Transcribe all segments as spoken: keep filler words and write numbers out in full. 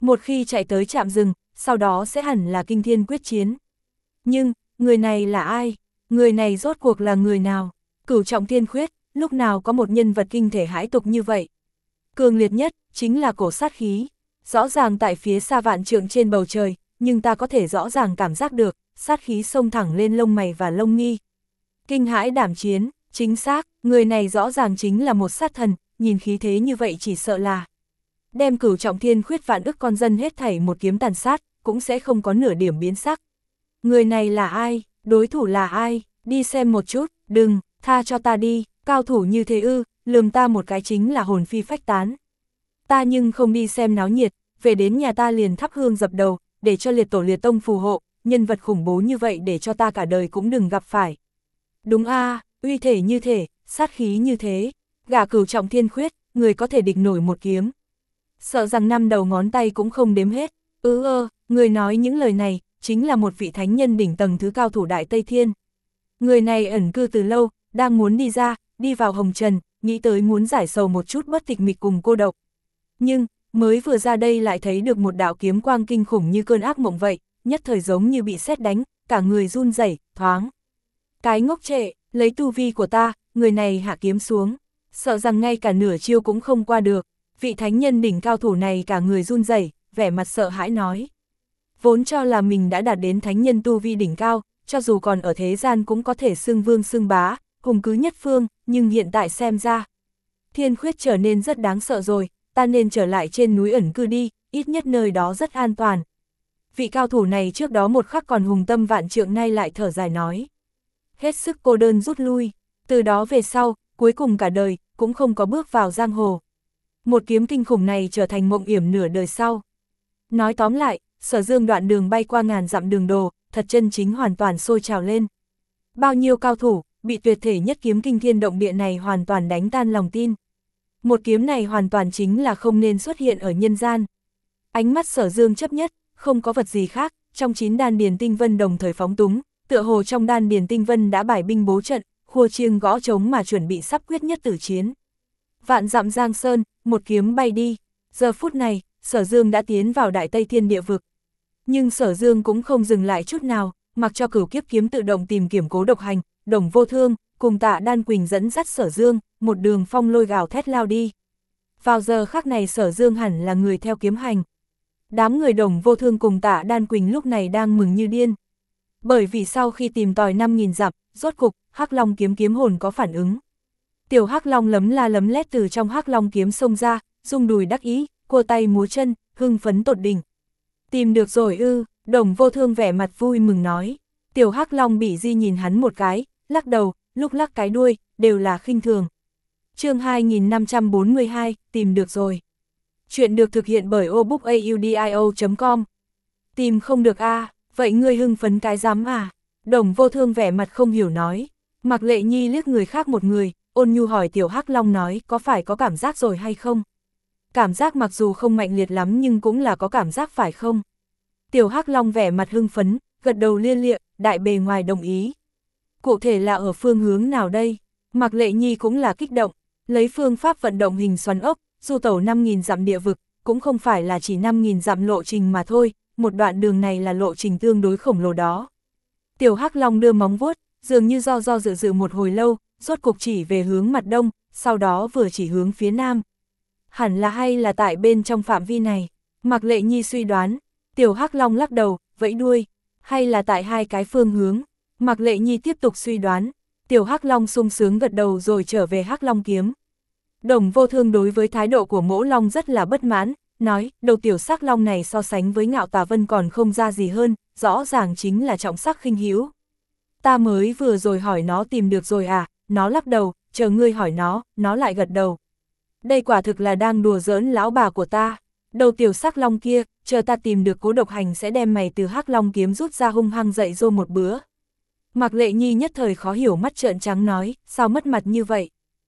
Một khi chạy tới trạm rừng, sau đó sẽ hẳn là kinh thiên quyết chiến. Nhưng, người này là ai? Người này rốt cuộc là người nào? Cửu trọng thiên khuyết, lúc nào có một nhân vật kinh thể hãi tục như vậy? Cường liệt nhất, chính là cổ sát khí. Rõ ràng tại phía xa vạn trượng trên bầu trời, nhưng ta có thể rõ ràng cảm giác được, sát khí xông thẳng lên lông mày và lông mi. Kinh hãi đảm chiến, chính xác, người này rõ ràng chính là một sát thần, nhìn khí thế như vậy chỉ sợ là đem cửu trọng thiên khuyết vạn ức con dân hết thảy một kiếm tàn sát, cũng sẽ không có nửa điểm biến sắc. Người này là ai? Đối thủ là ai? Đi xem một chút, đừng, tha cho ta đi, cao thủ như thế ư, lườm ta một cái chính là hồn phi phách tán. Ta nhưng không đi xem náo nhiệt, về đến nhà ta liền thắp hương dập đầu, để cho liệt tổ liệt tông phù hộ, nhân vật khủng bố như vậy để cho ta cả đời cũng đừng gặp phải. Đúng a, uy thể như thể, sát khí như thế, gả cửu trọng thiên khuyết, người có thể địch nổi một kiếm. Sợ rằng năm đầu ngón tay cũng không đếm hết, ư ơ, người nói những lời này, chính là một vị thánh nhân đỉnh tầng thứ cao thủ Đại Tây Thiên. Người này ẩn cư từ lâu, đang muốn đi ra, đi vào hồng trần, nghĩ tới muốn giải sầu một chút bất tịch mịch cùng cô độc. Nhưng, mới vừa ra đây lại thấy được một đạo kiếm quang kinh khủng như cơn ác mộng vậy, nhất thời giống như bị sét đánh, cả người run rẩy, thoáng. Cái ngốc trệ, lấy tu vi của ta, người này hạ kiếm xuống, sợ rằng ngay cả nửa chiêu cũng không qua được. Vị thánh nhân đỉnh cao thủ này cả người run rẩy, vẻ mặt sợ hãi nói. Vốn cho là mình đã đạt đến thánh nhân tu vi đỉnh cao, cho dù còn ở thế gian cũng có thể xưng vương xưng bá, hùng cứ nhất phương, nhưng hiện tại xem ra. Thiên khuyết trở nên rất đáng sợ rồi, ta nên trở lại trên núi ẩn cư đi, ít nhất nơi đó rất an toàn. Vị cao thủ này trước đó một khắc còn hùng tâm vạn trượng nay lại thở dài nói. Hết sức cô đơn rút lui, từ đó về sau, cuối cùng cả đời, cũng không có bước vào giang hồ. Một kiếm kinh khủng này trở thành mộng yểm nửa đời sau. Nói tóm lại, Sở Dương đoạn đường bay qua ngàn dặm đường đồ, thật chân chính hoàn toàn sôi trào lên. Bao nhiêu cao thủ, bị tuyệt thể nhất kiếm kinh thiên động địa này hoàn toàn đánh tan lòng tin. Một kiếm này hoàn toàn chính là không nên xuất hiện ở nhân gian. Ánh mắt Sở Dương chấp nhất, không có vật gì khác, trong chín đan điền tinh vân đồng thời phóng túng, tựa hồ trong đan điền tinh vân đã bài binh bố trận, khua chiêng gõ trống mà chuẩn bị sắp quyết nhất tử chiến. Vạn dặm giang sơn, một kiếm bay đi. Giờ phút này, Sở Dương đã tiến vào Đại Tây Thiên địa vực. Nhưng Sở Dương cũng không dừng lại chút nào, mặc cho cửu kiếp kiếm tự động tìm kiếm Cố Độc Hành, Đồng Vô Thương, cùng Tạ Đan Quỳnh dẫn dắt Sở Dương, một đường phong lôi gào thét lao đi. Vào giờ khắc này Sở Dương hẳn là người theo kiếm hành. Đám người Đồng Vô Thương cùng Tạ Đan Quỳnh lúc này đang mừng như điên. Bởi vì sau khi tìm tòi năm nghìn dặm, rốt cục, Hắc Long kiếm kiếm hồn có phản ứng. Tiểu Hắc Long lấm la lấm lét từ trong Hắc Long kiếm xông ra, rung đùi đắc ý, cua tay múa chân, hưng phấn tột đỉnh. Tìm được rồi ư, Đồng Vô Thương vẻ mặt vui mừng nói. Tiểu Hắc Long bị di nhìn hắn một cái, lắc đầu, lúc lắc cái đuôi, đều là khinh thường. Chương hai nghìn năm trăm bốn mươi hai, tìm được rồi. Chuyện được thực hiện bởi obookaudio chấm com. Tìm không được a, à, vậy ngươi hưng phấn cái rắm à? Đồng Vô Thương vẻ mặt không hiểu nói. Mạc Lệ Nhi liếc người khác một người, ôn nhu hỏi Tiểu Hắc Long nói có phải có cảm giác rồi hay không? Cảm giác mặc dù không mạnh liệt lắm nhưng cũng là có cảm giác phải không? Tiểu Hắc Long vẻ mặt hưng phấn, gật đầu lia lịa, đại bề ngoài đồng ý. Cụ thể là ở phương hướng nào đây? Mạc Lệ Nhi cũng là kích động, lấy phương pháp vận động hình xoắn ốc, du tẩu năm nghìn dặm địa vực, cũng không phải là chỉ năm nghìn dặm lộ trình mà thôi, một đoạn đường này là lộ trình tương đối khổng lồ đó. Tiểu Hắc Long đưa móng vuốt, dường như do do dự dự một hồi lâu, rốt cục chỉ về hướng mặt đông, sau đó vừa chỉ hướng phía nam. Hẳn là hay là tại bên trong phạm vi này, Mạc Lệ Nhi suy đoán. Tiểu Hắc Long lắc đầu, vẫy đuôi, hay là tại hai cái phương hướng. Mạc Lệ Nhi tiếp tục suy đoán. Tiểu Hắc Long sung sướng gật đầu rồi trở về Hắc Long kiếm. Đồng Vô Thương đối với thái độ của Mỗ Long rất là bất mãn, nói, đầu tiểu sắc long này so sánh với Ngạo Tà Vân còn không ra gì hơn, rõ ràng chính là trọng sắc khinh hữu. Ta mới vừa rồi hỏi nó tìm được rồi à, nó lắc đầu, chờ ngươi hỏi nó, nó lại gật đầu. Đây quả thực là đang đùa giỡn lão bà của ta. Đầu tiểu sắc long kia, chờ ta tìm được Cố Độc Hành sẽ đem mày từ Hắc Long kiếm rút ra hung hăng dạy dỗ một bữa. Mạc Lệ Nhi nhất thời khó hiểu mắt trợn trắng nói, sao mất mặt như vậy?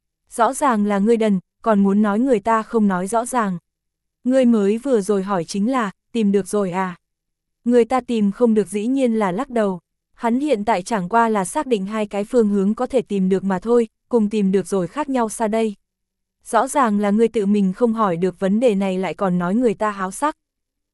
Rõ ràng là ngươi đần, còn muốn nói người ta không nói rõ ràng. Ngươi mới vừa rồi hỏi chính là, tìm được rồi à? Người ta tìm không được dĩ nhiên là lắc đầu. Hắn hiện tại chẳng qua là xác định hai cái phương hướng có thể tìm được mà thôi, cùng tìm được rồi khác nhau xa đây. Rõ ràng là ngươi tự mình không hỏi được vấn đề này lại còn nói người ta háo sắc.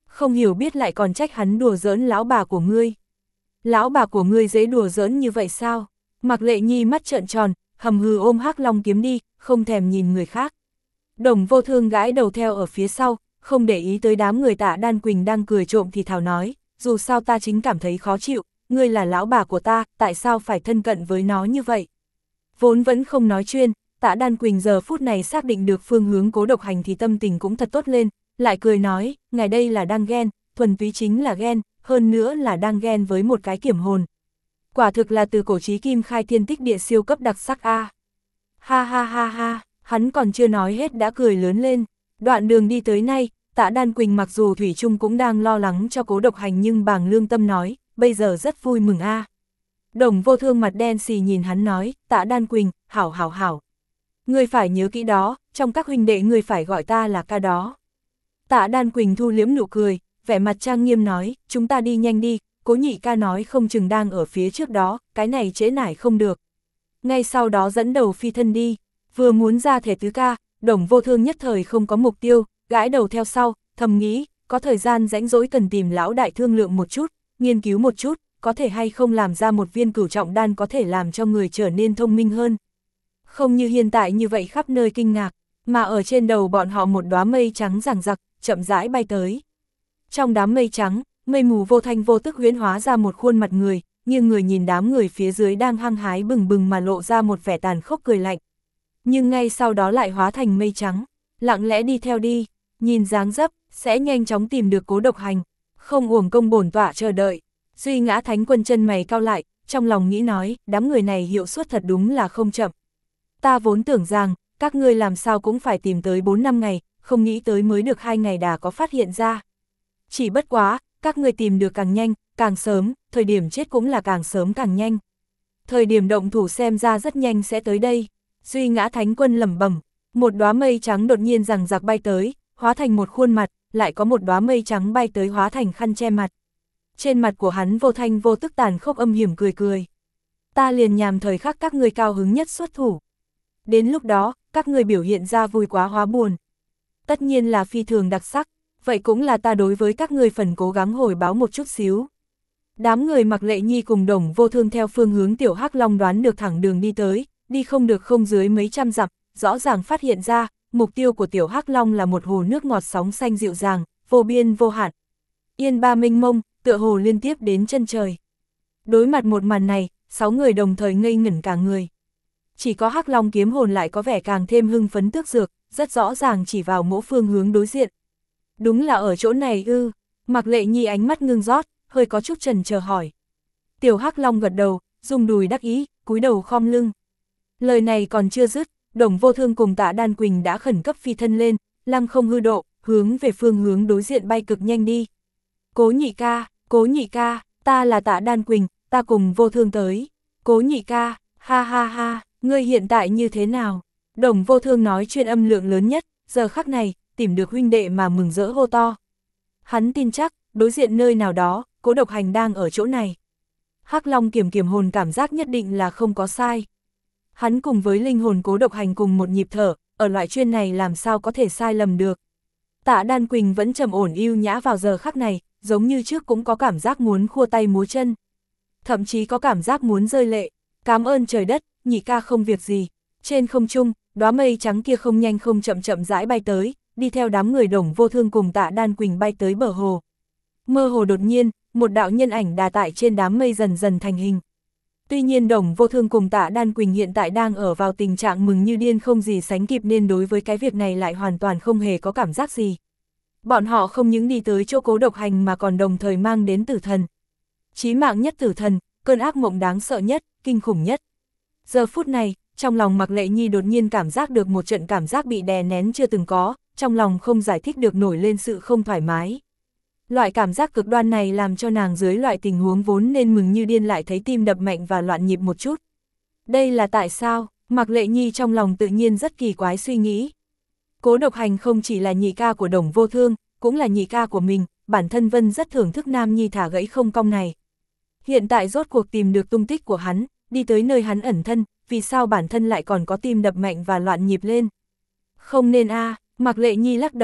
không hiểu biết lại còn trách hắn đùa giỡn lão bà của ngươi. Lão bà của ngươi dễ đùa giỡn như vậy sao? Mạc Lệ Nhi mắt trợn tròn, hầm hừ ôm Hắc Long kiếm đi, không thèm nhìn người khác. Đồng Vô Thương gãi đầu theo ở phía sau, không để ý tới đám người Tạ Đan Quỳnh đang cười trộm thì thào nói, dù sao ta chính cảm thấy khó chịu, ngươi là lão bà của ta, tại sao phải thân cận với nó như vậy? Vốn vẫn không nói chuyên, Tạ Đan Quỳnh giờ phút này xác định được phương hướng Cố Độc Hành thì tâm tình cũng thật tốt lên, lại cười nói, ngài đây là đang ghen, thuần túy chính là ghen, hơn nữa là đang ghen với một cái kiểm hồn. Quả thực là từ cổ chí kim khai thiên tích địa siêu cấp đặc sắc a. Ha ha ha ha, hắn còn chưa nói hết đã cười lớn lên. Đoạn đường đi tới nay, Tạ Đan Quỳnh mặc dù thủy chung cũng đang lo lắng cho Cố Độc Hành nhưng bằng lương tâm nói, bây giờ rất vui mừng a. Đồng Vô Thương mặt đen xì nhìn hắn nói, Tạ Đan Quỳnh, hảo hảo hảo. Ngươi phải nhớ kỹ đó, trong các huynh đệ ngươi phải gọi ta là ca đó. Tạ Đan Quỳnh thu liếm nụ cười, vẻ mặt trang nghiêm nói, chúng ta đi nhanh đi, Cố nhị ca nói không chừng đang ở phía trước đó, cái này trễ nải không được. Ngay sau đó dẫn đầu phi thân đi, vừa muốn ra thể tứ ca, Đồng Vô Thương nhất thời không có mục tiêu, gãi đầu theo sau, thầm nghĩ, có thời gian rãnh rỗi cần tìm lão đại thương lượng một chút, nghiên cứu một chút, có thể hay không làm ra một viên cửu trọng đan có thể làm cho người trở nên thông minh hơn. Không như hiện tại như vậy khắp nơi kinh ngạc, mà ở trên đầu bọn họ một đóa mây trắng rằng rặc, chậm rãi bay tới. Trong đám mây trắng, mây mù vô thanh vô tức huyễn hóa ra một khuôn mặt người, nhưng người nhìn đám người phía dưới đang hăng hái bừng bừng mà lộ ra một vẻ tàn khốc cười lạnh. Nhưng ngay sau đó lại hóa thành mây trắng, lặng lẽ đi theo đi, nhìn dáng dấp, sẽ nhanh chóng tìm được Cố Độc Hành, không uổng công bổn tọa chờ đợi. Duy Ngã Thánh Quân chân mày cau lại, trong lòng nghĩ nói, đám người này hiệu suất thật đúng là không chậm. Ta vốn tưởng rằng, các ngươi làm sao cũng phải tìm tới bốn năm ngày, không nghĩ tới mới được hai ngày đã có phát hiện ra. Chỉ bất quá, các ngươi tìm được càng nhanh, càng sớm, thời điểm chết cũng là càng sớm càng nhanh. Thời điểm động thủ xem ra rất nhanh sẽ tới đây. Duy Ngã Thánh Quân lẩm bẩm, một đóa mây trắng đột nhiên rằng giặc bay tới, hóa thành một khuôn mặt, lại có một đóa mây trắng bay tới hóa thành khăn che mặt. Trên mặt của hắn vô thanh vô tức tàn khốc âm hiểm cười cười. Ta liền nhằm thời khắc các ngươi cao hứng nhất xuất thủ. Đến lúc đó, các ngươi biểu hiện ra vui quá hóa buồn. Tất nhiên là phi thường đặc sắc, vậy cũng là ta đối với các ngươi phần cố gắng hồi báo một chút xíu. Đám người Mạc Lệ Nhi cùng Đồng Vô Thương theo phương hướng Tiểu Hắc Long đoán được thẳng đường đi tới, đi không được không dưới mấy trăm dặm, rõ ràng phát hiện ra, mục tiêu của Tiểu Hắc Long là một hồ nước ngọt sóng xanh dịu dàng, vô biên vô hạn. Yên ba mênh mông, tựa hồ liên tiếp đến chân trời. Đối mặt một màn này, sáu người đồng thời ngây ngẩn cả người. Chỉ có Hắc Long kiếm hồn lại có vẻ càng thêm hưng phấn tước dược, rất rõ ràng chỉ vào mỗi phương hướng đối diện. Đúng là ở chỗ này ư? Mạc Lệ Nhi ánh mắt ngưng rót, hơi có chút chần chờ hỏi. Tiểu Hắc Long gật đầu, dùng đùi đắc ý, cúi đầu khom lưng. Lời này còn chưa dứt, Đồng Vô Thương cùng Tạ Đan Quỳnh đã khẩn cấp phi thân lên, lăng không hư độ, hướng về phương hướng đối diện bay cực nhanh đi. Cố nhị ca, Cố nhị ca, ta là Tạ Đan Quỳnh, ta cùng Vô Thương tới. Cố nhị ca, ha ha ha, ngươi hiện tại như thế nào? Đồng Vô Thương nói chuyên âm lượng lớn nhất, giờ khắc này, tìm được huynh đệ mà mừng rỡ hô to. Hắn tin chắc, đối diện nơi nào đó, Cố Độc Hành đang ở chỗ này. Hắc Long kiểm kiểm hồn cảm giác nhất định là không có sai. Hắn cùng với linh hồn Cố Độc Hành cùng một nhịp thở, ở loại chuyên này làm sao có thể sai lầm được. Tạ Đan Quỳnh vẫn trầm ổn yêu nhã vào giờ khắc này, giống như trước cũng có cảm giác muốn khua tay múa chân. Thậm chí có cảm giác muốn rơi lệ, cảm ơn trời đất, nhị ca không việc gì. Trên không trung, đóa mây trắng kia không nhanh không chậm chậm rãi bay tới, đi theo đám người Đồng Vô Thương cùng Tạ Đan Quỳnh bay tới bờ hồ. Mơ hồ đột nhiên, một đạo nhân ảnh đà tại trên đám mây dần dần thành hình. Tuy nhiên Đồng Vô Thương cùng Tạ Đan Quỳnh hiện tại đang ở vào tình trạng mừng như điên không gì sánh kịp nên đối với cái việc này lại hoàn toàn không hề có cảm giác gì. Bọn họ không những đi tới chỗ Cố Độc Hành mà còn đồng thời mang đến tử thần. Chí mạng nhất tử thần, cơn ác mộng đáng sợ nhất, kinh khủng nhất. Giờ phút này, trong lòng Mạc Lệ Nhi đột nhiên cảm giác được một trận cảm giác bị đè nén chưa từng có, trong lòng không giải thích được nổi lên sự không thoải mái. Loại cảm giác cực đoan này làm cho nàng dưới loại tình huống vốn nên mừng như điên lại thấy tim đập mạnh và loạn nhịp một chút. Đây là tại sao? Mạc Lệ Nhi trong lòng tự nhiên rất kỳ quái suy nghĩ. Cố Độc Hành không chỉ là nhị ca của Đồng Vô Thương, cũng là nhị ca của mình, bản thân Vân rất thưởng thức nam nhi thả gãy không cong này. Hiện tại rốt cuộc tìm được tung tích của hắn, đi tới nơi hắn ẩn thân, vì sao bản thân lại còn có tim đập mạnh và loạn nhịp lên? Không nên a, à, Mạc Lệ Nhi lắc đầu,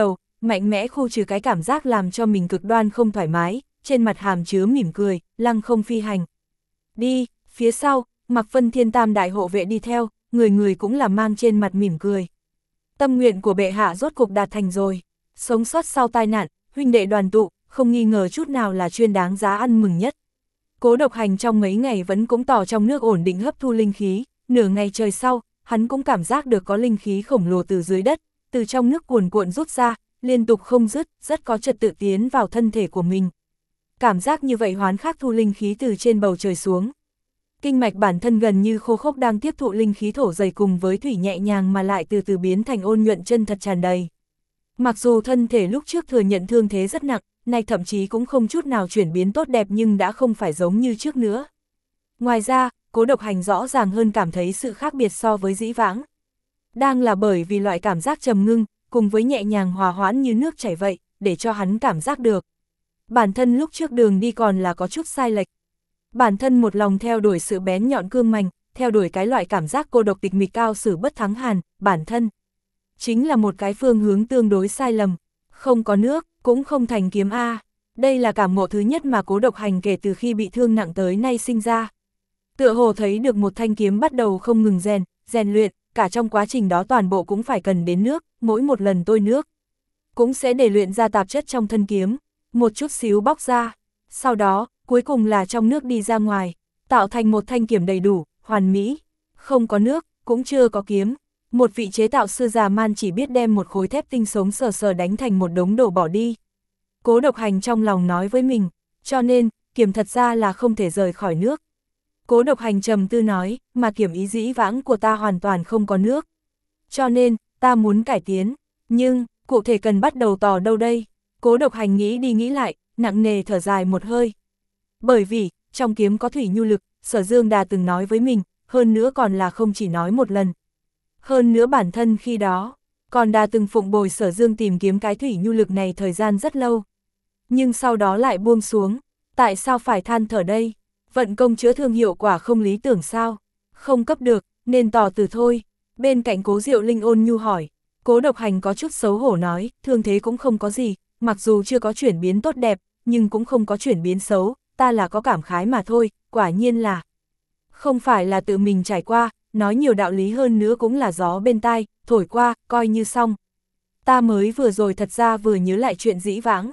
mạnh mẽ khu trừ cái cảm giác làm cho mình cực đoan không thoải mái, trên mặt hàm chứa mỉm cười, lăng không phi hành. Đi, phía sau, Mạc Vân Thiên tam đại hộ vệ đi theo, người người cũng là mang trên mặt mỉm cười. Tâm nguyện của bệ hạ rốt cục đạt thành rồi, sống sót sau tai nạn, huynh đệ đoàn tụ, không nghi ngờ chút nào là chuyên đáng giá ăn mừng nhất. Cố Độc Hành trong mấy ngày vẫn cũng tỏ trong nước ổn định hấp thu linh khí, nửa ngày trời sau, hắn cũng cảm giác được có linh khí khổng lồ từ dưới đất, từ trong nước cuồn cuộn rút ra, liên tục không dứt, rất có trật tự tiến vào thân thể của mình. Cảm giác như vậy hoán khác thu linh khí từ trên bầu trời xuống. Kinh mạch bản thân gần như khô khốc đang tiếp thụ linh khí thổ dày cùng với thủy nhẹ nhàng mà lại từ từ biến thành ôn nhuận chân thật tràn đầy. Mặc dù thân thể lúc trước thừa nhận thương thế rất nặng, nay thậm chí cũng không chút nào chuyển biến tốt đẹp nhưng đã không phải giống như trước nữa. Ngoài ra, Cố Độc Hành rõ ràng hơn cảm thấy sự khác biệt so với dĩ vãng. Đang là bởi vì loại cảm giác trầm ngưng, cùng với nhẹ nhàng hòa hoãn như nước chảy vậy, để cho hắn cảm giác được. Bản thân lúc trước đường đi còn là có chút sai lệch. Bản thân một lòng theo đuổi sự bén nhọn cương mành, theo đuổi cái loại cảm giác cô độc tịch mịch cao sử bất thắng hàn, bản thân chính là một cái phương hướng tương đối sai lầm. Không có nước, cũng không thành kiếm A. Đây là cảm ngộ thứ nhất mà Cố Độc Hành kể từ khi bị thương nặng tới nay sinh ra. Tựa hồ thấy được một thanh kiếm bắt đầu không ngừng rèn, rèn luyện, cả trong quá trình đó toàn bộ cũng phải cần đến nước, mỗi một lần tôi nước cũng sẽ để luyện ra tạp chất trong thân kiếm, một chút xíu bóc ra. Sau đó, cuối cùng là trong nước đi ra ngoài, tạo thành một thanh kiếm đầy đủ, hoàn mỹ. Không có nước, cũng chưa có kiếm. Một vị chế tạo sư già man chỉ biết đem một khối thép tinh sống sờ sờ đánh thành một đống đổ bỏ đi. Cố Độc Hành trong lòng nói với mình, cho nên, kiếm thật ra là không thể rời khỏi nước. Cố Độc Hành trầm tư nói, mà kiếm ý dĩ vãng của ta hoàn toàn không có nước. Cho nên, ta muốn cải tiến, nhưng, cụ thể cần bắt đầu tò đâu đây? Cố Độc Hành nghĩ đi nghĩ lại, nặng nề thở dài một hơi. Bởi vì, trong kiếm có thủy nhu lực, Sở Dương Đà từng nói với mình, hơn nữa còn là không chỉ nói một lần. Hơn nữa bản thân khi đó, còn đã từng phụng bồi Sở Dương tìm kiếm cái thủy nhu lực này thời gian rất lâu. Nhưng sau đó lại buông xuống, tại sao phải than thở đây? Vận công chữa thương hiệu quả không lý tưởng sao? Không cấp được, nên tỏ từ thôi. Bên cạnh Cố Diệu Linh ôn nhu hỏi, Cố Độc Hành có chút xấu hổ nói, thương thế cũng không có gì, mặc dù chưa có chuyển biến tốt đẹp, nhưng cũng không có chuyển biến xấu, ta là có cảm khái mà thôi, quả nhiên là không phải là tự mình trải qua, nói nhiều đạo lý hơn nữa cũng là gió bên tai, thổi qua, coi như xong. Ta mới vừa rồi thật ra vừa nhớ lại chuyện dĩ vãng.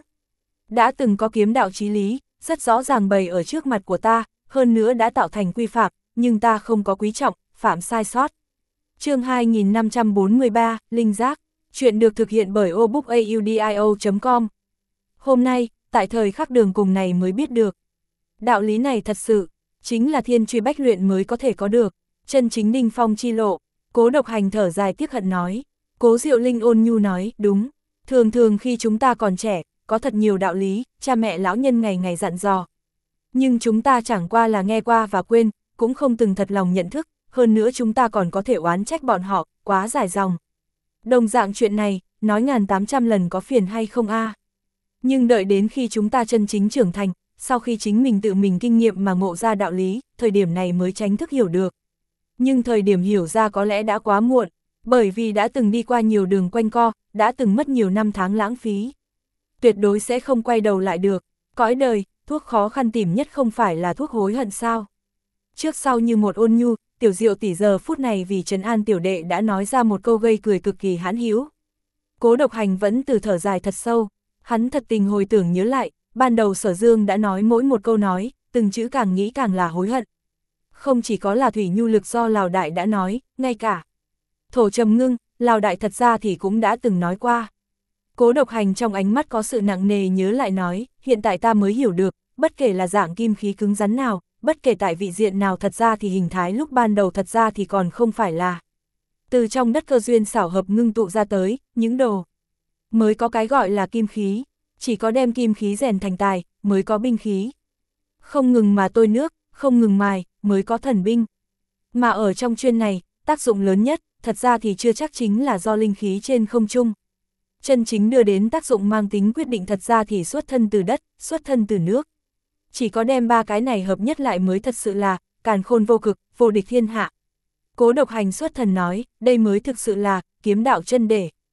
Đã từng có kiếm đạo chí lý, rất rõ ràng bày ở trước mặt của ta, hơn nữa đã tạo thành quy phạm, nhưng ta không có quý trọng, phạm sai sót. Chương hai nghìn năm trăm bốn mươi ba, Linh Giác, chuyện được thực hiện bởi obookaudio chấm com. Hôm nay, tại thời khắc đường cùng này mới biết được. Đạo lý này thật sự, chính là thiên truy bách luyện mới có thể có được, chân chính đỉnh phong chi lộ. Cố Độc Hành thở dài tiếc hận nói. Cố Diệu Linh ôn nhu nói, đúng, thường thường khi chúng ta còn trẻ, có thật nhiều đạo lý, cha mẹ lão nhân ngày ngày dặn dò. Nhưng chúng ta chẳng qua là nghe qua và quên, cũng không từng thật lòng nhận thức, hơn nữa chúng ta còn có thể oán trách bọn họ, quá dài dòng. Đồng dạng chuyện này, nói ngàn tám trăm lần có phiền hay không a? Nhưng đợi đến khi chúng ta chân chính trưởng thành, sau khi chính mình tự mình kinh nghiệm mà ngộ ra đạo lý, thời điểm này mới tránh thức hiểu được. Nhưng thời điểm hiểu ra có lẽ đã quá muộn, bởi vì đã từng đi qua nhiều đường quanh co, đã từng mất nhiều năm tháng lãng phí. Tuyệt đối sẽ không quay đầu lại được. Cõi đời, thuốc khó khăn tìm nhất không phải là thuốc hối hận sao? Trước sau như một ôn nhu, Tiểu Diệu tỷ giờ phút này vì trấn an tiểu đệ đã nói ra một câu gây cười cực kỳ hãn hữu. Cố Độc Hành vẫn từ thở dài thật sâu, hắn thật tình hồi tưởng nhớ lại, ban đầu Sở Dương đã nói mỗi một câu nói, từng chữ càng nghĩ càng là hối hận. Không chỉ có là thủy nhu lực do Lào Đại đã nói, ngay cả thổ trầm ngưng, Lào Đại thật ra thì cũng đã từng nói qua. Cố Độc Hành trong ánh mắt có sự nặng nề nhớ lại nói, hiện tại ta mới hiểu được, bất kể là dạng kim khí cứng rắn nào, bất kể tại vị diện nào thật ra thì hình thái lúc ban đầu thật ra thì còn không phải là từ trong đất cơ duyên xảo hợp ngưng tụ ra tới, những đồ mới có cái gọi là kim khí, chỉ có đem kim khí rèn thành tài, mới có binh khí. Không ngừng mà tôi nước, không ngừng mài, mới có thần binh. Mà ở trong chuyên này, tác dụng lớn nhất, thật ra thì chưa chắc chính là do linh khí trên không trung. Chân chính đưa đến tác dụng mang tính quyết định thật ra thì xuất thân từ đất, xuất thân từ nước. Chỉ có đem ba cái này hợp nhất lại mới thật sự là càn khôn vô cực, vô địch thiên hạ. Cố Độc Hành xuất thần nói, đây mới thực sự là kiếm đạo chân để.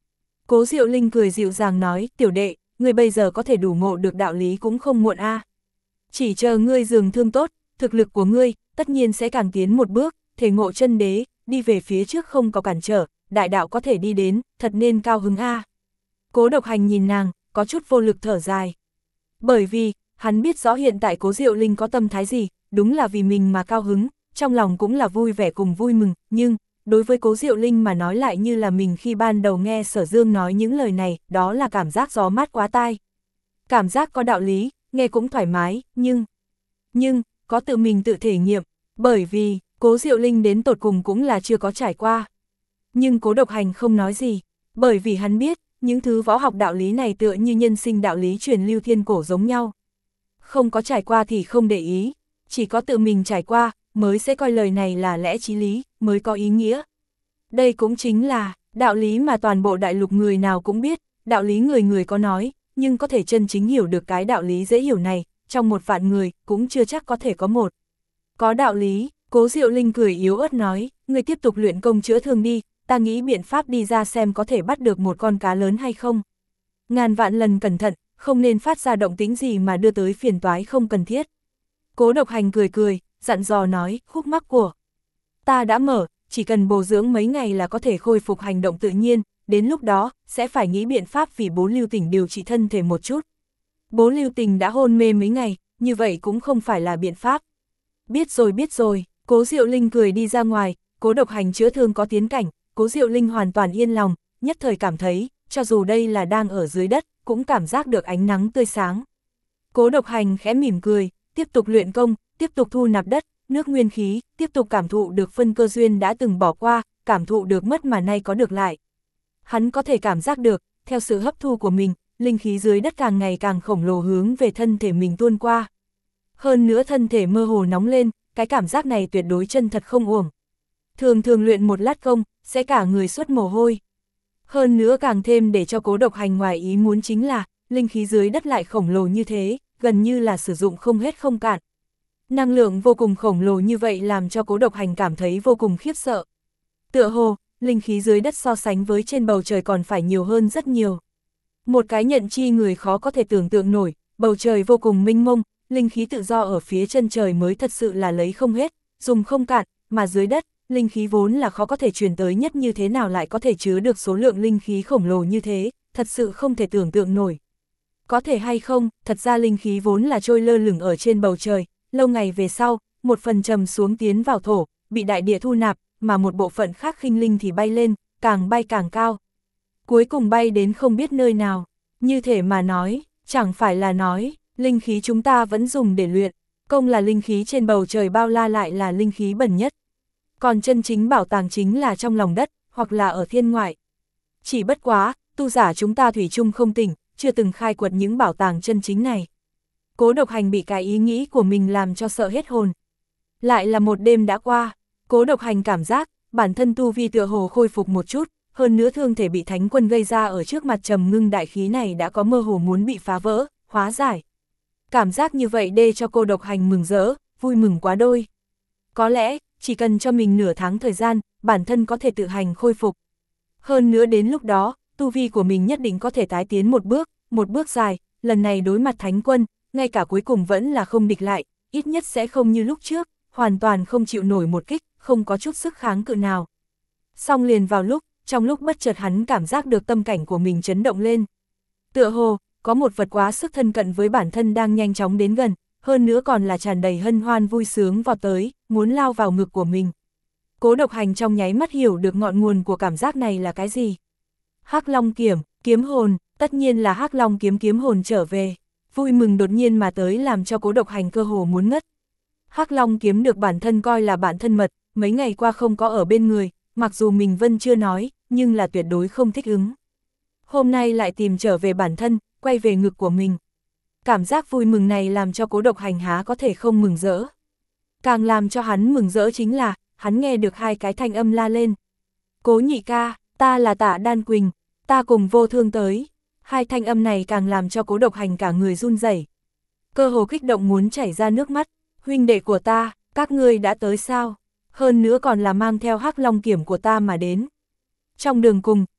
Cố Diệu Linh cười dịu dàng nói, tiểu đệ, ngươi bây giờ có thể đủ ngộ được đạo lý cũng không muộn a. Chỉ chờ ngươi dường thương tốt, thực lực của ngươi, tất nhiên sẽ càng tiến một bước, thể ngộ chân đế, đi về phía trước không có cản trở, đại đạo có thể đi đến, thật nên cao hứng a. Cố Độc Hành nhìn nàng, có chút vô lực thở dài. Bởi vì, hắn biết rõ hiện tại Cố Diệu Linh có tâm thái gì, đúng là vì mình mà cao hứng, trong lòng cũng là vui vẻ cùng vui mừng, nhưng, đối với Cố Diệu Linh mà nói lại như là mình khi ban đầu nghe Sở Dương nói những lời này, đó là cảm giác gió mát quá tai. Cảm giác có đạo lý, nghe cũng thoải mái, nhưng, nhưng, có tự mình tự thể nghiệm, bởi vì, Cố Diệu Linh đến tột cùng cũng là chưa có trải qua. Nhưng Cố Độc Hành không nói gì, bởi vì hắn biết, những thứ võ học đạo lý này tựa như nhân sinh đạo lý truyền lưu thiên cổ giống nhau. Không có trải qua thì không để ý, chỉ có tự mình trải qua, mới sẽ coi lời này là lẽ chí lý, mới có ý nghĩa. Đây cũng chính là, đạo lý mà toàn bộ đại lục người nào cũng biết, đạo lý người người có nói, nhưng có thể chân chính hiểu được cái đạo lý dễ hiểu này, trong một vạn người, cũng chưa chắc có thể có một. Có đạo lý, Cố Diệu Linh cười yếu ớt nói, người tiếp tục luyện công chữa thương đi, ta nghĩ biện pháp đi ra xem có thể bắt được một con cá lớn hay không. Ngàn vạn lần cẩn thận, không nên phát ra động tĩnh gì mà đưa tới phiền toái không cần thiết. Cố Độc Hành cười cười, dặn dò nói, khúc mắc của ta đã mở, chỉ cần bồi dưỡng mấy ngày là có thể khôi phục hành động tự nhiên, đến lúc đó, sẽ phải nghĩ biện pháp vì Bố Lưu Tình điều trị thân thể một chút. Bố Lưu Tình đã hôn mê mấy ngày, như vậy cũng không phải là biện pháp. Biết rồi biết rồi, Cố Diệu Linh cười đi ra ngoài, Cố Độc Hành chữa thương có tiến cảnh, Cố Diệu Linh hoàn toàn yên lòng, nhất thời cảm thấy, cho dù đây là đang ở dưới đất, cũng cảm giác được ánh nắng tươi sáng. Cố Độc Hành khẽ mỉm cười, tiếp tục luyện công, tiếp tục thu nạp đất, nước nguyên khí, tiếp tục cảm thụ được phân cơ duyên đã từng bỏ qua, cảm thụ được mất mà nay có được lại. Hắn có thể cảm giác được, theo sự hấp thu của mình, linh khí dưới đất càng ngày càng khổng lồ hướng về thân thể mình tuôn qua. Hơn nữa thân thể mơ hồ nóng lên, cái cảm giác này tuyệt đối chân thật không uổng. Thường thường luyện một lát công, sẽ cả người xuất mồ hôi. Hơn nữa càng thêm để cho Cố Độc Hành ngoài ý muốn chính là, linh khí dưới đất lại khổng lồ như thế, gần như là sử dụng không hết không cạn. Năng lượng vô cùng khổng lồ như vậy làm cho Cố Độc Hành cảm thấy vô cùng khiếp sợ. Tựa hồ, linh khí dưới đất so sánh với trên bầu trời còn phải nhiều hơn rất nhiều. Một cái nhận chi người khó có thể tưởng tượng nổi, bầu trời vô cùng mênh mông, linh khí tự do ở phía chân trời mới thật sự là lấy không hết, dùng không cạn, mà dưới đất, linh khí vốn là khó có thể truyền tới nhất như thế nào lại có thể chứa được số lượng linh khí khổng lồ như thế, thật sự không thể tưởng tượng nổi. Có thể hay không, thật ra linh khí vốn là trôi lơ lửng ở trên bầu trời, lâu ngày về sau, một phần trầm xuống tiến vào thổ, bị đại địa thu nạp, mà một bộ phận khác khinh linh thì bay lên, càng bay càng cao. Cuối cùng bay đến không biết nơi nào, như thể mà nói, chẳng phải là nói, linh khí chúng ta vẫn dùng để luyện, công là linh khí trên bầu trời bao la lại là linh khí bẩn nhất. Còn chân chính bảo tàng chính là trong lòng đất, hoặc là ở thiên ngoại. Chỉ bất quá, tu giả chúng ta thủy chung không tỉnh, chưa từng khai quật những bảo tàng chân chính này. Cố Độc Hành bị cái ý nghĩ của mình làm cho sợ hết hồn. Lại là một đêm đã qua, Cố Độc Hành cảm giác, bản thân tu vi tựa hồ khôi phục một chút, hơn nữa thương thể bị Thánh Quân gây ra ở trước mặt trầm ngưng đại khí này đã có mơ hồ muốn bị phá vỡ, hóa giải. Cảm giác như vậy để cho Cố Độc Hành mừng rỡ, vui mừng quá đôi. Có lẽ, chỉ cần cho mình nửa tháng thời gian, bản thân có thể tự hành khôi phục. Hơn nữa đến lúc đó, tu vi của mình nhất định có thể tái tiến một bước, một bước dài, lần này đối mặt Thánh Quân, ngay cả cuối cùng vẫn là không địch lại, ít nhất sẽ không như lúc trước, hoàn toàn không chịu nổi một kích, không có chút sức kháng cự nào. Xong liền vào lúc, trong lúc bất chợt hắn cảm giác được tâm cảnh của mình chấn động lên. Tựa hồ, có một vật quá sức thân cận với bản thân đang nhanh chóng đến gần, hơn nữa còn là tràn đầy hân hoan vui sướng vào tới, muốn lao vào ngực của mình. Cố Độc Hành trong nháy mắt hiểu được ngọn nguồn của cảm giác này là cái gì. Hắc Long kiếm, kiếm hồn, tất nhiên là Hắc Long kiếm kiếm hồn trở về. Vui mừng đột nhiên mà tới làm cho Cố Độc Hành cơ hồ muốn ngất. Hắc Long kiếm được bản thân coi là bạn thân mật, mấy ngày qua không có ở bên người, mặc dù mình Vân chưa nói, nhưng là tuyệt đối không thích ứng. Hôm nay lại tìm trở về bản thân, quay về ngực của mình. Cảm giác vui mừng này làm cho Cố Độc Hành há có thể không mừng rỡ. Càng làm cho hắn mừng rỡ chính là, hắn nghe được hai cái thanh âm la lên. Cố nhị ca, ta là Tạ Đan Quỳnh, ta cùng Vô Thương tới. Hai thanh âm này càng làm cho Cố Độc Hành cả người run rẩy, cơ hồ kích động muốn chảy ra nước mắt. Huynh đệ của ta, các ngươi đã tới sao? Hơn nữa còn là mang theo Hắc Long kiếm của ta mà đến. Trong đường cùng,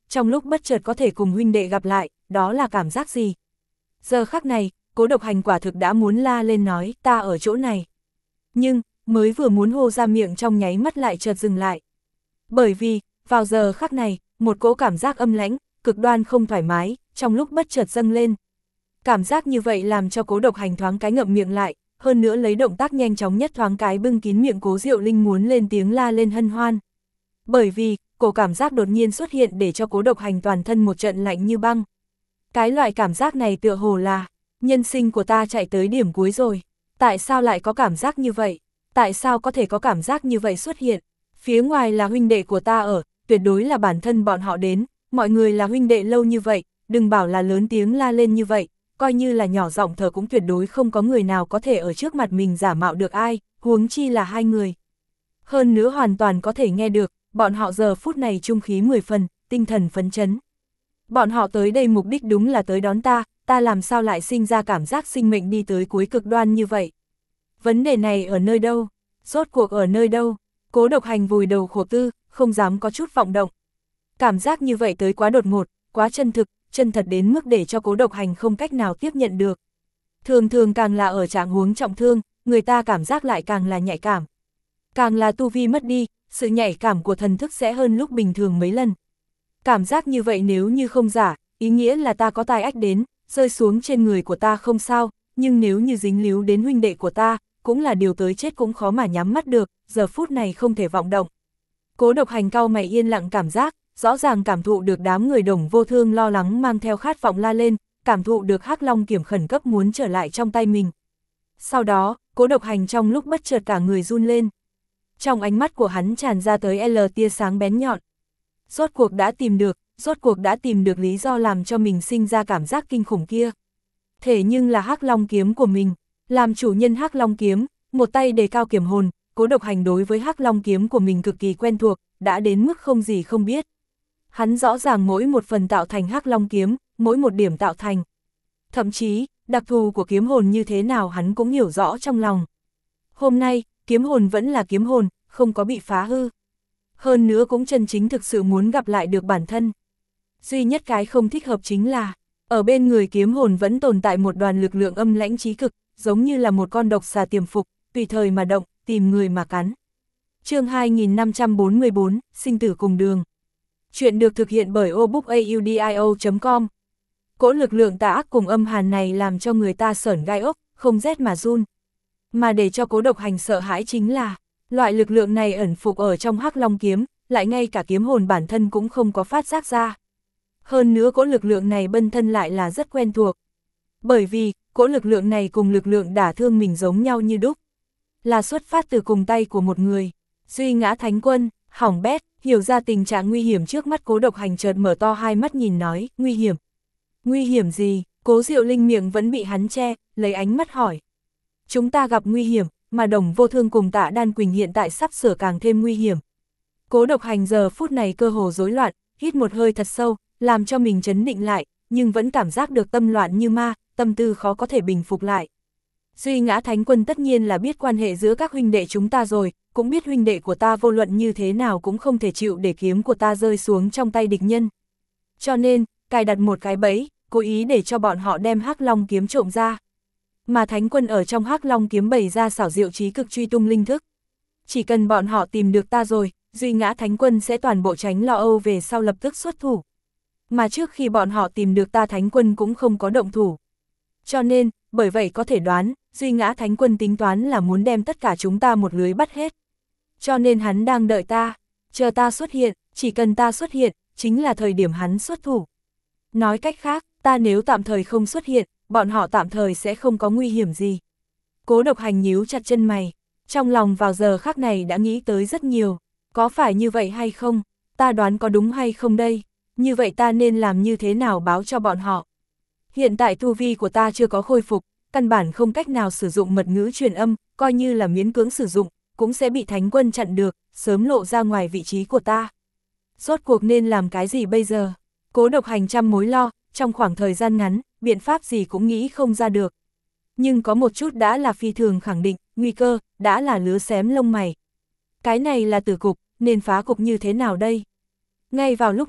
trong lúc bất chợt có thể cùng huynh đệ gặp lại, đó là cảm giác gì? Giờ khắc này, Cố Độc Hành quả thực đã muốn la lên nói, ta ở chỗ này. Nhưng, mới vừa muốn hô ra miệng trong nháy mắt lại chợt dừng lại. Bởi vì, vào giờ khắc này, một cỗ cảm giác âm lãnh, cực đoan không thoải mái, trong lúc bất chợt dâng lên. Cảm giác như vậy làm cho Cố Độc Hành thoáng cái ngậm miệng lại, hơn nữa lấy động tác nhanh chóng nhất thoáng cái bưng kín miệng Cố Diệu Linh muốn lên tiếng la lên hân hoan. Bởi vì, cổ cảm giác đột nhiên xuất hiện để cho Cố Độc Hành toàn thân một trận lạnh như băng. Cái loại cảm giác này tựa hồ là, nhân sinh của ta chạy tới điểm cuối rồi. Tại sao lại có cảm giác như vậy? Tại sao có thể có cảm giác như vậy xuất hiện? Phía ngoài là huynh đệ của ta ở, tuyệt đối là bản thân bọn họ đến, mọi người là huynh đệ lâu như vậy, đừng bảo là lớn tiếng la lên như vậy, coi như là nhỏ giọng thở cũng tuyệt đối không có người nào có thể ở trước mặt mình giả mạo được ai, huống chi là hai người. Hơn nữa hoàn toàn có thể nghe được, bọn họ giờ phút này trung khí mười phần, tinh thần phấn chấn. Bọn họ tới đây mục đích đúng là tới đón ta, ta làm sao lại sinh ra cảm giác sinh mệnh đi tới cuối cực đoan như vậy? Vấn đề này ở nơi đâu? Rốt cuộc ở nơi đâu? Cố Độc Hành vùi đầu khổ tư, không dám có chút vọng động. Cảm giác như vậy tới quá đột ngột, quá chân thực, chân thật đến mức để cho Cố Độc Hành không cách nào tiếp nhận được. Thường thường càng là ở trạng huống trọng thương, người ta cảm giác lại càng là nhạy cảm. Càng là tu vi mất đi, sự nhạy cảm của thần thức sẽ hơn lúc bình thường mấy lần. Cảm giác như vậy nếu như không giả, ý nghĩa là ta có tai ách đến, rơi xuống trên người của ta không sao, nhưng nếu như dính líu đến huynh đệ của ta, cũng là điều tới chết cũng khó mà nhắm mắt được, giờ phút này không thể vọng động. Cố Độc Hành cau mày yên lặng cảm giác, rõ ràng cảm thụ được đám người Đồng Vô Thương lo lắng mang theo khát vọng la lên, cảm thụ được Hắc Long kiếm khẩn cấp muốn trở lại trong tay mình. Sau đó, Cố Độc Hành trong lúc bất chợt cả người run lên. Trong ánh mắt của hắn tràn ra tới L tia sáng bén nhọn. Rốt cuộc đã tìm được, rốt cuộc đã tìm được lý do làm cho mình sinh ra cảm giác kinh khủng kia. Thế nhưng là Hắc Long kiếm của mình, làm chủ nhân Hắc Long kiếm, một tay đề cao kiếm hồn, Cố Độc Hành đối với Hắc Long kiếm của mình cực kỳ quen thuộc, đã đến mức không gì không biết. Hắn rõ ràng mỗi một phần tạo thành Hắc Long kiếm, mỗi một điểm tạo thành. Thậm chí, đặc thù của kiếm hồn như thế nào hắn cũng hiểu rõ trong lòng. Hôm nay, kiếm hồn vẫn là kiếm hồn, không có bị phá hư. Hơn nữa cũng chân chính thực sự muốn gặp lại được bản thân. Duy nhất cái không thích hợp chính là, ở bên người kiếm hồn vẫn tồn tại một đoàn lực lượng âm lãnh chí cực, giống như là một con độc xà tiềm phục, tùy thời mà động, tìm người mà cắn. Chương hai nghìn năm trăm bốn mươi bốn, sinh tử cùng đường. Chuyện được thực hiện bởi obookaudio chấm com. Cỗ lực lượng tà ác cùng âm hàn này làm cho người ta sởn gai ốc, không rét mà run. Mà để cho Cố Độc Hành sợ hãi chính là, loại lực lượng này ẩn phục ở trong Hắc Long kiếm, lại ngay cả kiếm hồn bản thân cũng không có phát giác ra. Hơn nữa cỗ lực lượng này bên thân lại là rất quen thuộc. Bởi vì, cỗ lực lượng này cùng lực lượng đả thương mình giống nhau như đúc. Là xuất phát từ cùng tay của một người. Duy Ngã Thánh Quân, hỏng bét, hiểu ra tình trạng nguy hiểm trước mắt Cố Độc Hành chợt mở to hai mắt nhìn nói, nguy hiểm. Nguy hiểm gì? Cố Diệu Linh miệng vẫn bị hắn che, lấy ánh mắt hỏi. Chúng ta gặp nguy hiểm, mà Đồng Vô Thương cùng Tạ Đan Quỳnh hiện tại sắp sửa càng thêm nguy hiểm. Cố Độc Hành giờ phút này cơ hồ rối loạn, hít một hơi thật sâu, làm cho mình trấn định lại, nhưng vẫn cảm giác được tâm loạn như ma, tâm tư khó có thể bình phục lại. Duy Ngã Thánh Quân tất nhiên là biết quan hệ giữa các huynh đệ chúng ta rồi, cũng biết huynh đệ của ta vô luận như thế nào cũng không thể chịu để kiếm của ta rơi xuống trong tay địch nhân. Cho nên, cài đặt một cái bẫy, cố ý để cho bọn họ đem Hắc Long kiếm trộm ra. Mà Thánh Quân ở trong Hắc Long kiếm bày ra xảo diệu trí cực truy tung linh thức. Chỉ cần bọn họ tìm được ta rồi, Duy Ngã Thánh Quân sẽ toàn bộ tránh lo âu về sau lập tức xuất thủ. Mà trước khi bọn họ tìm được ta Thánh Quân cũng không có động thủ. Cho nên, bởi vậy có thể đoán, Duy Ngã Thánh Quân tính toán là muốn đem tất cả chúng ta một lưới bắt hết. Cho nên hắn đang đợi ta, chờ ta xuất hiện, chỉ cần ta xuất hiện, chính là thời điểm hắn xuất thủ. Nói cách khác, ta nếu tạm thời không xuất hiện, bọn họ tạm thời sẽ không có nguy hiểm gì. Cố Độc Hành nhíu chặt chân mày, trong lòng vào giờ khắc này đã nghĩ tới rất nhiều, có phải như vậy hay không, ta đoán có đúng hay không đây, như vậy ta nên làm như thế nào báo cho bọn họ. Hiện tại tu vi của ta chưa có khôi phục, căn bản không cách nào sử dụng mật ngữ truyền âm, coi như là miễn cưỡng sử dụng, cũng sẽ bị Thánh Quân chặn được, sớm lộ ra ngoài vị trí của ta. Rốt cuộc nên làm cái gì bây giờ? Cố Độc Hành trăm mối lo, trong khoảng thời gian ngắn, biện pháp gì cũng nghĩ không ra được. Nhưng có một chút đã là phi thường khẳng định, nguy cơ, đã là lứa xém lông mày. Cái này là tử cục, nên phá cục như thế nào đây? Ngay vào lúc này,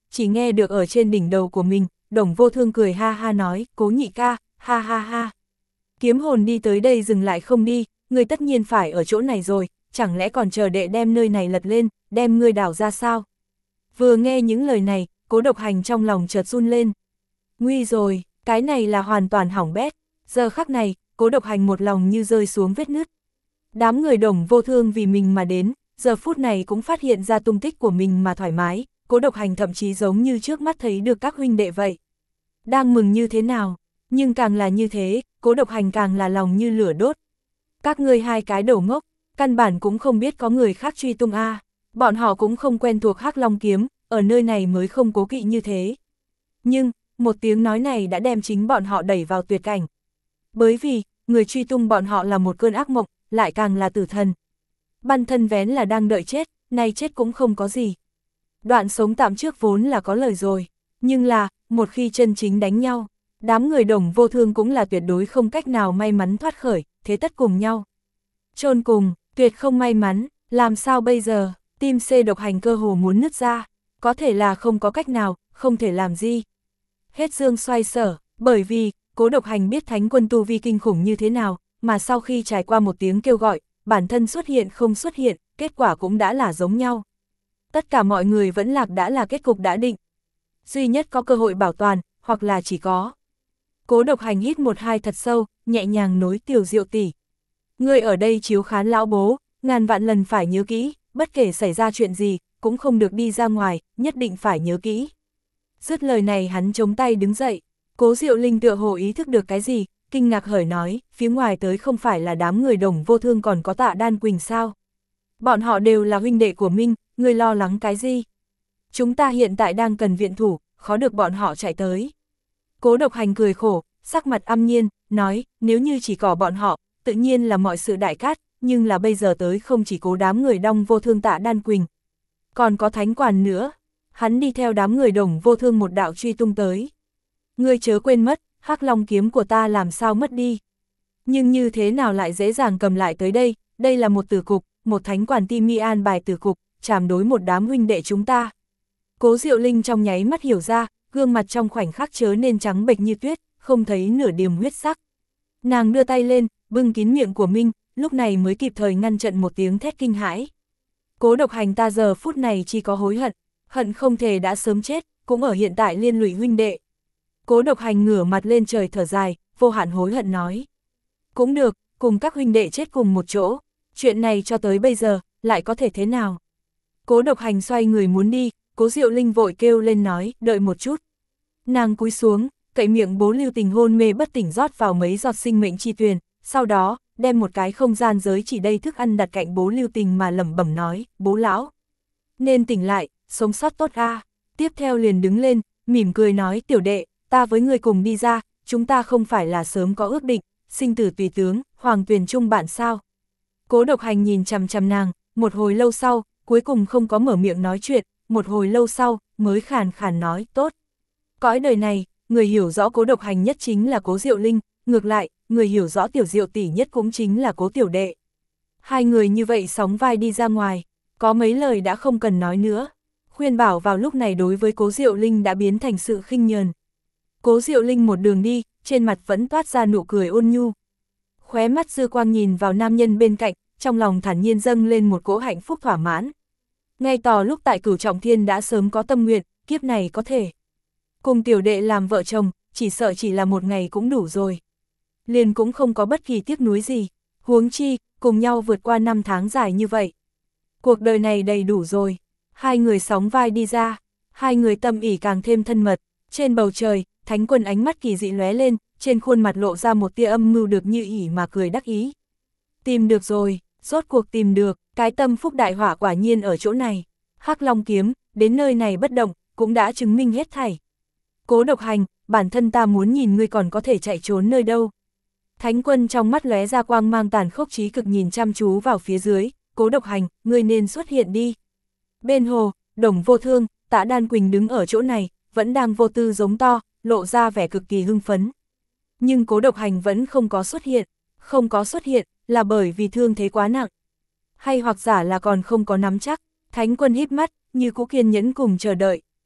chỉ nghe được ở trên đỉnh đầu của mình, Đồng Vô Thương cười ha ha nói, Cố nhị ca, ha ha ha. Kiếm hồn đi tới đây dừng lại không đi, ngươi tất nhiên phải ở chỗ này rồi, chẳng lẽ còn chờ đệ đem nơi này lật lên, đem ngươi đảo ra sao? Vừa nghe những lời này, Cố Độc Hành trong lòng chợt run lên. Nguy rồi, cái này là hoàn toàn hỏng bét. Giờ khắc này, Cố Độc Hành một lòng như rơi xuống vết nứt. Đám người Đồng Vô Thương vì mình mà đến, giờ phút này cũng phát hiện ra tung tích của mình mà thoải mái, Cố Độc Hành thậm chí giống như trước mắt thấy được các huynh đệ vậy. Đang mừng như thế nào, nhưng càng là như thế, Cố Độc Hành càng là lòng như lửa đốt. Các ngươi hai cái đầu ngốc, căn bản cũng không biết có người khác truy tung a, bọn họ cũng không quen thuộc Hắc Long kiếm, ở nơi này mới không cố kỵ như thế. Nhưng, một tiếng nói này đã đem chính bọn họ đẩy vào tuyệt cảnh. Bởi vì, người truy tung bọn họ là một cơn ác mộng, lại càng là tử thần. Ban thân vén là đang đợi chết, nay chết cũng không có gì. Đoạn sống tạm trước vốn là có lời rồi, nhưng là, một khi chân chính đánh nhau, đám người Đồng Vô Thương cũng là tuyệt đối không cách nào may mắn thoát khởi, thế tất cùng nhau. Chôn cùng, tuyệt không may mắn, làm sao bây giờ, tim C Độc Hành cơ hồ muốn nứt ra, có thể là không có cách nào, không thể làm gì. Hết dương xoay sở, bởi vì, Cố Độc Hành biết Thánh Quân tu vi kinh khủng như thế nào, mà sau khi trải qua một tiếng kêu gọi, bản thân xuất hiện không xuất hiện, kết quả cũng đã là giống nhau. Tất cả mọi người vẫn lạc đã là kết cục đã định. Duy nhất có cơ hội bảo toàn, hoặc là chỉ có. Cố Độc Hành hít một hai thật sâu, nhẹ nhàng nối Tiểu Diệu tỷ. Ngươi ở đây chiếu khán lão bố, ngàn vạn lần phải nhớ kỹ, bất kể xảy ra chuyện gì, cũng không được đi ra ngoài, nhất định phải nhớ kỹ. Dứt lời này hắn chống tay đứng dậy, Cố Diệu Linh tựa hồ ý thức được cái gì, kinh ngạc hởi nói, phía ngoài tới không phải là đám người Đồng Vô Thương còn có Tạ Đan Quỳnh sao? Bọn họ đều là huynh đệ của Minh, ngươi lo lắng cái gì? Chúng ta hiện tại đang cần viện thủ, khó được bọn họ chạy tới. Cố Độc Hành cười khổ, sắc mặt âm nhiên, nói, nếu như chỉ có bọn họ, tự nhiên là mọi sự đại cát, nhưng là bây giờ tới không chỉ Cố đám người Đồng Vô Thương Tạ Đan Quỳnh, còn có Thánh Quản nữa. Hắn đi theo đám người Đồng Vô Thương một đạo truy tung tới. Ngươi chớ quên mất, Hắc Long kiếm của ta làm sao mất đi. Nhưng như thế nào lại dễ dàng cầm lại tới đây, đây là một tử cục, một Thánh Quản ti mi an bài tử cục, chàm đối một đám huynh đệ chúng ta. Cố Diệu Linh trong nháy mắt hiểu ra, gương mặt trong khoảnh khắc chớ nên trắng bệch như tuyết, không thấy nửa điểm huyết sắc. Nàng đưa tay lên, bưng kín miệng của Minh, lúc này mới kịp thời ngăn chặn một tiếng thét kinh hãi. Cố Độc Hành ta giờ phút này chỉ có hối hận, hận không thể đã sớm chết, cũng ở hiện tại liên lụy huynh đệ. Cố Độc Hành ngửa mặt lên trời thở dài, vô hạn hối hận nói. Cũng được, cùng các huynh đệ chết cùng một chỗ, chuyện này cho tới bây giờ, lại có thể thế nào? Cố Độc Hành xoay người muốn đi, Cố Diệu Linh vội kêu lên nói, đợi một chút. Nàng cúi xuống, cậy miệng Bố Lưu Tình hôn mê bất tỉnh rót vào mấy giọt sinh mệnh chi tuyền, sau đó, đem một cái không gian giới chỉ đây thức ăn đặt cạnh Bố Lưu Tình mà lẩm bẩm nói, bố lão. Nên tỉnh lại, sống sót tốt a. Tiếp theo liền đứng lên, mỉm cười nói, tiểu đệ, ta với người cùng đi ra, chúng ta không phải là sớm có ước định, sinh tử tùy tướng, hoàng tuyền chung bạn sao. Cố Độc Hành nhìn chằm chằm nàng, một hồi lâu sau, cuối cùng không có mở miệng nói chuyện, một hồi lâu sau, mới khàn khàn nói, tốt. Cõi đời này, người hiểu rõ Cố Độc Hành nhất chính là Cố Diệu Linh, ngược lại, người hiểu rõ Tiểu Diệu tỷ nhất cũng chính là Cố tiểu đệ. Hai người như vậy sóng vai đi ra ngoài, có mấy lời đã không cần nói nữa. Khuyên bảo vào lúc này đối với Cố Diệu Linh đã biến thành sự khinh nhờn. Cố Diệu Linh một đường đi, trên mặt vẫn toát ra nụ cười ôn nhu. Khóe mắt dư quang nhìn vào nam nhân bên cạnh, trong lòng thản nhiên dâng lên một cỗ hạnh phúc thỏa mãn. Ngay tỏ lúc tại Cửu Trọng Thiên đã sớm có tâm nguyện, kiếp này có thể cùng tiểu đệ làm vợ chồng, chỉ sợ chỉ là một ngày cũng đủ rồi. Liền cũng không có bất kỳ tiếc nuối gì, huống chi, cùng nhau vượt qua năm tháng dài như vậy. Cuộc đời này đầy đủ rồi. Hai người sóng vai đi ra, hai người tâm ỉ càng thêm thân mật. Trên bầu trời, Thánh Quân ánh mắt kỳ dị lóe lên, trên khuôn mặt lộ ra một tia âm mưu được như ỉ mà cười đắc ý. Tìm được rồi, rốt cuộc tìm được, cái tâm phúc đại hỏa quả nhiên ở chỗ này. Hắc Long kiếm, đến nơi này bất động, cũng đã chứng minh hết thảy. Cố Độc Hành, bản thân ta muốn nhìn ngươi còn có thể chạy trốn nơi đâu. Thánh Quân trong mắt lóe ra quang mang tàn khốc trí cực nhìn chăm chú vào phía dưới, Cố Độc Hành, ngươi nên xuất hiện đi. Bên hồ, Đồng Vô Thương, Tạ Đan Quỳnh đứng ở chỗ này, vẫn đang vô tư giống to, lộ ra vẻ cực kỳ hưng phấn. Nhưng Cố Độc Hành vẫn không có xuất hiện, không có xuất hiện, là bởi vì thương thế quá nặng. Hay hoặc giả là còn không có nắm chắc, Thánh Quân híp mắt, như cũ kiên nhẫn cùng chờ đợi.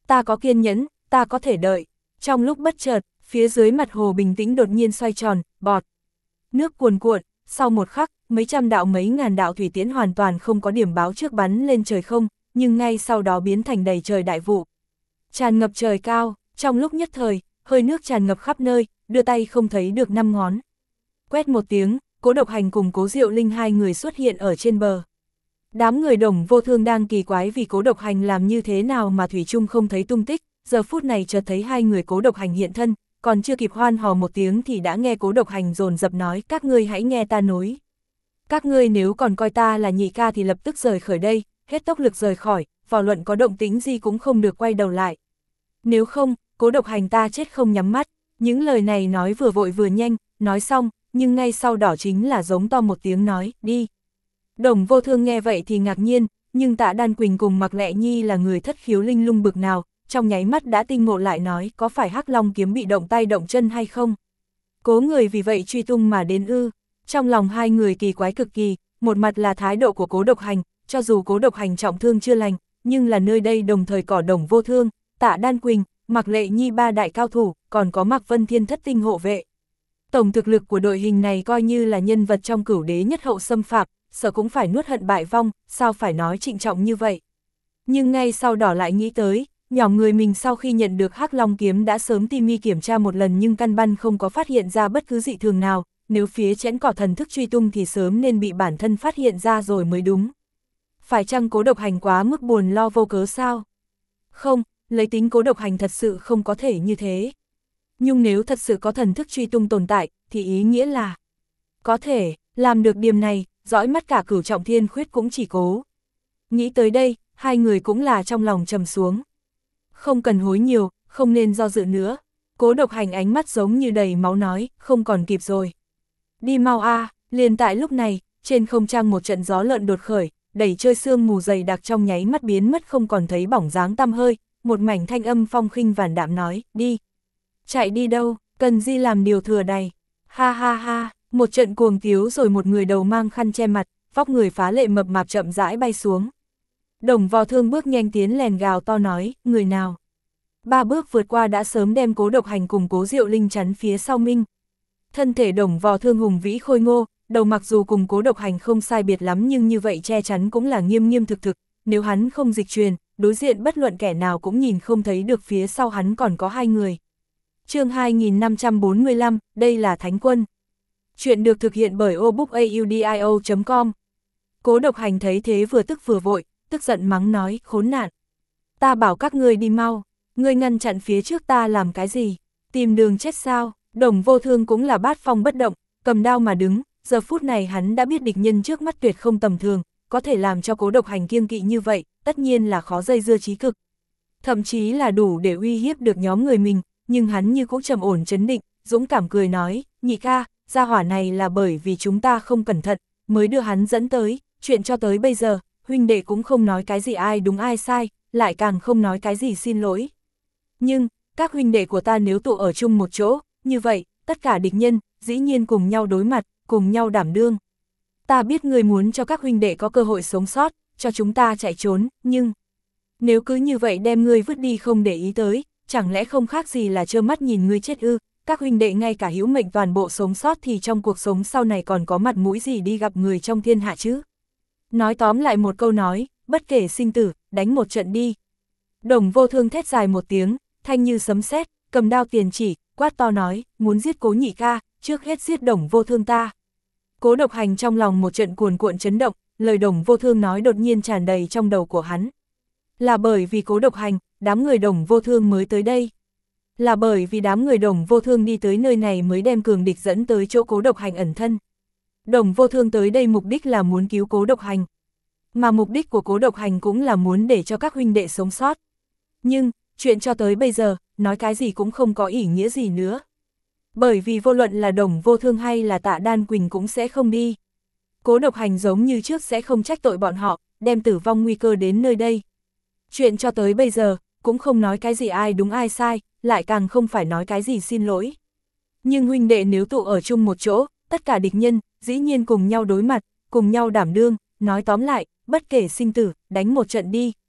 Ta có kiên nhẫn, ta có thể đợi. Trong lúc bất chợt, phía dưới mặt hồ bình tĩnh đột nhiên xoay tròn, bọt. Nước cuồn cuộn, sau một khắc, mấy trăm đạo mấy ngàn đạo thủy tiễn hoàn toàn không có điểm báo trước bắn lên trời không, nhưng ngay sau đó biến thành đầy trời đại vụ. Tràn ngập trời cao, trong lúc nhất thời, hơi nước tràn ngập khắp nơi, đưa tay không thấy được năm ngón. Quét một tiếng, Cố Độc Hành cùng Cố Diệu Linh hai người xuất hiện ở trên bờ. Đám người Đồng Vô Thương đang kỳ quái vì Cố Độc Hành làm như thế nào mà thủy chung không thấy tung tích, giờ phút này chợt thấy hai người Cố Độc Hành hiện thân, còn chưa kịp hoan hò một tiếng thì đã nghe Cố Độc Hành dồn dập nói: các ngươi hãy nghe ta nối. Các ngươi nếu còn coi ta là nhị ca thì lập tức rời khỏi đây, hết tốc lực rời khỏi, vào luận có động tĩnh gì cũng không được quay đầu lại. Nếu không, Cố Độc Hành ta chết không nhắm mắt. Những lời này nói vừa vội vừa nhanh, nói xong, nhưng ngay sau đó chính là giống to một tiếng nói, đi. Đồng Vô Thương nghe vậy thì ngạc nhiên, nhưng Tạ Đan Quỳnh cùng Mạc Lệ Nhi là người thất khiếu linh lung bực nào, trong nháy mắt đã tinh ngộ lại nói, có phải Hắc Long kiếm bị động tay động chân hay không? Cố người vì vậy truy tung mà đến ư. Trong lòng hai người kỳ quái cực kỳ, một mặt là thái độ của Cố Độc Hành, cho dù Cố Độc Hành trọng thương chưa lành, nhưng là nơi đây đồng thời có Đồng Vô Thương, Tạ Đan Quỳnh, Mạc Lệ Nhi ba đại cao thủ, còn có Mạc Vân Thiên thất tinh hộ vệ. Tổng thực lực của đội hình này coi như là nhân vật trong cửu đế nhất hậu xâm phạm, sợ cũng phải nuốt hận bại vong, sao phải nói trịnh trọng như vậy. Nhưng ngay sau đó lại nghĩ tới, nhỏ người mình sau khi nhận được Hắc Long kiếm đã sớm tim mi kiểm tra một lần nhưng căn bản không có phát hiện ra bất cứ dị thường nào, nếu phía chẽn cỏ thần thức truy tung thì sớm nên bị bản thân phát hiện ra rồi mới đúng. Phải chăng Cố Độc Hành quá mức buồn lo vô cớ sao? Không, lấy tính Cố Độc Hành thật sự không có thể như thế. Nhưng nếu thật sự có thần thức truy tung tồn tại, thì ý nghĩa là có thể, làm được điểm này, dõi mắt cả Cửu Trọng Thiên Khuyết cũng chỉ Cố. Nghĩ tới đây, hai người cũng là trong lòng trầm xuống. Không cần hối nhiều, không nên do dự nữa. Cố Độc Hành ánh mắt giống như đầy máu nói, không còn kịp rồi. Đi mau a. À. Liền tại lúc này, trên không trung một trận gió lợn đột khởi, đẩy chơi sương mù dày đặc trong nháy mắt biến mất không còn thấy bỏng dáng tăm hơi, một mảnh thanh âm phong khinh vàn đạm nói, đi. Chạy đi đâu, cần gì làm điều thừa này. Ha ha ha, một trận cuồng tiếu rồi một người đầu mang khăn che mặt, vóc người phá lệ mập mạp chậm rãi bay xuống. Đồng Vô Thương bước nhanh tiến lèn gào to nói, người nào? Ba bước vượt qua đã sớm đem Cố Độc Hành cùng Cố Diệu Linh chắn phía sau Minh. Thân thể Đồng Vô Thương hùng vĩ khôi ngô, đầu mặc dù cùng Cố Độc Hành không sai biệt lắm nhưng như vậy che chắn cũng là nghiêm nghiêm thực thực, nếu hắn không dịch truyền, đối diện bất luận kẻ nào cũng nhìn không thấy được phía sau hắn còn có hai người. Chương hai nghìn năm trăm bốn mươi lăm, đây là Thánh Quân. Chuyện được thực hiện bởi obookaudio chấm com. Cố Độc Hành thấy thế vừa tức vừa vội, tức giận mắng nói, khốn nạn. Ta bảo các ngươi đi mau, ngươi ngăn chặn phía trước ta làm cái gì? Tìm đường chết sao? Đồng Vô Thương cũng là bát phong bất động, cầm đao mà đứng, giờ phút này hắn đã biết địch nhân trước mắt tuyệt không tầm thường, có thể làm cho Cố Độc Hành kiêng kỵ như vậy, tất nhiên là khó dây dưa chí cực. Thậm chí là đủ để uy hiếp được nhóm người mình, nhưng hắn như cũng trầm ổn trấn định, dũng cảm cười nói, nhị ca, gia hỏa này là bởi vì chúng ta không cẩn thận, mới đưa hắn dẫn tới, chuyện cho tới bây giờ, huynh đệ cũng không nói cái gì ai đúng ai sai, lại càng không nói cái gì xin lỗi. Nhưng, các huynh đệ của ta nếu tụ ở chung một chỗ, như vậy, tất cả địch nhân, dĩ nhiên cùng nhau đối mặt, cùng nhau đảm đương. Ta biết người muốn cho các huynh đệ có cơ hội sống sót, cho chúng ta chạy trốn, nhưng nếu cứ như vậy đem ngươi vứt đi không để ý tới, chẳng lẽ không khác gì là trơ mắt nhìn ngươi chết ư? Các huynh đệ ngay cả hữu mệnh toàn bộ sống sót thì trong cuộc sống sau này còn có mặt mũi gì đi gặp người trong thiên hạ chứ? Nói tóm lại một câu nói, bất kể sinh tử, đánh một trận đi. Đồng Vô Thương thét dài một tiếng, thanh như sấm sét, cầm đao tiền chỉ, quát to nói, muốn giết Cố nhị ca, trước hết giết Đồng Vô Thương ta. Cố Độc Hành trong lòng một trận cuồn cuộn chấn động, lời Đồng Vô Thương nói đột nhiên tràn đầy trong đầu của hắn. Là bởi vì Cố Độc Hành, đám người Đồng Vô Thương mới tới đây. Là bởi vì đám người Đồng Vô Thương đi tới nơi này mới đem cường địch dẫn tới chỗ Cố Độc Hành ẩn thân. Đồng Vô Thương tới đây mục đích là muốn cứu Cố Độc Hành. Mà mục đích của Cố Độc Hành cũng là muốn để cho các huynh đệ sống sót. Nhưng, chuyện cho tới bây giờ, nói cái gì cũng không có ý nghĩa gì nữa. Bởi vì vô luận là Đồng Vô Thương hay là Tạ Đan Quỳnh cũng sẽ không đi. Cố Độc Hành giống như trước sẽ không trách tội bọn họ, đem tử vong nguy cơ đến nơi đây. Chuyện cho tới bây giờ, cũng không nói cái gì ai đúng ai sai, lại càng không phải nói cái gì xin lỗi. Nhưng huynh đệ nếu tụ ở chung một chỗ, tất cả địch nhân, dĩ nhiên cùng nhau đối mặt, cùng nhau đảm đương, nói tóm lại, bất kể sinh tử, đánh một trận đi.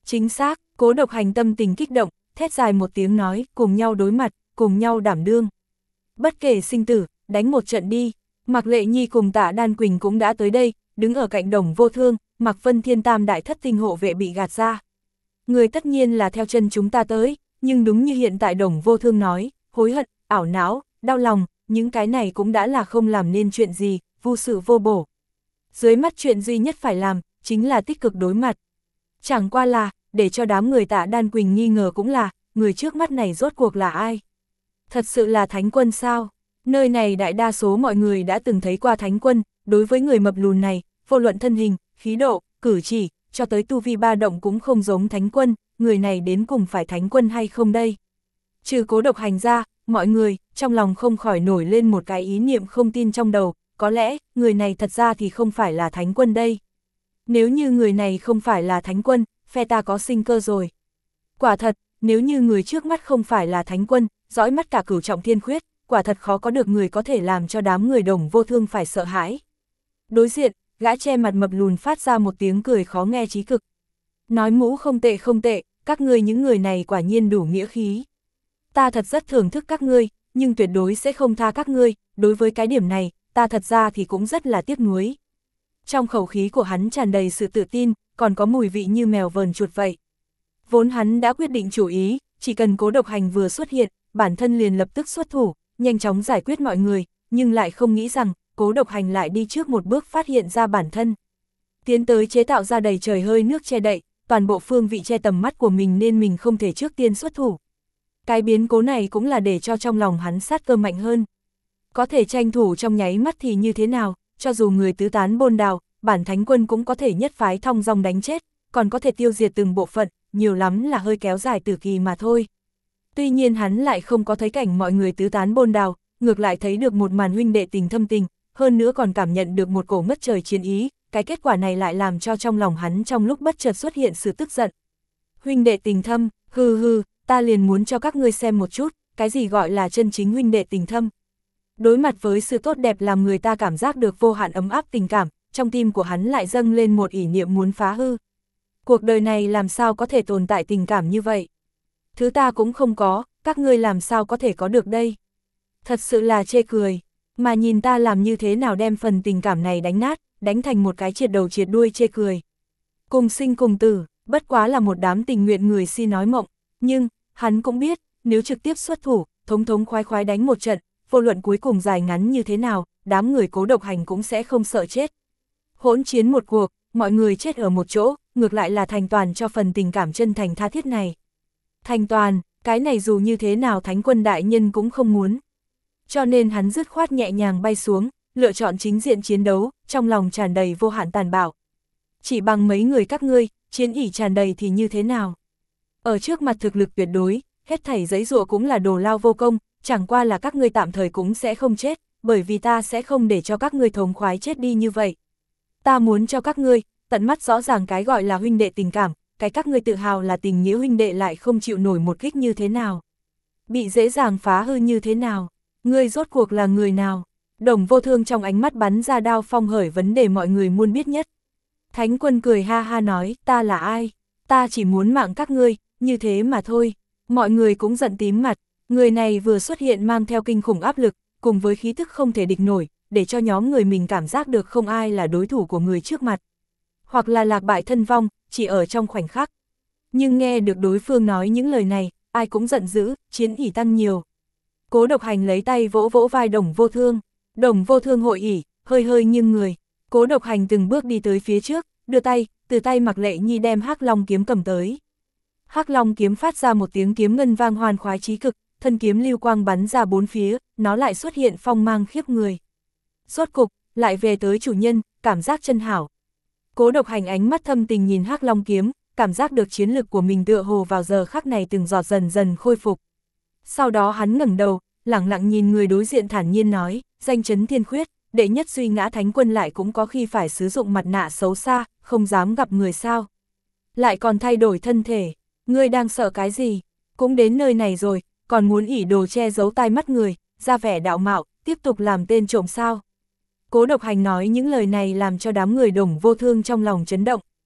Chính xác, Cố Độc Hành tâm tình kích động, thét dài một tiếng nói, cùng nhau đối mặt, cùng nhau đảm đương. Bất kể sinh tử, đánh một trận đi. Mạc Lệ Nhi cùng Tạ Đan Quỳnh cũng đã tới đây, đứng ở cạnh Đồng Vô Thương, Mạc Vân Thiên tam đại thất tinh hộ vệ bị gạt ra. Người tất nhiên là theo chân chúng ta tới, nhưng đúng như hiện tại Đồng Vô Thương nói, hối hận, ảo não, đau lòng, những cái này cũng đã là không làm nên chuyện gì, vô sự vô bổ. Dưới mắt chuyện duy nhất phải làm, chính là tích cực đối mặt. Chẳng qua là, để cho đám người Tạ Đan Quỳnh nghi ngờ cũng là, người trước mắt này rốt cuộc là ai? Thật sự là Thánh Quân sao? Nơi này đại đa số mọi người đã từng thấy qua Thánh Quân, đối với người mập lùn này, vô luận thân hình, khí độ, cử chỉ, cho tới tu vi ba động cũng không giống Thánh Quân, người này đến cùng phải Thánh Quân hay không đây? Trừ Cố Độc Hành ra, mọi người, trong lòng không khỏi nổi lên một cái ý niệm không tin trong đầu, có lẽ, người này thật ra thì không phải là Thánh Quân đây. Nếu như người này không phải là Thánh Quân, phe ta có sinh cơ rồi. Quả thật, nếu như người trước mắt không phải là Thánh Quân, dõi mắt cả Cửu Trọng Thiên Khuyết, quả thật khó có được người có thể làm cho đám người Đồng Vô Thương phải sợ hãi. Đối diện, gã che mặt mập lùn phát ra một tiếng cười khó nghe chí cực. Nói mũ không tệ không tệ, các ngươi những người này quả nhiên đủ nghĩa khí. Ta thật rất thưởng thức các ngươi, nhưng tuyệt đối sẽ không tha các ngươi, đối với cái điểm này, ta thật ra thì cũng rất là tiếc nuối. Trong khẩu khí của hắn tràn đầy sự tự tin, còn có mùi vị như mèo vờn chuột vậy. Vốn hắn đã quyết định chủ ý, chỉ cần Cố Độc Hành vừa xuất hiện, bản thân liền lập tức xuất thủ, nhanh chóng giải quyết mọi người, nhưng lại không nghĩ rằng, Cố Độc Hành lại đi trước một bước phát hiện ra bản thân. Tiến tới chế tạo ra đầy trời hơi nước che đậy, toàn bộ phương vị che tầm mắt của mình nên mình không thể trước tiên xuất thủ. Cái biến cố này cũng là để cho trong lòng hắn sát cơ mạnh hơn. Có thể tranh thủ trong nháy mắt thì như thế nào, cho dù người tứ tán bôn đào, bản Thánh Quân cũng có thể nhất phái thong dong đánh chết, còn có thể tiêu diệt từng bộ phận, nhiều lắm là hơi kéo dài tử kỳ mà thôi. Tuy nhiên hắn lại không có thấy cảnh mọi người tứ tán bôn đào, ngược lại thấy được một màn huynh đệ tình thâm tình, hơn nữa còn cảm nhận được một cổ ngất trời chiến ý, cái kết quả này lại làm cho trong lòng hắn trong lúc bất chợt xuất hiện sự tức giận. Huynh đệ tình thâm, hừ hừ, ta liền muốn cho các ngươi xem một chút, cái gì gọi là chân chính huynh đệ tình thâm. Đối mặt với sự tốt đẹp làm người ta cảm giác được vô hạn ấm áp tình cảm, trong tim của hắn lại dâng lên một ý niệm muốn phá hư. Cuộc đời này làm sao có thể tồn tại tình cảm như vậy? Thứ ta cũng không có, các ngươi làm sao có thể có được đây? Thật sự là chê cười, mà nhìn ta làm như thế nào đem phần tình cảm này đánh nát, đánh thành một cái triệt đầu triệt đuôi chê cười. Cùng sinh cùng tử, bất quá là một đám tình nguyện người si nói mộng, nhưng, hắn cũng biết, nếu trực tiếp xuất thủ, thống thống khoái khoái đánh một trận, vô luận cuối cùng dài ngắn như thế nào, đám người Cố Độc Hành cũng sẽ không sợ chết. Hỗn chiến một cuộc, mọi người chết ở một chỗ, ngược lại là thành toàn cho phần tình cảm chân thành tha thiết này. Thành toàn, cái này dù như thế nào Thánh Quân đại nhân cũng không muốn. Cho nên hắn dứt khoát nhẹ nhàng bay xuống, lựa chọn chính diện chiến đấu, trong lòng tràn đầy vô hạn tàn bạo. Chỉ bằng mấy người các ngươi, chiến ỷ tràn đầy thì như thế nào? Ở trước mặt thực lực tuyệt đối, hết thảy giấy dụa cũng là đồ lao vô công, chẳng qua là các ngươi tạm thời cũng sẽ không chết, bởi vì ta sẽ không để cho các ngươi thống khoái chết đi như vậy. Ta muốn cho các ngươi, tận mắt rõ ràng cái gọi là huynh đệ tình cảm, cái các ngươi tự hào là tình nghĩa huynh đệ lại không chịu nổi một kích như thế nào. Bị dễ dàng phá hư như thế nào, ngươi rốt cuộc là người nào? Đồng Vô Thương trong ánh mắt bắn ra đao phong hởi vấn đề mọi người muốn biết nhất. Thánh Quân cười ha ha nói, ta là ai? Ta chỉ muốn mạng các ngươi, như thế mà thôi. Mọi người cũng giận tím mặt, người này vừa xuất hiện mang theo kinh khủng áp lực, cùng với khí thức không thể địch nổi, để cho nhóm người mình cảm giác được không ai là đối thủ của người trước mặt. Hoặc là lạc bại thân vong, chỉ ở trong khoảnh khắc. Nhưng nghe được đối phương nói những lời này, ai cũng giận dữ, chiến ỷ tăng nhiều. Cố Độc Hành lấy tay vỗ vỗ vai Đồng Vô Thương, Đồng Vô Thương hội ỷ, hơi hơi nghiêng người. Cố Độc Hành từng bước đi tới phía trước, đưa tay, từ tay Mạc Lệ Nhi đem Hắc Long kiếm cầm tới. Hắc Long kiếm phát ra một tiếng kiếm ngân vang hoàn khoái chí cực, thân kiếm lưu quang bắn ra bốn phía, nó lại xuất hiện phong mang khiếp người. Rốt cục, lại về tới chủ nhân, cảm giác chân hảo. Cố Độc Hành ánh mắt thâm tình nhìn Hắc Long kiếm, cảm giác được chiến lực của mình tựa hồ vào giờ khắc này từng giọt dần dần khôi phục. Sau đó hắn ngẩng đầu, lẳng lặng nhìn người đối diện thản nhiên nói, danh chấn thiên khuyết, đệ nhất duy ngã Thánh Quân lại cũng có khi phải sử dụng mặt nạ xấu xa, không dám gặp người sao. Lại còn thay đổi thân thể, ngươi đang sợ cái gì? Cũng đến nơi này rồi, còn muốn ỷ đồ che giấu tai mắt người, ra vẻ đạo mạo, tiếp tục làm tên trộm sao? Cố Độc Hành nói những lời này làm cho đám người Đồng Vô Thương trong lòng chấn động.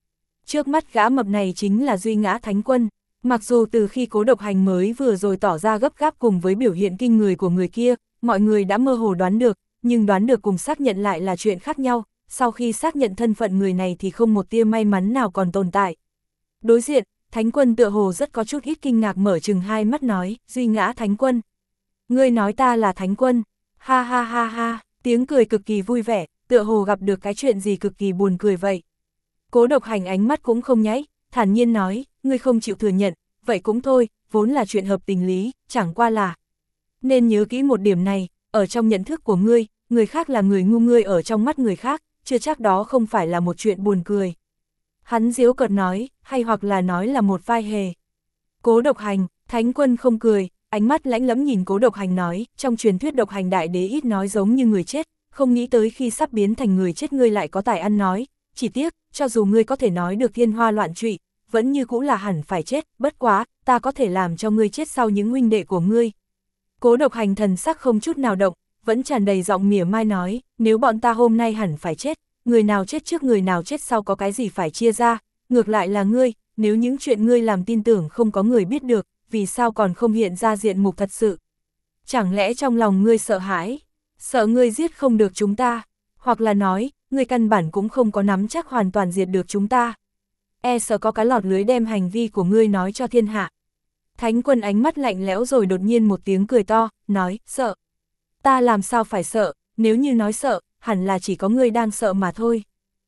Trước mắt gã mập này chính là Duy Ngã Thánh Quân. Mặc dù từ khi Cố Độc Hành mới vừa rồi tỏ ra gấp gáp cùng với biểu hiện kinh người của người kia, mọi người đã mơ hồ đoán được, nhưng đoán được cùng xác nhận lại là chuyện khác nhau, sau khi xác nhận thân phận người này thì không một tia may mắn nào còn tồn tại. Đối diện, Thánh Quân tựa hồ rất có chút ít kinh ngạc mở chừng hai mắt nói, Duy Ngã Thánh Quân. Ngươi nói ta là Thánh Quân, ha ha ha ha, tiếng cười cực kỳ vui vẻ, tựa hồ gặp được cái chuyện gì cực kỳ buồn cười vậy. Cố Độc Hành ánh mắt cũng không nháy, thản nhiên nói, ngươi không chịu thừa nhận, vậy cũng thôi, vốn là chuyện hợp tình lý, chẳng qua là. Nên nhớ kỹ một điểm này, ở trong nhận thức của ngươi, người khác là người ngu, ngươi ở trong mắt người khác, chưa chắc đó không phải là một chuyện buồn cười. Hắn giễu cợt nói, hay hoặc là nói là một vai hề. Cố Độc Hành, Thánh Quân không cười, ánh mắt lãnh lẫm nhìn Cố Độc Hành nói, trong truyền thuyết Độc Hành đại đế ít nói giống như người chết, không nghĩ tới khi sắp biến thành người chết ngươi lại có tài ăn nói, chỉ tiếc, cho dù ngươi có thể nói được thiên hoa loạn trụy, vẫn như cũ là hẳn phải chết, bất quá, ta có thể làm cho ngươi chết sau những huynh đệ của ngươi. Cố Độc Hành thần sắc không chút nào động, vẫn tràn đầy giọng mỉa mai nói, nếu bọn ta hôm nay hẳn phải chết, người nào chết trước người nào chết sau có cái gì phải chia ra, ngược lại là ngươi, nếu những chuyện ngươi làm tin tưởng không có người biết được, vì sao còn không hiện ra diện mục thật sự? Chẳng lẽ trong lòng ngươi sợ hãi, sợ ngươi giết không được chúng ta, hoặc là nói, ngươi căn bản cũng không có nắm chắc hoàn toàn diệt được chúng ta. E sợ có cái lọt lưới đem hành vi của ngươi nói cho thiên hạ. Thánh Quân ánh mắt lạnh lẽo rồi đột nhiên một tiếng cười to, nói, sợ. Ta làm sao phải sợ, nếu như nói sợ, hẳn là chỉ có ngươi đang sợ mà thôi.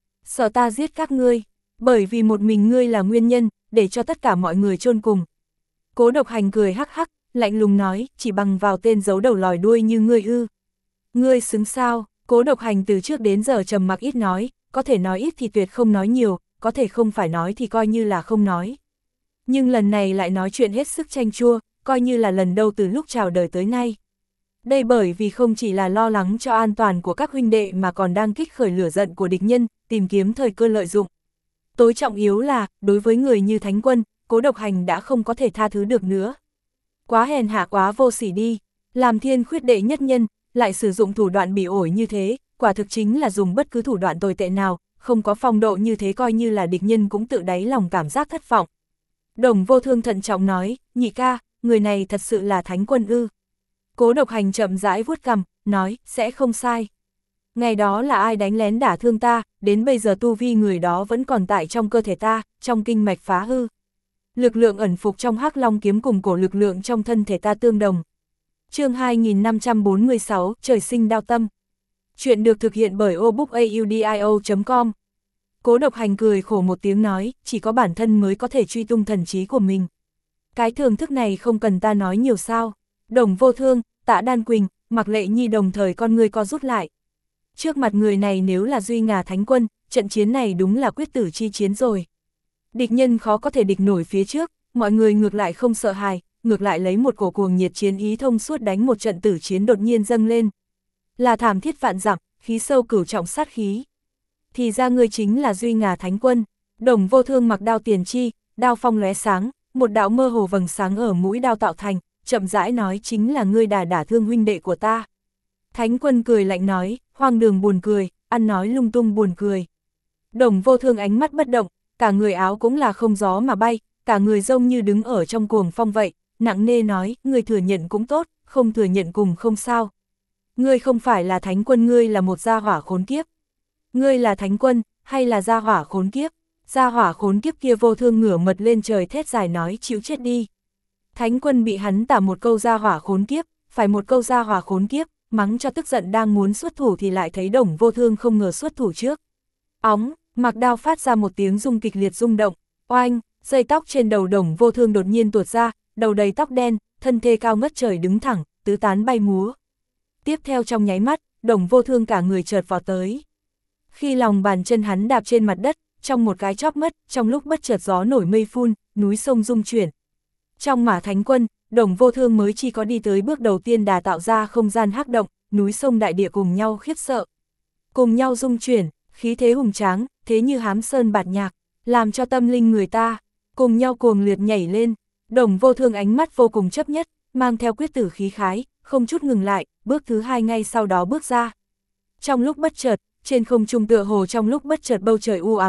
Sợ ta giết các ngươi, bởi vì một mình ngươi là nguyên nhân, để cho tất cả mọi người chôn cùng. Cố Độc Hành cười hắc hắc, lạnh lùng nói, chỉ bằng vào tên giấu đầu lòi đuôi như ngươi ư. Ngươi xứng sao? Cố Độc Hành từ trước đến giờ trầm mặc ít nói, có thể nói ít thì tuyệt không nói nhiều, có thể không phải nói thì coi như là không nói. Nhưng lần này lại nói chuyện hết sức chanh chua, coi như là lần đầu từ lúc chào đời tới nay. Đây bởi vì không chỉ là lo lắng cho an toàn của các huynh đệ mà còn đang kích khởi lửa giận của địch nhân, tìm kiếm thời cơ lợi dụng. Tối trọng yếu là, đối với người như Thánh Quân, Cố Độc Hành đã không có thể tha thứ được nữa. Quá hèn hạ, quá vô sỉ đi, làm thiên khuyết đệ nhất nhân, lại sử dụng thủ đoạn bỉ ổi như thế, quả thực chính là dùng bất cứ thủ đoạn tồi tệ nào, không có phong độ như thế coi như là địch nhân cũng tự đáy lòng cảm giác thất vọng. Đồng Vô Thương thận trọng nói, nhị ca, người này thật sự là Thánh Quân ư? Cố Độc Hành chậm rãi vuốt cằm, nói, sẽ không sai. Ngày đó là ai đánh lén đả thương ta, đến bây giờ tu vi người đó vẫn còn tại trong cơ thể ta, trong kinh mạch phá hư. Lực lượng ẩn phục trong Hắc Long kiếm cùng cổ lực lượng trong thân thể ta tương đồng. Chương hai nghìn năm trăm bốn mươi sáu, Trời sinh đao tâm. Chuyện được thực hiện bởi obookaudio chấm com. Cố Độc Hành cười khổ một tiếng nói, chỉ có bản thân mới có thể truy tung thần trí của mình. Cái thưởng thức này không cần ta nói nhiều sao. Đồng Vô Thương, Tạ Đan Quỳnh, Mạc Lệ Nhi đồng thời con ngươi co rút lại. Trước mặt người này nếu là Duy Ngà Thánh Quân, trận chiến này đúng là quyết tử chi chiến rồi. Địch nhân khó có thể địch nổi phía trước, mọi người ngược lại không sợ hãi, ngược lại lấy một cổ cuồng nhiệt chiến ý thông suốt đánh một trận tử chiến đột nhiên dâng lên. Là thảm thiết vạn dặm, khí sâu cửu trọng sát khí. Thì ra ngươi chính là Duy Ngà Thánh Quân. Đồng Vô Thương mặc đao tiền chi, đao phong lóe sáng, một đạo mơ hồ vầng sáng ở mũi đao tạo thành, chậm rãi nói chính là ngươi đả đả thương huynh đệ của ta. Thánh Quân cười lạnh nói, hoang đường buồn cười, ăn nói lung tung buồn cười. Đồng Vô Thương ánh mắt bất động, cả người áo cũng là không gió mà bay, cả người giống như đứng ở trong cuồng phong vậy, nặng nề nói, ngươi thừa nhận cũng tốt, không thừa nhận cùng không sao. Ngươi không phải là Thánh Quân, ngươi là một gia hỏa khốn kiếp. Ngươi là Thánh Quân, hay là gia hỏa khốn kiếp? Gia hỏa khốn kiếp kia Vô Thương ngửa mật lên trời thét dài nói, chịu chết đi. Thánh Quân bị hắn tả một câu gia hỏa khốn kiếp, phải một câu gia hỏa khốn kiếp, mắng cho tức giận đang muốn xuất thủ thì lại thấy Đồng Vô Thương không ngờ xuất thủ trước. Óng, mặc đao phát ra một tiếng rung kịch liệt rung động, oanh, dây tóc trên đầu Đồng Vô Thương đột nhiên tuột ra, đầu đầy tóc đen, thân thể cao ngất trời đứng thẳng, tứ tán bay múa. Tiếp theo trong nháy mắt, Đồng Vô Thương cả người chợt vọt tới. Khi lòng bàn chân hắn đạp trên mặt đất, trong một cái chóp mất, trong lúc bất chợt gió nổi mây phun, núi sông rung chuyển. Trong Mã Thánh Quân, Đồng Vô Thương mới chỉ có đi tới bước đầu tiên đã tạo ra không gian hắc động, núi sông đại địa cùng nhau khiếp sợ. Cùng nhau rung chuyển, khí thế hùng tráng, thế như hám sơn bạt nhạc, làm cho tâm linh người ta, cùng nhau cuồng liệt nhảy lên. Đồng Vô Thương ánh mắt vô cùng chấp nhất, mang theo quyết tử khí khái, không chút ngừng lại, bước thứ hai ngay sau đó bước ra. Trong lúc bất chợt, trên không trung tựa hồ trong lúc bất chợt bầu trời u ám đi,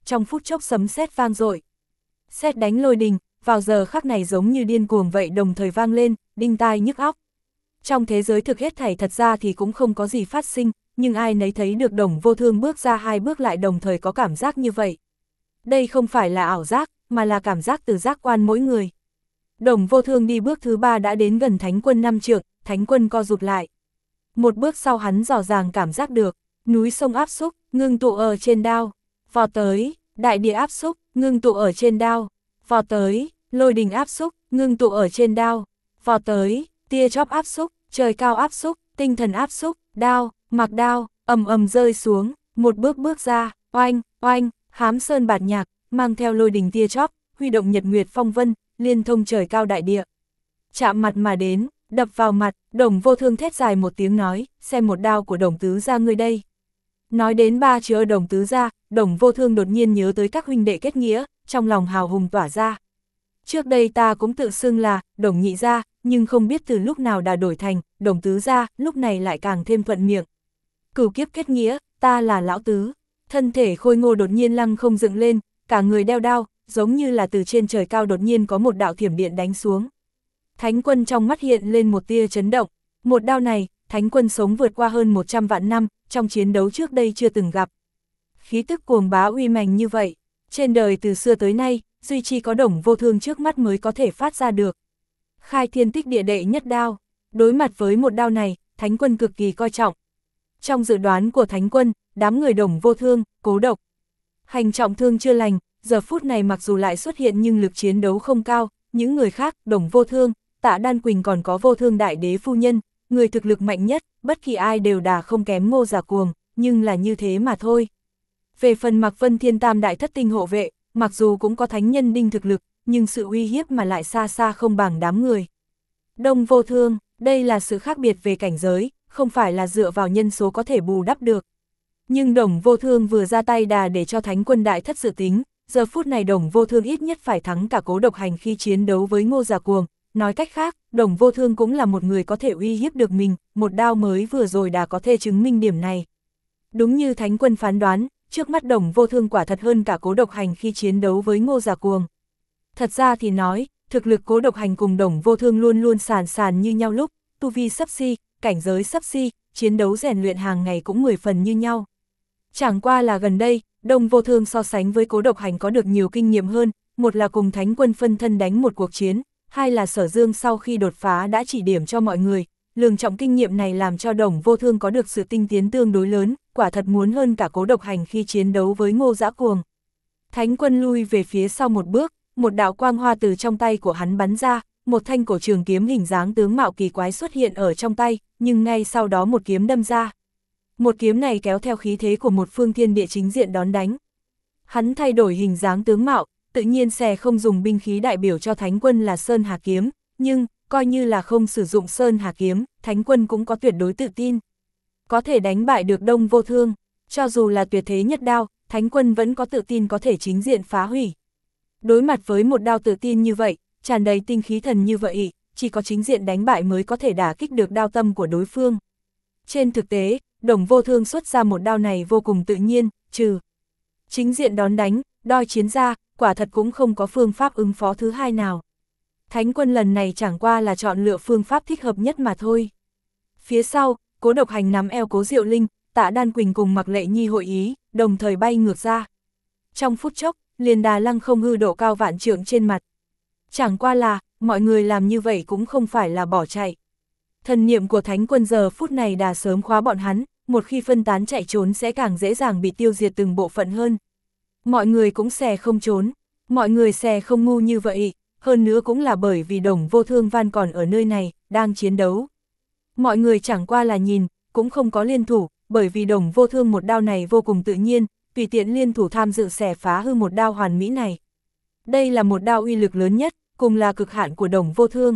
trong phút chốc sấm sét vang dội. Sét đánh lôi đình, vào giờ khắc này giống như điên cuồng vậy đồng thời vang lên, đinh tai nhức óc. Trong thế giới thực hết thảy thật ra thì cũng không có gì phát sinh, nhưng ai nấy thấy được Đồng Vô Thương bước ra hai bước lại đồng thời có cảm giác như vậy. Đây không phải là ảo giác, mà là cảm giác từ giác quan mỗi người. Đồng Vô Thương đi bước thứ ba đã đến gần Thánh Quân năm trượng, Thánh Quân co rụt lại. Một bước sau hắn rõ ràng cảm giác được, núi sông áp xúc, ngưng tụ ở trên đao, vọt tới, đại địa áp xúc, ngưng tụ ở trên đao, vọt tới, lôi đình áp xúc, ngưng tụ ở trên đao, vọt tới, tia chóp áp xúc, trời cao áp xúc, tinh thần áp xúc, đao, mặc đao, ầm ầm rơi xuống, một bước bước ra, oanh, oanh, hám sơn bạt nhạc, mang theo lôi đình tia chóp, huy động nhật nguyệt phong vân, liên thông trời cao đại địa. Chạm mặt mà đến, đập vào mặt, Đồng Vô Thương thét dài một tiếng nói, xem một đao của Đồng tứ gia ngươi đây. Nói đến ba chữ Đồng tứ gia, Đồng Vô Thương đột nhiên nhớ tới các huynh đệ kết nghĩa, trong lòng hào hùng tỏa ra. Trước đây ta cũng tự xưng là Đồng nhị gia, nhưng không biết từ lúc nào đã đổi thành Đồng tứ gia, lúc này lại càng thêm thuận miệng. Cửu kiếp kết nghĩa, ta là lão tứ. Thân thể khôi ngô đột nhiên lăng không dựng lên, cả người đeo đao, giống như là từ trên trời cao đột nhiên có một đạo thiểm điện đánh xuống. Thánh Quân trong mắt hiện lên một tia chấn động, một đao này, Thánh Quân sống vượt qua hơn một trăm vạn năm, trong chiến đấu trước đây chưa từng gặp. Khí tức cuồng bá uy mạnh như vậy, trên đời từ xưa tới nay, duy chỉ có Đồng Vô Thương trước mắt mới có thể phát ra được. Khai thiên tích địa đệ nhất đao, đối mặt với một đao này, Thánh Quân cực kỳ coi trọng. Trong dự đoán của Thánh Quân, đám người Đồng Vô Thương, Cố Độc, Hành trọng thương chưa lành, giờ phút này mặc dù lại xuất hiện nhưng lực chiến đấu không cao, những người khác, Đồng Vô Thương, Tạ Đan Quỳnh còn có Vô Thương đại đế phu nhân, người thực lực mạnh nhất, bất kỳ ai đều đà không kém Ngô Giả Cuồng, nhưng là như thế mà thôi. Về phần Mạc Vân Thiên Tam đại thất tinh hộ vệ, mặc dù cũng có thánh nhân đinh thực lực, nhưng sự uy hiếp mà lại xa xa không bằng đám người. Đồng Vô Thương, đây là sự khác biệt về cảnh giới, không phải là dựa vào nhân số có thể bù đắp được. Nhưng Đồng Vô Thương vừa ra tay đà để cho Thánh Quân đại thất dự tính, giờ phút này Đồng Vô Thương ít nhất phải thắng cả Cố Độc Hành khi chiến đấu với Ngô Giả Cuồng. Nói cách khác, Đồng Vô Thương cũng là một người có thể uy hiếp được mình, một đao mới vừa rồi đã có thể chứng minh điểm này. Đúng như Thánh Quân phán đoán, trước mắt Đồng Vô Thương quả thật hơn cả Cố Độc Hành khi chiến đấu với Ngô Giả Cuồng. Thật ra thì nói, thực lực Cố Độc Hành cùng Đồng Vô Thương luôn luôn sàn sàn như nhau lúc, tu vi sắp si, cảnh giới sắp si, chiến đấu rèn luyện hàng ngày cũng mười phần như nhau. Chẳng qua là gần đây, Đồng Vô Thương so sánh với Cố Độc Hành có được nhiều kinh nghiệm hơn, một là cùng Thánh Quân phân thân đánh một cuộc chiến, hai là Sở Dương sau khi đột phá đã chỉ điểm cho mọi người, lường trọng kinh nghiệm này làm cho Đồng Vô Thương có được sự tinh tiến tương đối lớn, quả thật muốn hơn cả Cố Độc Hành khi chiến đấu với Ngô Dã Cuồng. Thánh Quân lui về phía sau một bước, một đạo quang hoa từ trong tay của hắn bắn ra, một thanh cổ trường kiếm hình dáng tướng mạo kỳ quái xuất hiện ở trong tay, nhưng ngay sau đó một kiếm đâm ra. Một kiếm này kéo theo khí thế của một phương thiên địa chính diện đón đánh. Hắn thay đổi hình dáng tướng mạo, tự nhiên sẽ không dùng binh khí đại biểu cho Thánh Quân là Sơn Hà Kiếm, nhưng, coi như là không sử dụng Sơn Hà Kiếm, Thánh Quân cũng có tuyệt đối tự tin. Có thể đánh bại được Đồng Vô Thương, cho dù là tuyệt thế nhất đao, Thánh Quân vẫn có tự tin có thể chính diện phá hủy. Đối mặt với một đao tự tin như vậy, tràn đầy tinh khí thần như vậy, chỉ có chính diện đánh bại mới có thể đả kích được đao tâm của đối phương. Trên thực tế, Đồng Vô Thương xuất ra một đao này vô cùng tự nhiên, trừ chính diện đón đánh, đoi chiến ra, quả thật cũng không có phương pháp ứng phó thứ hai nào. Thánh Quân lần này chẳng qua là chọn lựa phương pháp thích hợp nhất mà thôi. Phía sau, Cố Độc Hành nắm eo Cố Diệu Linh, Tạ Đan Quỳnh cùng Mạc Lệ Nhi hội ý, đồng thời bay ngược ra. Trong phút chốc, liền đà lăng không hư độ cao vạn trượng trên mặt. Chẳng qua là, mọi người làm như vậy cũng không phải là bỏ chạy. Thần niệm của Thánh Quân giờ phút này đã sớm khóa bọn hắn, một khi phân tán chạy trốn sẽ càng dễ dàng bị tiêu diệt từng bộ phận hơn. Mọi người cũng sẽ không trốn, mọi người sẽ không ngu như vậy, hơn nữa cũng là bởi vì Đồng Vô Thương Văn còn ở nơi này, đang chiến đấu. Mọi người chẳng qua là nhìn, cũng không có liên thủ, bởi vì Đồng Vô Thương một đao này vô cùng tự nhiên, tùy tiện liên thủ tham dự xẻ phá hư một đao hoàn mỹ này. Đây là một đao uy lực lớn nhất, cùng là cực hạn của Đồng Vô Thương.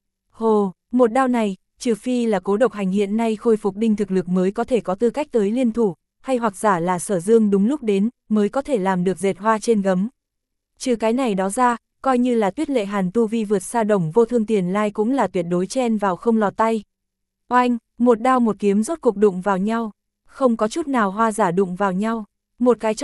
Hồ, một đao này, trừ phi là Cố Độc Hành hiện nay khôi phục đinh thực lực mới có thể có tư cách tới liên thủ, hay hoặc giả là Sở Dương đúng lúc đến, mới có thể làm được dệt hoa trên gấm. Trừ cái này đó ra, coi như là Tuyết Lệ Hàn tu vi vượt xa Đồng Vô Thương tiền lai cũng là tuyệt đối chen vào không lọt tay. Oanh, một đao một kiếm rốt cục đụng vào nhau, không có chút nào hoa giả đụng vào nhau. Một cái chóp mắt,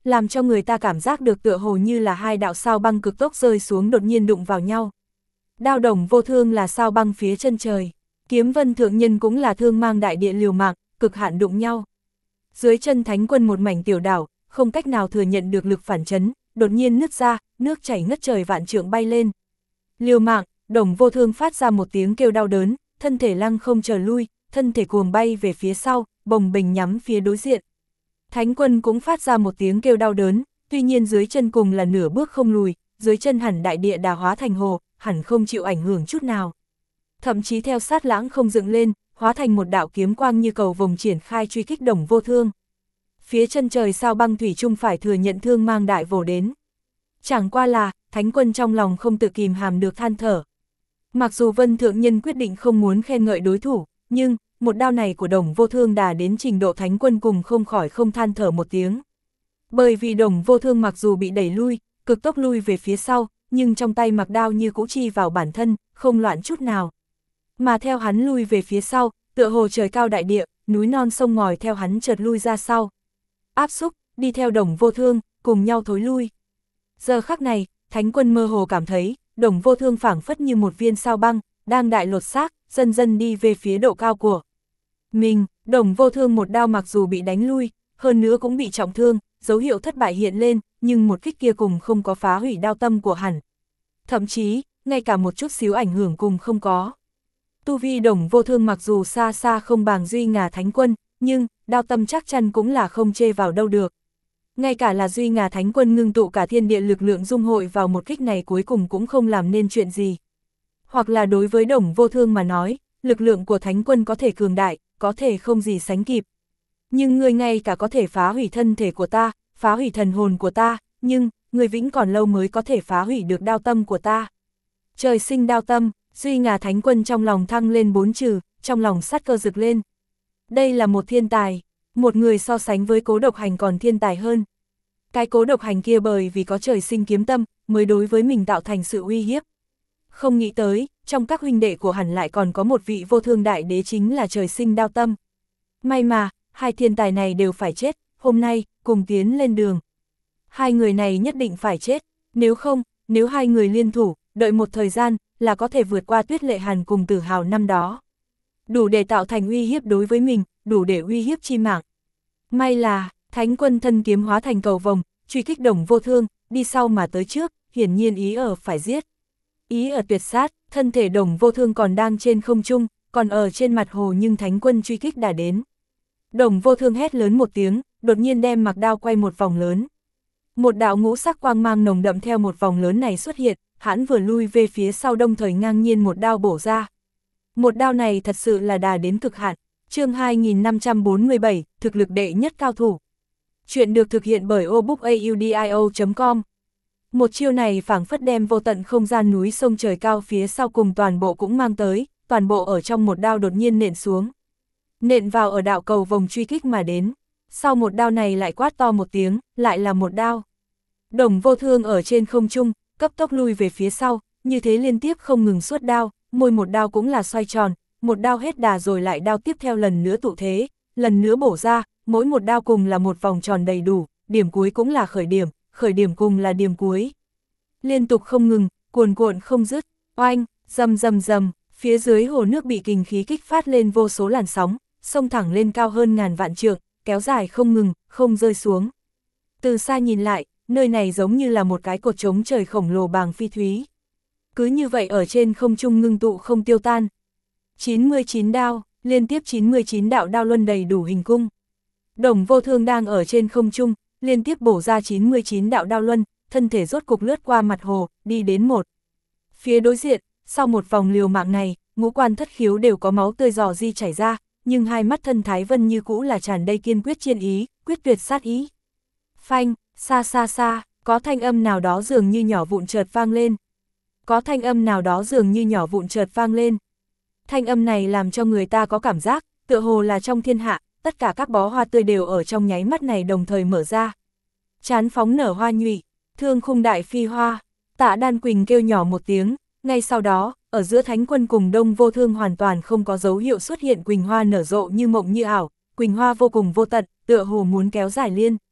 làm cho người ta cảm giác được tựa hồ như là hai đạo sao băng cực tốc rơi xuống đột nhiên đụng vào nhau. Đao Đồng Vô Thương là sao băng phía chân trời, Kiếm Vân Thượng Nhân cũng là thương mang đại địa liều mạng, cực hạn đụng nhau. Dưới chân Thánh Quân một mảnh tiểu đảo, không cách nào thừa nhận được lực phản chấn, đột nhiên nứt ra, nước chảy ngất trời vạn trượng bay lên. Liều mạng, Đồng Vô Thương phát ra một tiếng kêu đau đớn, thân thể lăng không trở lui, thân thể cuồng bay về phía sau, bồng bềnh nhắm phía đối diện. Thánh Quân cũng phát ra một tiếng kêu đau đớn, tuy nhiên dưới chân cùng là nửa bước không lùi, dưới chân hẳn đại địa đà hóa thành hồ, hẳn không chịu ảnh hưởng chút nào. Thậm chí theo sát lãng không dựng lên, hóa thành một đạo kiếm quang như cầu vồng triển khai truy kích Đồng Vô Thương. Phía chân trời sao băng thủy chung phải thừa nhận thương mang đại vồ đến. Chẳng qua là, Thánh Quân trong lòng không tự kìm hàm được than thở. Mặc dù Vân Thượng Nhân quyết định không muốn khen ngợi đối thủ, nhưng, một đao này của Đồng Vô Thương đã đến trình độ Thánh Quân cùng không khỏi không than thở một tiếng. Bởi vì Đồng Vô Thương mặc dù bị đẩy lui, cực tốc lui về phía sau, nhưng trong tay mặc đao như cũ chi vào bản thân, không loạn chút nào. Mà theo hắn lui về phía sau, tựa hồ trời cao đại địa, núi non sông ngòi theo hắn chợt lui ra sau. Áp xúc, đi theo Đồng Vô Thương, cùng nhau thối lui. Giờ khắc này, Thánh Quân mơ hồ cảm thấy, Đồng Vô Thương phảng phất như một viên sao băng, đang đại lột xác, dần dần đi về phía độ cao của mình. Đồng Vô Thương một đao mặc dù bị đánh lui, hơn nữa cũng bị trọng thương, dấu hiệu thất bại hiện lên, nhưng một kích kia cùng không có phá hủy đao tâm của hắn. Thậm chí, ngay cả một chút xíu ảnh hưởng cùng không có. Tu vi Đồng Vô Thương mặc dù xa xa không bằng Duy Ngà Thánh Quân, nhưng, đao tâm chắc chắn cũng là không chê vào đâu được. Ngay cả là Duy Ngà Thánh Quân ngưng tụ cả thiên địa lực lượng dung hội vào một kích này cuối cùng cũng không làm nên chuyện gì. Hoặc là đối với Đồng Vô Thương mà nói, lực lượng của Thánh Quân có thể cường đại, có thể không gì sánh kịp. Nhưng ngươi ngay cả có thể phá hủy thân thể của ta, phá hủy thần hồn của ta, nhưng, ngươi vĩnh còn lâu mới có thể phá hủy được đao tâm của ta. Trời sinh đao tâm, Duy Ngà Thánh Quân trong lòng thăng lên bốn chữ, trong lòng sát cơ rực lên. Đây là một thiên tài, một người so sánh với Cố Độc Hành còn thiên tài hơn. Cái Cố Độc Hành kia bởi vì có trời sinh kiếm tâm, mới đối với mình tạo thành sự uy hiếp. Không nghĩ tới, trong các huynh đệ của hắn lại còn có một vị Vô Thương đại đế chính là trời sinh đao tâm. May mà, hai thiên tài này đều phải chết, hôm nay, cùng tiến lên đường. Hai người này nhất định phải chết, nếu không, nếu hai người liên thủ, đợi một thời gian, là có thể vượt qua Tuyết Lệ Hàn cùng Tử Hào năm đó. Đủ để tạo thành uy hiếp đối với mình, đủ để uy hiếp chi mạng. May là, Thánh Quân thân kiếm hóa thành cầu vồng, truy kích Đồng Vô Thương, đi sau mà tới trước, hiển nhiên ý ở phải giết. Ý ở tuyệt sát, thân thể Đồng Vô Thương còn đang trên không trung, còn ở trên mặt hồ nhưng Thánh Quân truy kích đã đến. Đồng Vô Thương hét lớn một tiếng, đột nhiên đem mặc đao quay một vòng lớn. Một đạo ngũ sắc quang mang nồng đậm theo một vòng lớn này xuất hiện, hắn vừa lui về phía sau đồng thời ngang nhiên một đao bổ ra. Một đao này thật sự là đà đến cực hạn. Chương hai nghìn năm trăm bốn mươi bảy, thực lực đệ nhất cao thủ. Chuyện được thực hiện bởi obookaudio chấm com. Một chiêu này phảng phất đem vô tận không gian núi sông trời cao phía sau cùng toàn bộ cũng mang tới, toàn bộ ở trong một đao đột nhiên nện xuống. Nện vào ở đạo cầu vòng truy kích mà đến. Sau một đao này lại quát to một tiếng, lại là một đao. Đồng Vô Thương ở trên không trung, cấp tốc lui về phía sau, như thế liên tiếp không ngừng suốt đao, môi một đao cũng là xoay tròn, một đao hết đà rồi lại đao tiếp theo lần nữa tụ thế, lần nữa bổ ra, mỗi một đao cùng là một vòng tròn đầy đủ, điểm cuối cũng là khởi điểm, khởi điểm cùng là điểm cuối. Liên tục không ngừng, cuồn cuộn không dứt, oanh, rầm rầm rầm, phía dưới hồ nước bị kình khí kích phát lên vô số làn sóng, sông thẳng lên cao hơn ngàn vạn trượng, kéo dài không ngừng, không rơi xuống. Từ xa nhìn lại, nơi này giống như là một cái cột trống trời khổng lồ bàng phi thúy. Cứ như vậy ở trên không trung ngưng tụ không tiêu tan. chín mươi chín đao, liên tiếp chín mươi chín đạo đao luân đầy đủ hình cung. Đồng Vô Thương đang ở trên không trung, liên tiếp bổ ra chín mươi chín đạo đao luân, thân thể rốt cục lướt qua mặt hồ, đi đến một phía đối diện. Sau một vòng liều mạng này, ngũ quan thất khiếu đều có máu tươi rò ri chảy ra, nhưng hai mắt thân Thái Vân như cũ là tràn đầy kiên quyết chiên ý, quyết tuyệt sát ý. Phanh, xa xa xa, có thanh âm nào đó dường như nhỏ vụn chợt vang lên. Có thanh âm nào đó dường như nhỏ vụn chợt vang lên. Thanh âm này làm cho người ta có cảm giác, tựa hồ là trong thiên hạ, tất cả các bó hoa tươi đều ở trong nháy mắt này đồng thời mở ra. Chán phóng nở hoa nhụy, thương khung đại phi hoa, Tạ Đan Quỳnh kêu nhỏ một tiếng, ngay sau đó, ở giữa Thánh Quân cùng Đông Vô Thương hoàn toàn không có dấu hiệu xuất hiện quỳnh hoa nở rộ như mộng như ảo, quỳnh hoa vô cùng vô tận, tựa hồ muốn kéo dài liên.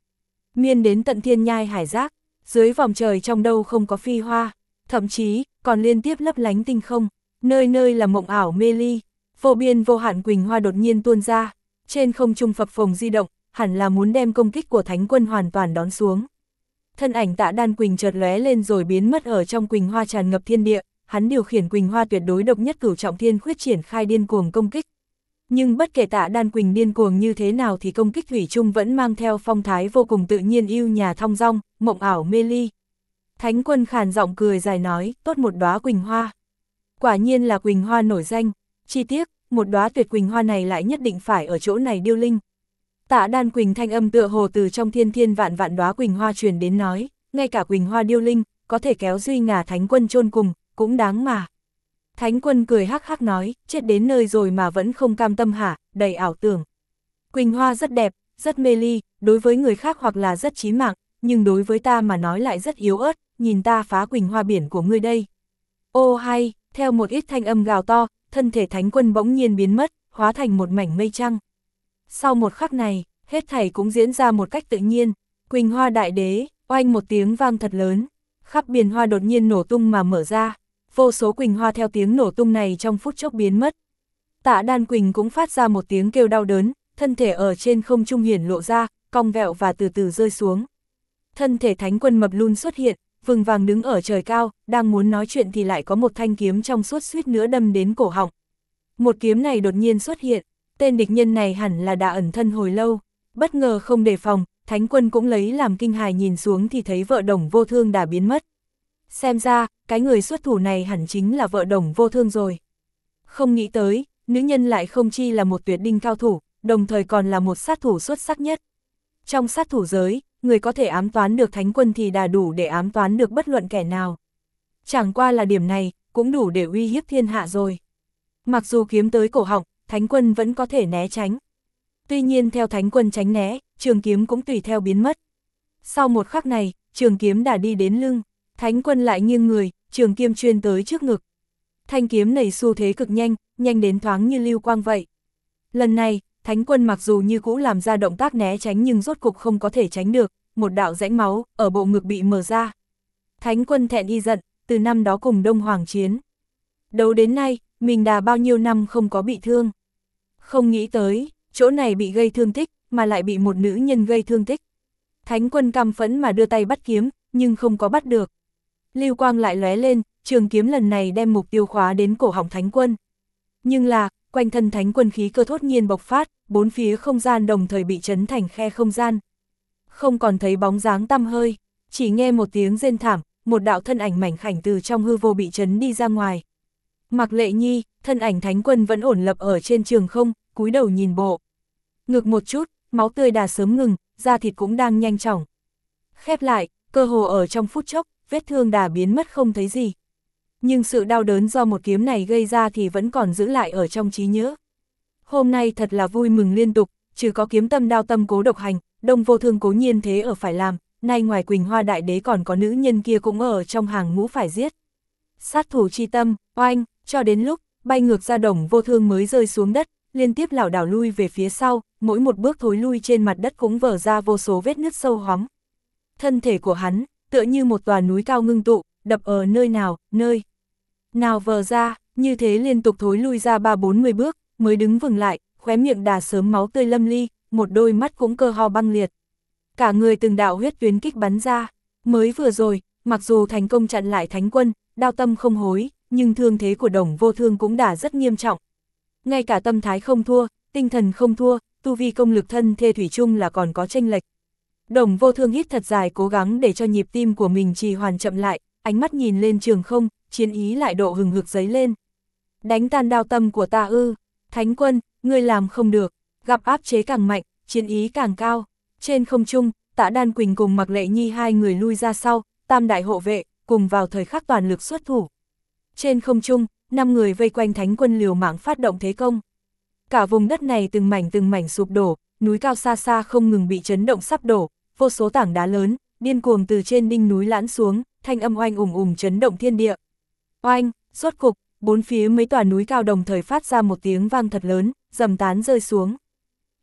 miên đến tận thiên nhai hải giác, dưới vòng trời trong đâu không có phi hoa, thậm chí còn liên tiếp lấp lánh tinh không, nơi nơi là mộng ảo mê ly, vô biên vô hạn quỳnh hoa đột nhiên tuôn ra, trên không trung phập phồng di động, hẳn là muốn đem công kích của Thánh Quân hoàn toàn đón xuống. Thân ảnh Tạ Đan Quỳnh chợt lóe lên rồi biến mất ở trong quỳnh hoa tràn ngập thiên địa, hắn điều khiển quỳnh hoa tuyệt đối độc nhất cửu trọng thiên khuyết triển khai điên cuồng công kích. Nhưng bất kể Tạ Đan Quỳnh điên cuồng như thế nào thì công kích thủy chung vẫn mang theo phong thái vô cùng tự nhiên yêu nhà thong dong, mộng ảo mê ly. Thánh Quân khàn giọng cười dài nói, tốt một đóa quỳnh hoa. Quả nhiên là quỳnh hoa nổi danh, chi tiết, một đóa tuyệt quỳnh hoa này lại nhất định phải ở chỗ này điêu linh. Tạ Đan Quỳnh thanh âm tựa hồ từ trong thiên thiên vạn vạn đóa quỳnh hoa truyền đến nói, ngay cả quỳnh hoa điêu linh, có thể kéo duy ngà Thánh Quân chôn cùng, cũng đáng mà. Thánh Quân cười hắc hắc nói, chết đến nơi rồi mà vẫn không cam tâm hả, đầy ảo tưởng. Quỳnh hoa rất đẹp, rất mê ly, đối với người khác hoặc là rất chí mạng, nhưng đối với ta mà nói lại rất yếu ớt, nhìn ta phá quỳnh hoa biển của ngươi đây. Ô hay, theo một ít thanh âm gào to, thân thể Thánh Quân bỗng nhiên biến mất, hóa thành một mảnh mây trăng. Sau một khắc này, hết thảy cũng diễn ra một cách tự nhiên, quỳnh hoa đại đế, oanh một tiếng vang thật lớn, khắp biển hoa đột nhiên nổ tung mà mở ra, vô số quỳnh hoa theo tiếng nổ tung này trong phút chốc biến mất. Tạ Đan Quỳnh cũng phát ra một tiếng kêu đau đớn, thân thể ở trên không trung hiển lộ ra, cong vẹo và từ từ rơi xuống. Thân thể Thánh Quân mập lun xuất hiện, vừng vàng đứng ở trời cao, đang muốn nói chuyện thì lại có một thanh kiếm trong suốt suýt nữa đâm đến cổ họng. Một kiếm này đột nhiên xuất hiện, tên địch nhân này hẳn là đã ẩn thân hồi lâu, bất ngờ không đề phòng, Thánh Quân cũng lấy làm kinh hài nhìn xuống thì thấy vợ Đồng Vô Thương đã biến mất. Xem ra, cái người xuất thủ này hẳn chính là vợ Đồng Vô Thương rồi. Không nghĩ tới, nữ nhân lại không chi là một tuyệt đỉnh cao thủ, đồng thời còn là một sát thủ xuất sắc nhất. Trong sát thủ giới, người có thể ám toán được Thánh Quân thì đã đủ để ám toán được bất luận kẻ nào. Chẳng qua là điểm này, cũng đủ để uy hiếp thiên hạ rồi. Mặc dù kiếm tới cổ họng, Thánh Quân vẫn có thể né tránh. Tuy nhiên theo Thánh Quân tránh né, trường kiếm cũng tùy theo biến mất. Sau một khắc này, trường kiếm đã đi đến lưng, Thánh Quân lại nghiêng người, trường kiếm chuyên tới trước ngực. Thanh kiếm này xu thế cực nhanh, nhanh đến thoáng như lưu quang vậy. Lần này, Thánh Quân mặc dù như cũ làm ra động tác né tránh nhưng rốt cục không có thể tránh được, một đạo rãnh máu ở bộ ngực bị mở ra. Thánh Quân thẹn y giận, từ năm đó cùng Đông Hoàng chiến. Đấu đến nay, mình đã bao nhiêu năm không có bị thương. Không nghĩ tới, chỗ này bị gây thương tích, mà lại bị một nữ nhân gây thương tích. Thánh Quân căm phẫn mà đưa tay bắt kiếm, nhưng không có bắt được. Lưu quang lại lóe lên, trường kiếm lần này đem mục tiêu khóa đến cổ họng Thánh Quân. Nhưng là, quanh thân Thánh Quân khí cơ thốt nhiên bộc phát, bốn phía không gian đồng thời bị chấn thành khe không gian. Không còn thấy bóng dáng tăm hơi, chỉ nghe một tiếng rên thảm, một đạo thân ảnh mảnh khảnh từ trong hư vô bị chấn đi ra ngoài. Mạc Lệ Nhi, thân ảnh Thánh Quân vẫn ổn lập ở trên trường không, cúi đầu nhìn bộ. Ngực một chút, máu tươi đã sớm ngừng, da thịt cũng đang nhanh chóng khép lại, cơ hồ ở trong phút chốc, vết thương đã biến mất không thấy gì. Nhưng sự đau đớn do một kiếm này gây ra thì vẫn còn giữ lại ở trong trí nhớ. Hôm nay thật là vui mừng liên tục, trừ có kiếm tâm đao tâm cố độc hành, Đông Vô Thương cố nhiên thế ở phải làm, nay ngoài Quỳnh Hoa Đại Đế còn có nữ nhân kia cũng ở trong hàng ngũ phải giết. Sát thủ chi tâm, oanh, cho đến lúc, bay ngược ra Đồng Vô Thương mới rơi xuống đất, liên tiếp lảo đảo lui về phía sau, mỗi một bước thối lui trên mặt đất cũng vở ra vô số vết nứt sâu hoắm. Thân thể của hắn, tựa như một tòa núi cao ngưng tụ, đập ở nơi nào, nơi nào vờ ra, như thế liên tục thối lui ra ba bốn mươi bước, mới đứng vừng lại, khóe miệng đà sớm máu tươi lâm ly, một đôi mắt cũng cơ ho băng liệt. Cả người từng đạo huyết tuyến kích bắn ra, mới vừa rồi, mặc dù thành công chặn lại Thánh Quân, đao tâm không hối, nhưng thương thế của Đồng Vô Thương cũng đã rất nghiêm trọng. Ngay cả tâm thái không thua, tinh thần không thua, tu vi công lực thân thê thủy chung là còn có chênh lệch. Đồng Vô Thương hít thật dài cố gắng để cho nhịp tim của mình trì hoàn chậm lại, ánh mắt nhìn lên trường không, chiến ý lại độ hừng hực dấy lên. Đánh tan đao tâm của ta ư, Thánh Quân, ngươi làm không được, gặp áp chế càng mạnh, chiến ý càng cao. Trên không trung, Tạ Đan Quỳnh cùng Mạc Lệ Nhi hai người lui ra sau, tam đại hộ vệ, cùng vào thời khắc toàn lực xuất thủ. Trên không trung, năm người vây quanh Thánh Quân liều mạng phát động thế công. Cả vùng đất này từng mảnh từng mảnh sụp đổ, núi cao xa xa không ngừng bị chấn động sắp đổ, vô số tảng đá lớn, điên cuồng từ trên đỉnh núi lãn xuống, thanh âm oanh ùng ùng chấn động thiên địa. Oanh, rốt cục, bốn phía mấy tòa núi cao đồng thời phát ra một tiếng vang thật lớn, dầm tán rơi xuống.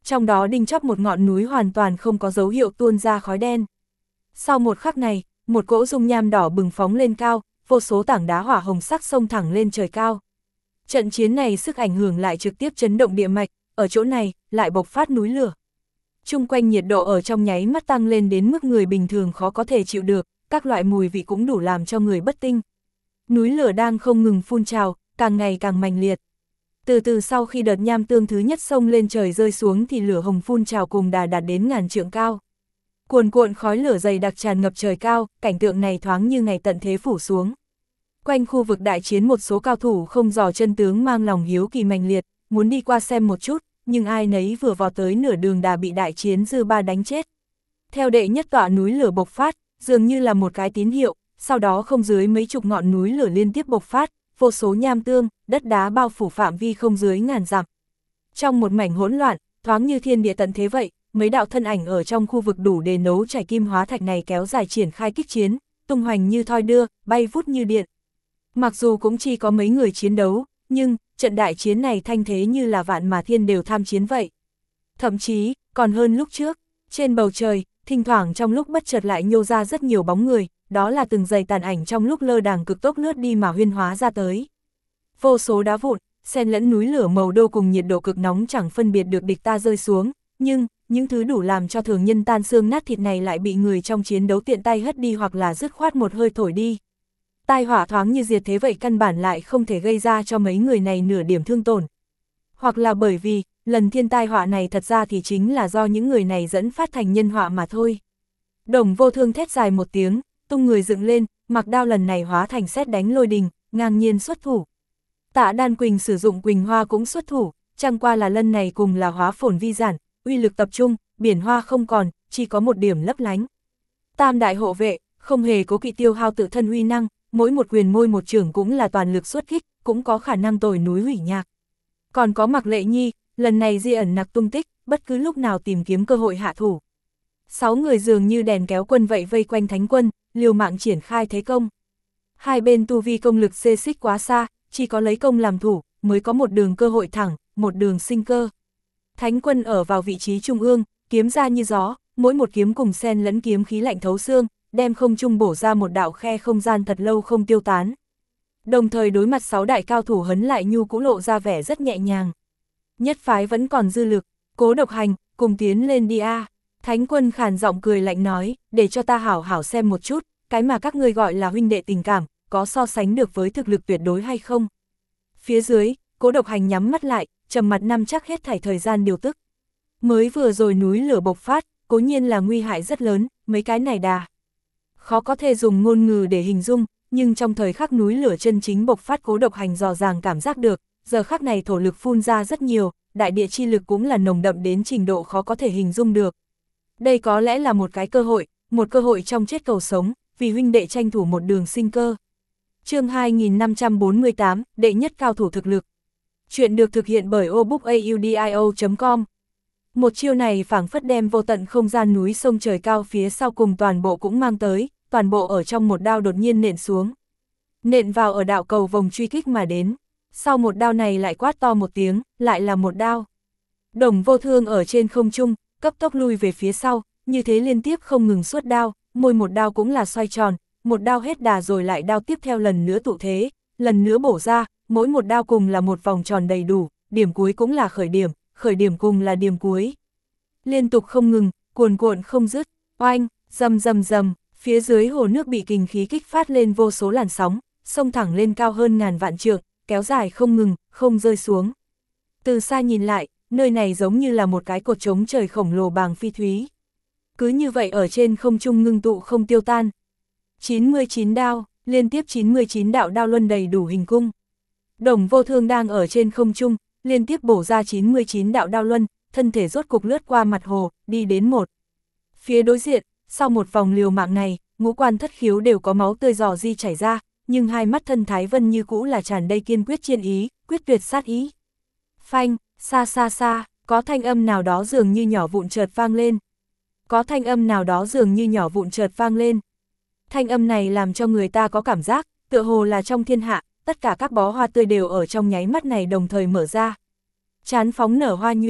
trong đó đinh chóp một ngọn núi hoàn toàn không có dấu hiệu tuôn ra khói đen. Sau một khắc này, một cỗ dung nham đỏ bừng phóng lên cao, vô số tảng đá hỏa hồng sắc xông thẳng lên trời cao. Trận chiến này sức ảnh hưởng lại trực tiếp chấn động địa mạch, ở chỗ này, lại bộc phát núi lửa. Chung quanh nhiệt độ ở trong nháy mắt tăng lên đến mức người bình thường khó có thể chịu được, các loại mùi vị cũng đủ làm cho người bất tinh. Núi lửa đang không ngừng phun trào, càng ngày càng mạnh liệt. Từ từ sau khi đợt nham tương thứ nhất xông lên trời rơi xuống thì lửa hồng phun trào cùng đà đạt đến ngàn trượng cao. Cuồn cuộn khói lửa dày đặc tràn ngập trời cao, cảnh tượng này thoáng như ngày tận thế phủ xuống. Quanh khu vực đại chiến một số cao thủ không dò chân tướng mang lòng hiếu kỳ mạnh liệt, muốn đi qua xem một chút, nhưng ai nấy vừa vào tới nửa đường đã bị đại chiến dư ba đánh chết. Theo đệ nhất tọa núi lửa bộc phát, dường như là một cái tín hiệu, sau đó không dưới mấy chục ngọn núi lửa liên tiếp bộc phát, vô số nham tương, đất đá bao phủ phạm vi không dưới ngàn dặm. Trong một mảnh hỗn loạn, thoáng như thiên địa tận thế vậy, mấy đạo thân ảnh ở trong khu vực đủ để nấu chảy kim hóa thạch này kéo dài triển khai kích chiến, tung hoành như thoi đưa, bay vút như điện. Mặc dù cũng chỉ có mấy người chiến đấu, nhưng trận đại chiến này thanh thế như là vạn mà thiên đều tham chiến vậy. Thậm chí, còn hơn lúc trước, trên bầu trời, thỉnh thoảng trong lúc bất chợt lại nhô ra rất nhiều bóng người, đó là từng dày tàn ảnh trong lúc lơ đàng cực tốc lướt đi mà huyên hóa ra tới. Vô số đá vụn, xen lẫn núi lửa màu đô cùng nhiệt độ cực nóng chẳng phân biệt được địch ta rơi xuống, nhưng những thứ đủ làm cho thường nhân tan xương nát thịt này lại bị người trong chiến đấu tiện tay hất đi hoặc là dứt khoát một hơi thổi đi. Tai họa thoáng như diệt thế vậy căn bản lại không thể gây ra cho mấy người này nửa điểm thương tổn. Hoặc là bởi vì, lần thiên tai họa này thật ra thì chính là do những người này dẫn phát thành nhân họa mà thôi. Đồng Vô Thương thét dài một tiếng, tung người dựng lên, mặc đao lần này hóa thành sét đánh lôi đình, ngang nhiên xuất thủ. Tạ Đan Quỳnh sử dụng Quỳnh Hoa cũng xuất thủ, chẳng qua là lần này cùng là hóa phồn vi giản, uy lực tập trung, biển hoa không còn, chỉ có một điểm lấp lánh. Tam đại hộ vệ, không hề cố kỵ tiêu hao tự thân uy năng, mỗi một quyền môi một trưởng cũng là toàn lực xuất kích, cũng có khả năng tồi núi hủy nhạc. Còn có Mạc Lệ Nhi, lần này di ẩn nặc tung tích, bất cứ lúc nào tìm kiếm cơ hội hạ thủ. Sáu người dường như đèn kéo quân vậy vây quanh Thánh Quân, liều mạng triển khai thế công. Hai bên tu vi công lực xê xích quá xa, chỉ có lấy công làm thủ, mới có một đường cơ hội thẳng, một đường sinh cơ. Thánh Quân ở vào vị trí trung ương, kiếm ra như gió, mỗi một kiếm cùng xen lẫn kiếm khí lạnh thấu xương, đem không trung bổ ra một đạo khe không gian thật lâu không tiêu tán. Đồng thời đối mặt sáu đại cao thủ hấn lại nhu cũng lộ ra vẻ rất nhẹ nhàng. Nhất phái vẫn còn dư lực, Cố Độc Hành, cùng tiến lên đi a. Thánh Quân khàn giọng cười lạnh nói, để cho ta hảo hảo xem một chút, cái mà các ngươi gọi là huynh đệ tình cảm, có so sánh được với thực lực tuyệt đối hay không. Phía dưới, Cố Độc Hành nhắm mắt lại, trầm mặt nắm chắc hết thảy thời gian điều tức. Mới vừa rồi núi lửa bộc phát, cố nhiên là nguy hại rất lớn, mấy cái này đà. Khó có thể dùng ngôn ngữ để hình dung, nhưng trong thời khắc núi lửa chân chính bộc phát Cố Độc Hành dò dàng cảm giác được, giờ khắc này thổ lực phun ra rất nhiều, đại địa chi lực cũng là nồng đậm đến trình độ khó có thể hình dung được. Đây có lẽ là một cái cơ hội, một cơ hội trong chết cầu sống, vì huynh đệ tranh thủ một đường sinh cơ. Chương hai nghìn năm trăm bốn mươi tám, đệ nhất cao thủ thực lực. Chuyện được thực hiện bởi obookaudio chấm com. Một chiêu này phảng phất đem vô tận không gian núi sông trời cao phía sau cùng toàn bộ cũng mang tới, toàn bộ ở trong một đao đột nhiên nện xuống. Nện vào ở đạo cầu vòng truy kích mà đến. Sau một đao này lại quát to một tiếng, lại là một đao. Đồng Vô Thương ở trên không trung, cấp tốc lui về phía sau, như thế liên tiếp không ngừng suốt đao, môi một đao cũng là xoay tròn, một đao hết đà rồi lại đao tiếp theo lần nữa tụ thế, lần nữa bổ ra, mỗi một đao cùng là một vòng tròn đầy đủ, điểm cuối cũng là khởi điểm, khởi điểm cùng là điểm cuối. Liên tục không ngừng, cuồn cuộn không dứt, oanh, rầm rầm rầm, phía dưới hồ nước bị kình khí kích phát lên vô số làn sóng, xông thẳng lên cao hơn ngàn vạn trượng, kéo dài không ngừng, không rơi xuống. Từ xa nhìn lại, nơi này giống như là một cái cột trống trời khổng lồ bàng phi thúy. Cứ như vậy ở trên không trung ngưng tụ không tiêu tan. chín mươi chín đao, liên tiếp chín mươi chín đạo đao luân đầy đủ hình cung. Đồng Vô Thương đang ở trên không trung, liên tiếp bổ ra chín mươi chín đạo đao luân, thân thể rốt cục lướt qua mặt hồ, đi đến một. Phía đối diện, sau một vòng liều mạng này, ngũ quan thất khiếu đều có máu tươi rò ri chảy ra, nhưng hai mắt thân Thái Vân như cũ là tràn đầy kiên quyết chiên ý, quyết tuyệt sát ý. Phanh, xa xa xa, có thanh âm nào đó dường như nhỏ vụn chợt vang lên. Có thanh âm nào đó dường như nhỏ vụn chợt vang lên. Thanh âm này làm cho người ta có cảm giác, tựa hồ là trong thiên hạ, tất cả các bó hoa tươi đều ở trong nháy mắt này đồng thời mở ra. Chán phóng nở hoa nhụy,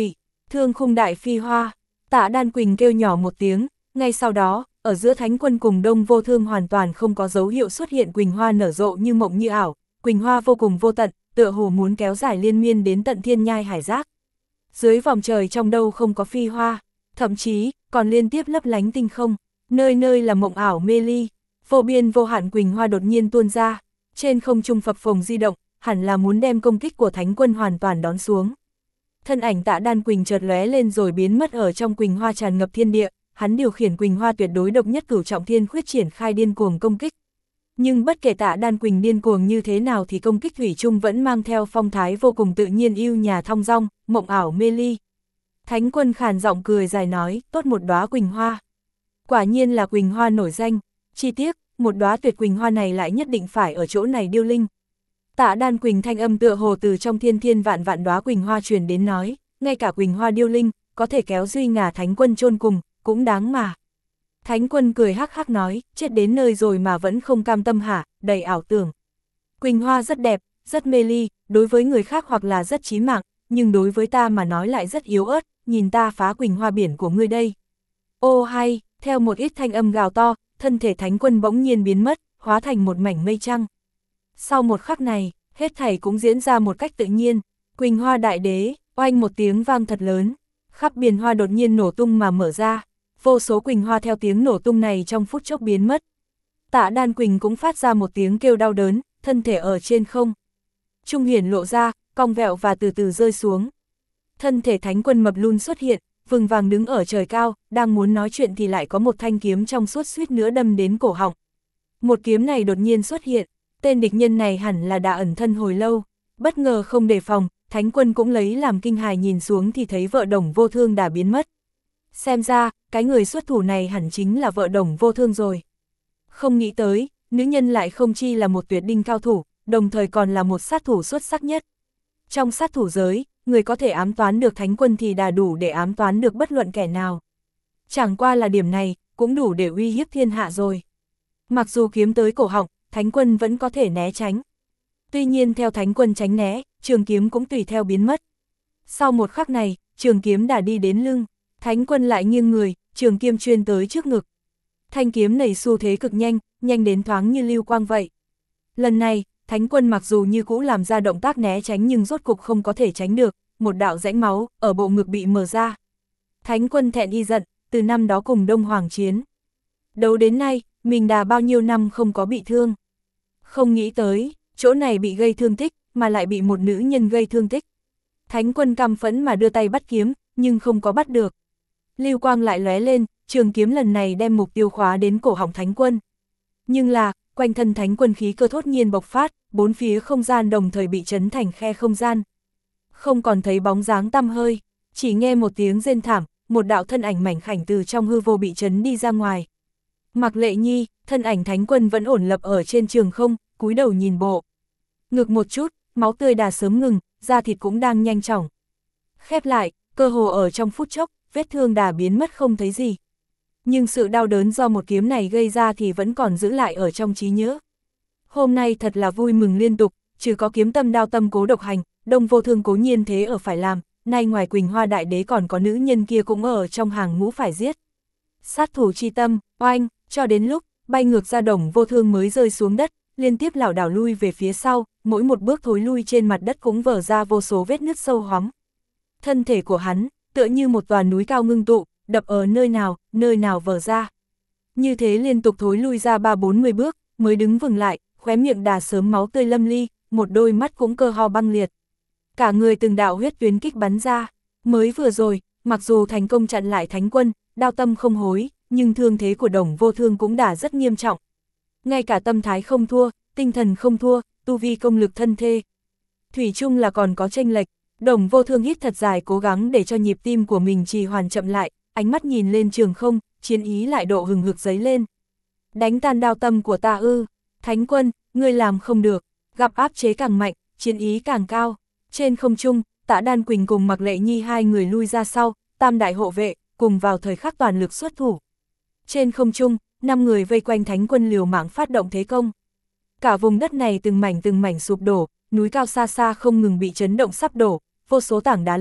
Thương khung đại phi hoa, Tạ Đan Quỳnh kêu nhỏ một tiếng, ngay sau đó, ở giữa Thánh Quân cùng Đông Vô Thương hoàn toàn không có dấu hiệu xuất hiện quỳnh hoa nở rộ như mộng như ảo, quỳnh hoa vô cùng vô tận, tựa hồ muốn kéo dài liên miên đến tận thiên nhai hải giác. Dưới vòng trời trong đâu không có phi hoa, thậm chí còn liên tiếp lấp lánh tinh không, nơi nơi là mộng ảo mê ly, vô biên vô hạn quỳnh hoa đột nhiên tuôn ra, trên không trung phập phồng di động, hẳn là muốn đem công kích của Thánh Quân hoàn toàn đón xuống. Thân ảnh Tạ Đan Quỳnh chợt lóe lên rồi biến mất ở trong quỳnh hoa tràn ngập thiên địa, hắn điều khiển quỳnh hoa tuyệt đối độc nhất cửu trọng thiên khuyết triển khai điên cuồng công kích. Nhưng bất kể Tạ Đan Quỳnh điên cuồng như thế nào thì công kích thủy chung vẫn mang theo phong thái vô cùng tự nhiên yêu nhà thong dong, mộng ảo mê ly. Thánh Quân khàn giọng cười dài nói, tốt một đóa quỳnh hoa. Quả nhiên là quỳnh hoa nổi danh, chi tiết, một đóa tuyệt quỳnh hoa này lại nhất định phải ở chỗ này điêu linh. Tạ Đan Quỳnh thanh âm tựa hồ từ trong thiên thiên vạn vạn đóa quỳnh hoa truyền đến nói, ngay cả quỳnh hoa điêu linh, có thể kéo duy ngà Thánh Quân chôn cùng, cũng đáng mà. Thánh Quân cười hắc hắc nói, chết đến nơi rồi mà vẫn không cam tâm hả, đầy ảo tưởng. Quỳnh hoa rất đẹp, rất mê ly, đối với người khác hoặc là rất chí mạng, nhưng đối với ta mà nói lại rất yếu ớt, nhìn ta phá quỳnh hoa biển của ngươi đây. Ô hay, theo một ít thanh âm gào to, thân thể Thánh Quân bỗng nhiên biến mất, hóa thành một mảnh mây trăng. Sau một khắc này, hết thảy cũng diễn ra một cách tự nhiên, quỳnh hoa đại đế, oanh một tiếng vang thật lớn, khắp biển hoa đột nhiên nổ tung mà mở ra, vô số quỳnh hoa theo tiếng nổ tung này trong phút chốc biến mất. Tạ Đan Quỳnh cũng phát ra một tiếng kêu đau đớn, thân thể ở trên không trung hiển lộ ra, cong vẹo và từ từ rơi xuống. Thân thể Thánh Quân mập lun xuất hiện, vừng vàng đứng ở trời cao, đang muốn nói chuyện thì lại có một thanh kiếm trong suốt suýt nữa đâm đến cổ họng. Một kiếm này đột nhiên xuất hiện, tên địch nhân này hẳn là đã ẩn thân hồi lâu, bất ngờ không đề phòng, Thánh Quân cũng lấy làm kinh hài nhìn xuống thì thấy vợ Đồng Vô Thương đã biến mất. Xem ra, cái người xuất thủ này hẳn chính là vợ Đồng Vô Thương rồi. Không nghĩ tới, nữ nhân lại không chi là một tuyệt đỉnh cao thủ, đồng thời còn là một sát thủ xuất sắc nhất. Trong sát thủ giới, người có thể ám toán được Thánh Quân thì đã đủ để ám toán được bất luận kẻ nào. Chẳng qua là điểm này, cũng đủ để uy hiếp thiên hạ rồi. Mặc dù kiếm tới cổ họng, Thánh Quân vẫn có thể né tránh. Tuy nhiên theo Thánh Quân tránh né, trường kiếm cũng tùy theo biến mất. Sau một khắc này, trường kiếm đã đi đến lưng, Thánh Quân lại nghiêng người, trường kiếm chuyên tới trước ngực. Thanh kiếm này xu thế cực nhanh, nhanh đến thoáng như lưu quang vậy. Lần này, Thánh Quân mặc dù như cũ làm ra động tác né tránh nhưng rốt cục không có thể tránh được, một đạo rãnh máu ở bộ ngực bị mở ra. Thánh Quân thẹn y giận, từ năm đó cùng Đông Hoàng chiến đấu đến nay, mình đã bao nhiêu năm không có bị thương. Không nghĩ tới, chỗ này bị gây thương tích, mà lại bị một nữ nhân gây thương tích. Thánh Quân căm phẫn mà đưa tay bắt kiếm, nhưng không có bắt được. Lưu quang lại lóe lên, trường kiếm lần này đem mục tiêu khóa đến cổ họng Thánh Quân. Nhưng là, quanh thân Thánh Quân khí cơ thốt nhiên bộc phát, bốn phía không gian đồng thời bị chấn thành khe không gian. Không còn thấy bóng dáng tăm hơi, chỉ nghe một tiếng rên thảm, một đạo thân ảnh mảnh khảnh từ trong hư vô bị chấn đi ra ngoài. Mạc Lệ Nhi, thân ảnh Thánh Quân vẫn ổn lập ở trên trường không, cúi đầu nhìn bộ. Ngực một chút, máu tươi đã sớm ngừng, da thịt cũng đang nhanh chóng khép lại, cơ hồ ở trong phút chốc, vết thương đã biến mất không thấy gì. Nhưng sự đau đớn do một kiếm này gây ra thì vẫn còn giữ lại ở trong trí nhớ. Hôm nay thật là vui mừng liên tục, trừ có kiếm tâm đao tâm cố độc hành, Đông Vô Thương cố nhiên thế ở phải làm, nay ngoài Quỳnh Hoa Đại Đế còn có nữ nhân kia cũng ở trong hàng ngũ phải giết. Sát thủ chi tâm, oanh, cho đến lúc, bay ngược ra Đồng Vô Thương mới rơi xuống đất, liên tiếp lảo đảo lui về phía sau, mỗi một bước thối lui trên mặt đất cũng vỡ ra vô số vết nứt sâu hoắm. Thân thể của hắn, tựa như một tòa núi cao ngưng tụ, đập ở nơi nào, nơi nào vỡ ra. Như thế liên tục thối lui ra ba bốn mươi bước, mới đứng vừng lại, khóe miệng đà sớm máu tươi lâm ly, một đôi mắt cũng cơ ho băng liệt. Cả người từng đạo huyết tuyến kích bắn ra, mới vừa rồi, mặc dù thành công chặn lại Thánh Quân, đao tâm không hối, nhưng thương thế của Đồng Vô Thương cũng đã rất nghiêm trọng. Ngay cả tâm thái không thua, tinh thần không thua, tu vi công lực thân thê. Thủy chung là còn có chênh lệch, Đồng Vô Thương hít thật dài cố gắng để cho nhịp tim của mình trì hoàn chậm lại, ánh mắt nhìn lên trường không, chiến ý lại độ hừng hực dấy lên. Đánh tan đao tâm của ta ư, Thánh Quân, ngươi làm không được, gặp áp chế càng mạnh, chiến ý càng cao. Trên không trung, Tạ Đan Quỳnh cùng Mạc Lệ Nhi hai người lui ra sau, tam đại hộ vệ, cùng vào thời khắc toàn lực xuất thủ. Trên không trung, năm người vây quanh Thánh Quân liều mạng phát động thế công. Cả vùng đất này từng mảnh từng mảnh sụp đổ, núi cao xa xa không ngừng bị chấn động sắp đổ, vô số tảng đá lớn,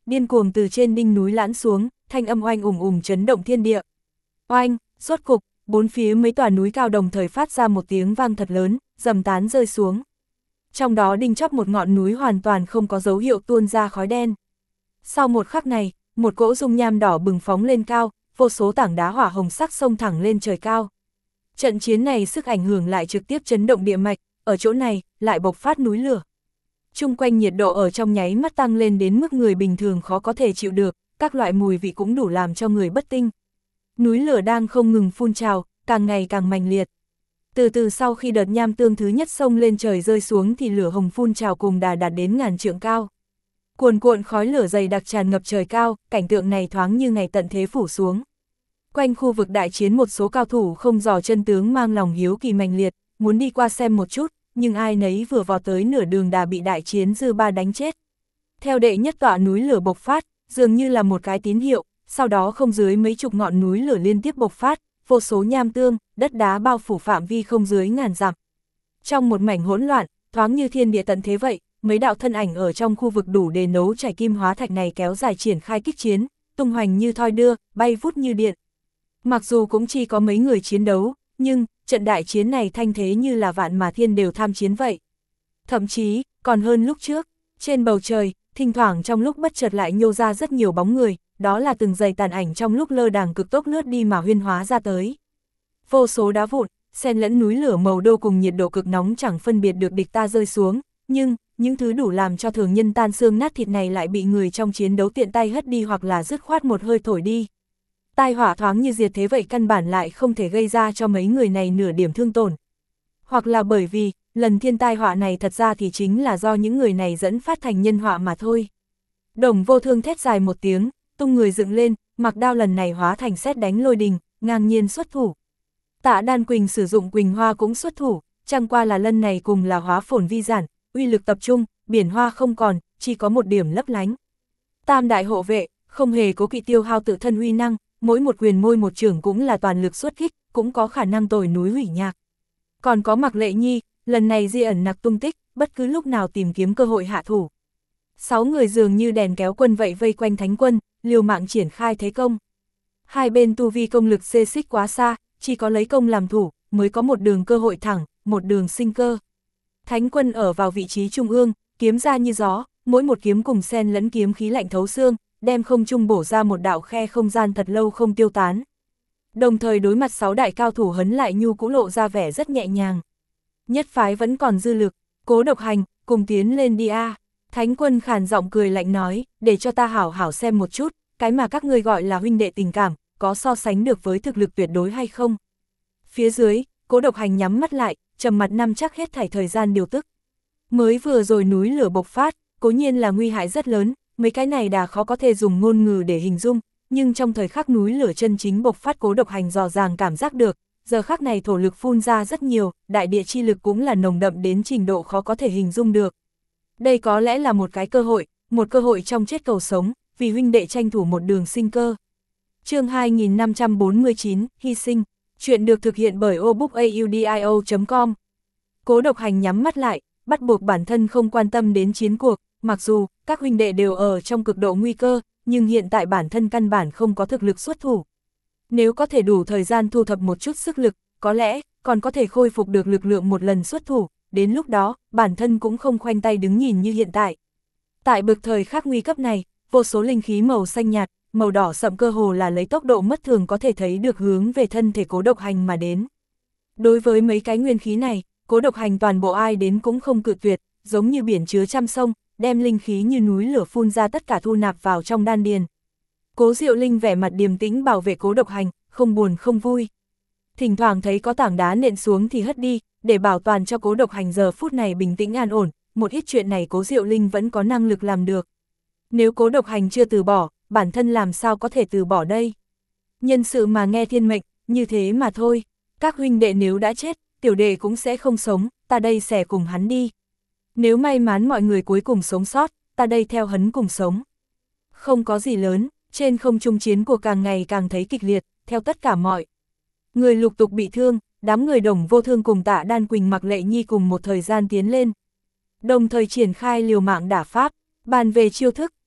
điên cuồng từ trên đỉnh núi lãn xuống, thanh âm oanh ủng ủng chấn động thiên địa. Oanh, rốt cục, bốn phía mấy tòa núi cao đồng thời phát ra một tiếng vang thật lớn, dầm tán rơi xuống. Trong đó đinh chóp một ngọn núi hoàn toàn không có dấu hiệu tuôn ra khói đen. Sau một khắc này, một cỗ dung nham đỏ bừng phóng lên cao, vô số tảng đá hỏa hồng sắc xông thẳng lên trời cao. Trận chiến này sức ảnh hưởng lại trực tiếp chấn động địa mạch, ở chỗ này, lại bộc phát núi lửa. Chung quanh nhiệt độ ở trong nháy mắt tăng lên đến mức người bình thường khó có thể chịu được, các loại mùi vị cũng đủ làm cho người bất tinh. Núi lửa đang không ngừng phun trào, càng ngày càng mạnh liệt. Từ từ sau khi đợt nham tương thứ nhất xông lên trời rơi xuống thì lửa hồng phun trào cùng đà đạt đến ngàn trượng cao. Cuồn cuộn khói lửa dày đặc tràn ngập trời cao, cảnh tượng này thoáng như ngày tận thế phủ xuống. Quanh khu vực đại chiến một số cao thủ không dò chân tướng mang lòng hiếu kỳ mạnh liệt, muốn đi qua xem một chút, nhưng ai nấy vừa vào tới nửa đường đã bị đại chiến dư ba đánh chết. Theo đệ nhất tọa núi lửa bộc phát, dường như là một cái tín hiệu, sau đó không dưới mấy chục ngọn núi lửa liên tiếp bộc phát, vô số nham tương, đất đá bao phủ phạm vi không dưới ngàn dặm. Trong một mảnh hỗn loạn, thoáng như thiên địa tận thế vậy, mấy đạo thân ảnh ở trong khu vực đủ để nấu chảy kim hóa thạch này kéo dài triển khai kích chiến, tung hoành như thoi đưa, bay vút như điện. Mặc dù cũng chỉ có mấy người chiến đấu, nhưng trận đại chiến này thanh thế như là vạn mà thiên đều tham chiến vậy. Thậm chí, còn hơn lúc trước, trên bầu trời, thỉnh thoảng trong lúc bất chợt lại nhô ra rất nhiều bóng người, đó là từng dày tàn ảnh trong lúc lơ đàng cực tốc lướt đi mà huyên hóa ra tới. Vô số đá vụn, xen lẫn núi lửa màu đô cùng nhiệt độ cực nóng chẳng phân biệt được địch ta rơi xuống, nhưng những thứ đủ làm cho thường nhân tan xương nát thịt này lại bị người trong chiến đấu tiện tay hất đi hoặc là dứt khoát một hơi thổi đi. Tai hỏa thoáng như diệt thế vậy căn bản lại không thể gây ra cho mấy người này nửa điểm thương tổn. Hoặc là bởi vì, lần thiên tai họa này thật ra thì chính là do những người này dẫn phát thành nhân họa mà thôi. Đồng Vô Thương thét dài một tiếng, tung người dựng lên, mặc đao lần này hóa thành sét đánh lôi đình, ngang nhiên xuất thủ. Tạ Đan Quỳnh sử dụng Quỳnh Hoa cũng xuất thủ, chẳng qua là lần này cùng là hóa phồn vi giản, uy lực tập trung, biển hoa không còn, chỉ có một điểm lấp lánh. Tam đại hộ vệ, không hề cố kỵ tiêu hao tự thân uy năng, mỗi một quyền môi một trưởng cũng là toàn lực xuất kích, cũng có khả năng tồi núi hủy nhạc. Còn có Mạc Lệ Nhi, lần này di ẩn nặc tung tích, bất cứ lúc nào tìm kiếm cơ hội hạ thủ. Sáu người dường như đèn kéo quân vậy vây quanh Thánh Quân, liều mạng triển khai thế công. Hai bên tu vi công lực xê xích quá xa, chỉ có lấy công làm thủ, mới có một đường cơ hội thẳng, một đường sinh cơ. Thánh Quân ở vào vị trí trung ương, kiếm ra như gió, mỗi một kiếm cùng xen lẫn kiếm khí lạnh thấu xương, đem không trung bổ ra một đạo khe không gian thật lâu không tiêu tán. Đồng thời đối mặt sáu đại cao thủ hấn lại nhu cũng lộ ra vẻ rất nhẹ nhàng. Nhất phái vẫn còn dư lực, Cố Độc Hành, cùng tiến lên đi a. Thánh Quân khàn giọng cười lạnh nói, để cho ta hảo hảo xem một chút, cái mà các ngươi gọi là huynh đệ tình cảm, có so sánh được với thực lực tuyệt đối hay không. Phía dưới, Cố Độc Hành nhắm mắt lại, trầm mặt nắm chắc hết thảy thời gian điều tức. Mới vừa rồi núi lửa bộc phát, cố nhiên là nguy hại rất lớn, mấy cái này đã khó có thể dùng ngôn ngữ để hình dung, nhưng trong thời khắc núi lửa chân chính bộc phát Cố Độc Hành dò dàng cảm giác được, giờ khắc này thổ lực phun ra rất nhiều, đại địa chi lực cũng là nồng đậm đến trình độ khó có thể hình dung được. Đây có lẽ là một cái cơ hội, một cơ hội trong chết cầu sống, vì huynh đệ tranh thủ một đường sinh cơ. Chương hai nghìn năm trăm bốn mươi chín, hy sinh, chuyện được thực hiện bởi obookaudio chấm com. Cố Độc Hành nhắm mắt lại, bắt buộc bản thân không quan tâm đến chiến cuộc, mặc dù các huynh đệ đều ở trong cực độ nguy cơ, nhưng hiện tại bản thân căn bản không có thực lực xuất thủ. Nếu có thể đủ thời gian thu thập một chút sức lực, có lẽ còn có thể khôi phục được lực lượng một lần xuất thủ, đến lúc đó, bản thân cũng không khoanh tay đứng nhìn như hiện tại. Tại bực thời khắc nguy cấp này, vô số linh khí màu xanh nhạt, màu đỏ sậm cơ hồ là lấy tốc độ mất thường có thể thấy được hướng về thân thể Cố Độc Hành mà đến. Đối với mấy cái nguyên khí này, Cố Độc Hành toàn bộ ai đến cũng không cự tuyệt, giống như biển chứa trăm sông, đem linh khí như núi lửa phun ra tất cả thu nạp vào trong đan điền. Cố Diệu Linh vẻ mặt điềm tĩnh bảo vệ Cố Độc Hành, không buồn không vui. Thỉnh thoảng thấy có tảng đá nện xuống thì hất đi, để bảo toàn cho Cố Độc Hành giờ phút này bình tĩnh an ổn, một ít chuyện này Cố Diệu Linh vẫn có năng lực làm được. Nếu Cố Độc Hành chưa từ bỏ, bản thân làm sao có thể từ bỏ đây? Nhân sự mà nghe thiên mệnh, như thế mà thôi. Các huynh đệ nếu đã chết, tiểu đệ cũng sẽ không sống, ta đây sẽ cùng hắn đi. Nếu may mắn mọi người cuối cùng sống sót, ta đây theo hắn cùng sống. Không có gì lớn, trên không trung chiến cuộc càng ngày càng thấy kịch liệt, theo tất cả mọi người lục tục bị thương, đám người Đồng Vô Thương cùng Tạ Đan Quỳnh Mạc Lệ Nhi cùng một thời gian tiến lên. Đồng thời triển khai liều mạng đả pháp, bàn về chiêu thức,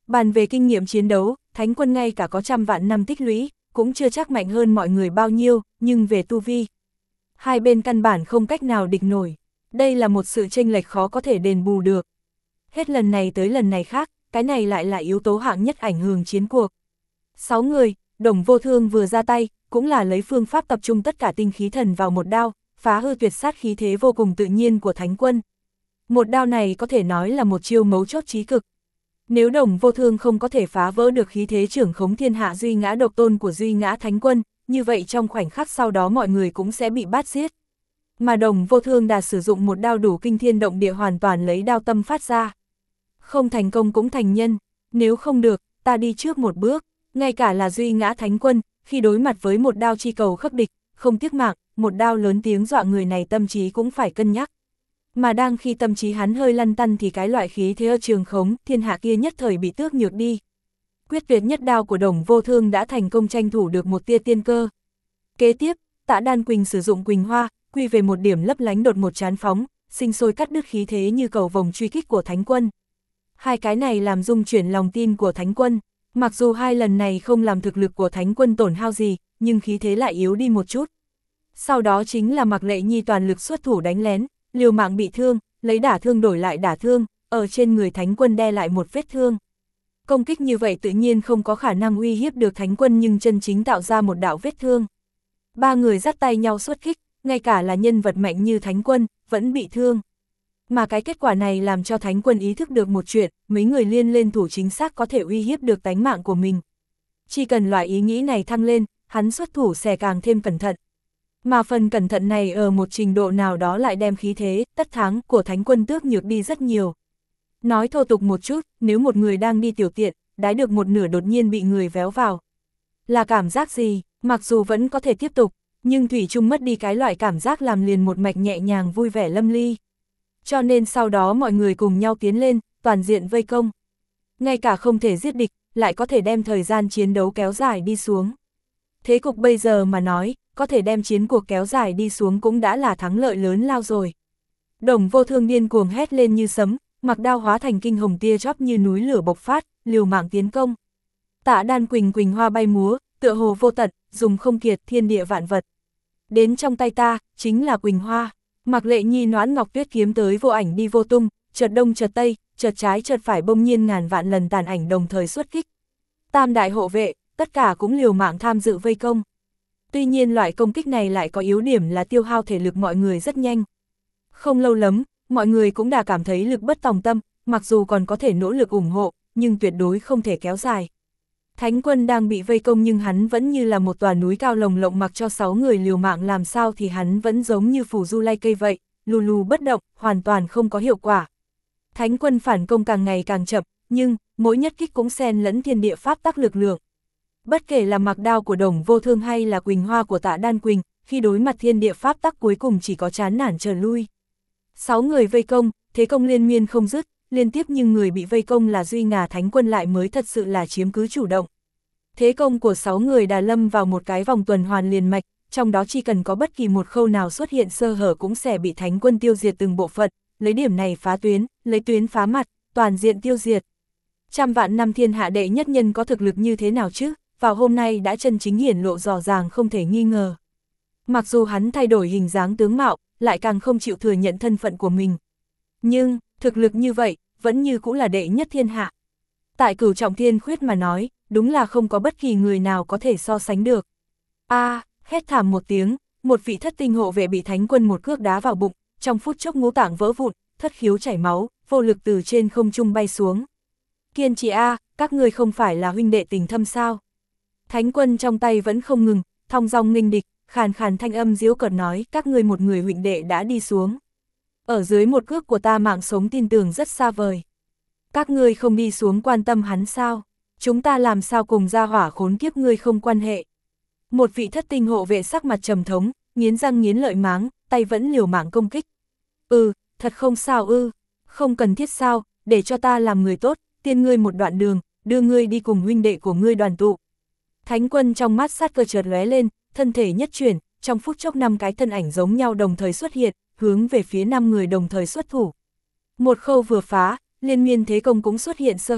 Bàn về kinh nghiệm chiến đấu, Thánh quân ngay cả có trăm vạn năm tích lũy, cũng chưa chắc mạnh hơn mọi người bao nhiêu, nhưng về tu vi, hai bên căn bản không cách nào địch nổi. Đây là một sự chênh lệch khó có thể đền bù được. Hết lần này tới lần này khác, cái này lại là yếu tố hạng nhất ảnh hưởng chiến cuộc. Sáu người, Đồng Vô Thương vừa ra tay, cũng là lấy phương pháp tập trung tất cả tinh khí thần vào một đao, phá hư tuyệt sát khí thế vô cùng tự nhiên của Thánh quân. Một đao này có thể nói là một chiêu mấu chốt chí cực. Nếu Đồng Vô Thương không có thể phá vỡ được khí thế trưởng khống thiên hạ duy ngã độc tôn của duy ngã Thánh quân, như vậy trong khoảnh khắc sau đó mọi người cũng sẽ bị bát giết. Mà Đồng Vô Thương đã sử dụng một đao đủ kinh thiên động địa hoàn toàn lấy đao tâm phát ra. Không thành công cũng thành nhân, nếu không được, ta đi trước một bước. Ngay cả là duy ngã Thánh quân, khi đối mặt với một đao chi cầu khắc địch, không tiếc mạng, một đao lớn tiếng dọa người này tâm trí cũng phải cân nhắc. Mà đang khi tâm trí hắn hơi lăn tăn thì cái loại khí thế ở trường khống, thiên hạ kia nhất thời bị tước nhược đi. Quyết tuyệt nhất đao của Đồng Vô Thương đã thành công tranh thủ được một tia tiên cơ. Kế tiếp, Tạ Đan Quỳnh sử dụng Quỳnh Hoa, quy về một điểm lấp lánh đột một chán phóng, sinh sôi cắt đứt khí thế như cầu vồng truy kích của Thánh quân. Hai cái này làm rung chuyển lòng tin của Thánh quân. Mặc dù hai lần này không làm thực lực của Thánh quân tổn hao gì, nhưng khí thế lại yếu đi một chút. Sau đó chính là Mạc Lệ Nhi toàn lực xuất thủ đánh lén, liều mạng bị thương, lấy đả thương đổi lại đả thương, ở trên người Thánh quân đe lại một vết thương. Công kích như vậy tự nhiên không có khả năng uy hiếp được Thánh quân nhưng chân chính tạo ra một đạo vết thương. Ba người dắt tay nhau xuất kích, ngay cả là nhân vật mạnh như Thánh quân, vẫn bị thương. Mà cái kết quả này làm cho Thánh quân ý thức được một chuyện, mấy người liên lên thủ chính xác có thể uy hiếp được tánh mạng của mình. Chỉ cần loại ý nghĩ này thăng lên, hắn xuất thủ sẽ càng thêm cẩn thận. Mà phần cẩn thận này ở một trình độ nào đó lại đem khí thế, tất thắng của Thánh quân tước nhược đi rất nhiều. Nói thô tục một chút, nếu một người đang đi tiểu tiện, đái được một nửa đột nhiên bị người véo vào. Là cảm giác gì, mặc dù vẫn có thể tiếp tục, nhưng thủy chung mất đi cái loại cảm giác làm liền một mạch nhẹ nhàng vui vẻ lâm ly. Cho nên sau đó mọi người cùng nhau tiến lên, toàn diện vây công. Ngay cả không thể giết địch, lại có thể đem thời gian chiến đấu kéo dài đi xuống. Thế cục bây giờ mà nói, có thể đem chiến cuộc kéo dài đi xuống cũng đã là thắng lợi lớn lao rồi. Đồng Vô Thương điên cuồng hét lên như sấm, mặc đao hóa thành kinh hồng tia chóp như núi lửa bộc phát, liều mạng tiến công. Tạ Đan Quỳnh Quỳnh hoa bay múa, tựa hồ vô tận, dùng không kiệt thiên địa vạn vật. Đến trong tay ta, chính là Quỳnh hoa. Mạc Lệ Nhi Noãn Ngọc Tuyết kiếm tới vô ảnh đi vô tung, chợt đông chợt tây, chợt trái chợt phải bỗng nhiên ngàn vạn lần tàn ảnh đồng thời xuất kích. Tam đại hộ vệ, tất cả cũng liều mạng tham dự vây công. Tuy nhiên loại công kích này lại có yếu điểm là tiêu hao thể lực mọi người rất nhanh. Không lâu lắm, mọi người cũng đã cảm thấy lực bất tòng tâm, mặc dù còn có thể nỗ lực ủng hộ, nhưng tuyệt đối không thể kéo dài. Thánh quân đang bị vây công nhưng hắn vẫn như là một tòa núi cao lồng lộng mặc cho sáu người liều mạng làm sao thì hắn vẫn giống như phù du lay cây vậy, lù lù bất động, hoàn toàn không có hiệu quả. Thánh quân phản công càng ngày càng chậm, nhưng mỗi nhất kích cũng xen lẫn thiên địa pháp tắc lực lượng. Bất kể là mặc đao của Đồng Vô Thương hay là Quỳnh hoa của Tạ Đan Quỳnh, khi đối mặt thiên địa pháp tắc cuối cùng chỉ có chán nản trở lui. Sáu người vây công, thế công liên miên không dứt, liên tiếp nhưng người bị vây công là duy ngà Thánh quân lại mới thật sự là chiếm cứ chủ động. Thế công của sáu người đã lâm vào một cái vòng tuần hoàn liền mạch, trong đó chỉ cần có bất kỳ một khâu nào xuất hiện sơ hở cũng sẽ bị Thánh quân tiêu diệt từng bộ phận, lấy điểm này phá tuyến, lấy tuyến phá mặt, toàn diện tiêu diệt. Trăm vạn năm thiên hạ đệ nhất nhân có thực lực như thế nào chứ, vào hôm nay đã chân chính hiển lộ rõ ràng không thể nghi ngờ. Mặc dù hắn thay đổi hình dáng tướng mạo, lại càng không chịu thừa nhận thân phận của mình. Nhưng, thực lực như vậy, vẫn như cũng là đệ nhất thiên hạ. Tại Cửu Trọng Thiên Khuyết mà nói, đúng là không có bất kỳ người nào có thể so sánh được. A, à, hét thảm một tiếng, một vị thất tinh hộ vệ bị Thánh quân một cước đá vào bụng, trong phút chốc ngũ tạng vỡ vụn, thất khiếu chảy máu, vô lực từ trên không trung bay xuống. Kiên trì a, các ngươi không phải là huynh đệ tình thâm sao? Thánh quân trong tay vẫn không ngừng, thong dong nghênh địch, khàn khàn thanh âm giễu cợt nói, các ngươi một người huynh đệ đã đi xuống. Ở dưới một cước của ta mạng sống tin tưởng rất xa vời. Các ngươi không đi xuống quan tâm hắn sao? Chúng ta làm sao cùng gia hỏa khốn kiếp ngươi không quan hệ? Một vị thất tinh hộ vệ sắc mặt trầm thống, nghiến răng nghiến lợi máng, tay vẫn liều mạng công kích. Ừ, thật không sao ư, không cần thiết sao, để cho ta làm người tốt, tiên ngươi một đoạn đường, đưa ngươi đi cùng huynh đệ của ngươi đoàn tụ. Thánh quân trong mắt sát cơ chợt lóe lên, thân thể nhất chuyển, trong phút chốc năm cái thân ảnh giống nhau đồng thời xuất hiện, hướng về phía năm người đồng thời xuất thủ. Một khâu vừa phá, liên miên thế công cũng xuất hiện sơ hở,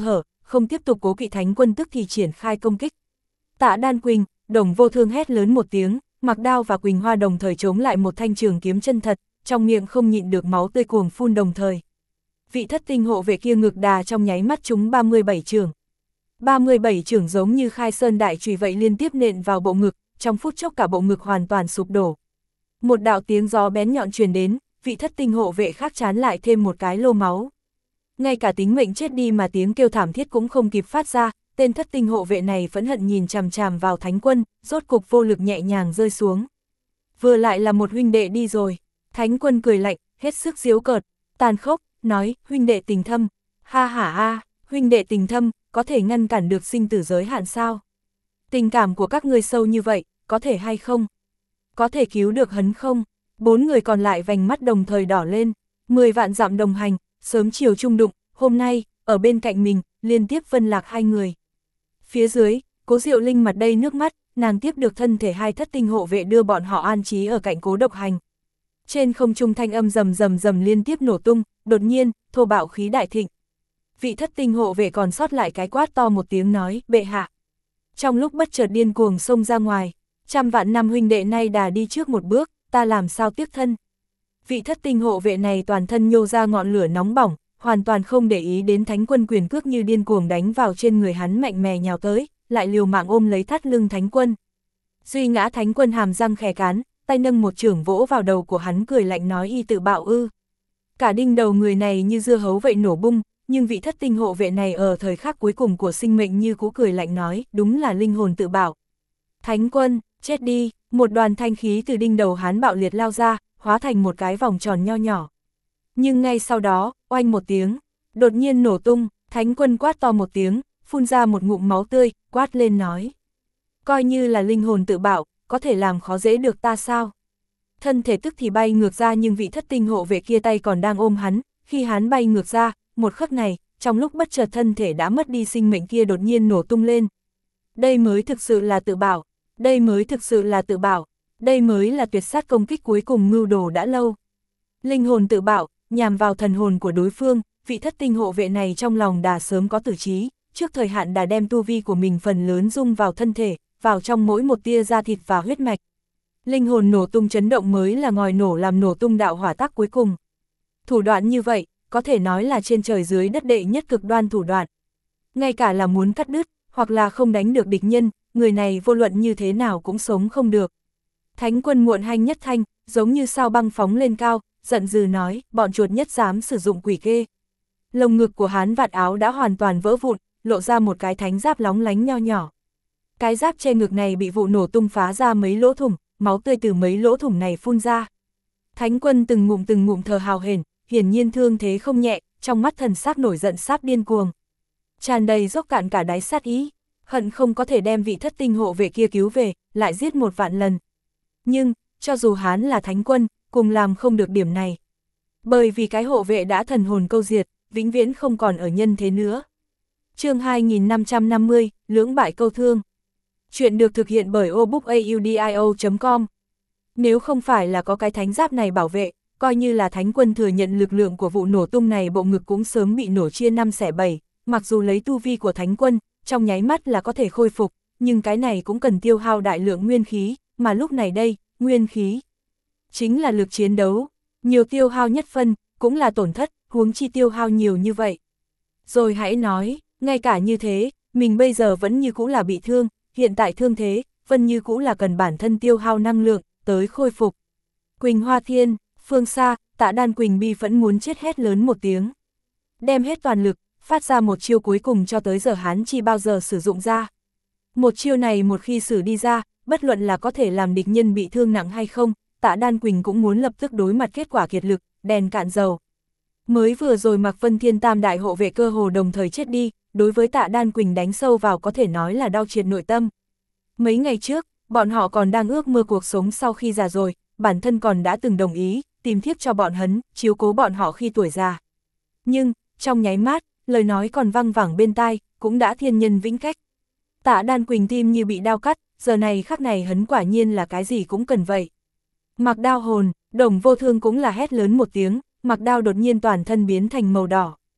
không tiếp tục cố kỵ Thánh Quân tức thì triển khai công kích. Tạ Đan Quỳnh, Đồng Vô Thương hét lớn một tiếng, Mạc Đao và Quỳnh Hoa đồng thời chống lại một thanh trường kiếm chân thật, trong miệng không nhịn được máu tươi cuồng phun đồng thời. Vị thất tinh hộ vệ kia ngược đà trong nháy mắt trúng ba mươi bảy chưởng. ba mươi bảy chưởng giống như khai sơn đại chùy vậy liên tiếp nện vào bộ ngực, trong phút chốc cả bộ ngực hoàn toàn sụp đổ. Một đạo tiếng gió bén nhọn truyền đến, vị thất tinh hộ vệ khác chán lại thêm một cái lô máu. Ngay cả tính mệnh chết đi mà tiếng kêu thảm thiết cũng không kịp phát ra, tên thất tinh hộ vệ này phẫn hận nhìn chằm chằm vào Thánh Quân, rốt cục vô lực nhẹ nhàng rơi xuống. Vừa lại là một huynh đệ đi rồi. Thánh Quân cười lạnh, hết sức giễu cợt, tàn khốc, nói, huynh đệ tình thâm, ha ha ha, huynh đệ tình thâm, có thể ngăn cản được sinh tử giới hạn sao? Tình cảm của các ngươi sâu như vậy, có thể hay không? Có thể cứu được hắn không? Bốn người còn lại vành mắt đồng thời đỏ lên, mười vạn dặm đồng hành, sớm chiều chung đụng, hôm nay, ở bên cạnh mình, liên tiếp vân lạc hai người. Phía dưới, Cố Diệu Linh mặt đầy nước mắt, nàng tiếp được thân thể hai thất tinh hộ vệ đưa bọn họ an trí ở cạnh Cố Độc Hành. Trên không trung thanh âm rầm rầm rầm liên tiếp nổ tung, đột nhiên, thô bạo khí đại thịnh. Vị thất tinh hộ vệ còn sót lại cái quát to một tiếng nói, bệ hạ. Trong lúc bất chợt điên cuồng xông ra ngoài, trăm vạn năm huynh đệ nay đà đi trước một bước, ta làm sao tiếp thân. Vị thất tinh hộ vệ này toàn thân nhô ra ngọn lửa nóng bỏng, hoàn toàn không để ý đến Thánh Quân quyền cước như điên cuồng đánh vào trên người hắn mạnh mẽ nhào tới, lại liều mạng ôm lấy thắt lưng Thánh Quân. Duy Ngã Thánh Quân hàm răng khè cán, tay nâng một chưởng vỗ vào đầu của hắn cười lạnh nói y tự bạo ư. Cả đinh đầu người này như dưa hấu vậy nổ bung, nhưng vị thất tinh hộ vệ này ở thời khắc cuối cùng của sinh mệnh như cũ cười lạnh nói, đúng là linh hồn tự bạo. Thánh Quân, chết đi, một đoàn thanh khí từ đinh đầu hắn bạo liệt lao ra, hóa thành một cái vòng tròn nho nhỏ. Nhưng ngay sau đó, oanh một tiếng, đột nhiên nổ tung, Thánh Quân quát to một tiếng, phun ra một ngụm máu tươi, quát lên nói. Coi như là linh hồn tự bạo, có thể làm khó dễ được ta sao? Thân thể tức thì bay ngược ra nhưng vị thất tinh hộ vệ kia tay còn đang ôm hắn, khi hắn bay ngược ra, một khắc này, trong lúc bất chợt thân thể đã mất đi sinh mệnh kia đột nhiên nổ tung lên. Đây mới thực sự là tự bảo, đây mới thực sự là tự bảo, đây mới là tuyệt sát công kích cuối cùng mưu đồ đã lâu. Linh hồn tự bảo, nhằm vào thần hồn của đối phương, vị thất tinh hộ vệ này trong lòng đã sớm có tử trí, trước thời hạn đã đem tu vi của mình phần lớn dung vào thân thể, vào trong mỗi một tia da thịt và huyết mạch. Linh hồn nổ tung chấn động mới là ngòi nổ làm nổ tung đạo hỏa tác cuối cùng. Thủ đoạn như vậy, có thể nói là trên trời dưới đất đệ nhất cực đoan thủ đoạn. Ngay cả là muốn cắt đứt, hoặc là không đánh được địch nhân, người này vô luận như thế nào cũng sống không được. Thánh Quân muộn hanh nhất thanh, giống như sao băng phóng lên cao, giận dữ nói, bọn chuột nhất dám sử dụng quỷ kê. Lồng ngực của hắn vạt áo đã hoàn toàn vỡ vụn, lộ ra một cái thánh giáp lóng lánh nho nhỏ. Cái giáp che ngực này bị vụ nổ tung phá ra mấy lỗ thủng, máu tươi từ mấy lỗ thủng này phun ra. Thánh Quân từng ngụm từng ngụm thở hào hển, hiển nhiên thương thế không nhẹ, trong mắt thần sắc nổi giận sáp điên cuồng. Tràn đầy dốc cạn cả đáy sát ý, hận không có thể đem vị thất tinh hộ vệ kia cứu về, lại giết một vạn lần. Nhưng, cho dù hắn là Thánh Quân, cùng làm không được điểm này. Bởi vì cái hộ vệ đã thần hồn câu diệt, vĩnh viễn không còn ở nhân thế nữa. Chương hai nghìn năm trăm năm mươi, lưỡng bại câu thương. Chuyện được thực hiện bởi obookaudio chấm com. Nếu không phải là có cái thánh giáp này bảo vệ, coi như là Thánh Quân thừa nhận lực lượng của vụ nổ tung này bộ ngực cũng sớm bị nổ chia năm xẻ bảy, mặc dù lấy tu vi của Thánh Quân, trong nháy mắt là có thể khôi phục, nhưng cái này cũng cần tiêu hao đại lượng nguyên khí, mà lúc này đây, nguyên khí chính là lực chiến đấu, nhiều tiêu hao nhất phân, cũng là tổn thất, huống chi tiêu hao nhiều như vậy. Rồi hãy nói, ngay cả như thế, mình bây giờ vẫn như cũ là bị thương, hiện tại thương thế, vẫn như cũ là cần bản thân tiêu hao năng lượng, tới khôi phục. Quỳnh Hoa Thiên, phương xa, Tạ Đan Quỳnh bi vẫn muốn chết hét lớn một tiếng. Đem hết toàn lực, phát ra một chiêu cuối cùng cho tới giờ hắn chi bao giờ sử dụng ra. Một chiêu này một khi sử đi ra, bất luận là có thể làm địch nhân bị thương nặng hay không, Tạ Đan Quỳnh cũng muốn lập tức đối mặt kết quả kiệt lực, đèn cạn dầu. Mới vừa rồi Mạc Vân Thiên tam đại hộ vệ cơ hồ đồng thời chết đi, đối với Tạ Đan Quỳnh đánh sâu vào có thể nói là đau triệt nội tâm. Mấy ngày trước, bọn họ còn đang ước mơ cuộc sống sau khi già rồi, bản thân còn đã từng đồng ý, tìm thiếp cho bọn hắn, chiếu cố bọn họ khi tuổi già. Nhưng, trong nháy mắt, lời nói còn văng vẳng bên tai, cũng đã thiên nhân vĩnh cách. Tạ Đan Quỳnh tim như bị đao cắt, giờ này khắc này hắn quả nhiên là cái gì cũng cần vậy. Mạc Đao hồn, Đồng Vô Thương cũng là hét lớn một tiếng, Mạc Đao đột nhiên toàn thân biến thành màu đỏ.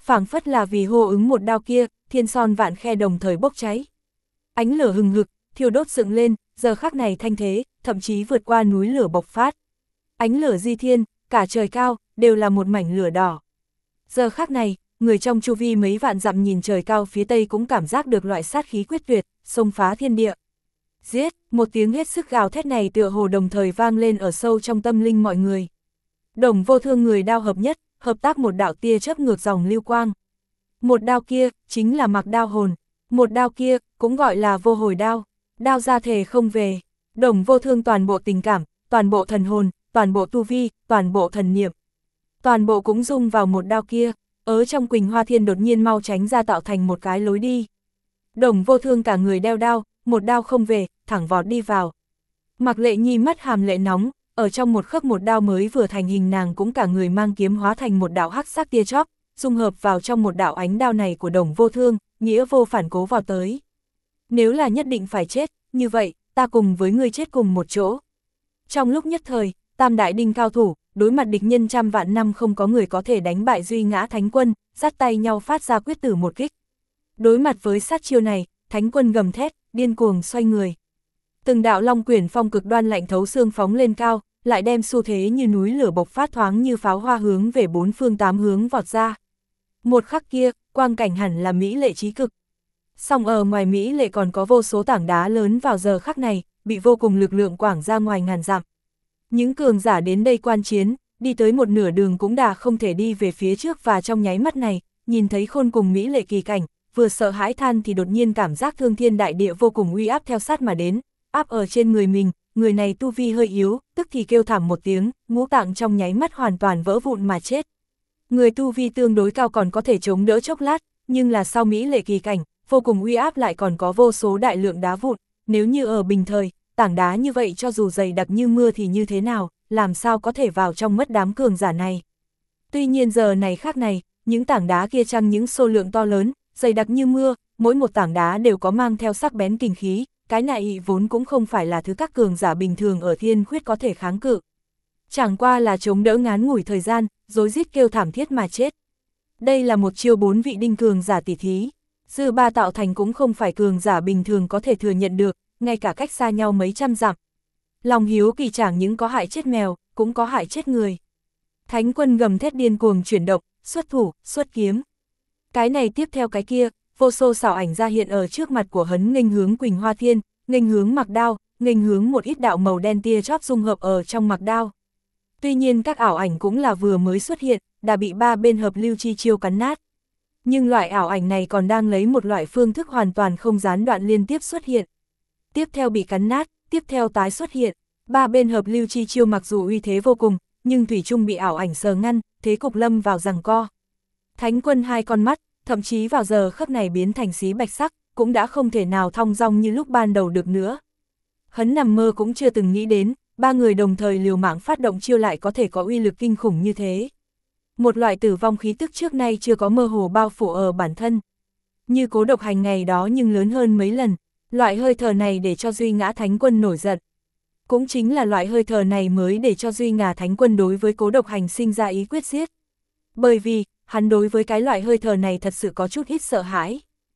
phảng phất là vì hô ứng một đao kia, thiên son vạn khe đồng thời bốc cháy. Ánh lửa hừng hực, thiêu đốt dựng lên, giờ khắc này thanh thế, thậm chí vượt qua núi lửa bộc phát. Ánh lửa di thiên, cả trời cao, đều là một mảnh lửa đỏ. Giờ khắc này, người trong chu vi mấy vạn dặm nhìn trời cao phía tây cũng cảm giác được loại sát khí quyết tuyệt, xông phá thiên địa. Giết, một tiếng hết sức gào thét này tựa hồ đồng thời vang lên ở sâu trong tâm linh mọi người. Đồng Vô Thương người đao hợp nhất, hợp tác một đạo tia chớp ngược dòng lưu quang. Một đao kia, chính là mặc đao hồn. Một đao kia, cũng gọi là vô hồi đao. Đao ra thể không về. Đồng Vô Thương toàn bộ tình cảm, toàn bộ thần hồn, toàn bộ tu vi, toàn bộ thần niệm. Toàn bộ cũng dung vào một đao kia. Ở trong Quỳnh Hoa Thiên đột nhiên mau tránh ra tạo thành một cái lối đi. Đồng Vô Thương cả người đeo đao, một đao không về, thẳng vọt đi vào. Mạc Lệ Nhi mắt hàm lệ nóng, ở trong một khớp một đao mới vừa thành hình nàng cũng cả người mang kiếm hóa thành một đạo hắc sắc tia chóp, dung hợp vào trong một đạo ánh đao này của Đồng Vô Thương, nghĩa vô phản cố vào tới. Nếu là nhất định phải chết, như vậy, ta cùng với ngươi chết cùng một chỗ. Trong lúc nhất thời, tam đại đinh cao thủ, đối mặt địch nhân trăm vạn năm không có người có thể đánh bại Duy Ngã Thánh Quân, dắt tay nhau phát ra quyết tử một kích. Đối mặt với sát chiêu này, Thánh Quân gầm thét, điên cuồng xoay người. Từng đạo long quyển phong cực đoan lạnh thấu xương phóng lên cao, lại đem xu thế như núi lửa bộc phát thoáng như pháo hoa hướng về bốn phương tám hướng vọt ra. Một khắc kia, quang cảnh hẳn là mỹ lệ trí cực. Song ở ngoài mỹ lệ còn có vô số tảng đá lớn vào giờ khắc này, bị vô cùng lực lượng quảng ra ngoài ngàn dặm. Những cường giả đến đây quan chiến, đi tới một nửa đường cũng đã không thể đi về phía trước và trong nháy mắt này, nhìn thấy khôn cùng mỹ lệ kỳ cảnh, vừa sợ hãi than thì đột nhiên cảm giác thương thiên đại địa vô cùng uy áp theo sát mà đến, áp ở trên người mình, người này tu vi hơi yếu, tức thì kêu thảm một tiếng, ngũ tạng trong nháy mắt hoàn toàn vỡ vụn mà chết. Người tu vi tương đối cao còn có thể chống đỡ chốc lát, nhưng là sau mỹ lệ kỳ cảnh, vô cùng uy áp lại còn có vô số đại lượng đá vụn, nếu như ở bình thời, tảng đá như vậy cho dù dày đặc như mưa thì như thế nào, làm sao có thể vào trong mất đám cường giả này. Tuy nhiên giờ này khác này, những tảng đá kia chăng những số lượng to lớn, dày đặc như mưa, mỗi một tảng đá đều có mang theo sắc bén kinh khí, cái này vốn cũng không phải là thứ các cường giả bình thường ở Thiên Khuyết có thể kháng cự. Chẳng qua là chống đỡ ngắn ngủi thời gian, rối rít kêu thảm thiết mà chết. Đây là một chiêu bốn vị đinh cường giả tỷ thí, dư ba tạo thành cũng không phải cường giả bình thường có thể thừa nhận được, ngay cả cách xa nhau mấy trăm dặm. Lòng hiếu kỳ chẳng những có hại chết mèo, cũng có hại chết người. Thánh Quân gầm thét điên cuồng chuyển động, xuất thủ, xuất kiếm. Cái này tiếp theo cái kia, vô số xảo ảnh ra hiện ở trước mặt của hắn, nghênh hướng Quỳnh Hoa Thiên, nghênh hướng mặc đao, nghênh hướng một ít đạo màu đen tia chóp dung hợp ở trong mặc đao. Tuy nhiên các ảo ảnh cũng là vừa mới xuất hiện, đã bị ba bên hợp lưu chi chiêu cắn nát. Nhưng loại ảo ảnh này còn đang lấy một loại phương thức hoàn toàn không gián đoạn liên tiếp xuất hiện. Tiếp theo bị cắn nát, tiếp theo tái xuất hiện, ba bên hợp lưu chi chiêu mặc dù uy thế vô cùng, nhưng thủy chung bị ảo ảnh sờ ngăn, thế cục lâm vào giằng co. Thánh Quân hai con mắt, thậm chí vào giờ khắc này biến thành xí bạch sắc, cũng đã không thể nào thong dong như lúc ban đầu được nữa. Hắn nằm mơ cũng chưa từng nghĩ đến, ba người đồng thời liều mạng phát động chiêu lại có thể có uy lực kinh khủng như thế. Một loại tử vong khí tức trước nay chưa có mơ hồ bao phủ ở bản thân. Như Cố Độc Hành ngày đó nhưng lớn hơn mấy lần, loại hơi thở này để cho Duy Ngã Thánh Quân nổi giận. Cũng chính là loại hơi thở này mới để cho Duy Ngã Thánh Quân đối với Cố Độc Hành sinh ra ý quyết giết. Bởi vì, hắn đối với cái loại hơi thở này thật sự có chút ít sợ hãi.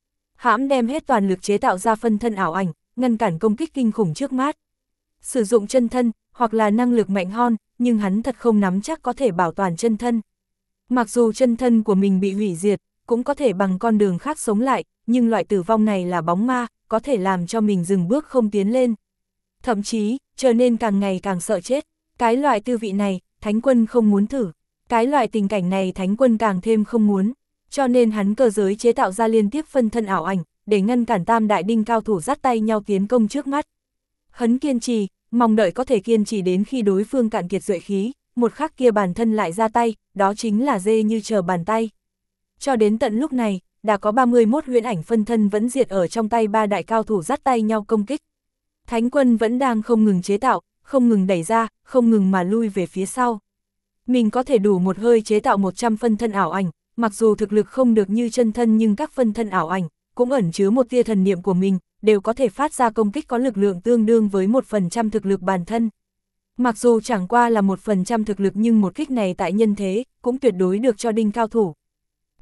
Hãm đem hết toàn lực chế tạo ra phân thân ảo ảnh, ngăn cản công kích kinh khủng trước mắt. Sử dụng chân thân, hoặc là năng lực mạnh hơn, nhưng hắn thật không nắm chắc có thể bảo toàn chân thân. Mặc dù chân thân của mình bị hủy diệt, cũng có thể bằng con đường khác sống lại, nhưng loại tử vong này là bóng ma, có thể làm cho mình dừng bước không tiến lên. Thậm chí, trở nên càng ngày càng sợ chết. Cái loại tư vị này, Thánh Quân không muốn thử. Cái loại tình cảnh này Thánh Quân càng thêm không muốn. Cho nên hắn cơ giới chế tạo ra liên tiếp phân thân ảo ảnh, để ngăn cản tam đại đinh cao thủ dắt tay nhau tiến công trước mắt. Hắn kiên trì, mong đợi có thể kiên trì đến khi đối phương cạn kiệt duệ khí, một khắc kia bản thân lại ra tay, đó chính là dê như chờ bàn tay. Cho đến tận lúc này, đã có ba mươi mốt huyễn ảnh phân thân vẫn diệt ở trong tay ba đại cao thủ dắt tay nhau công kích. Thánh Quân vẫn đang không ngừng chế tạo, không ngừng đẩy ra, không ngừng mà lui về phía sau. Mình có thể đủ một hơi chế tạo một trăm phân thân ảo ảnh, mặc dù thực lực không được như chân thân nhưng các phân thân ảo ảnh, cũng ẩn chứa một tia thần niệm của mình, đều có thể phát ra công kích có lực lượng tương đương với một phần trăm thực lực bản thân. Mặc dù chẳng qua là một phần trăm thực lực nhưng một kích này tại nhân thế, cũng tuyệt đối được cho đinh cao thủ.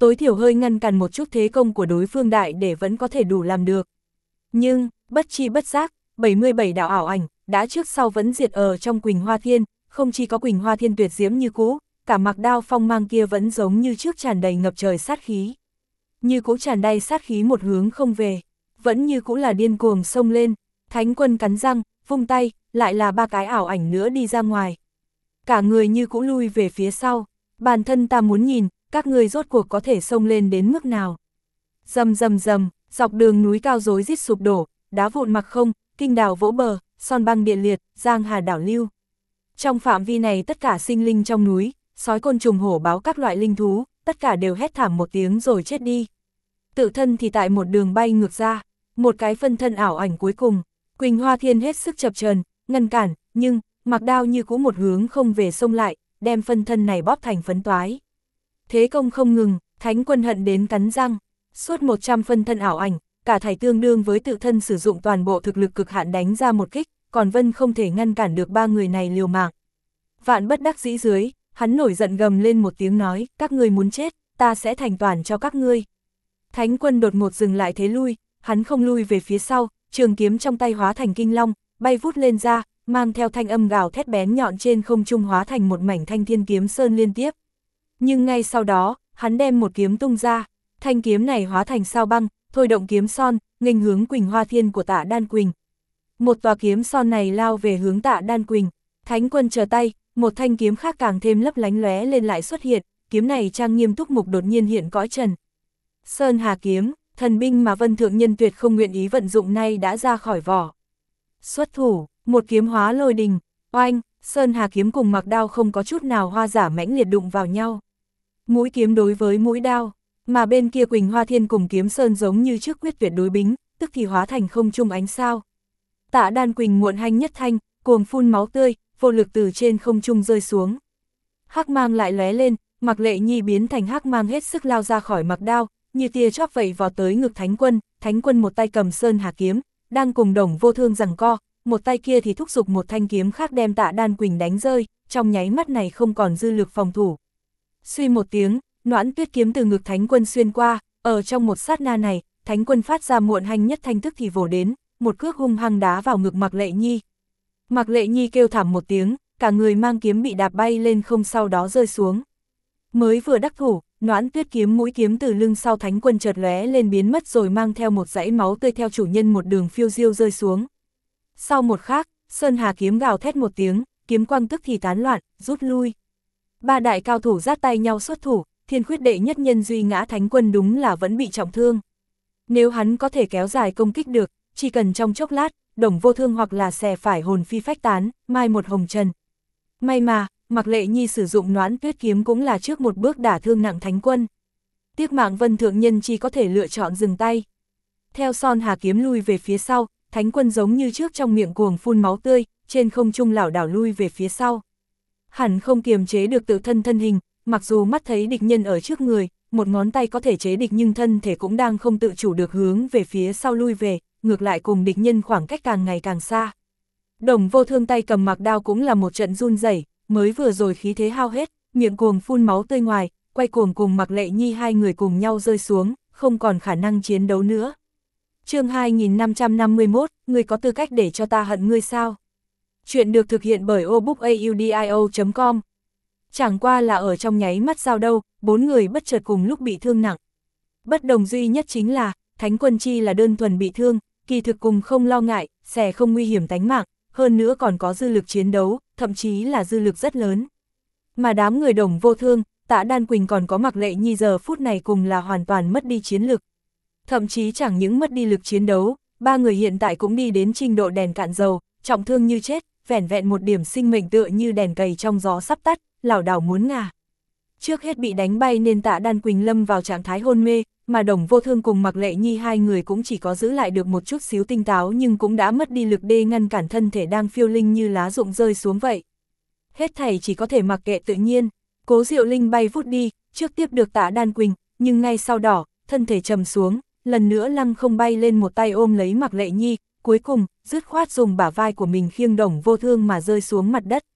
tối thiểu hơi ngăn cản một chút thế công của đối phương đại để vẫn có thể đủ làm được. Nhưng, bất chi bất giác, bảy mươi bảy đạo ảo ảnh, đã trước sau vẫn diệt ở trong Quỳnh Hoa Thiên, không chỉ có Quỳnh Hoa Thiên tuyệt diễm như cũ, cả mặc đao phong mang kia vẫn giống như trước tràn đầy ngập trời sát khí. Như cũ tràn đầy sát khí một hướng không về, vẫn như cũ là điên cuồng xông lên, Thánh Quân cắn răng, vung tay, lại là ba cái ảo ảnh nữa đi ra ngoài. Cả người như cũ lui về phía sau, bản thân ta muốn nhìn, các người rốt cuộc có thể xông lên đến mức nào. Rầm rầm rầm, dọc đường núi cao rối rít sụp đổ, đá vụn mặc không, kinh đào vỗ bờ, son băng địa liệt, giang hà đảo lưu. Trong phạm vi này tất cả sinh linh trong núi, sói côn trùng hổ báo các loại linh thú, tất cả đều hét thảm một tiếng rồi chết đi. Tự thân thì tại một đường bay ngược ra, một cái phân thân ảo ảnh cuối cùng, Quỳnh Hoa Thiên hết sức chập chờn, ngăn cản, nhưng mặc đao như cũ một hướng không về xông lại, đem phân thân này bóp thành phấn toái. Thế công không ngừng, Thánh Quân hận đến cắn răng, suốt một trăm phân thân ảo ảnh, cả thảy tương đương với tự thân sử dụng toàn bộ thực lực cực hạn đánh ra một kích, còn Vân không thể ngăn cản được ba người này liều mạng. Vạn bất đắc dĩ dưới, hắn nổi giận gầm lên một tiếng nói, các ngươi muốn chết, ta sẽ thành toàn cho các ngươi. Thánh Quân đột ngột dừng lại thế lui, hắn không lui về phía sau, trường kiếm trong tay hóa thành kinh long, bay vút lên ra, mang theo thanh âm gào thét bén nhọn trên không trung hóa thành một mảnh thanh thiên kiếm sơn liên tiếp. Nhưng ngay sau đó, hắn đem một kiếm tung ra, thanh kiếm này hóa thành sao băng, thôi động kiếm son, nghênh hướng Quỳnh Hoa Thiên của Tạ Đan Quỳnh. Một tòa kiếm son này lao về hướng Tạ Đan Quỳnh, Thánh Quân chờ tay, một thanh kiếm khác càng thêm lấp lánh lóe lên lại xuất hiện, kiếm này trang nghiêm túc mục đột nhiên hiện cõi trần. Sơn Hà kiếm, thần binh mà Vân Thượng Nhân tuyệt không nguyện ý vận dụng nay đã ra khỏi vỏ. Xuất thủ, một kiếm hóa lôi đình, oanh, Sơn Hà kiếm cùng mặc đao không có chút nào hoa giả mãnh liệt đụng vào nhau. Mũi kiếm đối với mũi đao, mà bên kia Quỳnh Hoa Thiên cùng kiếm sơn giống như trước quyết tuyệt đối bính, tức thì hóa thành không trung ánh sao. Tạ Đan Quỳnh muộn hanh nhất thanh, cuồng phun máu tươi, vô lực từ trên không trung rơi xuống. Hắc mang lại lóe lên, Mặc Lệ Nhi biến thành hắc mang hết sức lao ra khỏi mặc đao, như tia chớp vậy vọt tới ngực Thánh Quân, Thánh Quân một tay cầm Sơn Hà kiếm, đang cùng Đồng Vô Thương giằng co, một tay kia thì thúc giục một thanh kiếm khác đem Tạ Đan Quỳnh đánh rơi, trong nháy mắt này không còn dư lực phòng thủ. Suy một tiếng, Noãn Tuyết kiếm từ ngực Thánh Quân xuyên qua, ở trong một sát na này, Thánh Quân phát ra muộn hanh nhất thanh tức thì vồ đến, một cước hung hăng đá vào ngực Mặc Lệ Nhi. Mặc Lệ Nhi kêu thảm một tiếng, cả người mang kiếm bị đạp bay lên không sau đó rơi xuống. Mới vừa đắc thủ, Noãn Tuyết kiếm mũi kiếm từ lưng sau Thánh Quân chợt lóe lên biến mất rồi mang theo một dãy máu tươi theo chủ nhân một đường phiêu diêu rơi xuống. Sau một khắc, Sơn Hà kiếm gào thét một tiếng, kiếm quang tức thì tán loạn, rút lui. Ba đại cao thủ giắt tay nhau xuất thủ, Thiên Khuyết đệ nhất nhân duy ngã Thánh Quân đúng là vẫn bị trọng thương. Nếu hắn có thể kéo dài công kích được, chỉ cần trong chốc lát, Đồng Vô Thương hoặc là xè phải hồn phi phách tán, mai một hồng trần. May mà, Mặc Lệ Nhi sử dụng Noãn Tuyết kiếm cũng là trước một bước đả thương nặng Thánh Quân. Tiếc mạng Vân Thượng Nhân chỉ có thể lựa chọn dừng tay. Theo Son Hà kiếm lui về phía sau, Thánh Quân giống như trước trong miệng cuồng phun máu tươi, trên không trung lảo đảo lui về phía sau. Hẳn không kiềm chế được tự thân thân hình, mặc dù mắt thấy địch nhân ở trước người, một ngón tay có thể chế địch nhưng thân thể cũng đang không tự chủ được hướng về phía sau lui về, ngược lại cùng địch nhân khoảng cách càng ngày càng xa. Đồng Vô Thương tay cầm mặc đao cũng là một trận run rẩy, mới vừa rồi khí thế hao hết, miệng cuồng phun máu tươi ngoài, quay cuồng cùng Mặc Lệ Nhi hai người cùng nhau rơi xuống, không còn khả năng chiến đấu nữa. Chương hai nghìn năm trăm năm mươi mốt, ngươi có tư cách để cho ta hận ngươi sao? Chuyện được thực hiện bởi obookaudio chấm com. Chẳng qua là ở trong nháy mắt sao đâu, bốn người bất chợt cùng lúc bị thương nặng. Bất đồng duy nhất chính là, Thánh Quân chi là đơn thuần bị thương, kỳ thực cùng không lo ngại, xẻ không nguy hiểm tánh mạng, hơn nữa còn có dư lực chiến đấu, thậm chí là dư lực rất lớn. Mà đám người Đồng Vô Thương, Tạ Đan Quỳnh còn có Mặc Lệ Nhi giờ phút này cùng là hoàn toàn mất đi chiến lực. Thậm chí chẳng những mất đi lực chiến đấu, ba người hiện tại cũng đi đến trình độ đèn cạn dầu, trọng thương như chết, vẻn vẹn một điểm sinh mệnh tựa như đèn cầy trong gió sắp tắt, lảo đảo muốn ngả. Trước hết bị đánh bay nên Tạ Đan Quỳnh lâm vào trạng thái hôn mê, mà Đồng Vô Thương cùng Mặc Lệ Nhi hai người cũng chỉ có giữ lại được một chút xíu tinh táo nhưng cũng đã mất đi lực đê ngăn cản thân thể đang phiêu linh như lá rụng rơi xuống vậy. Hết thảy chỉ có thể mặc kệ tự nhiên, Cố Diệu Linh bay vút đi, trước tiếp được Tạ Đan Quỳnh, nhưng ngay sau đó, thân thể trầm xuống, lần nữa lăng không bay lên một tay ôm lấy Mặc Lệ Nhi, cuối cùng, dứt khoát dùng bả vai của mình khiêng Đồng Vô Thương mà rơi xuống mặt đất.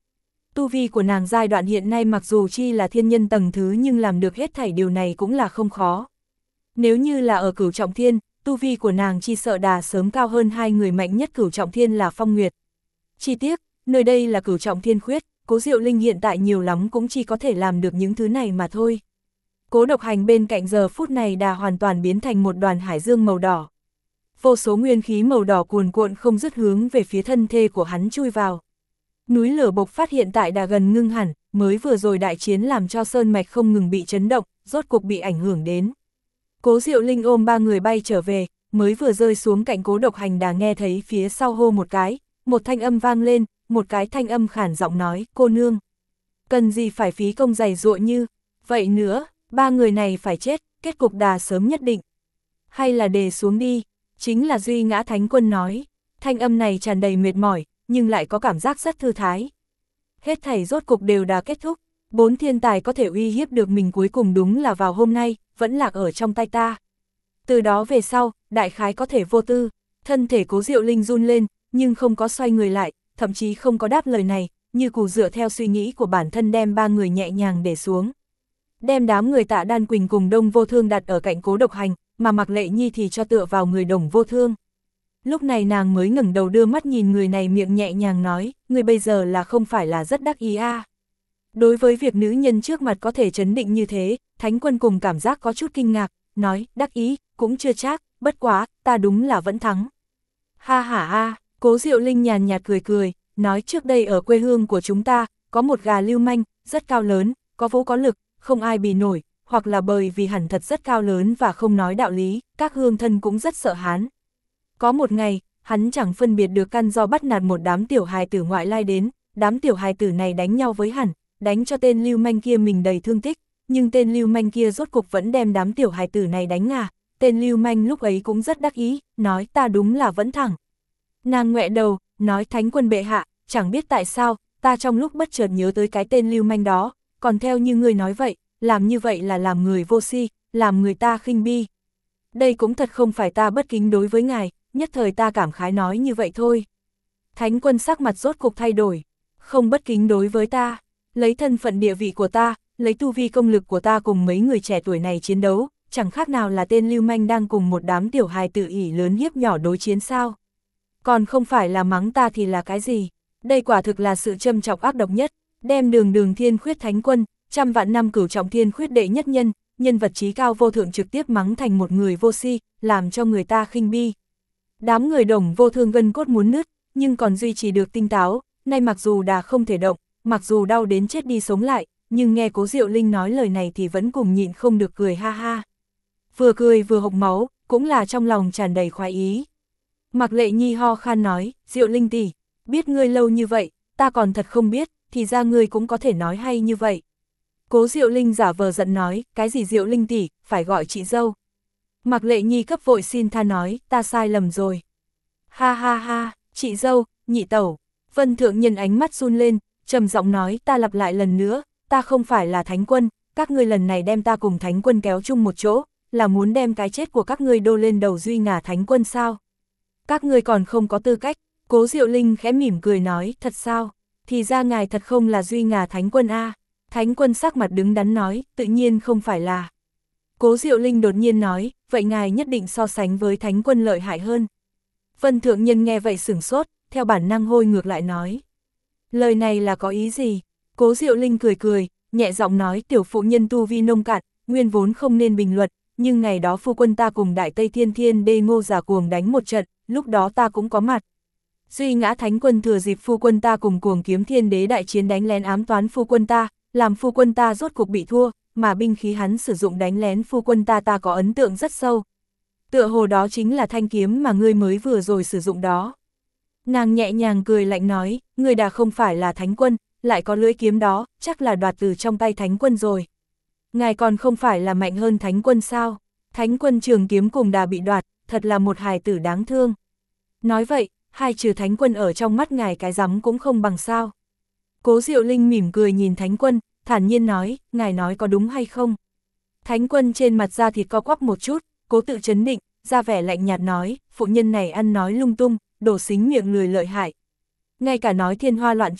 Tu vi của nàng giai đoạn hiện nay mặc dù chi là thiên nhân tầng thứ nhưng làm được hết thảy điều này cũng là không khó. Nếu như là ở cửu trọng thiên, tu vi của nàng chi sợ đà sớm cao hơn hai người mạnh nhất cửu trọng thiên là Phong Nguyệt. Chi tiết, nơi đây là cửu trọng thiên khuyết, Cố Diệu Linh hiện tại nhiều lắm cũng chỉ có thể làm được những thứ này mà thôi. Cố Độc Hành bên cạnh giờ phút này đã hoàn toàn biến thành một đoàn hải dương màu đỏ. Vô số nguyên khí màu đỏ cuồn cuộn không dứt hướng về phía thân thê của hắn chui vào. Núi lửa bộc phát hiện tại đã gần ngưng hẳn, mới vừa rồi đại chiến làm cho sơn mạch không ngừng bị chấn động, rốt cuộc bị ảnh hưởng đến. Cố Diệu Linh ôm ba người bay trở về, mới vừa rơi xuống cạnh Cố Độc Hành đã nghe thấy phía sau hô một cái, một thanh âm vang lên, một cái thanh âm khản giọng nói, cô nương. Cần gì phải phí công dày dụa như, vậy nữa, ba người này phải chết, kết cục đà sớm nhất định. Hay là đề xuống đi, chính là Duy Ngã Thánh Quân nói, thanh âm này tràn đầy mệt mỏi, nhưng lại có cảm giác rất thư thái. Hết thảy rốt cục đều đã kết thúc, bốn thiên tài có thể uy hiếp được mình cuối cùng đúng là vào hôm nay, vẫn lạc ở trong tay ta. Từ đó về sau, đại khái có thể vô tư, thân thể Cố Diệu Linh run lên, nhưng không có xoay người lại, thậm chí không có đáp lời này, như cù dựa theo suy nghĩ của bản thân đem ba người nhẹ nhàng để xuống. Đem đám người Tạ Đan Quỳnh cùng Đông Vô Thương đặt ở cạnh Cố Độc Hành, mà Mạc Lệ Nhi thì cho tựa vào người Đồng Vô Thương. Lúc này nàng mới ngẩng đầu đưa mắt nhìn người này miệng nhẹ nhàng nói, người bây giờ là không phải là rất đắc ý a. À. Đối với việc nữ nhân trước mặt có thể chấn định như thế, Thánh Quân cùng cảm giác có chút kinh ngạc, nói, đắc ý, cũng chưa chắc, bất quá, ta đúng là vẫn thắng. Ha ha a, Cố Diệu Linh nhàn nhạt cười cười, nói trước đây ở quê hương của chúng ta, có một gà lưu manh, rất cao lớn, có vũ có lực, không ai bì nổi, hoặc là bởi vì hẳn thật rất cao lớn và không nói đạo lý, các hương thân cũng rất sợ hắn. Có một ngày, hắn chẳng phân biệt được căn do bắt nạt một đám tiểu hài tử ngoại lai đến, đám tiểu hài tử này đánh nhau với hẳn, đánh cho tên lưu manh kia mình đầy thương tích, nhưng tên lưu manh kia rốt cục vẫn đem đám tiểu hài tử này đánh ngã. Tên lưu manh lúc ấy cũng rất đắc ý, nói ta đúng là vẫn thẳng. Nàng ngoẹ đầu, nói Thánh Quân bệ hạ, chẳng biết tại sao, ta trong lúc bất chợt nhớ tới cái tên lưu manh đó, còn theo như ngươi nói vậy, làm như vậy là làm người vô si, làm người ta khinh bi. Đây cũng thật không phải ta bất kính đối với ngài, nhất thời ta cảm khái nói như vậy thôi. Thánh Quân sắc mặt rốt cục thay đổi, không bất kính đối với ta, lấy thân phận địa vị của ta, lấy tu vi công lực của ta cùng mấy người trẻ tuổi này chiến đấu, chẳng khác nào là tên lưu manh đang cùng một đám tiểu hài tự ỷ lớn hiếp nhỏ đối chiến sao. Còn không phải là mắng ta thì là cái gì, đây quả thực là sự châm chọc ác độc nhất, đem đường đường thiên khuyết Thánh Quân, trăm vạn năm cửu trọng thiên khuyết đệ nhất nhân, nhân vật trí cao vô thượng trực tiếp mắng thành một người vô si, làm cho người ta khinh bi. Đám người Đồng Vô Thương gân cốt muốn nứt, nhưng còn duy trì được tinh táo, nay mặc dù đã không thể động, mặc dù đau đến chết đi sống lại, nhưng nghe Cố Diệu Linh nói lời này thì vẫn cùng nhịn không được cười ha ha. Vừa cười vừa hộc máu, cũng là trong lòng tràn đầy khoái ý. Mạc Lệ Nhi ho khan nói, Diệu Linh tỷ, biết ngươi lâu như vậy, ta còn thật không biết, thì ra ngươi cũng có thể nói hay như vậy. Cố Diệu Linh giả vờ giận nói, cái gì Diệu Linh tỷ, phải gọi chị dâu. Mạc Lệ Nhi cấp vội xin tha nói, ta sai lầm rồi. Ha ha ha, chị dâu, nhị tẩu. Vân Thượng Nhân ánh mắt run lên, trầm giọng nói, ta lặp lại lần nữa, ta không phải là Thánh Quân, các ngươi lần này đem ta cùng Thánh Quân kéo chung một chỗ, là muốn đem cái chết của các ngươi đô lên đầu Duy Ngã Thánh Quân sao? Các ngươi còn không có tư cách. Cố Diệu Linh khẽ mỉm cười nói, thật sao? Thì ra ngài thật không là Duy Ngã Thánh Quân a. À? Thánh Quân sắc mặt đứng đắn nói, tự nhiên không phải là. Cố Diệu Linh đột nhiên nói, vậy ngài nhất định so sánh với Thánh Quân lợi hại hơn. Vân Thượng Nhân nghe vậy sửng sốt, theo bản năng hôi ngược lại nói. Lời này là có ý gì? Cố Diệu Linh cười cười, nhẹ giọng nói, tiểu phụ nhân tu vi nông cạn, nguyên vốn không nên bình luận, nhưng ngày đó phu quân ta cùng Đại Tây Thiên Thiên Đê Ngô Giả Cuồng đánh một trận, lúc đó ta cũng có mặt. Duy Ngã Thánh Quân thừa dịp phu quân ta cùng Cuồng Kiếm Thiên Đế đại chiến đánh lén ám toán phu quân ta, làm phu quân ta rốt cuộc bị thua, mà binh khí hắn sử dụng đánh lén phu quân ta ta có ấn tượng rất sâu. Tựa hồ đó chính là thanh kiếm mà ngươi mới vừa rồi sử dụng đó. Nàng nhẹ nhàng cười lạnh nói, ngươi đã không phải là Thánh Quân, lại có lưỡi kiếm đó, chắc là đoạt từ trong tay Thánh Quân rồi. Ngài còn không phải là mạnh hơn Thánh Quân sao? Thánh Quân trường kiếm cùng đà bị đoạt, thật là một hài tử đáng thương. Nói vậy, hai trừ Thánh Quân ở trong mắt ngài cái rắm cũng không bằng sao. Cố Diệu Linh mỉm cười nhìn Thánh Quân, thản nhiên nói, ngài nói có đúng hay không? Thánh Quân trên mặt da thịt co quắp một chút, cố tự chấn định, ra vẻ lạnh nhạt nói, phụ nhân này ăn nói lung tung, đổ xính miệng lười lợi hại. Ngay cả nói thiên hoa loạn trụy,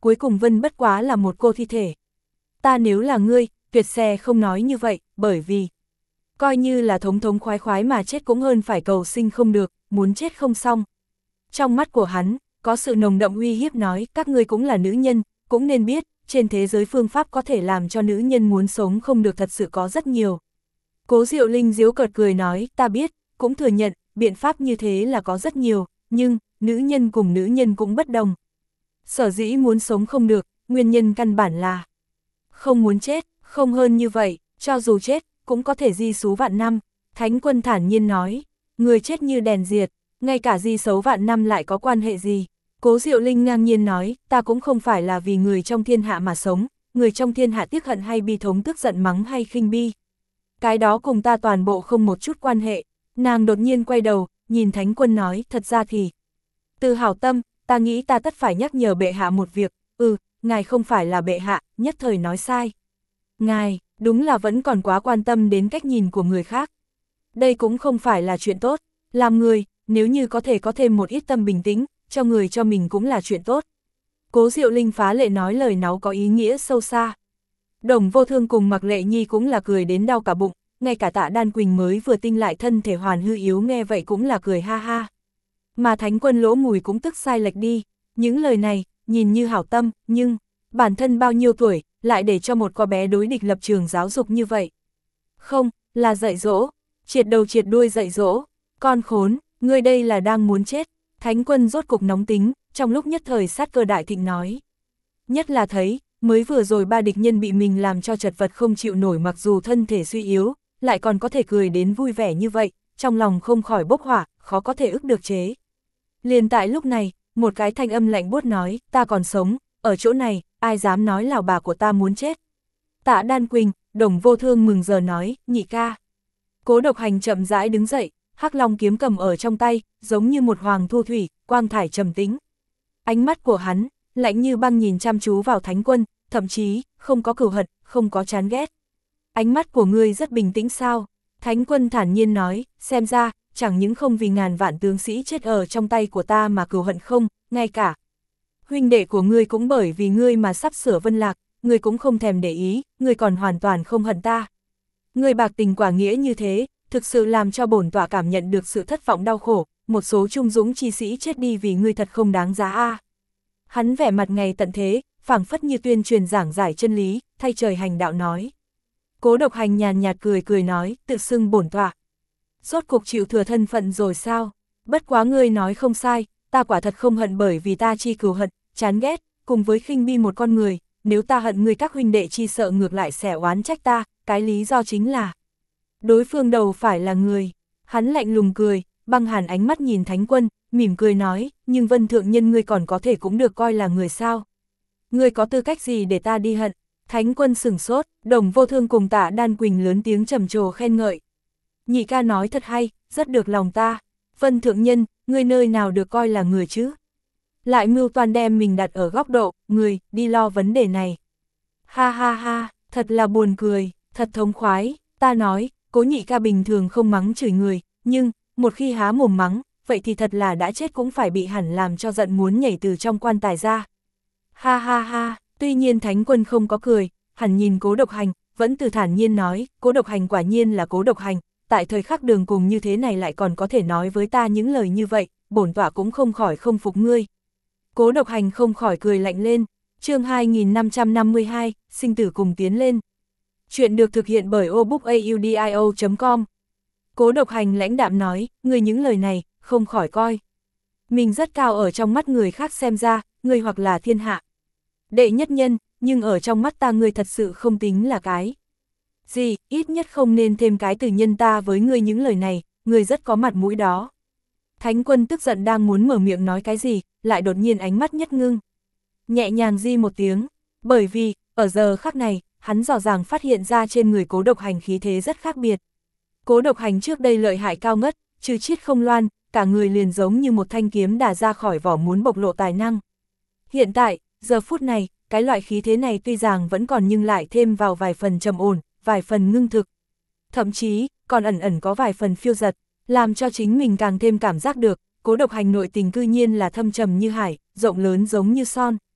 cuối cùng Vân bất quá là một cô thi thể. Ta nếu là ngươi, tuyệt sẽ không nói như vậy, bởi vì coi như là thống thống khoái khoái mà chết cũng hơn phải cầu sinh không được, muốn chết không xong. Trong mắt của hắn, có sự nồng đậm uy hiếp nói, các ngươi cũng là nữ nhân, cũng nên biết, trên thế giới phương pháp có thể làm cho nữ nhân muốn sống không được thật sự có rất nhiều. Cố Diệu Linh giễu cợt cười nói, ta biết, cũng thừa nhận, biện pháp như thế là có rất nhiều, nhưng, nữ nhân cùng nữ nhân cũng bất đồng. Sở dĩ muốn sống không được, nguyên nhân căn bản là không muốn chết, không hơn như vậy, cho dù chết, cũng có thể di xú vạn năm. Thánh Quân thản nhiên nói, người chết như đèn diệt, ngay cả di xấu vạn năm lại có quan hệ gì. Cố Diệu Linh ngang nhiên nói, ta cũng không phải là vì người trong thiên hạ mà sống, người trong thiên hạ tiếc hận hay bi thống, tức giận mắng hay khinh bi. Cái đó cùng ta toàn bộ không một chút quan hệ. Nàng đột nhiên quay đầu, nhìn Thánh Quân nói, thật ra thì từ hảo tâm, ta nghĩ ta tất phải nhắc nhở bệ hạ một việc, ừ, ngài không phải là bệ hạ, nhất thời nói sai. Ngài, đúng là vẫn còn quá quan tâm đến cách nhìn của người khác. Đây cũng không phải là chuyện tốt, làm người, nếu như có thể có thêm một ít tâm bình tĩnh, cho người cho mình cũng là chuyện tốt. Cố Diệu Linh phá lệ nói lời náu có ý nghĩa sâu xa. Đồng Vô Thương cùng Mạc Lệ Nhi cũng là cười đến đau cả bụng, ngay cả Tạ Đan Quỳnh mới vừa tinh lại thân thể hoàn hư yếu nghe vậy cũng là cười ha ha. Mà Thánh Quân Lỗ Mùi cũng tức sai lệch đi, những lời này, nhìn như hảo tâm, nhưng, bản thân bao nhiêu tuổi, lại để cho một cô bé đối địch lập trường giáo dục như vậy. Không, là dạy dỗ, triệt đầu triệt đuôi dạy dỗ, con khốn, ngươi đây là đang muốn chết. Thánh Quân rốt cục nóng tính, trong lúc nhất thời sát cơ đại thịnh nói. Nhất là thấy, mới vừa rồi ba địch nhân bị mình làm cho chật vật không chịu nổi mặc dù thân thể suy yếu, lại còn có thể cười đến vui vẻ như vậy, trong lòng không khỏi bốc hỏa, khó có thể ức được chế. Liền tại lúc này, một cái thanh âm lạnh buốt nói, ta còn sống, ở chỗ này, ai dám nói là bà của ta muốn chết. Tạ Đan Quỳnh, Đồng Vô Thương mừng giờ nói, nhị ca. Cố Độc Hành chậm rãi đứng dậy, hắc long kiếm cầm ở trong tay, giống như một hoàng thu thủy, quang thải trầm tĩnh. Ánh mắt của hắn, lạnh như băng nhìn chăm chú vào Thánh Quân, thậm chí, không có cừu hận, không có chán ghét. Ánh mắt của ngươi rất bình tĩnh sao? Thánh Quân thản nhiên nói, xem ra, chẳng những không vì ngàn vạn tướng sĩ chết ở trong tay của ta mà cừu hận không, ngay cả huynh đệ của ngươi cũng bởi vì ngươi mà sắp sửa vân lạc, ngươi cũng không thèm để ý, ngươi còn hoàn toàn không hận ta. Ngươi bạc tình quả nghĩa như thế, thực sự làm cho bổn tọa cảm nhận được sự thất vọng đau khổ, một số trung dũng chi sĩ chết đi vì ngươi thật không đáng giá a. À. Hắn vẻ mặt ngày tận thế, phảng phất như tuyên truyền giảng giải chân lý, thay trời hành đạo nói. Cố Độc Hành nhàn nhạt cười cười nói, tự xưng bổn tọa. Rốt cuộc chịu thừa thân phận rồi sao? Bất quá ngươi nói không sai, ta quả thật không hận bởi vì ta chi cừu hận, chán ghét, cùng với khinh bi một con người, nếu ta hận ngươi các huynh đệ chi sợ ngược lại sẽ oán trách ta, cái lý do chính là đối phương đầu phải là người. Hắn lạnh lùng cười, băng hàn ánh mắt nhìn Thánh Quân, mỉm cười nói, nhưng Vân thượng nhân ngươi còn có thể cũng được coi là người sao? Ngươi có tư cách gì để ta đi hận? Thánh Quân sửng sốt, Đồng Vô Thương cùng Tạ Đan Quỳnh lớn tiếng trầm trồ khen ngợi. Nhị ca nói thật hay, rất được lòng ta. Vân thượng nhân, ngươi nơi nào được coi là người chứ? Lại mưu toan đem mình đặt ở góc độ, người, đi lo vấn đề này. Ha ha ha, thật là buồn cười, thật thống khoái, ta nói, Cố nhị ca bình thường không mắng chửi người, nhưng, một khi há mồm mắng, vậy thì thật là đã chết cũng phải bị hẳn làm cho giận muốn nhảy từ trong quan tài ra. Ha ha ha, tuy nhiên Thánh Quân không có cười, hẳn nhìn Cố Độc Hành, vẫn từ thản nhiên nói, Cố Độc Hành quả nhiên là Cố Độc Hành, tại thời khắc đường cùng như thế này lại còn có thể nói với ta những lời như vậy, bổn tọa cũng không khỏi không phục ngươi. Cố Độc Hành không khỏi cười lạnh lên, chương hai nghìn năm trăm năm mươi hai, sinh tử cùng tiến lên. Chuyện được thực hiện bởi obookaudio chấm com. Cố Độc Hành lãnh đạm nói, ngươi những lời này, không khỏi coi mình rất cao ở trong mắt người khác xem ra, ngươi hoặc là thiên hạ đệ nhất nhân, nhưng ở trong mắt ta ngươi thật sự không tính là cái gì, ít nhất không nên thêm cái từ nhân ta với ngươi những lời này, ngươi rất có mặt mũi đó. Thánh Quân tức giận đang muốn mở miệng nói cái gì, lại đột nhiên ánh mắt nhất ngưng. Nhẹ nhàng di một tiếng, bởi vì, ở giờ khắc này, hắn rõ ràng phát hiện ra trên người Cố Độc Hành khí thế rất khác biệt. Cố Độc Hành trước đây lợi hại cao ngất, trừ chiết không loan, cả người liền giống như một thanh kiếm đả ra khỏi vỏ muốn bộc lộ tài năng. Hiện tại, giờ phút này, cái loại khí thế này tuy rằng vẫn còn nhưng lại thêm vào vài phần trầm ổn, vài phần ngưng thực. Thậm chí, còn ẩn ẩn có vài phần phiêu giật, làm cho chính mình càng thêm cảm giác được, Cố Độc Hành nội tình cư nhiên là thâm trầm như hải, rộng lớn giống như son.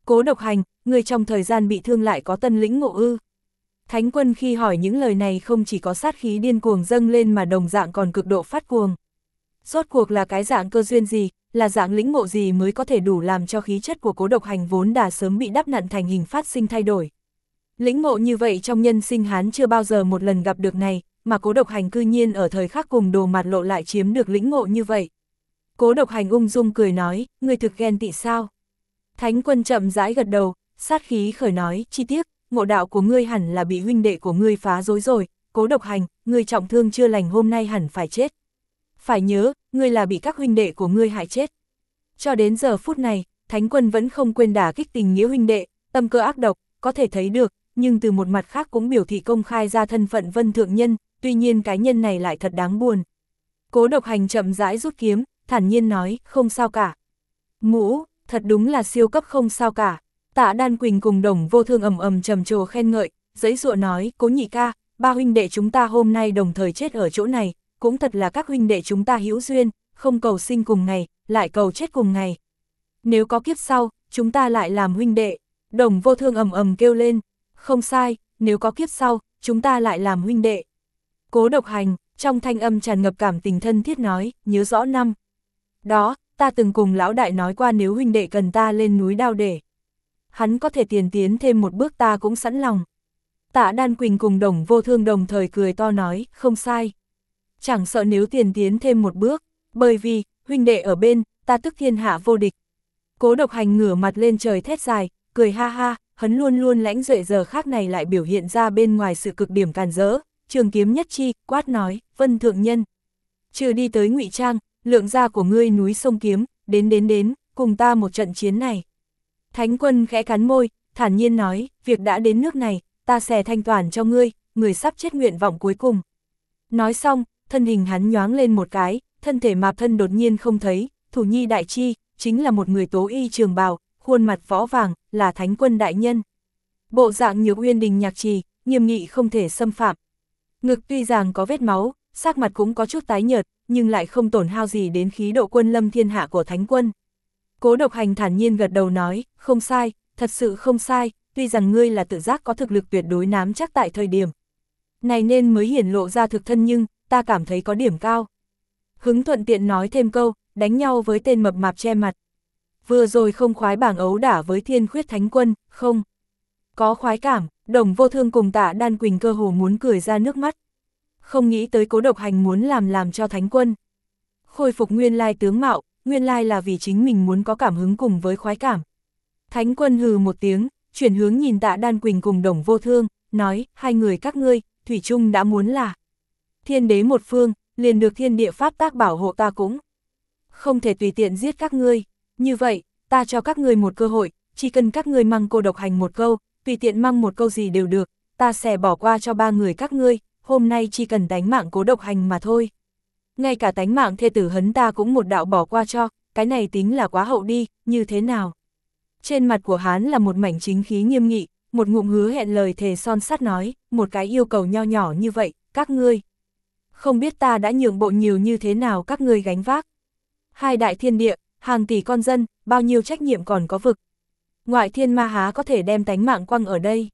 Cố Độc Hành, người trong thời gian bị thương lại có tân lĩnh ngộ ư? Thánh Quân khi hỏi những lời này không chỉ có sát khí điên cuồng dâng lên mà đồng dạng còn cực độ phát cuồng. Rốt cuộc là cái dạng cơ duyên gì, là dạng lĩnh ngộ gì mới có thể đủ làm cho khí chất của Cố Độc Hành vốn đã sớm bị đắp nặn thành hình phát sinh thay đổi. Lĩnh ngộ như vậy trong nhân sinh hắn chưa bao giờ một lần gặp được này, mà Cố Độc Hành cư nhiên ở thời khắc cùng Đồ Mạt Lộ lại chiếm được lĩnh ngộ như vậy. Cố Độc Hành ung dung cười nói, ngươi thực ghen tị sao? Thánh Quân chậm rãi gật đầu, sát khí khởi nói, chi tiết, ngộ đạo của ngươi hẳn là bị huynh đệ của ngươi phá rối rồi, Cố Độc Hành, ngươi trọng thương chưa lành hôm nay hẳn phải chết. Phải nhớ, ngươi là bị các huynh đệ của ngươi hại chết. Cho đến giờ phút này, Thánh Quân vẫn không quên đả kích tình nghĩa huynh đệ, tâm cơ ác độc, có thể thấy được, nhưng từ một mặt khác cũng biểu thị công khai ra thân phận Vân Thượng Nhân, tuy nhiên cái nhân này lại thật đáng buồn. Cố Độc Hành chậm rãi rút kiếm, thản nhiên nói, không sao cả. Mũ, thật đúng là siêu cấp không sao cả. Tạ Đan Quỳnh cùng Đồng Vô Thương ầm ầm trầm trồ khen ngợi, giãy giụa nói, Cố nhị ca, ba huynh đệ chúng ta hôm nay đồng thời chết ở chỗ này, cũng thật là các huynh đệ chúng ta hữu duyên, không cầu sinh cùng ngày, lại cầu chết cùng ngày. Nếu có kiếp sau, chúng ta lại làm huynh đệ. Đồng Vô Thương ầm ầm kêu lên, không sai, nếu có kiếp sau, chúng ta lại làm huynh đệ. Cố Độc Hành, trong thanh âm tràn ngập cảm tình thân thiết nói, nhớ rõ năm đó, ta từng cùng lão đại nói qua nếu huynh đệ cần ta lên núi đao để. Hắn có thể tiền tiến thêm một bước ta cũng sẵn lòng. Tạ Đan Quỳnh cùng Đồng Vô Thương đồng thời cười to nói, không sai. Chẳng sợ nếu tiền tiến thêm một bước, bởi vì, huynh đệ ở bên, ta tức thiên hạ vô địch. Cố Độc Hành ngửa mặt lên trời thét dài, cười ha ha, hắn luôn luôn lãnh duệ giờ khác này lại biểu hiện ra bên ngoài sự cực điểm càn rỡ, trường kiếm nhất chi, quát nói, Vân Thượng Nhân. Trừ đi tới Ngụy Trang, lượng gia của ngươi núi sông kiếm, đến đến đến, cùng ta một trận chiến này. Thánh Quân khẽ cắn môi, thản nhiên nói, việc đã đến nước này, ta sẽ thanh toán cho ngươi, người sắp chết nguyện vọng cuối cùng. Nói xong, thân hình hắn nhoáng lên một cái, thân thể mạp thân đột nhiên không thấy, thủ nhi đại chi, chính là một người tố y trường bào, khuôn mặt võ vàng, là Thánh Quân đại nhân. Bộ dạng Nhược Uyên Đình nhạc trì, nghiêm nghị không thể xâm phạm. Ngực tuy rằng có vết máu, sắc mặt cũng có chút tái nhợt, nhưng lại không tổn hao gì đến khí độ quân lâm thiên hạ của Thánh Quân. Cố Độc Hành thản nhiên gật đầu nói, không sai, thật sự không sai, tuy rằng ngươi là tự giác có thực lực tuyệt đối nắm chắc tại thời điểm này nên mới hiển lộ ra thực thân nhưng, ta cảm thấy có điểm cao. Hứng thuận tiện nói thêm câu, đánh nhau với tên mập mạp che mặt. Vừa rồi không khoái bảng ấu đả với Thiên Khuyết Thánh Quân, không. Có khoái cảm, Đồng Vô Thương cùng Tạ Đan Quỳnh cơ hồ muốn cười ra nước mắt. Không nghĩ tới Cố Độc Hành muốn làm làm cho Thánh Quân khôi phục nguyên lai tướng mạo, nguyên lai là vì chính mình muốn có cảm hứng cùng với khoái cảm. Thánh Quân hừ một tiếng, chuyển hướng nhìn Tạ Đan Quỳnh cùng Đồng Vô Thương, nói, hai người các ngươi, thủy chung đã muốn là thiên đế một phương, liền được thiên địa pháp tác bảo hộ ta cũng không thể tùy tiện giết các ngươi. Như vậy, ta cho các ngươi một cơ hội, chỉ cần các ngươi mang Cô Độc Hành một câu, tùy tiện mang một câu gì đều được, ta sẽ bỏ qua cho ba người các ngươi, hôm nay chỉ cần tánh mạng Cố Độc Hành mà thôi. Ngay cả tánh mạng thê tử hắn ta cũng một đạo bỏ qua cho, cái này tính là quá hậu đi, như thế nào? Trên mặt của hắn là một mảnh chính khí nghiêm nghị, một ngụm hứa hẹn lời thề son sắt nói, một cái yêu cầu nho nhỏ như vậy, các ngươi không biết ta đã nhượng bộ nhiều như thế nào các ngươi gánh vác. Hai đại thiên địa, hàng tỷ con dân, bao nhiêu trách nhiệm còn có vực. Ngoại thiên ma há có thể đem tánh mạng quăng ở đây.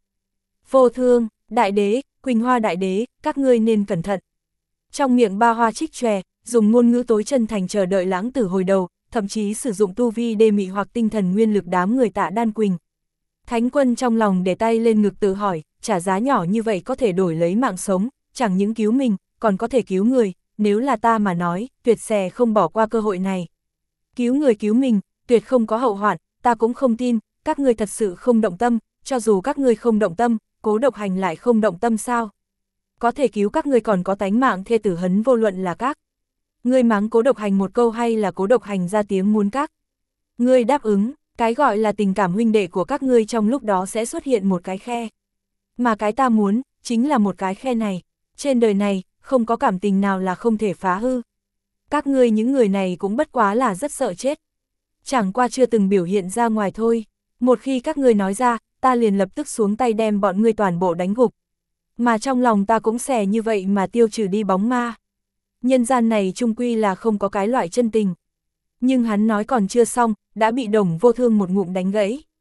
Vô Thương, đại đế, Quỳnh Hoa đại đế, các ngươi nên cẩn thận. Trong miệng ba hoa trích chòe, dùng ngôn ngữ tối chân thành chờ đợi lãng tử hồi đầu, thậm chí sử dụng tu vi đê mị hoặc tinh thần nguyên lực đám người Tạ Đan Quỳnh. Thánh Quân trong lòng để tay lên ngực tự hỏi, trả giá nhỏ như vậy có thể đổi lấy mạng sống, chẳng những cứu mình, còn có thể cứu người, nếu là ta mà nói, tuyệt sẽ không bỏ qua cơ hội này. Cứu người cứu mình, tuyệt không có hậu hoạn, ta cũng không tin, các ngươi thật sự không động tâm, cho dù các ngươi không động tâm, Cố Độc Hành lại không động tâm sao? Có thể cứu các ngươi còn có tánh mạng thê tử hấn vô luận là các ngươi mắng Cố Độc Hành một câu hay là Cố Độc Hành ra tiếng muốn các ngươi đáp ứng, cái gọi là tình cảm huynh đệ của các ngươi trong lúc đó sẽ xuất hiện một cái khe. Mà cái ta muốn, chính là một cái khe này. Trên đời này, không có cảm tình nào là không thể phá hư. Các ngươi những người này cũng bất quá là rất sợ chết. Chẳng qua chưa từng biểu hiện ra ngoài thôi. Một khi các ngươi nói ra, ta liền lập tức xuống tay đem bọn ngươi toàn bộ đánh gục. Mà trong lòng ta cũng sẽ như vậy mà tiêu trừ đi bóng ma. Nhân gian này chung quy là không có cái loại chân tình. Nhưng hắn nói còn chưa xong, đã bị Đồng Vô Thương một ngụm đánh gãy.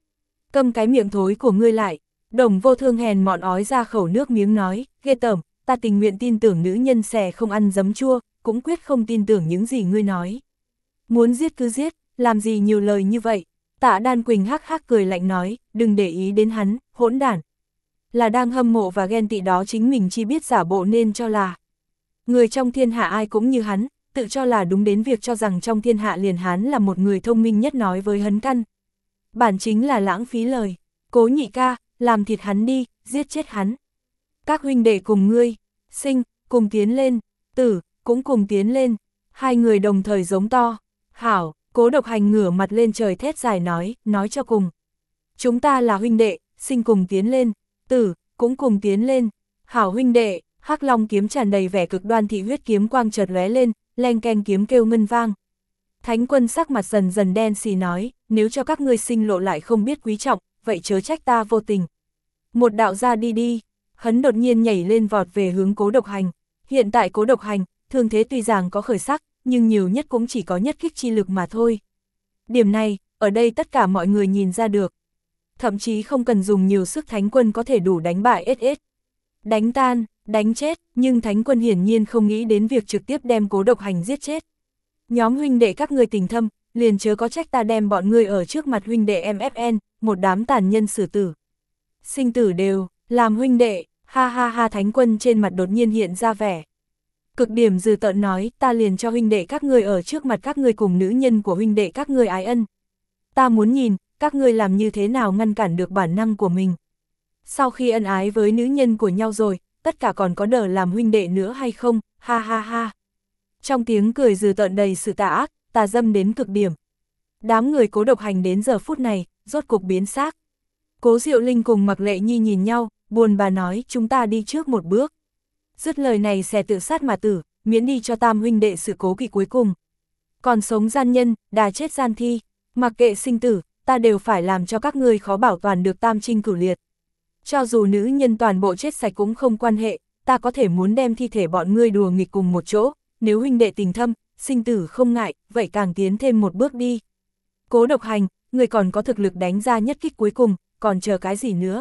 Câm cái miệng thối của ngươi lại. Đồng Vô Thương hèn mọn ói ra khẩu nước miếng nói, ghê tởm, ta tình nguyện tin tưởng nữ nhân xẻ không ăn giấm chua, cũng quyết không tin tưởng những gì ngươi nói. Muốn giết cứ giết, làm gì nhiều lời như vậy. Tạ Đan Quỳnh hắc hắc cười lạnh nói, đừng để ý đến hắn, hỗn đản. Là đang hâm mộ và ghen tị đó, chính mình chỉ biết giả bộ nên cho là. Người trong thiên hạ ai cũng như hắn, tự cho là đúng đến việc cho rằng trong thiên hạ liền hắn là một người thông minh nhất nói với hấn căn. Bản chính là lãng phí lời. Cố Nhị ca, làm thịt hắn đi, giết chết hắn. Các huynh đệ cùng ngươi, Sinh, cùng tiến lên, Tử, cũng cùng tiến lên. Hai người đồng thời giống to. Hảo, Cố Độc Hành ngửa mặt lên trời thét dài nói, nói cho cùng. Chúng ta là huynh đệ, Sinh cùng tiến lên, Tử, cũng cùng tiến lên. Hảo huynh đệ. Hắc Long kiếm tràn đầy vẻ cực đoan, thị huyết kiếm quang chợt lóe lên, leng keng kiếm kêu ngân vang. Thánh Quân sắc mặt dần dần đen xì nói, nếu cho các ngươi Sinh lộ lại không biết quý trọng, vậy chớ trách ta vô tình. Một đạo ra đi đi, hắn đột nhiên nhảy lên vọt về hướng Cố Độc Hành. Hiện tại Cố Độc Hành, thương thế tuy rằng có khởi sắc, nhưng nhiều nhất cũng chỉ có nhất kích chi lực mà thôi. Điểm này, ở đây tất cả mọi người nhìn ra được. Thậm chí không cần dùng nhiều sức, Thánh Quân có thể đủ đánh bại ét ét. Đánh tan, đánh chết, nhưng Thánh Quân hiển nhiên không nghĩ đến việc trực tiếp đem Cố Độc Hành giết chết. Nhóm huynh đệ các ngươi tình thâm, liền chớ có trách ta đem bọn ngươi ở trước mặt huynh đệ em ép en, một đám tàn nhân xử tử. Sinh tử đều, làm huynh đệ, ha ha ha. Thánh Quân trên mặt đột nhiên hiện ra vẻ cực điểm dừ tợn nói, ta liền cho huynh đệ các ngươi ở trước mặt các ngươi cùng nữ nhân của huynh đệ các ngươi ái ân. Ta muốn nhìn, các ngươi làm như thế nào ngăn cản được bản năng của mình. Sau khi ân ái với nữ nhân của nhau rồi, tất cả còn có đỡ làm huynh đệ nữa hay không, ha ha ha. Trong tiếng cười dừ tợn đầy sự tà ác, tà dâm đến cực điểm. Đám người Cố Độc Hành đến giờ phút này, rốt cục biến xác. Cố Diệu Linh cùng Mạc Lệ Nhi nhìn nhau, buồn bà nói, chúng ta đi trước một bước. Dứt lời này sẽ tự sát mà tử, miễn đi cho tam huynh đệ sự cố kỵ cuối cùng. Còn sống gian nhân, đà chết gian thi, mặc kệ sinh tử, ta đều phải làm cho các ngươi khó bảo toàn được tam trinh cửu liệt. Cho dù nữ nhân toàn bộ chết sạch cũng không quan hệ, ta có thể muốn đem thi thể bọn ngươi đùa nghịch cùng một chỗ, nếu huynh đệ tình thâm, sinh tử không ngại, vậy càng tiến thêm một bước đi. Cố Độc Hành, ngươi còn có thực lực đánh ra nhất kích cuối cùng, còn chờ cái gì nữa?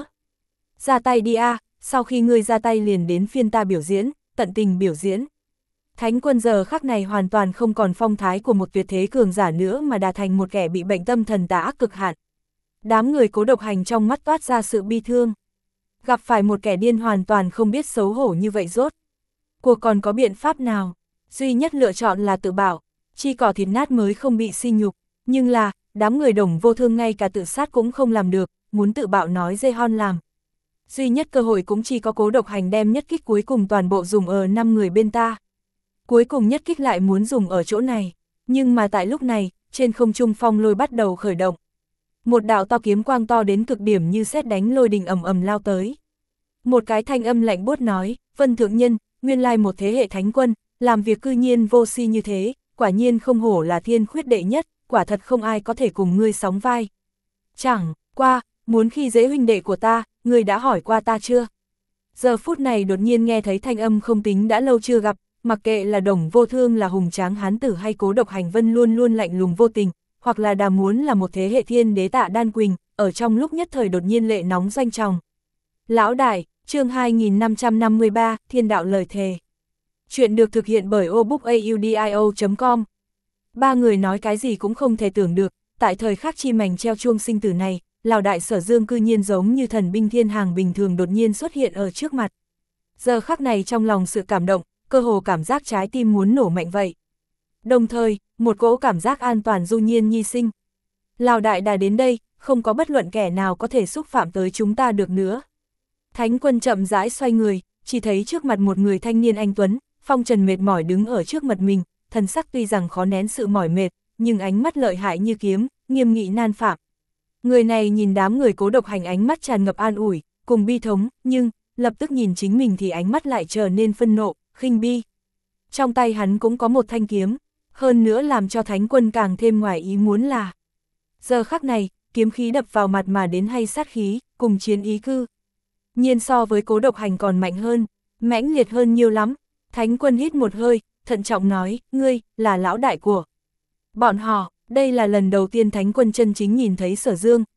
Ra tay đi a, à, sau khi ngươi ra tay liền đến phiên ta biểu diễn, tận tình biểu diễn. Thánh Quân giờ khắc này hoàn toàn không còn phong thái của một tuyệt thế cường giả nữa mà đã thành một kẻ bị bệnh tâm thần tà ác cực hạn. Đám người Cố Độc Hành trong mắt toát ra sự bi thương. Gặp phải một kẻ điên hoàn toàn không biết xấu hổ như vậy rốt cuộc còn có biện pháp nào? Duy nhất lựa chọn là tự bảo, chi cỏ thịt nát mới không bị sỉ nhục. Nhưng là, đám người Đồng Vô Thương ngay cả tự sát cũng không làm được, muốn tự bạo nói dê hon làm. Duy nhất cơ hội cũng chỉ có Cố Độc Hành đem nhất kích cuối cùng toàn bộ dùng ở năm người bên ta. Cuối cùng nhất kích lại muốn dùng ở chỗ này, nhưng mà tại lúc này, trên không trung phong lôi bắt đầu khởi động. Một đạo to kiếm quang to đến cực điểm như sét đánh lôi đình ầm ầm lao tới. Một cái thanh âm lạnh buốt nói, Vân Thượng Nhân, nguyên lai một thế hệ thánh quân, làm việc cư nhiên vô si như thế, quả nhiên không hổ là thiên khuyết đệ nhất, quả thật không ai có thể cùng ngươi sóng vai. Chẳng qua, muốn khi dễ huynh đệ của ta, ngươi đã hỏi qua ta chưa? Giờ phút này đột nhiên nghe thấy thanh âm không tính đã lâu chưa gặp, mặc kệ là Đồng Vô Thương là hùng tráng hán tử hay Cố Độc Hành Vân luôn luôn lạnh lùng vô tình, hoặc là đà muốn là một thế hệ thiên đế Tạ Đan Quỳnh, ở trong lúc nhất thời đột nhiên lệ nóng doanh tròng. Lão Đại, chương hai nghìn năm trăm năm mươi ba, Thiên Đạo Lời Thề. Chuyện được thực hiện bởi obookaudio chấm com. Ba người nói cái gì cũng không thể tưởng được, tại thời khắc chi mảnh treo chuông sinh tử này, Lão Đại Sở Dương cư nhiên giống như thần binh thiên hàng bình thường đột nhiên xuất hiện ở trước mặt. Giờ khắc này trong lòng sự cảm động, cơ hồ cảm giác trái tim muốn nổ mạnh vậy. Đồng thời, một cỗ cảm giác an toàn du nhiên nhi sinh. Lão Đại đã đến đây, không có bất luận kẻ nào có thể xúc phạm tới chúng ta được nữa. Thánh Quân chậm rãi xoay người, chỉ thấy trước mặt một người thanh niên anh tuấn, phong trần mệt mỏi đứng ở trước mặt mình, thần sắc tuy rằng khó nén sự mỏi mệt, nhưng ánh mắt lợi hại như kiếm, nghiêm nghị nan phạm. Người này nhìn đám người Cố Độc Hành ánh mắt tràn ngập an ủi, cùng bi thống, nhưng, lập tức nhìn chính mình thì ánh mắt lại trở nên phân nộ, khinh bi. Trong tay hắn cũng có một thanh kiếm, hơn nữa làm cho Thánh Quân càng thêm ngoài ý muốn là. Giờ khắc này, kiếm khí đập vào mặt mà đến hay sát khí, cùng chiến ý cư. Nhiên so với Cố Độc Hành còn mạnh hơn, mãnh liệt hơn nhiều lắm. Thánh Quân hít một hơi, thận trọng nói, ngươi, là lão đại của bọn họ. Đây là lần đầu tiên Thánh Quân chân chính nhìn thấy Sở Dương,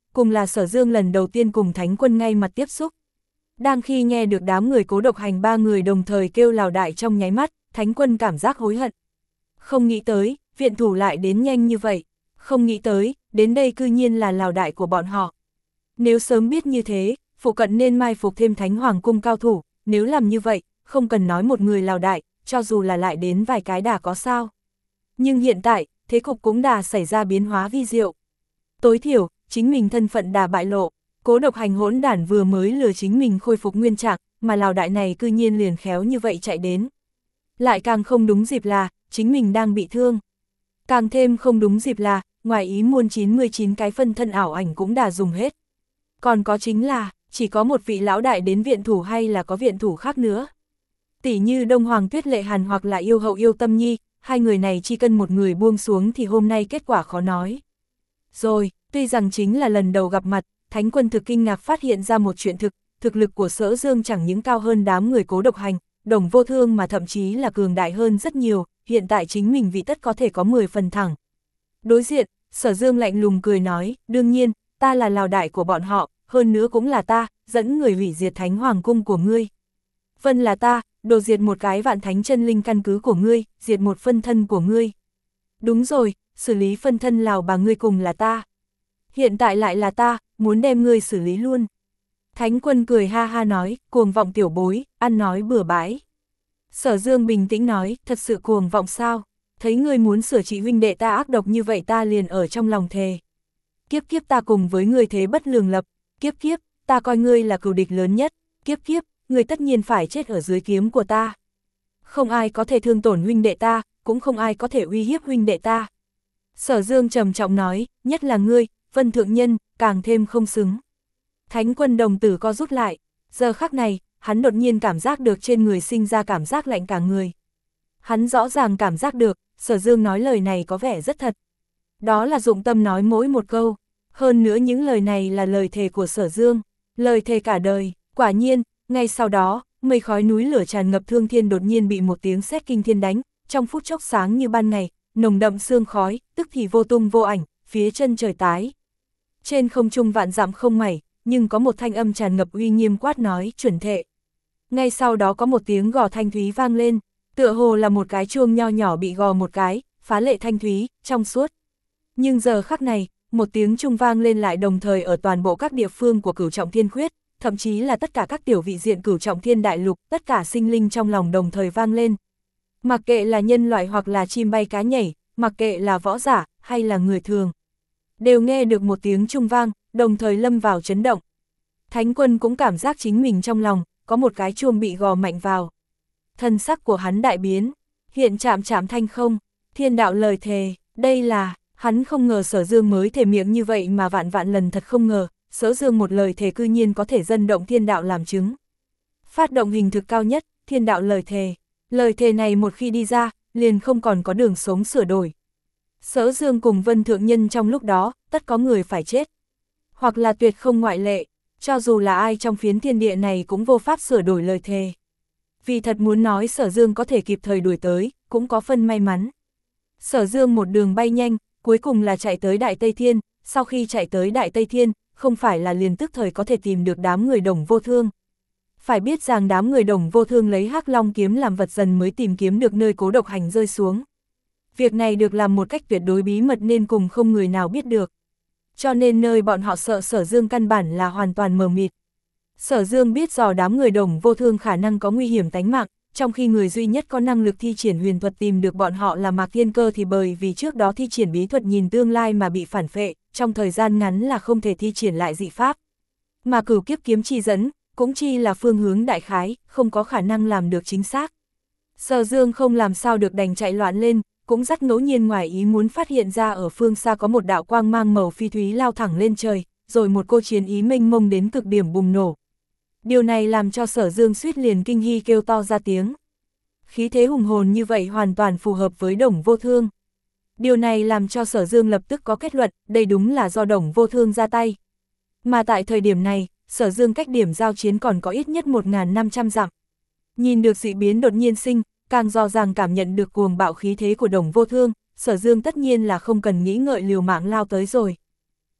cùng là Sở Dương lần đầu tiên cùng Thánh Quân ngay mặt tiếp xúc. Đang khi nghe được đám người Cố Độc Hành ba người đồng thời kêu Lào Đại trong nháy mắt, Thánh Quân cảm giác hối hận. Không nghĩ tới, viện thủ lại đến nhanh như vậy, không nghĩ tới, đến đây cư nhiên là Lào Đại của bọn họ. Nếu sớm biết như thế, phụ cận nên mai phục thêm Thánh Hoàng cung cao thủ, nếu làm như vậy, không cần nói một người Lào Đại, cho dù là lại đến vài cái đà có sao. Nhưng hiện tại, thế cục cũng đã xảy ra biến hóa vi diệu. Tối thiểu, chính mình thân phận đã bại lộ, Cố Độc Hành hỗn đản vừa mới lừa chính mình khôi phục nguyên trạng, mà Lào Đại này cư nhiên liền khéo như vậy chạy đến. Lại càng không đúng dịp là, chính mình đang bị thương. Càng thêm không đúng dịp là, ngoài ý muốn chín mươi chín cái phân thân ảo ảnh cũng đã dùng hết. Còn có chính là, chỉ có một vị lão đại đến viện thủ hay là có viện thủ khác nữa. Tỷ như Đông Hoàng Tuyết Lệ Hàn hoặc là Yêu Hậu Yêu Tâm Nhi, hai người này chỉ cần một người buông xuống thì hôm nay kết quả khó nói. Rồi, tuy rằng chính là lần đầu gặp mặt, Thánh Quân thực kinh ngạc phát hiện ra một chuyện thực, thực lực của Sở Dương chẳng những cao hơn đám người Cố Độc Hành, Đồng Vô Thương mà thậm chí là cường đại hơn rất nhiều, hiện tại chính mình vị tất có thể có mười phần thẳng. Đối diện, Sở Dương lạnh lùng cười nói, đương nhiên, ta là Lào Đại của bọn họ, hơn nữa cũng là ta, dẫn người hủy diệt Thánh Hoàng cung của ngươi. Vân là ta, đồ diệt một cái vạn thánh chân linh căn cứ của ngươi, diệt một phân thân của ngươi. Đúng rồi, xử lý phân thân Lào bà ngươi cùng là ta. Hiện tại lại là ta, muốn đem ngươi xử lý luôn. Thánh Quân cười ha ha nói, cuồng vọng tiểu bối, ăn nói bừa bãi. Sở Dương bình tĩnh nói, thật sự cuồng vọng sao? Thấy ngươi muốn sửa trị huynh đệ ta ác độc như vậy ta liền ở trong lòng thề. Kiếp kiếp ta cùng với ngươi thế bất lường lập, kiếp kiếp, ta coi ngươi là cừu địch lớn nhất, kiếp kiếp, ngươi tất nhiên phải chết ở dưới kiếm của ta. Không ai có thể thương tổn huynh đệ ta, cũng không ai có thể uy hiếp huynh đệ ta. Sở Dương trầm trọng nói, nhất là ngươi, Vân Thượng Nhân, càng thêm không xứng. Thánh Quân đồng tử co rút lại, giờ khắc này, hắn đột nhiên cảm giác được trên người sinh ra cảm giác lạnh cả người. Hắn rõ ràng cảm giác được, Sở Dương nói lời này có vẻ rất thật. Đó là dụng tâm nói mỗi một câu, hơn nữa những lời này là lời thề của Sở Dương, lời thề cả đời. Quả nhiên, ngay sau đó, mây khói núi lửa tràn ngập thương thiên đột nhiên bị một tiếng sét kinh thiên đánh, trong phút chốc sáng như ban ngày, nồng đậm sương khói, tức thì vô tung vô ảnh, phía chân trời tái. Trên không trung vạn dặm không mảy, nhưng có một thanh âm tràn ngập uy nghiêm quát nói, chuẩn thệ. Ngay sau đó có một tiếng gò thanh thúy vang lên, tựa hồ là một cái chuông nho nhỏ bị gò một cái, phá lệ thanh thúy, trong suốt. Nhưng giờ khắc này, một tiếng chuông vang lên lại đồng thời ở toàn bộ các địa phương của Cửu Trọng Thiên Khuyết, thậm chí là tất cả các tiểu vị diện Cửu Trọng Thiên Đại Lục, tất cả sinh linh trong lòng đồng thời vang lên. Mặc kệ là nhân loại hoặc là chim bay cá nhảy, mặc kệ là võ giả, hay là người thường, đều nghe được một tiếng chuông vang, đồng thời lâm vào chấn động. Thánh Quân cũng cảm giác chính mình trong lòng, có một cái chuông bị gò mạnh vào. Thân sắc của hắn đại biến, hiện chạm chạm thanh không, thiên đạo lời thề, đây là, hắn không ngờ Sở Dương mới thể miệng như vậy mà vạn vạn lần thật không ngờ, Sở Dương một lời thề cư nhiên có thể dân động thiên đạo làm chứng. Phát động hình thực cao nhất, thiên đạo lời thề, lời thề này một khi đi ra, liền không còn có đường sống sửa đổi. Sở Dương cùng Vân Thượng Nhân trong lúc đó, tất có người phải chết. Hoặc là tuyệt không ngoại lệ, cho dù là ai trong phiến thiên địa này cũng vô pháp sửa đổi lời thề. Vì thật muốn nói Sở Dương có thể kịp thời đuổi tới, cũng có phân may mắn. Sở Dương một đường bay nhanh, cuối cùng là chạy tới Đại Tây Thiên, sau khi chạy tới Đại Tây Thiên, không phải là liền tức thời có thể tìm được đám người Đồng Vô Thương. Phải biết rằng đám người Đồng Vô Thương lấy Hắc Long kiếm làm vật dần mới tìm kiếm được nơi Cố Độc Hành rơi xuống. Việc này được làm một cách tuyệt đối bí mật nên cùng không người nào biết được. Cho nên nơi bọn họ sợ Sở Dương căn bản là hoàn toàn mờ mịt. Sở Dương biết dò đám người Đồng Vô Thương khả năng có nguy hiểm tánh mạng, trong khi người duy nhất có năng lực thi triển huyền thuật tìm được bọn họ là Mạc Thiên Cơ thì bởi vì trước đó thi triển bí thuật nhìn tương lai mà bị phản phệ, trong thời gian ngắn là không thể thi triển lại dị pháp. Mà Cửu Kiếp kiếm chi dẫn, cũng chi là phương hướng đại khái, không có khả năng làm được chính xác. Sở Dương không làm sao được đành chạy loạn lên, cũng rất ngẫu nhiên ngoài ý muốn phát hiện ra ở phương xa có một đạo quang mang màu phi thúy lao thẳng lên trời, rồi một cô chiến ý mênh mông đến cực điểm bùng nổ. Điều này làm cho Sở Dương suýt liền kinh hy kêu to ra tiếng. Khí thế hùng hồn như vậy hoàn toàn phù hợp với Đồng Vô Thương. Điều này làm cho Sở Dương lập tức có kết luận, đây đúng là do Đồng Vô Thương ra tay. Mà tại thời điểm này, Sở Dương cách điểm giao chiến còn có ít nhất một nghìn năm trăm dặm. Nhìn được dị biến đột nhiên sinh, càng rõ ràng cảm nhận được cuồng bạo khí thế của Đồng Vô Thương, Sở Dương tất nhiên là không cần nghĩ ngợi liều mạng lao tới rồi.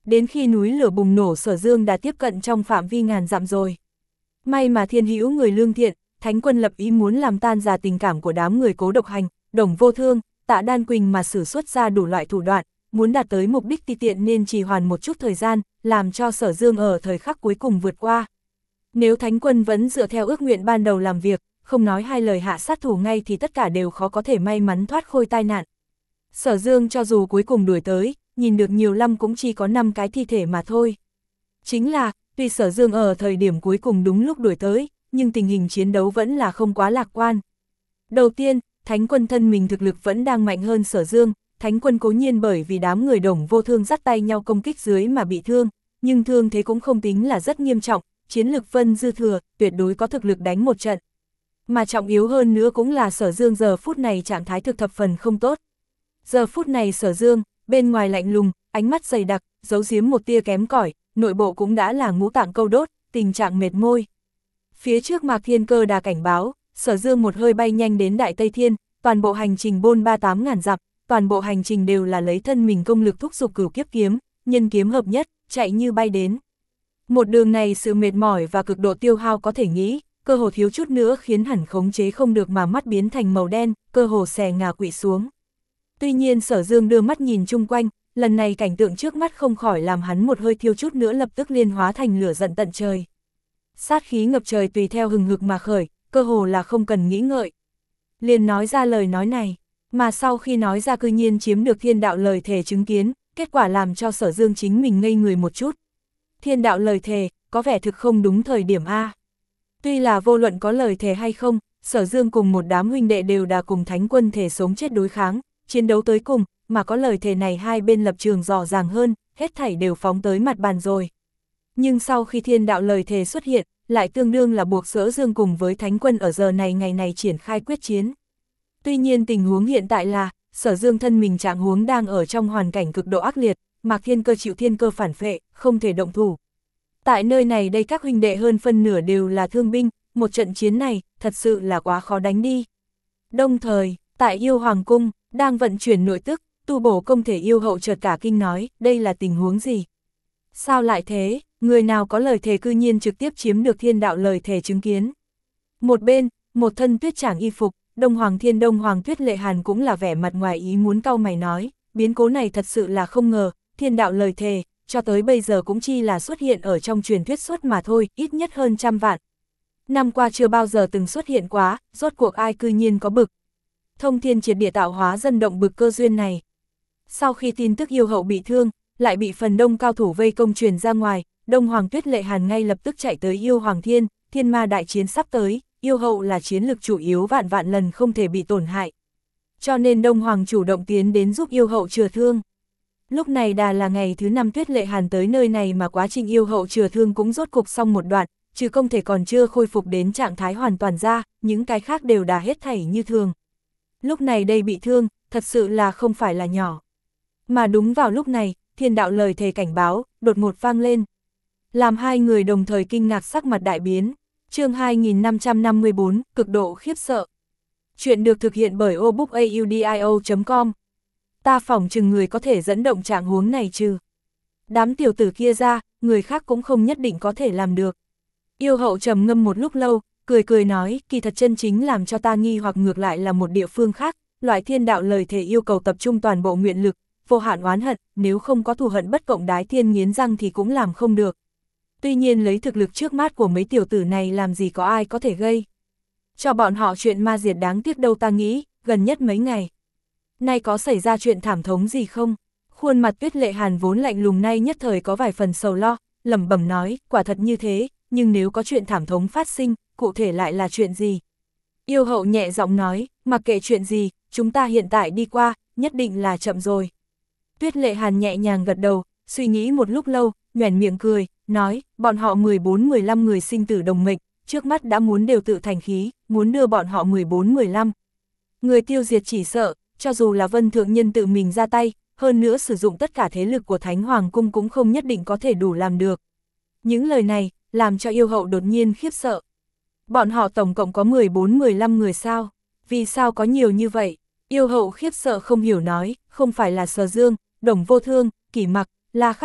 đến khi núi lửa bùng nổ Sở Dương đã tiếp cận trong phạm vi ngàn dặm rồi. May mà thiên hữu người lương thiện, Thánh Quân lập ý muốn làm tan rã tình cảm của đám người Cố Độc Hành, Đồng Vô Thương, Tạ Đan Quỳnh mà sử xuất ra đủ loại thủ đoạn, muốn đạt tới mục đích ti tiện nên trì hoãn một chút thời gian, làm cho Sở Dương ở thời khắc cuối cùng vượt qua. Nếu Thánh Quân vẫn dựa theo ước nguyện ban đầu làm việc, không nói hai lời hạ sát thủ ngay thì tất cả đều khó có thể may mắn thoát khỏi tai nạn. Sở Dương cho dù cuối cùng đuổi tới, nhìn được nhiều lắm cũng chỉ có năm cái thi thể mà thôi. Chính là, tuy Sở Dương ở thời điểm cuối cùng đúng lúc đuổi tới, nhưng tình hình chiến đấu vẫn là không quá lạc quan. Đầu tiên, Thánh Quân thân mình thực lực vẫn đang mạnh hơn Sở Dương, Thánh Quân cố nhiên bởi vì đám người Đồng Vô Thương dắt tay nhau công kích dưới mà bị thương, nhưng thương thế cũng không tính là rất nghiêm trọng, chiến lực vẫn dư thừa, tuyệt đối có thực lực đánh một trận. Mà trọng yếu hơn nữa cũng là Sở Dương giờ phút này trạng thái thực thập phần không tốt. Giờ phút này Sở Dương, bên ngoài lạnh lùng, ánh mắt dày đặc, giấu giếm một tia kém cỏi, nội bộ cũng đã là ngũ tạng câu đốt, tình trạng mệt môi. Phía trước Mạc Thiên Cơ đã cảnh báo, Sở Dương một hơi bay nhanh đến Đại Tây Thiên, toàn bộ hành trình bôn ba tám ngàn dặm, toàn bộ hành trình đều là lấy thân mình công lực thúc giục cửu kiếp kiếm, nhân kiếm hợp nhất, chạy như bay đến. Một đường này sự mệt mỏi và cực độ tiêu hao có thể nghĩ, cơ hồ thiếu chút nữa khiến hẳn khống chế không được mà mắt biến thành màu đen, cơ hồ xè ngà quỵ xuống. Tuy nhiên Sở Dương đưa mắt nhìn chung quanh, lần này cảnh tượng trước mắt không khỏi làm hắn một hơi thiêu chút nữa lập tức liên hóa thành lửa giận tận trời. Sát khí ngập trời tùy theo hừng hực mà khởi, cơ hồ là không cần nghĩ ngợi. Liền nói ra lời nói này, mà sau khi nói ra cư nhiên chiếm được thiên đạo lời thề chứng kiến, kết quả làm cho Sở Dương chính mình ngây người một chút. Thiên đạo lời thề, có vẻ thực không đúng thời điểm A. Tuy là vô luận có lời thề hay không, Sở Dương cùng một đám huynh đệ đều đã cùng Thánh Quân thể sống chết đối kháng, chiến đấu tới cùng, mà có lời thề này hai bên lập trường rõ ràng hơn, hết thảy đều phóng tới mặt bàn rồi. Nhưng sau khi thiên đạo lời thề xuất hiện, lại tương đương là buộc Sở Dương cùng với Thánh Quân ở giờ này ngày này triển khai quyết chiến. Tuy nhiên tình huống hiện tại là, Sở Dương thân mình trạng huống đang ở trong hoàn cảnh cực độ ác liệt, Mạc Thiên Cơ chịu thiên cơ phản phệ, không thể động thủ. Tại nơi này đây các huynh đệ hơn phân nửa đều là thương binh, một trận chiến này, thật sự là quá khó đánh đi. Đồng thời, tại Yêu Hoàng Cung, đang vận chuyển nội tức, tu bổ công thể yêu hậu chợt cả kinh nói, đây là tình huống gì? Sao lại thế, người nào có lời thề cư nhiên trực tiếp chiếm được thiên đạo lời thề chứng kiến? Một bên, một thân tuyết trảng y phục, Đông Hoàng Thiên Đông Hoàng Tuyết Lệ Hàn cũng là vẻ mặt ngoài ý muốn cau mày nói, biến cố này thật sự là không ngờ, thiên đạo lời thề, cho tới bây giờ cũng chi là xuất hiện ở trong truyền thuyết suốt mà thôi, ít nhất hơn trăm vạn. Năm qua chưa bao giờ từng xuất hiện quá, rốt cuộc ai cư nhiên có bực. Thông thiên triệt địa tạo hóa dân động bực cơ duyên này. Sau khi tin tức yêu hậu bị thương, lại bị phần đông cao thủ vây công truyền ra ngoài, Đông Hoàng Tuyết Lệ Hàn ngay lập tức chạy tới Yêu Hoàng Thiên, thiên ma đại chiến sắp tới, yêu hậu là chiến lực chủ yếu vạn vạn lần không thể bị tổn hại. Cho nên Đông Hoàng chủ động tiến đến giúp yêu hậu chữa thương. Lúc này đã là ngày thứ năm Tuyết Lệ Hàn tới nơi này mà quá trình yêu hậu chữa thương cũng rốt cục xong một đoạn, trừ không thể còn chưa khôi phục đến trạng thái hoàn toàn ra, những cái khác đều đã hết thảy như thường. Lúc này đây bị thương, thật sự là không phải là nhỏ. Mà đúng vào lúc này, thiên đạo lời thề cảnh báo, đột ngột vang lên. Làm hai người đồng thời kinh ngạc sắc mặt đại biến. Chương hai nghìn năm trăm năm mươi tư, cực độ khiếp sợ. Chuyện được thực hiện bởi obookaudio chấm com. Ta phỏng chừng người có thể dẫn động trạng huống này trừ đám tiểu tử kia ra, người khác cũng không nhất định có thể làm được. Yêu hậu trầm ngâm một lúc lâu, cười cười nói, kỳ thật chân chính làm cho ta nghi hoặc ngược lại là một địa phương khác, loại thiên đạo lời thề yêu cầu tập trung toàn bộ nguyện lực, vô hạn oán hận, nếu không có thù hận bất cộng đái thiên nghiến răng thì cũng làm không được. Tuy nhiên lấy thực lực trước mắt của mấy tiểu tử này làm gì có ai có thể gây cho bọn họ chuyện ma diệt đáng tiếc đâu ta nghĩ, gần nhất mấy ngày. Nay có xảy ra chuyện thảm thống gì không? Khuôn mặt Tuyết Lệ Hàn vốn lạnh lùng nay nhất thời có vài phần sầu lo, lẩm bẩm nói, quả thật như thế, nhưng nếu có chuyện thảm thống phát sinh, cụ thể lại là chuyện gì? Yêu hậu nhẹ giọng nói, mặc kệ chuyện gì, chúng ta hiện tại đi qua, nhất định là chậm rồi. Tuyết Lệ Hàn nhẹ nhàng gật đầu, suy nghĩ một lúc lâu, nhoẻn miệng cười, nói, bọn họ mười bốn mười lăm người sinh tử đồng mệnh, trước mắt đã muốn đều tự thành khí, muốn đưa bọn họ mười bốn mười lăm. Người tiêu diệt chỉ sợ, cho dù là Vân Thượng Nhân tự mình ra tay, hơn nữa sử dụng tất cả thế lực của Thánh Hoàng Cung cũng không nhất định có thể đủ làm được. Những lời này, làm cho yêu hậu đột nhiên khiếp sợ. Bọn họ tổng cộng có mười bốn mười lăm người sao? Vì sao có nhiều như vậy? Yêu hậu khiếp sợ không hiểu nói, không phải là Sở Dương, Đồng Vô Thương, Kỷ Mặc, La Khắc Địch,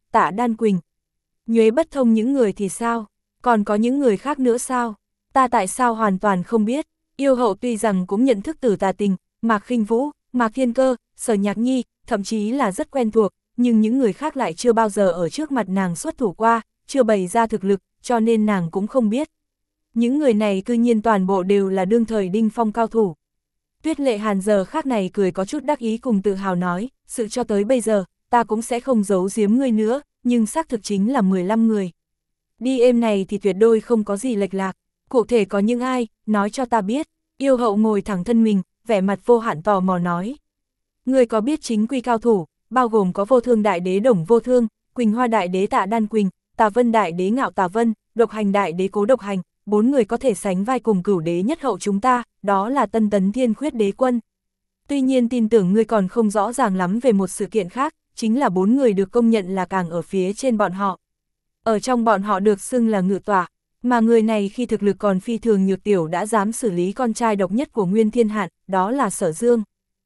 Tạ Đan Quỳnh. Nhuế Bất Thông những người thì sao? Còn có những người khác nữa sao? Ta tại sao hoàn toàn không biết? Yêu hậu tuy rằng cũng nhận thức Tử Tà Tình, Mạc Khinh Vũ, Mạc Thiên Cơ, Sở Nhạc Nhi, thậm chí là rất quen thuộc, nhưng những người khác lại chưa bao giờ ở trước mặt nàng xuất thủ qua, chưa bày ra thực lực, cho nên nàng cũng không biết. Những người này cư nhiên toàn bộ đều là đương thời đỉnh phong cao thủ. Tuyết Lệ Hàn giờ khác này cười có chút đắc ý cùng tự hào nói, sự cho tới bây giờ, ta cũng sẽ không giấu giếm ngươi nữa, nhưng xác thực chính là mười lăm người. Đi êm này thì tuyệt đối không có gì lệch lạc, cụ thể có những ai, nói cho ta biết. Yêu hậu ngồi thẳng thân mình, vẻ mặt vô hạn tò mò nói. Ngươi có biết chính quy cao thủ, bao gồm có Vô Thương Đại Đế Đồng Vô Thương, Quỳnh Hoa Đại Đế Tạ Đan Quỳnh, Tà Vân Đại Đế Ngạo Tà Vân, Độc Hành Đại Đế Cố Độc Hành, bốn người có thể sánh vai cùng Cửu Đế nhất hậu chúng ta, đó là Tân Tấn Thiên Khuyết Đế Quân. Tuy nhiên tin tưởng ngươi còn không rõ ràng lắm về một sự kiện khác, chính là bốn người được công nhận là càng ở phía trên bọn họ. Ở trong bọn họ được xưng là ngự tọa, mà người này khi thực lực còn phi thường nhược tiểu đã dám xử lý con trai độc nhất của Nguyên Thiên Hạn, đó là Sở Dương.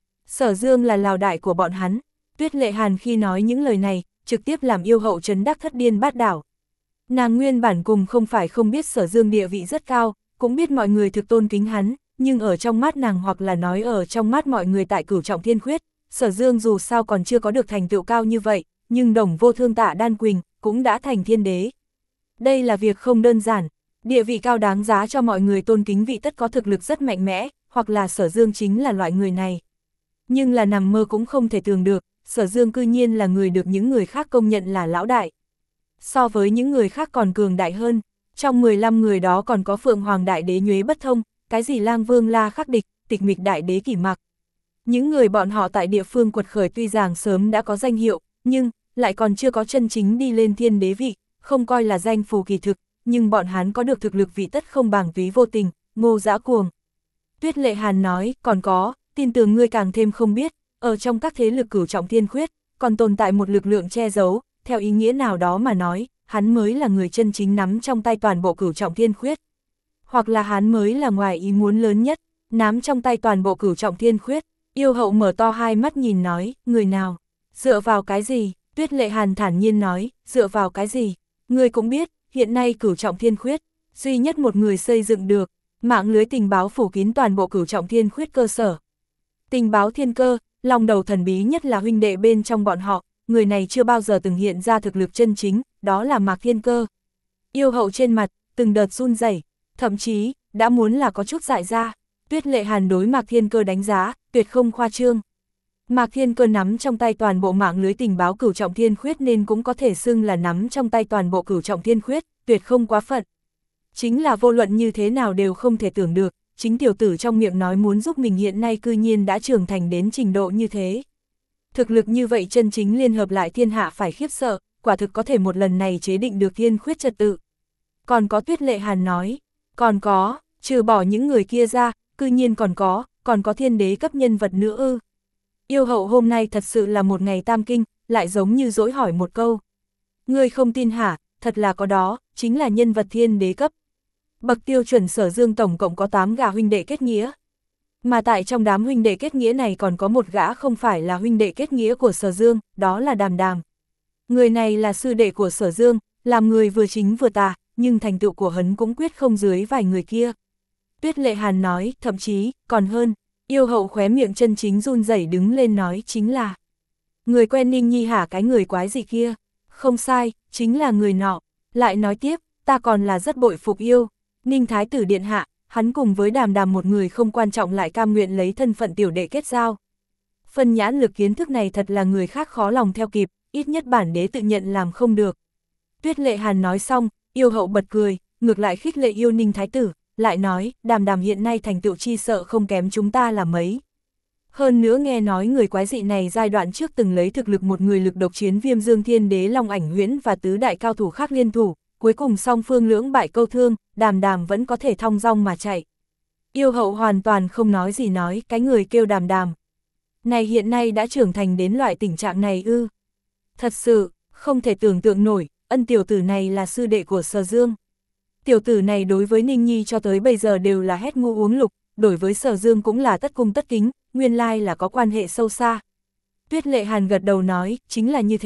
Sở Dương là lão đại của bọn hắn. Tuyết Lệ Hàn khi nói những lời này, trực tiếp làm yêu hậu chấn đắc thất điên bát đảo. Nàng nguyên bản cùng không phải không biết Sở Dương địa vị rất cao, cũng biết mọi người thực tôn kính hắn, nhưng ở trong mắt nàng hoặc là nói ở trong mắt mọi người tại Cửu Trọng Thiên Khuyết, Sở Dương dù sao còn chưa có được thành tựu cao như vậy, nhưng Đồng Vô Thương Tạ Đan Quỳnh cũng đã thành thiên đế. Đây là việc không đơn giản, địa vị cao đáng giá cho mọi người tôn kính vị tất có thực lực rất mạnh mẽ, hoặc là Sở Dương chính là loại người này. Nhưng là nằm mơ cũng không thể tưởng được, Sở Dương cư nhiên là người được những người khác công nhận là lão đại. So với những người khác còn cường đại hơn, trong mười lăm người đó còn có Phượng Hoàng Đại Đế Nhuế Bất Thông, cái gì Lang Vương La Khắc Địch, Tịch Mịch Đại Đế Kỷ Mặc. Những người bọn họ tại địa phương quật khởi tuy rằng sớm đã có danh hiệu, nhưng lại còn chưa có chân chính đi lên thiên đế vị, không coi là danh phù kỳ thực, nhưng bọn hắn có được thực lực vị tất không bằng Túy Vô Tình, Ngô Dã Cuồng. Tuyết Lệ Hàn nói, còn có, tin tưởng ngươi càng thêm không biết, ở trong các thế lực Cửu Trọng Thiên Khuyết, còn tồn tại một lực lượng che giấu, theo ý nghĩa nào đó mà nói, hắn mới là người chân chính nắm trong tay toàn bộ Cửu Trọng Thiên Khuyết. Hoặc là hắn mới là ngoài ý muốn lớn nhất, nắm trong tay toàn bộ Cửu Trọng Thiên Khuyết. Yêu hậu mở to hai mắt nhìn nói, người nào? Dựa vào cái gì? Tuyết Lệ Hàn thản nhiên nói, dựa vào cái gì? Ngươi cũng biết, hiện nay Cửu Trọng Thiên Khuyết, duy nhất một người xây dựng được, mạng lưới tình báo phủ kín toàn bộ Cửu Trọng Thiên Khuyết cơ sở. Tình báo thiên cơ, lòng đầu thần bí nhất là huynh đệ bên trong bọn họ, người này chưa bao giờ từng hiện ra thực lực chân chính, đó là Mạc Thiên Cơ. Yêu hậu trên mặt, từng đợt run rẩy, thậm chí, đã muốn là có chút dại ra. Tuyết Lệ Hàn đối Mạc Thiên Cơ đánh giá, tuyệt không khoa trương. Mạc Thiên Cơ nắm trong tay toàn bộ mạng lưới tình báo Cửu Trọng Thiên Khuyết nên cũng có thể xưng là nắm trong tay toàn bộ Cửu Trọng Thiên Khuyết, tuyệt không quá phận. Chính là vô luận như thế nào đều không thể tưởng được, chính tiểu tử trong miệng nói muốn giúp mình hiện nay cư nhiên đã trưởng thành đến trình độ như thế. Thực lực như vậy chân chính liên hợp lại thiên hạ phải khiếp sợ, quả thực có thể một lần này chế định được thiên khuyết trật tự. Còn có Tuyết Lệ Hàn nói, còn có, trừ bỏ những người kia ra, cư nhiên còn có, còn có thiên đế cấp nhân vật nữa ư. Yêu hậu hôm nay thật sự là một ngày tam kinh, lại giống như dỗi hỏi một câu. Ngươi không tin hả, thật là có đó, chính là nhân vật thiên đế cấp. Bậc tiêu chuẩn Sở Dương tổng cộng có tám gã huynh đệ kết nghĩa. Mà tại trong đám huynh đệ kết nghĩa này còn có một gã không phải là huynh đệ kết nghĩa của Sở Dương, đó là Đàm Đàm. Người này là sư đệ của Sở Dương, làm người vừa chính vừa tà, nhưng thành tựu của hắn cũng quyết không dưới vài người kia. Tuyết Lệ Hàn nói, thậm chí, còn hơn, yêu hậu khóe miệng chân chính run rẩy đứng lên nói chính là người quen Ninh Nhi hả, cái người quái gì kia, không sai, chính là người nọ. Lại nói tiếp, ta còn là rất bội phục yêu Ninh Thái tử điện hạ, hắn cùng với Đàm Đàm một người không quan trọng lại cam nguyện lấy thân phận tiểu đệ kết giao. Phân nhãn lực kiến thức này thật là người khác khó lòng theo kịp, ít nhất bản đế tự nhận làm không được. Tuyết Lệ Hàn nói xong, yêu hậu bật cười, ngược lại khích lệ yêu Ninh Thái tử, lại nói, Đàm Đàm hiện nay thành tựu chi sợ không kém chúng ta là mấy. Hơn nữa nghe nói người quái dị này giai đoạn trước từng lấy thực lực một người lực độc chiến Viêm Dương Thiên Đế Long Ảnh Huyễn và tứ đại cao thủ khác liên thủ, cuối cùng song phương lưỡng bại câu thương, Đàm Đàm vẫn có thể thong dong mà chạy. Yêu hậu hoàn toàn không nói gì nói, cái người kêu Đàm Đàm này hiện nay đã trưởng thành đến loại tình trạng này ư. Thật sự, không thể tưởng tượng nổi, ân tiểu tử này là sư đệ của Sở Dương. Tiểu tử này đối với Ninh Nhi cho tới bây giờ đều là hét ngu uống lục, đối với Sở Dương cũng là tất cung tất kính, nguyên lai là có quan hệ sâu xa. Tuyết Lệ Hàn gật đầu nói, chính là như thế,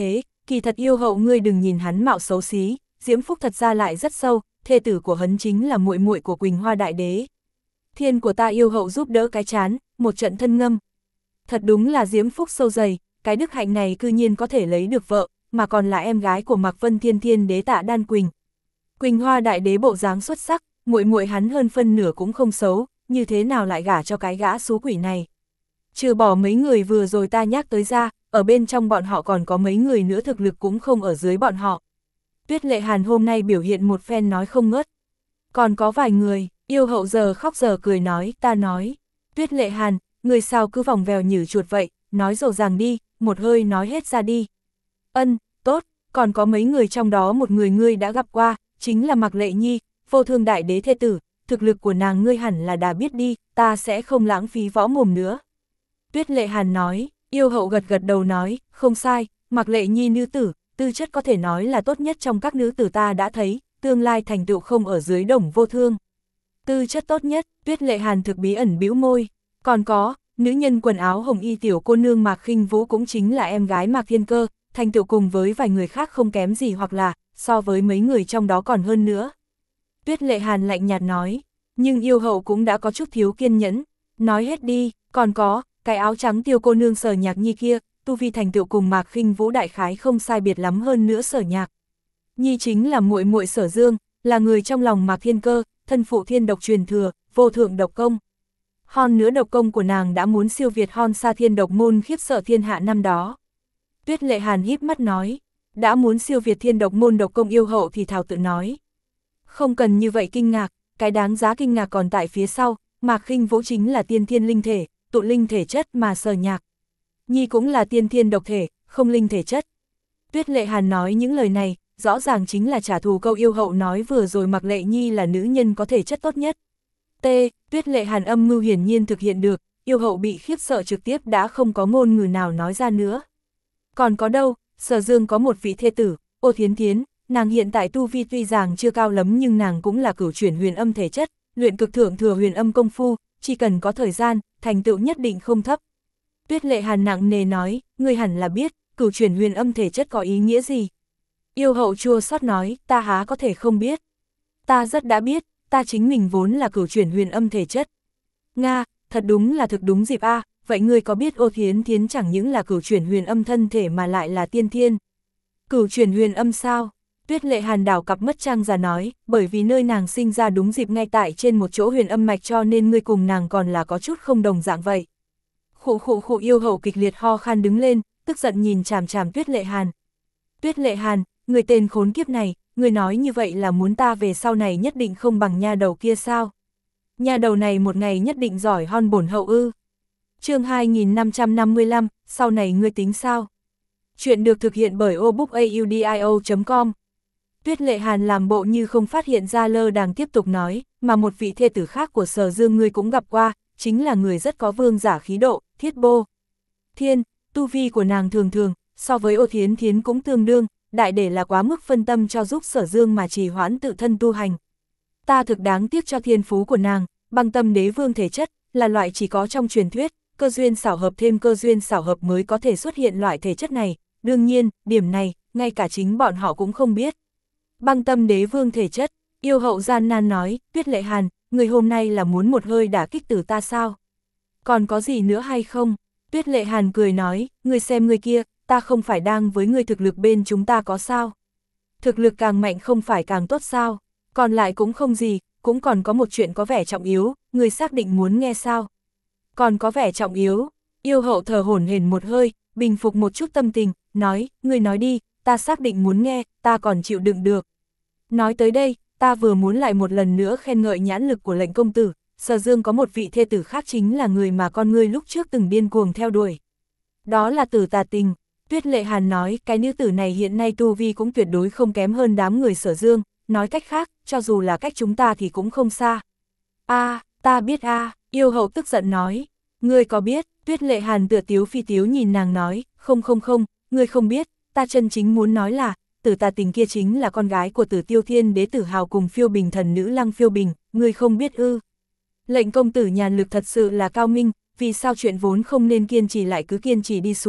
kỳ thật yêu hậu ngươi đừng nhìn hắn mạo xấu xí, diễm phúc thật ra lại rất sâu, thê tử của hắn chính là muội muội của Quỳnh Hoa đại đế. Thiên của ta yêu hậu giúp đỡ cái chán, một trận thân ngâm. Thật đúng là diễm phúc sâu dày, cái đức hạnh này cư nhiên có thể lấy được vợ, mà còn là em gái của Mạc Vân Thiên Thiên đế Tạ Đan Quỳnh. Quỳnh Hoa đại đế bộ dáng xuất sắc, muội muội hắn hơn phân nửa cũng không xấu, như thế nào lại gả cho cái gã xú quỷ này. Trừ bỏ mấy người vừa rồi ta nhắc tới ra, ở bên trong bọn họ còn có mấy người nữa thực lực cũng không ở dưới bọn họ. Tuyết Lệ Hàn hôm nay biểu hiện một phen nói không ngớt. Còn có vài người, yêu hậu giờ khóc giờ cười nói, ta nói. Tuyết Lệ Hàn, người sao cứ vòng vèo nhử chuột vậy, nói rồ ràng đi, một hơi nói hết ra đi. Ân, tốt, còn có mấy người trong đó một người ngươi đã gặp qua, chính là Mạc Lệ Nhi, vô thương đại đế thê tử, thực lực của nàng ngươi hẳn là đã biết đi, ta sẽ không lãng phí võ mồm nữa. Tuyết Lệ Hàn nói, yêu hậu gật gật đầu nói, không sai, Mạc Lệ Nhi nữ tử, tư chất có thể nói là tốt nhất trong các nữ tử ta đã thấy, tương lai thành tựu không ở dưới Đồng Vô Thương. Tư chất tốt nhất, Tuyết Lệ Hàn thực bí ẩn bĩu môi, còn có, nữ nhân quần áo hồng y tiểu cô nương Mạc Khinh Vũ cũng chính là em gái Mạc Thiên Cơ, thành tựu cùng với vài người khác không kém gì hoặc là, so với mấy người trong đó còn hơn nữa. Tuyết Lệ Hàn lạnh nhạt nói, nhưng yêu hậu cũng đã có chút thiếu kiên nhẫn, nói hết đi, còn có, cái áo trắng tiêu cô nương Sở Nhạc Nhi kia, tu vi thành tựu cùng Mạc Khinh Vũ đại khái không sai biệt lắm hơn nữa Sở Nhạc Nhi chính là muội muội Sở Dương, là người trong lòng Mạc Thiên Cơ, thân phụ thiên độc truyền thừa, vô thượng độc công. Hon nữa độc công của nàng đã muốn siêu việt Hon Sa Thiên độc môn khiếp sợ thiên hạ năm đó. Tuyết Lệ Hàn híp mắt nói, đã muốn siêu việt thiên độc môn độc công yêu hậu thì thảo tự nói. Không cần như vậy kinh ngạc, cái đáng giá kinh ngạc còn tại phía sau, Mạc Khinh Vũ chính là tiên thiên linh thể, tụ linh thể chất mà Sở Nhạc Nhi cũng là tiên thiên độc thể, không linh thể chất. Tuyết Lệ Hàn nói những lời này, rõ ràng chính là trả thù câu yêu hậu nói vừa rồi Mạc Lệ Nhi là nữ nhân có thể chất tốt nhất. T. Tuyết Lệ Hàn âm mưu hiển nhiên thực hiện được, yêu hậu bị khiếp sợ trực tiếp đã không có ngôn ngữ nào nói ra nữa. Còn có đâu, Sở Dương có một vị thê tử, Ô Thiến Thiến, nàng hiện tại tu vi tuy rằng chưa cao lắm nhưng nàng cũng là cửu chuyển huyền âm thể chất, luyện cực thượng thừa huyền âm công phu, chỉ cần có thời gian, thành tựu nhất định không thấp. Tuyết Lệ Hàn nặng nề nói, ngươi hẳn là biết, cửu chuyển huyền âm thể chất có ý nghĩa gì. Yêu hậu chua xót nói, ta há có thể không biết. Ta rất đã biết, ta chính mình vốn là cửu chuyển huyền âm thể chất. Nga, thật đúng là thực đúng dịp a, vậy ngươi có biết Ô Thiến Thiến chẳng những là cửu chuyển huyền âm thân thể mà lại là tiên thiên. Cửu chuyển huyền âm sao? Tuyết Lệ Hàn đảo cặp mất trang ra nói, bởi vì nơi nàng sinh ra đúng dịp ngay tại trên một chỗ huyền âm mạch cho nên ngươi cùng nàng còn là có chút không đồng dạng vậy. Khụ khụ khụ yêu hậu kịch liệt ho khan đứng lên, tức giận nhìn chằm chằm Tuyết Lệ Hàn. Tuyết Lệ Hàn, người tên khốn kiếp này, người nói như vậy là muốn ta về sau này nhất định không bằng nha đầu kia sao? Nha đầu này một ngày nhất định giỏi hon bổn hậu ư. Chương hai nghìn năm trăm năm mươi lăm, sau này ngươi tính sao? Chuyện được thực hiện bởi obookaudio chấm com. Tuyết Lệ Hàn làm bộ như không phát hiện ra lơ đàng tiếp tục nói, mà một vị thê tử khác của Sở Dương ngươi cũng gặp qua, chính là người rất có vương giả khí độ, Thiết Bô Thiên, tu vi của nàng thường thường, so với Ô Thiến Thiến cũng tương đương, đại để là quá mức phân tâm cho giúp Sở Dương mà trì hoãn tự thân tu hành. Ta thực đáng tiếc cho thiên phú của nàng, băng tâm đế vương thể chất, là loại chỉ có trong truyền thuyết, cơ duyên xảo hợp thêm cơ duyên xảo hợp mới có thể xuất hiện loại thể chất này, đương nhiên, điểm này, ngay cả chính bọn họ cũng không biết. Băng tâm đế vương thể chất, yêu hậu gian nan nói, Tuyết Lệ Hàn, người hôm nay là muốn một hơi đả kích tử ta sao? Còn có gì nữa hay không? Tuyết Lệ Hàn cười nói, người xem người kia, ta không phải đang với người thực lực bên chúng ta có sao? Thực lực càng mạnh không phải càng tốt sao? Còn lại cũng không gì, cũng còn có một chuyện có vẻ trọng yếu, người xác định muốn nghe sao? Còn có vẻ trọng yếu, yêu hậu thở hổn hển một hơi, bình phục một chút tâm tình, nói, người nói đi, ta xác định muốn nghe, ta còn chịu đựng được. Nói tới đây, ta vừa muốn lại một lần nữa khen ngợi nhãn lực của lệnh công tử, Sở Dương có một vị thê tử khác chính là người mà con ngươi lúc trước từng điên cuồng theo đuổi. Đó là Tử Tà Tình. Tuyết Lệ Hàn nói, cái nữ tử này hiện nay tu vi cũng tuyệt đối không kém hơn đám người Sở Dương, nói cách khác, cho dù là cách chúng ta thì cũng không xa. A, à, ta biết a, à, yêu hậu tức giận nói, ngươi có biết? Tuyết Lệ Hàn tựa tiếu phi tiếu nhìn nàng nói, không không không, ngươi không biết, ta chân chính muốn nói là, Tử Tà Tình kia chính là con gái của Tử Tiêu Thiên đế Tử Hào cùng Phiêu Bình thần nữ Lăng Phiêu Bình, ngươi không biết ư? Lệnh công tử nhàn lực thật sự là cao minh, vì sao chuyện vốn không nên kiên trì lại cứ kiên trì đi xuống,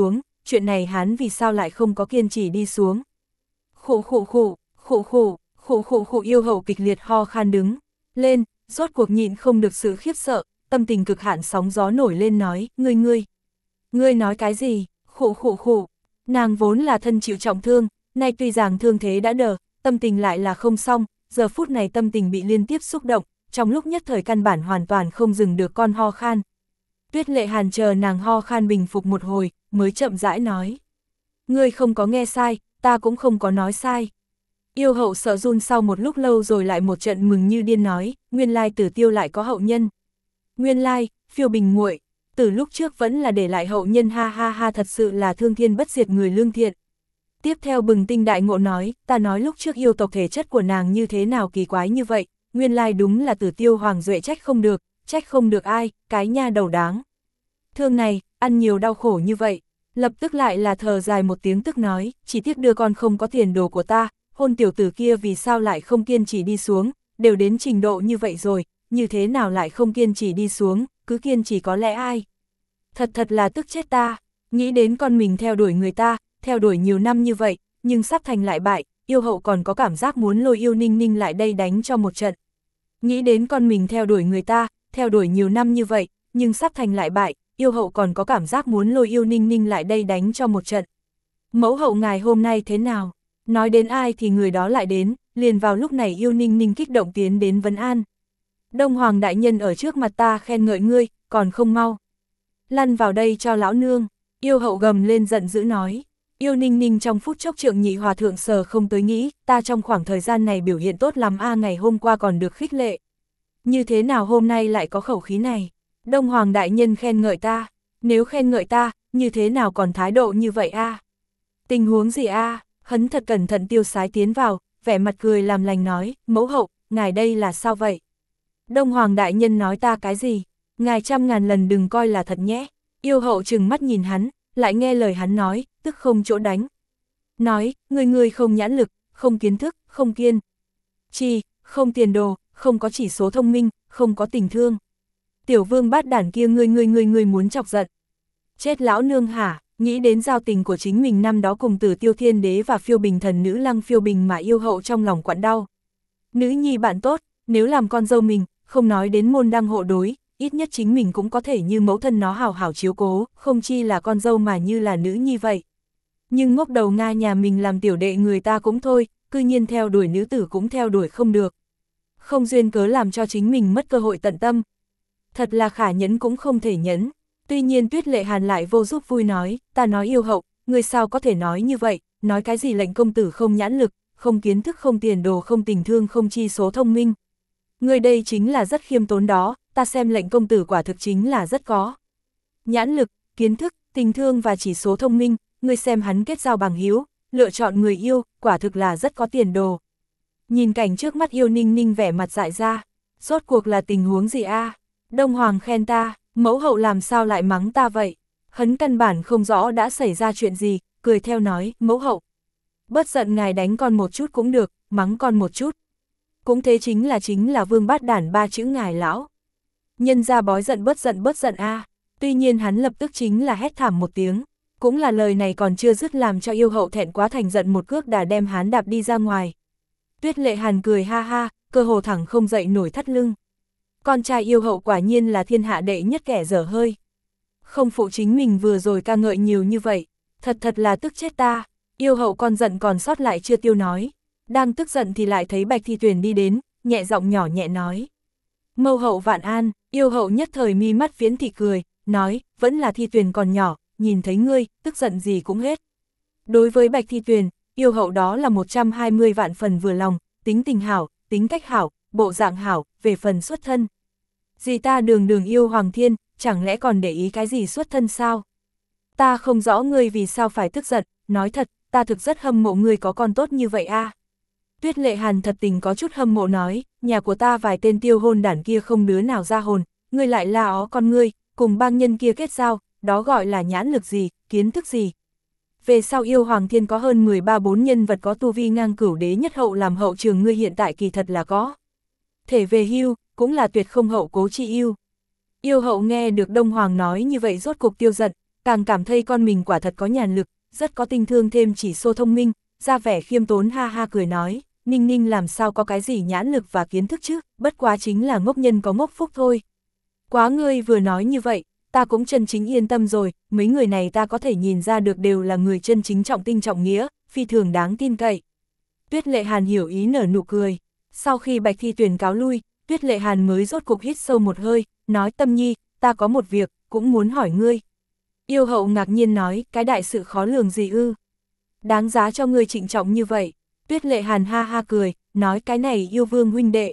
chuyện này hắn vì sao lại không có kiên trì đi xuống. Khụ khụ khụ, khụ khụ, khụ khụ khụ yêu hậu kịch liệt ho khan đứng lên, rốt cuộc nhịn không được sự khiếp sợ, tâm tình cực hạn sóng gió nổi lên nói, ngươi ngươi, ngươi nói cái gì, khụ khụ khụ, nàng vốn là thân chịu trọng thương, nay tuy rằng thương thế đã đỡ, tâm tình lại là không xong, giờ phút này tâm tình bị liên tiếp xúc động, trong lúc nhất thời căn bản hoàn toàn không dừng được con ho khan. Tuyết Lệ Hàn chờ nàng ho khan bình phục một hồi, mới chậm rãi nói. Ngươi không có nghe sai, ta cũng không có nói sai. Yêu hậu sợ run sau một lúc lâu rồi lại một trận mừng như điên nói, nguyên lai Tử Tiêu lại có hậu nhân. Nguyên lai, Phiêu Bình muội, từ lúc trước vẫn là để lại hậu nhân ha ha ha thật sự là thương thiên bất diệt người lương thiện. Tiếp theo bừng tinh đại ngộ nói, ta nói lúc trước yêu tộc thể chất của nàng như thế nào kỳ quái như vậy, nguyên lai đúng là Tử Tiêu Hoàng Duệ trách không được, trách không được ai, cái nha đầu đáng. Thương này, ăn nhiều đau khổ như vậy, lập tức lại là thở dài một tiếng tức nói, chỉ tiếc đưa con không có tiền đồ của ta, hôn tiểu tử kia vì sao lại không kiên trì đi xuống, đều đến trình độ như vậy rồi, như thế nào lại không kiên trì đi xuống, cứ kiên trì có lẽ ai. Thật thật là tức chết ta, nghĩ đến con mình theo đuổi người ta, theo đuổi nhiều năm như vậy, nhưng sắp thành lại bại, yêu hậu còn có cảm giác muốn lôi yêu ninh ninh lại đây đánh cho một trận. Nghĩ đến con mình theo đuổi người ta, theo đuổi nhiều năm như vậy, nhưng sắp thành lại bại, yêu hậu còn có cảm giác muốn lôi yêu ninh ninh lại đây đánh cho một trận. Mẫu hậu ngài hôm nay thế nào? Nói đến ai thì người đó lại đến, liền vào lúc này yêu ninh ninh kích động tiến đến vấn an. Đông Hoàng đại nhân ở trước mặt ta khen ngợi ngươi, còn không mau. Lăn vào đây cho lão nương, yêu hậu gầm lên giận dữ nói. Yêu ninh ninh trong phút chốc Trượng Nhị Hòa thượng sờ không tới nghĩ, ta trong khoảng thời gian này biểu hiện tốt lắm a, ngày hôm qua còn được khích lệ. Như thế nào hôm nay lại có khẩu khí này? Đông Hoàng đại nhân khen ngợi ta, nếu khen ngợi ta, như thế nào còn thái độ như vậy a? Tình huống gì a? Hắn thật cẩn thận tiêu sái tiến vào, vẻ mặt cười làm lành nói, mẫu hậu, ngài đây là sao vậy? Đông Hoàng đại nhân nói ta cái gì? Ngài trăm ngàn lần đừng coi là thật nhé. Yêu hậu trừng mắt nhìn hắn, lại nghe lời hắn nói, tức không chỗ đánh. Nói, người người không nhãn lực, không kiến thức, không kiên trì, không tiền đồ, không có chỉ số thông minh, không có tình thương. Tiểu vương bát đản kia ngươi ngươi ngươi ngươi muốn chọc giận. Chết lão nương hả, nghĩ đến giao tình của chính mình năm đó cùng Tử Tiêu Thiên Đế và Phiêu Bình thần nữ Lăng Phiêu Bình mà yêu hậu trong lòng quặn đau. Nữ nhi bạn tốt, nếu làm con dâu mình, không nói đến môn đăng hộ đối, ít nhất chính mình cũng có thể như mẫu thân nó hảo hảo chiếu cố, không chi là con dâu mà như là nữ nhi vậy. Nhưng ngốc đầu Nga nhà mình làm tiểu đệ người ta cũng thôi, cư nhiên theo đuổi nữ tử cũng theo đuổi không được. Không duyên cớ làm cho chính mình mất cơ hội tận tâm. Thật là khả nhẫn cũng không thể nhẫn. Tuy nhiên Tuyết Lệ Hàn lại vô giúp vui nói, ta nói yêu hậu, người sao có thể nói như vậy, nói cái gì lệnh công tử không nhãn lực, không kiến thức không tiền đồ không tình thương không chi số thông minh. Người đây chính là rất khiêm tốn đó, ta xem lệnh công tử quả thực chính là rất có nhãn lực, kiến thức, tình thương và chỉ số thông minh, người xem hắn kết giao bằng hữu, lựa chọn người yêu, quả thực là rất có tiền đồ. Nhìn cảnh trước mắt yêu ninh ninh vẻ mặt dại ra, rốt cuộc là tình huống gì a? Đông Hoàng khen ta, mẫu hậu làm sao lại mắng ta vậy? Hắn căn bản không rõ đã xảy ra chuyện gì, cười theo nói, mẫu hậu. Bớt giận ngài đánh con một chút cũng được, mắng con một chút. Cũng thế chính là chính là vương bát đản ba chữ ngài lão. Nhân ra bói giận bớt giận bớt giận a. Tuy nhiên hắn lập tức chính là hét thảm một tiếng. Cũng là lời này còn chưa dứt làm cho yêu hậu thẹn quá thành giận một cước đà đem hắn đạp đi ra ngoài. Tuyết Lệ Hàn cười ha ha, cơ hồ thẳng không dậy nổi thắt lưng. Con trai yêu hậu quả nhiên là thiên hạ đệ nhất kẻ dở hơi. Không phụ chính mình vừa rồi ca ngợi nhiều như vậy, thật thật là tức chết ta. Yêu hậu con giận còn sót lại chưa tiêu nói. Đang tức giận thì lại thấy Bạch Thi Tuyền đi đến, nhẹ giọng nhỏ nhẹ nói. Mâu hậu vạn an, yêu hậu nhất thời mi mắt viễn thị cười, nói, vẫn là Thi Tuyền còn nhỏ, nhìn thấy ngươi, tức giận gì cũng hết. Đối với Bạch Thi Tuyền, yêu hậu đó là một trăm hai mươi vạn phần vừa lòng, tính tình hảo, tính cách hảo, bộ dạng hảo, về phần xuất thân. Dì ta đường đường yêu Hoàng Thiên, chẳng lẽ còn để ý cái gì xuất thân sao? Ta không rõ ngươi vì sao phải tức giận, nói thật, ta thực rất hâm mộ ngươi có con tốt như vậy a. À. Tuyết Lệ Hàn thật tình có chút hâm mộ nói, nhà của ta vài tên tiêu hôn đản kia không đứa nào ra hồn, ngươi lại là ó con ngươi, cùng bang nhân kia kết giao, đó gọi là nhãn lực gì, kiến thức gì. Về sau yêu Hoàng Thiên có hơn mười ba bốn nhân vật có tu vi ngang cửu đế nhất hậu làm hậu trường ngươi hiện tại kỳ thật là có. Thể về hưu, cũng là tuyệt không hậu cố trị yêu. Yêu hậu nghe được Đông Hoàng nói như vậy rốt cục tiêu giận, càng cảm thấy con mình quả thật có nhàn lực, rất có tinh thương thêm chỉ số thông minh, ra vẻ khiêm tốn ha ha cười nói, Ninh Ninh làm sao có cái gì nhãn lực và kiến thức chứ, bất quá chính là ngốc nhân có ngốc phúc thôi. Quá ngươi vừa nói như vậy, ta cũng chân chính yên tâm rồi, mấy người này ta có thể nhìn ra được đều là người chân chính trọng tinh trọng nghĩa, phi thường đáng tin cậy. Tuyết Lệ Hàn hiểu ý nở nụ cười, sau khi Bạch Thi Tuyền cáo lui, Tuyết Lệ Hàn mới rốt cục hít sâu một hơi, nói Tâm Nhi, ta có một việc, cũng muốn hỏi ngươi. Yêu hậu ngạc nhiên nói, cái đại sự khó lường gì ư? Đáng giá cho ngươi trịnh trọng như vậy. Tuyết Lệ Hàn ha ha cười, nói cái này yêu vương huynh đệ.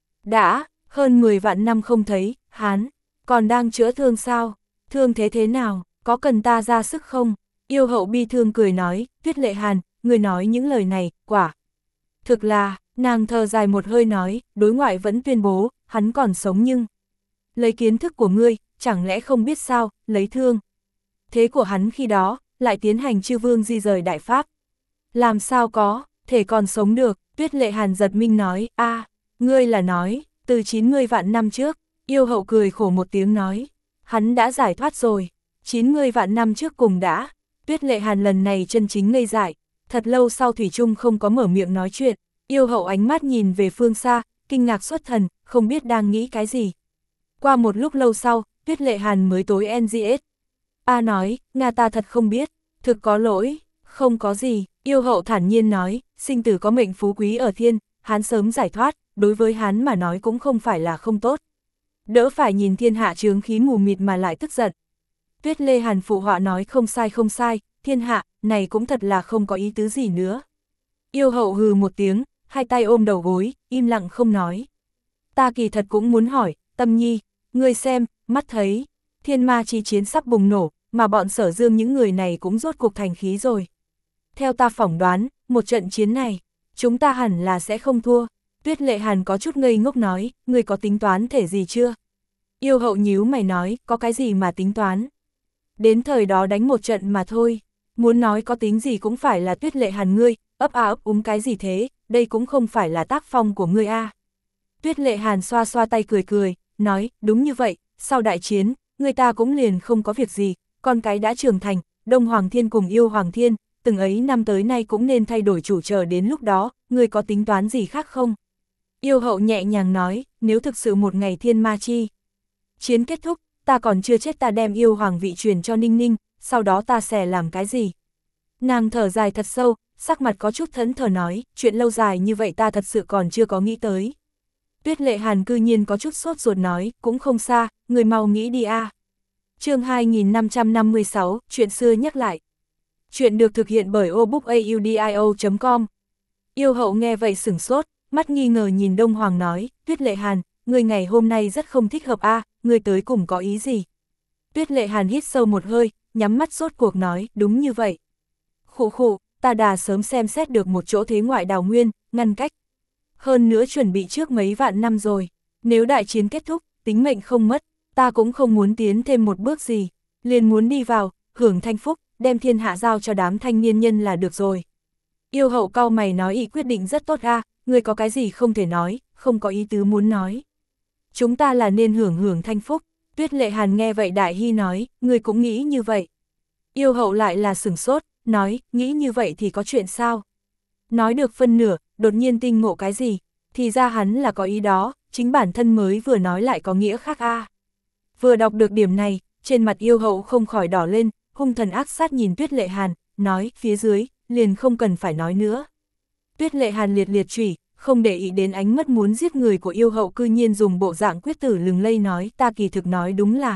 Đã, hơn mười vạn năm không thấy, hán, còn đang chữa thương sao? Thương thế thế nào, có cần ta ra sức không? Yêu hậu bi thương cười nói, Tuyết Lệ Hàn, ngươi nói những lời này, quả. Thực là, nàng thở dài một hơi nói, đối ngoại vẫn tuyên bố, hắn còn sống nhưng... Lấy kiến thức của ngươi, chẳng lẽ không biết sao, lấy thương. Thế của hắn khi đó, lại tiến hành chư vương di rời đại pháp. Làm sao có, thể còn sống được, Tuyết Lệ Hàn giật mình nói, a ngươi là nói, từ chín mươi vạn năm trước, yêu hậu cười khổ một tiếng nói, hắn đã giải thoát rồi, chín mươi vạn năm trước cùng đã, Tuyết Lệ Hàn lần này chân chính ngây dại, thật lâu sau Thủy Trung không có mở miệng nói chuyện, yêu hậu ánh mắt nhìn về phương xa, kinh ngạc xuất thần, không biết đang nghĩ cái gì. Qua một lúc lâu sau, Tuyết Lệ Hàn mới tối en giê ét. A nói, Nga ta thật không biết, thực có lỗi, không có gì, yêu hậu thản nhiên nói, sinh tử có mệnh phú quý ở thiên, hắn sớm giải thoát, đối với hắn mà nói cũng không phải là không tốt. Đỡ phải nhìn thiên hạ chướng khí mù mịt mà lại tức giận. Tuyết Lê Hàn phụ họa nói không sai không sai, thiên hạ, này cũng thật là không có ý tứ gì nữa. Yêu hậu hừ một tiếng, hai tay ôm đầu gối, im lặng không nói. Ta kỳ thật cũng muốn hỏi, Tâm Nhi, ngươi xem, mắt thấy, thiên ma chi chiến sắp bùng nổ, mà bọn Sở Dương những người này cũng rốt cuộc thành khí rồi. Theo ta phỏng đoán, một trận chiến này, chúng ta hẳn là sẽ không thua. Tuyết Lệ Hàn có chút ngây ngốc nói, ngươi có tính toán thể gì chưa? Yêu hậu nhíu mày nói, có cái gì mà tính toán? Đến thời đó đánh một trận mà thôi, muốn nói có tính gì cũng phải là Tuyết Lệ Hàn ngươi, ấp a ấp úng cái gì thế, đây cũng không phải là tác phong của ngươi a. Tuyết Lệ Hàn xoa xoa tay cười cười, nói, đúng như vậy, sau đại chiến, người ta cũng liền không có việc gì, con cái đã trưởng thành, Đông Hoàng Thiên cùng Yêu Hoàng Thiên, từng ấy năm tới nay cũng nên thay đổi chủ chờ đến lúc đó, người có tính toán gì khác không? Yêu hậu nhẹ nhàng nói, nếu thực sự một ngày thiên ma chi chiến kết thúc, ta còn chưa chết ta đem yêu hoàng vị truyền cho Ninh Ninh, sau đó ta sẽ làm cái gì? Nàng thở dài thật sâu, sắc mặt có chút thẫn thờ nói, chuyện lâu dài như vậy ta thật sự còn chưa có nghĩ tới. Tuyết Lệ Hàn cư nhiên có chút sốt ruột nói, cũng không xa, người mau nghĩ đi a. À. Chương hai nghìn năm trăm năm mươi sáu, chuyện xưa nhắc lại. Chuyện được thực hiện bởi obookaudio chấm com. Yêu hậu nghe vậy sửng sốt, mắt nghi ngờ nhìn Đông Hoàng nói, Tuyết Lệ Hàn, người ngày hôm nay rất không thích hợp a, à, người tới cùng có ý gì? Tuyết Lệ Hàn hít sâu một hơi, nhắm mắt sốt cuộc nói, đúng như vậy. Khụ khụ, ta đã sớm xem xét được một chỗ thế ngoại đào nguyên, ngăn cách. Hơn nữa chuẩn bị trước mấy vạn năm rồi, nếu đại chiến kết thúc, tính mệnh không mất, ta cũng không muốn tiến thêm một bước gì, liền muốn đi vào, hưởng thanh phúc, đem thiên hạ giao cho đám thanh niên nhân là được rồi. Yêu hậu cau mày nói ý quyết định rất tốt a, à, người có cái gì không thể nói, không có ý tứ muốn nói. Chúng ta là nên hưởng hưởng thanh phúc. Tuyết Lệ Hàn nghe vậy đại hy nói, người cũng nghĩ như vậy. Yêu hậu lại là sửng sốt, nói, nghĩ như vậy thì có chuyện sao? Nói được phân nửa, đột nhiên tinh ngộ cái gì, thì ra hắn là có ý đó, chính bản thân mới vừa nói lại có nghĩa khác a. À. Vừa đọc được điểm này, trên mặt yêu hậu không khỏi đỏ lên, hung thần ác sát nhìn Tuyết Lệ Hàn, nói, phía dưới, liền không cần phải nói nữa. Tuyết Lệ Hàn liệt liệt chủy, không để ý đến ánh mắt muốn giết người của yêu hậu cư nhiên dùng bộ dạng quyết tử lừng lây nói, ta kỳ thực nói đúng là.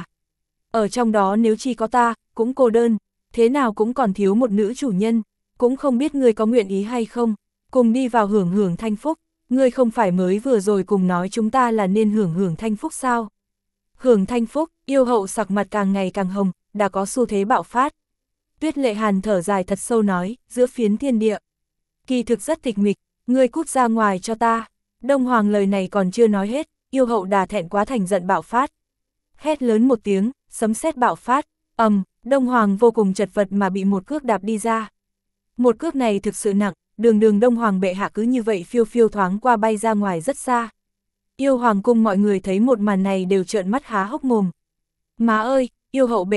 Ở trong đó nếu chỉ có ta, cũng cô đơn, thế nào cũng còn thiếu một nữ chủ nhân, cũng không biết ngươi có nguyện ý hay không, cùng đi vào hưởng hưởng thanh phúc, ngươi không phải mới vừa rồi cùng nói chúng ta là nên hưởng hưởng thanh phúc sao? Hưởng thanh phúc, yêu hậu sặc mặt càng ngày càng hồng, đã có xu thế bạo phát. Tuyết Lệ Hàn thở dài thật sâu nói, giữa phiến thiên địa, kỳ thực rất tịch mịch, ngươi cút ra ngoài cho ta. Đông Hoàng lời này còn chưa nói hết, yêu hậu đà thẹn quá thành giận bạo phát. Hét lớn một tiếng, sấm sét bạo phát, ầm, um, Đông Hoàng vô cùng chật vật mà bị một cước đạp đi ra. Một cước này thực sự nặng, đường đường Đông Hoàng bệ hạ cứ như vậy phiêu phiêu thoáng qua bay ra ngoài rất xa. Yêu Hoàng cung mọi người thấy một màn này đều trợn mắt há hốc mồm. Má ơi, yêu hậu bệ hạ,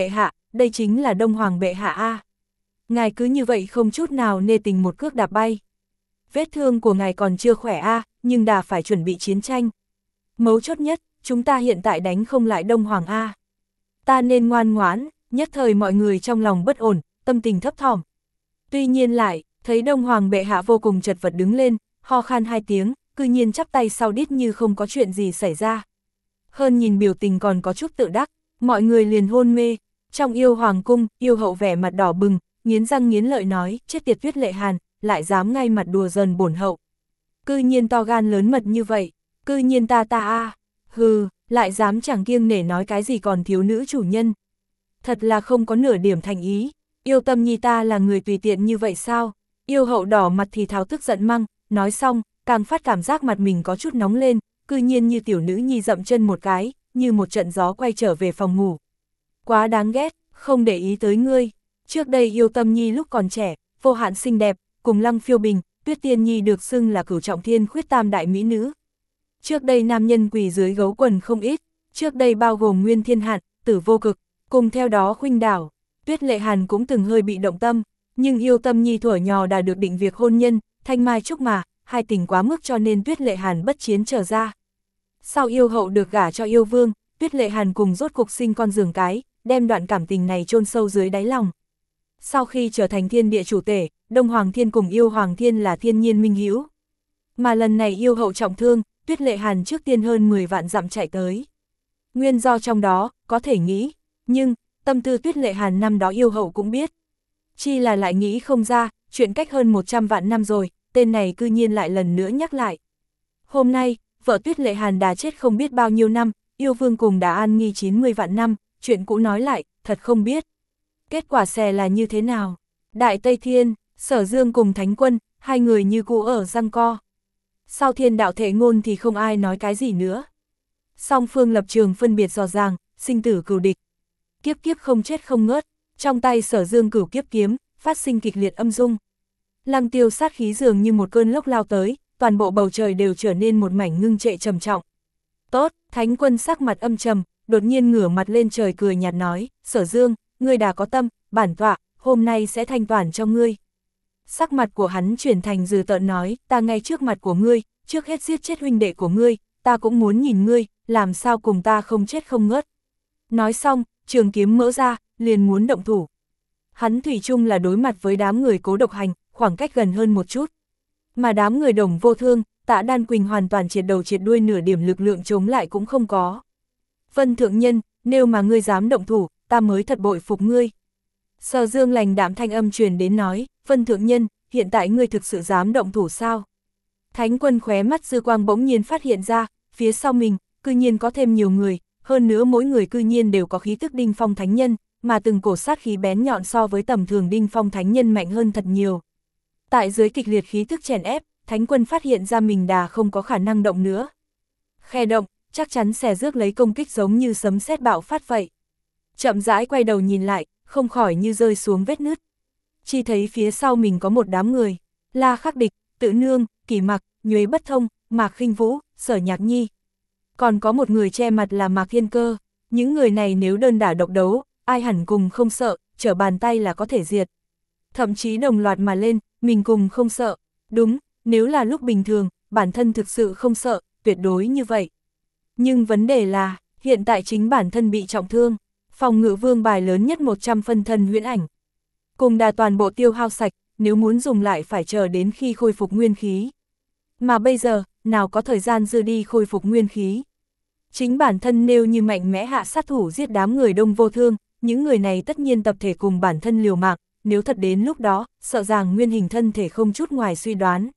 đây chính là Đông Hoàng bệ hạ a. Ngài cứ như vậy không chút nào nê tình một cước đạp bay. Vết thương của ngài còn chưa khỏe a, nhưng đã phải chuẩn bị chiến tranh. Mấu chốt nhất, chúng ta hiện tại đánh không lại Đông Hoàng a. Ta nên ngoan ngoãn, nhất thời mọi người trong lòng bất ổn, tâm tình thấp thỏm. Tuy nhiên lại, thấy Đông Hoàng bệ hạ vô cùng chật vật đứng lên, ho khan hai tiếng, cư nhiên chắp tay sau đít như không có chuyện gì xảy ra. Hơn nhìn biểu tình còn có chút tự đắc, mọi người liền hôn mê. Trong Yêu Hoàng cung, Yêu hậu vẻ mặt đỏ bừng, nghiến răng nghiến lợi nói, chết tiệt Tuyết Lệ Hàn, lại dám ngay mặt đùa giỡn bổn hậu. Cư nhiên to gan lớn mật như vậy, cư nhiên ta ta a, hừ, lại dám chẳng kiêng nể nói cái gì còn thiếu nữ chủ nhân. Thật là không có nửa điểm thành ý, Yêu Tâm Nhi ta là người tùy tiện như vậy sao? Yêu hậu đỏ mặt thì thào tức giận măng, nói xong, càng phát cảm giác mặt mình có chút nóng lên, cư nhiên như tiểu nữ nhi dậm chân một cái, như một trận gió quay trở về phòng ngủ. Quá đáng ghét, không để ý tới ngươi. Trước đây Yêu Tâm Nhi lúc còn trẻ, vô hạn xinh đẹp, cùng Lăng Phiêu Bình, Tuyết Tiên Nhi được xưng là cửu trọng thiên khuyết tam đại mỹ nữ. Trước đây nam nhân quỳ dưới gấu quần không ít, trước đây bao gồm Nguyên Thiên Hạn, Tử Vô Cực, cùng theo đó Khuynh Đảo. Tuyết Lệ Hàn cũng từng hơi bị động tâm, nhưng Yêu Tâm Nhi thuở nhỏ đã được định việc hôn nhân, thanh mai trúc mã, hai tình quá mức cho nên Tuyết Lệ Hàn bất chiến trở ra. Sau Yêu hậu được gả cho Yêu Vương, Tuyết Lệ Hàn cùng rốt cục sinh con giường cái, đem đoạn cảm tình này chôn sâu dưới đáy lòng. Sau khi trở thành thiên địa chủ tể, Đông Hoàng Thiên cùng Yêu Hoàng Thiên là thiên nhiên minh hữu. Mà lần này Yêu hậu trọng thương, Tuyết Lệ Hàn trước tiên hơn mười vạn dặm chạy tới. Nguyên do trong đó, có thể nghĩ, nhưng, tâm tư Tuyết Lệ Hàn năm đó Yêu hậu cũng biết. Chi là lại nghĩ không ra, chuyện cách hơn một trăm vạn năm rồi, tên này cư nhiên lại lần nữa nhắc lại. Hôm nay, vợ Tuyết Lệ Hàn đã chết không biết bao nhiêu năm, Yêu Vương cùng đã an nghi chín mươi vạn năm, chuyện cũ nói lại, thật không biết. Kết quả xè là như thế nào? Đại Tây Thiên, Sở Dương cùng Thánh Quân, hai người như cũ ở giằng co. Sau thiên đạo thể ngôn thì không ai nói cái gì nữa. Song phương lập trường phân biệt rõ ràng, sinh tử cừu địch. Kiếp kiếp không chết không ngớt, trong tay Sở Dương cửu kiếp kiếm, phát sinh kịch liệt âm dung. Lăng Tiêu sát khí dường như một cơn lốc lao tới, toàn bộ bầu trời đều trở nên một mảnh ngưng trệ trầm trọng. Tốt, Thánh Quân sắc mặt âm trầm, đột nhiên ngửa mặt lên trời cười nhạt nói, Sở Dương, ngươi đã có tâm, bản tọa, hôm nay sẽ thanh toàn cho ngươi. Sắc mặt của hắn chuyển thành dữ tợn nói, ta ngay trước mặt của ngươi, trước hết giết chết huynh đệ của ngươi, ta cũng muốn nhìn ngươi, làm sao cùng ta không chết không ngớt. Nói xong, trường kiếm mỡ ra, liền muốn động thủ. Hắn thủy chung là đối mặt với đám người Cố Độc Hành, khoảng cách gần hơn một chút. Mà đám người Đồng Vô Thương, Tạ Đan Quỳnh hoàn toàn triệt đầu triệt đuôi, nửa điểm lực lượng chống lại cũng không có. Vân thượng nhân, nếu mà ngươi dám động thủ, ta mới thật bội phục ngươi. Sở Dương lành đạm thanh âm truyền đến nói, Vân thượng nhân, hiện tại ngươi thực sự dám động thủ sao? Thánh Quân khóe mắt dư quang bỗng nhiên phát hiện ra, phía sau mình, cư nhiên có thêm nhiều người, hơn nữa mỗi người cư nhiên đều có khí tức đinh phong thánh nhân, mà từng cổ sát khí bén nhọn so với tầm thường đinh phong thánh nhân mạnh hơn thật nhiều. Tại dưới kịch liệt khí tức chèn ép, Thánh Quân phát hiện ra mình đà không có khả năng động nữa. Khe động, chắc chắn xẻ rước lấy công kích giống như sấm sét bạo phát vậy. Chậm rãi quay đầu nhìn lại, không khỏi như rơi xuống vết nứt. Chỉ thấy phía sau mình có một đám người, La Khắc Địch, Tự Nương, Kỷ Mặc, Nhuế Bất Thông, Mạc Khinh Vũ, Sở Nhạc Nhi. Còn có một người che mặt là Mạc Thiên Cơ, những người này nếu đơn đả độc đấu, ai hẳn cùng không sợ, trở bàn tay là có thể diệt. Thậm chí đồng loạt mà lên, mình cùng không sợ, đúng, nếu là lúc bình thường, bản thân thực sự không sợ, tuyệt đối như vậy. Nhưng vấn đề là, hiện tại chính bản thân bị trọng thương, phòng ngự vương bài lớn nhất một trăm phân thân huyễn ảnh. Cùng đà toàn bộ tiêu hao sạch, nếu muốn dùng lại phải chờ đến khi khôi phục nguyên khí. Mà bây giờ, nào có thời gian dư đi khôi phục nguyên khí. Chính bản thân nêu như mạnh mẽ hạ sát thủ giết đám người Đông Vô Thương, những người này tất nhiên tập thể cùng bản thân liều mạng, nếu thật đến lúc đó, sợ rằng nguyên hình thân thể không chút ngoài suy đoán.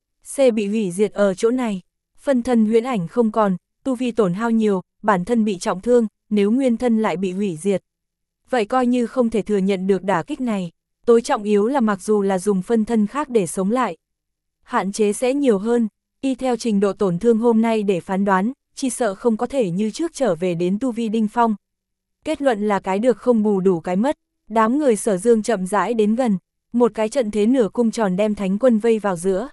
C bị hủy diệt ở chỗ này, phân thân huyễn ảnh không còn, tu vi tổn hao nhiều, bản thân bị trọng thương, nếu nguyên thân lại bị hủy diệt. Vậy coi như không thể thừa nhận được đả kích này, tối trọng yếu là mặc dù là dùng phân thân khác để sống lại. Hạn chế sẽ nhiều hơn, y theo trình độ tổn thương hôm nay để phán đoán, chỉ sợ không có thể như trước trở về đến tu vi đinh phong. Kết luận là cái được không bù đủ cái mất, đám người Sở Dương chậm rãi đến gần, một cái trận thế nửa cung tròn đem Thánh Quân vây vào giữa.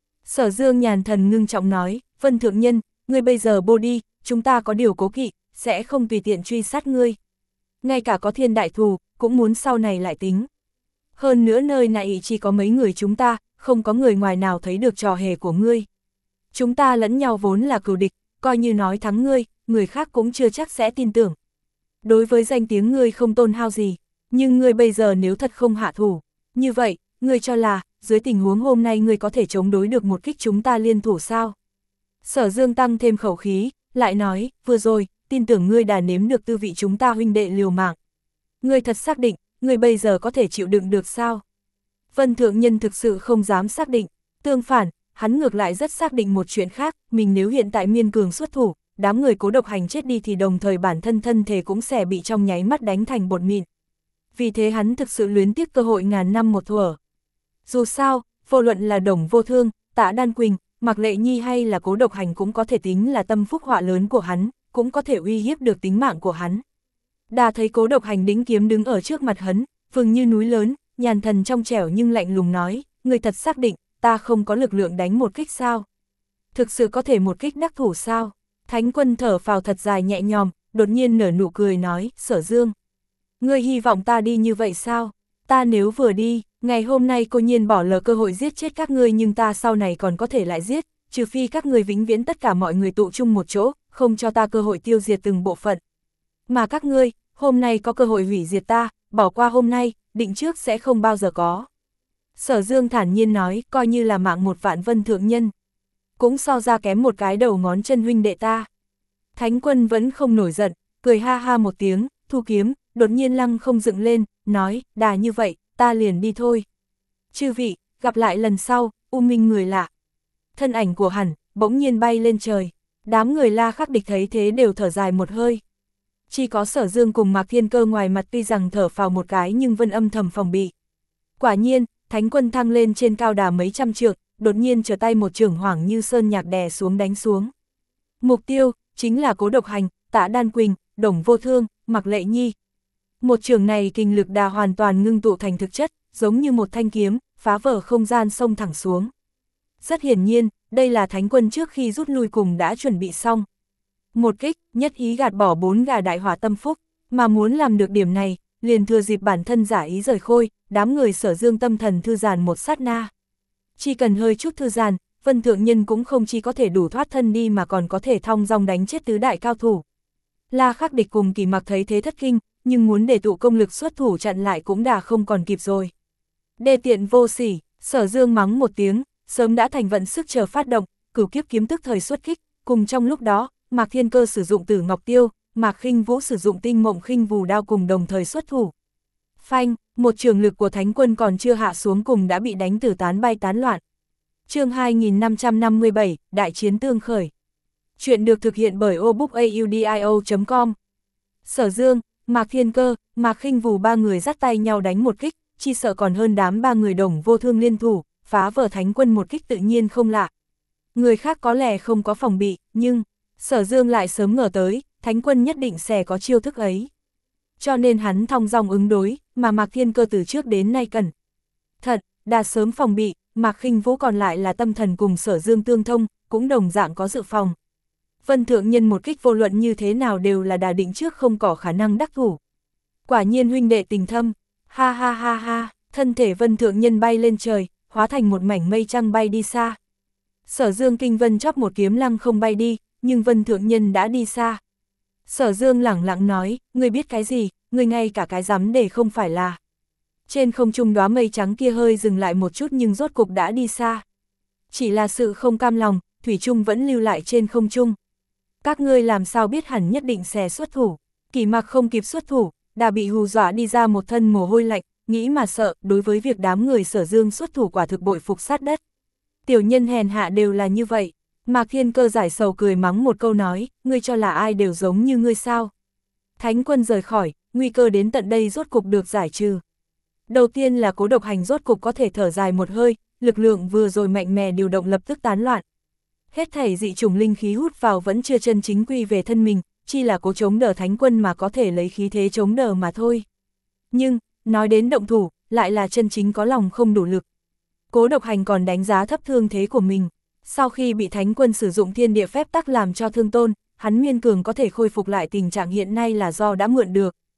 Sở Dương nhàn thần ngưng trọng nói, Vân thượng nhân, ngươi bây giờ bô đi, chúng ta có điều cố kỵ, sẽ không tùy tiện truy sát ngươi. ngay cả có thiên đại thù, cũng muốn sau này lại tính. Hơn nữa nơi này chỉ có mấy người chúng ta, không có người ngoài nào thấy được trò hề của ngươi. Chúng ta lẫn nhau vốn là cừu địch, coi như nói thắng ngươi, người khác cũng chưa chắc sẽ tin tưởng. Đối với danh tiếng ngươi không tôn hao gì, nhưng ngươi bây giờ nếu thật không hạ thủ, như vậy, ngươi cho là, dưới tình huống hôm nay ngươi có thể chống đối được một kích chúng ta liên thủ sao? Sở Dương tăng thêm khẩu khí, lại nói, vừa rồi, tin tưởng ngươi đã nếm được tư vị chúng ta huynh đệ liều mạng. Ngươi thật xác định, ngươi bây giờ có thể chịu đựng được sao? Vân Thượng Nhân thực sự không dám xác định, tương phản, hắn ngược lại rất xác định một chuyện khác, mình nếu hiện tại miên cường xuất thủ, đám người Cố Độc Hành chết đi thì đồng thời bản thân thân thể cũng sẽ bị trong nháy mắt đánh thành bột mịn. Vì thế hắn thực sự luyến tiếc cơ hội ngàn năm một thuở. Dù sao, vô luận là Đồng Vô Thương, Tạ Đan Quỳnh, Mạc Lệ Nhi hay là Cố Độc Hành cũng có thể tính là tâm phúc họa lớn của hắn, cũng có thể uy hiếp được tính mạng của hắn. Đà thấy Cố Độc Hành đĩnh kiếm đứng ở trước mặt hắn, vừng như núi lớn, nhàn thần trong trẻo nhưng lạnh lùng nói, người thật xác định, ta không có lực lượng đánh một kích sao? Thực sự có thể một kích đắc thủ sao? Thánh Quân thở phào thật dài nhẹ nhõm, đột nhiên nở nụ cười nói, Sở Dương. Ngươi hy vọng ta đi như vậy sao? Ta nếu vừa đi, ngày hôm nay cô nhiên bỏ lỡ cơ hội giết chết các ngươi nhưng ta sau này còn có thể lại giết, trừ phi các ngươi vĩnh viễn tất cả mọi người tụ chung một chỗ, không cho ta cơ hội tiêu diệt từng bộ phận. Mà các ngươi, hôm nay có cơ hội hủy diệt ta, bỏ qua hôm nay, định trước sẽ không bao giờ có. Sở Dương thản nhiên nói, coi như là mạng một vạn Vân Thượng Nhân. Cũng so ra kém một cái đầu ngón chân huynh đệ ta. Thánh Quân vẫn không nổi giận, cười ha ha một tiếng, thu kiếm, đột nhiên lăng không dựng lên, nói, đà như vậy, ta liền đi thôi. Chư vị, gặp lại lần sau, U Minh người lạ. Thân ảnh của hắn, bỗng nhiên bay lên trời. Đám người La Khắc Địch thấy thế đều thở dài một hơi. Chỉ có Sở Dương cùng Mạc Thiên Cơ ngoài mặt tuy rằng thở phào một cái nhưng vẫn âm thầm phòng bị. Quả nhiên, Thánh Quân thăng lên trên cao đà mấy trăm trượng, đột nhiên trở tay một chưởng Hoảng Như Sơn Nhạc đè xuống đánh xuống. Mục tiêu, chính là Cố Độc Hành, Tạ Đan Quỳnh, Đồng Vô Thương, Mạc Lệ Nhi. Một chưởng này kinh lực đà hoàn toàn ngưng tụ thành thực chất, giống như một thanh kiếm, phá vỡ không gian xông thẳng xuống. Rất hiển nhiên, đây là Thánh Quân trước khi rút lui cùng đã chuẩn bị xong. Một kích, nhất ý gạt bỏ bốn gà đại hỏa tâm phúc, mà muốn làm được điểm này, liền thừa dịp bản thân giả ý rời khôi, đám người Sở Dương tâm thần thư giãn một sát na. Chỉ cần hơi chút thư giãn, Vân Thượng Nhân cũng không chỉ có thể đủ thoát thân đi mà còn có thể thong dong đánh chết tứ đại cao thủ. La Khắc Địch cùng Kỳ Mặc thấy thế thất kinh, nhưng muốn để tụ công lực xuất thủ chặn lại cũng đã không còn kịp rồi. Đê tiện vô sỉ, Sở Dương mắng một tiếng, sớm đã thành vận sức chờ phát động, Cửu Kiếp kiếm tức thời xuất kích, cùng trong lúc đó, Mạc Thiên Cơ sử dụng Tử Ngọc Tiêu, Mạc Khinh Vũ sử dụng Tinh Mộng Khinh Vù đao cùng đồng thời xuất thủ. Phanh, một trường lực của Thánh Quân còn chưa hạ xuống cùng đã bị đánh từ tán bay tán loạn. Chương hai nghìn năm trăm năm mươi bảy, Đại chiến tương khởi. Chuyện được thực hiện bởi obookaudio chấm com. Sở Dương, Mạc Thiên Cơ, Mạc Khinh Vù ba người dắt tay nhau đánh một kích, chi sợ còn hơn đám ba người Đồng Vô Thương liên thủ, phá vỡ Thánh Quân một kích tự nhiên không lạ. Người khác có lẽ không có phòng bị, nhưng Sở Dương lại sớm ngờ tới, Thánh Quân nhất định sẽ có chiêu thức ấy. Cho nên hắn thong dong ứng đối, mà Mạc Thiên Cơ từ trước đến nay cần. Thật, đã sớm phòng bị, Mạc Khinh Vũ còn lại là tâm thần cùng Sở Dương tương thông, cũng đồng dạng có dự phòng. Vân Thượng Nhân một kích vô luận như thế nào đều là đà định trước không có khả năng đắc thủ. Quả nhiên huynh đệ tình thâm, ha ha ha ha, thân thể Vân Thượng Nhân bay lên trời, hóa thành một mảnh mây trăng bay đi xa. Sở Dương kinh vân chóp một kiếm lăng không bay đi, nhưng Vân Thượng Nhân đã đi xa. Sở Dương lẳng lặng nói, ngươi biết cái gì, ngươi ngay cả cái dám để không phải là. Trên không trung đóa mây trắng kia hơi dừng lại một chút nhưng rốt cục đã đi xa. Chỉ là sự không cam lòng, thủy chung vẫn lưu lại trên không trung. Các ngươi làm sao biết hẳn nhất định sẽ xuất thủ. Kỳ Mặc không kịp xuất thủ, đã bị hù dọa đi ra một thân mồ hôi lạnh, nghĩ mà sợ, đối với việc đám người Sở Dương xuất thủ quả thực bội phục sát đất. Tiểu nhân hèn hạ đều là như vậy. Mạc Thiên Cơ giải sầu cười mắng một câu nói, ngươi cho là ai đều giống như ngươi sao. Thánh Quân rời khỏi, nguy cơ đến tận đây rốt cục được giải trừ. Đầu tiên là Cố Độc Hành rốt cục có thể thở dài một hơi, lực lượng vừa rồi mạnh mẽ điều động lập tức tán loạn. Hết thảy dị chủng linh khí hút vào vẫn chưa chân chính quy về thân mình, chỉ là cố chống đỡ Thánh Quân mà có thể lấy khí thế chống đỡ mà thôi. Nhưng, nói đến động thủ, lại là chân chính có lòng không đủ lực. Cố Độc Hành còn đánh giá thấp thương thế của mình. Sau khi bị Thánh Quân sử dụng thiên địa phép tắc làm cho thương tôn, hắn miên cường có thể khôi phục lại tình trạng hiện nay là do đã mượn được.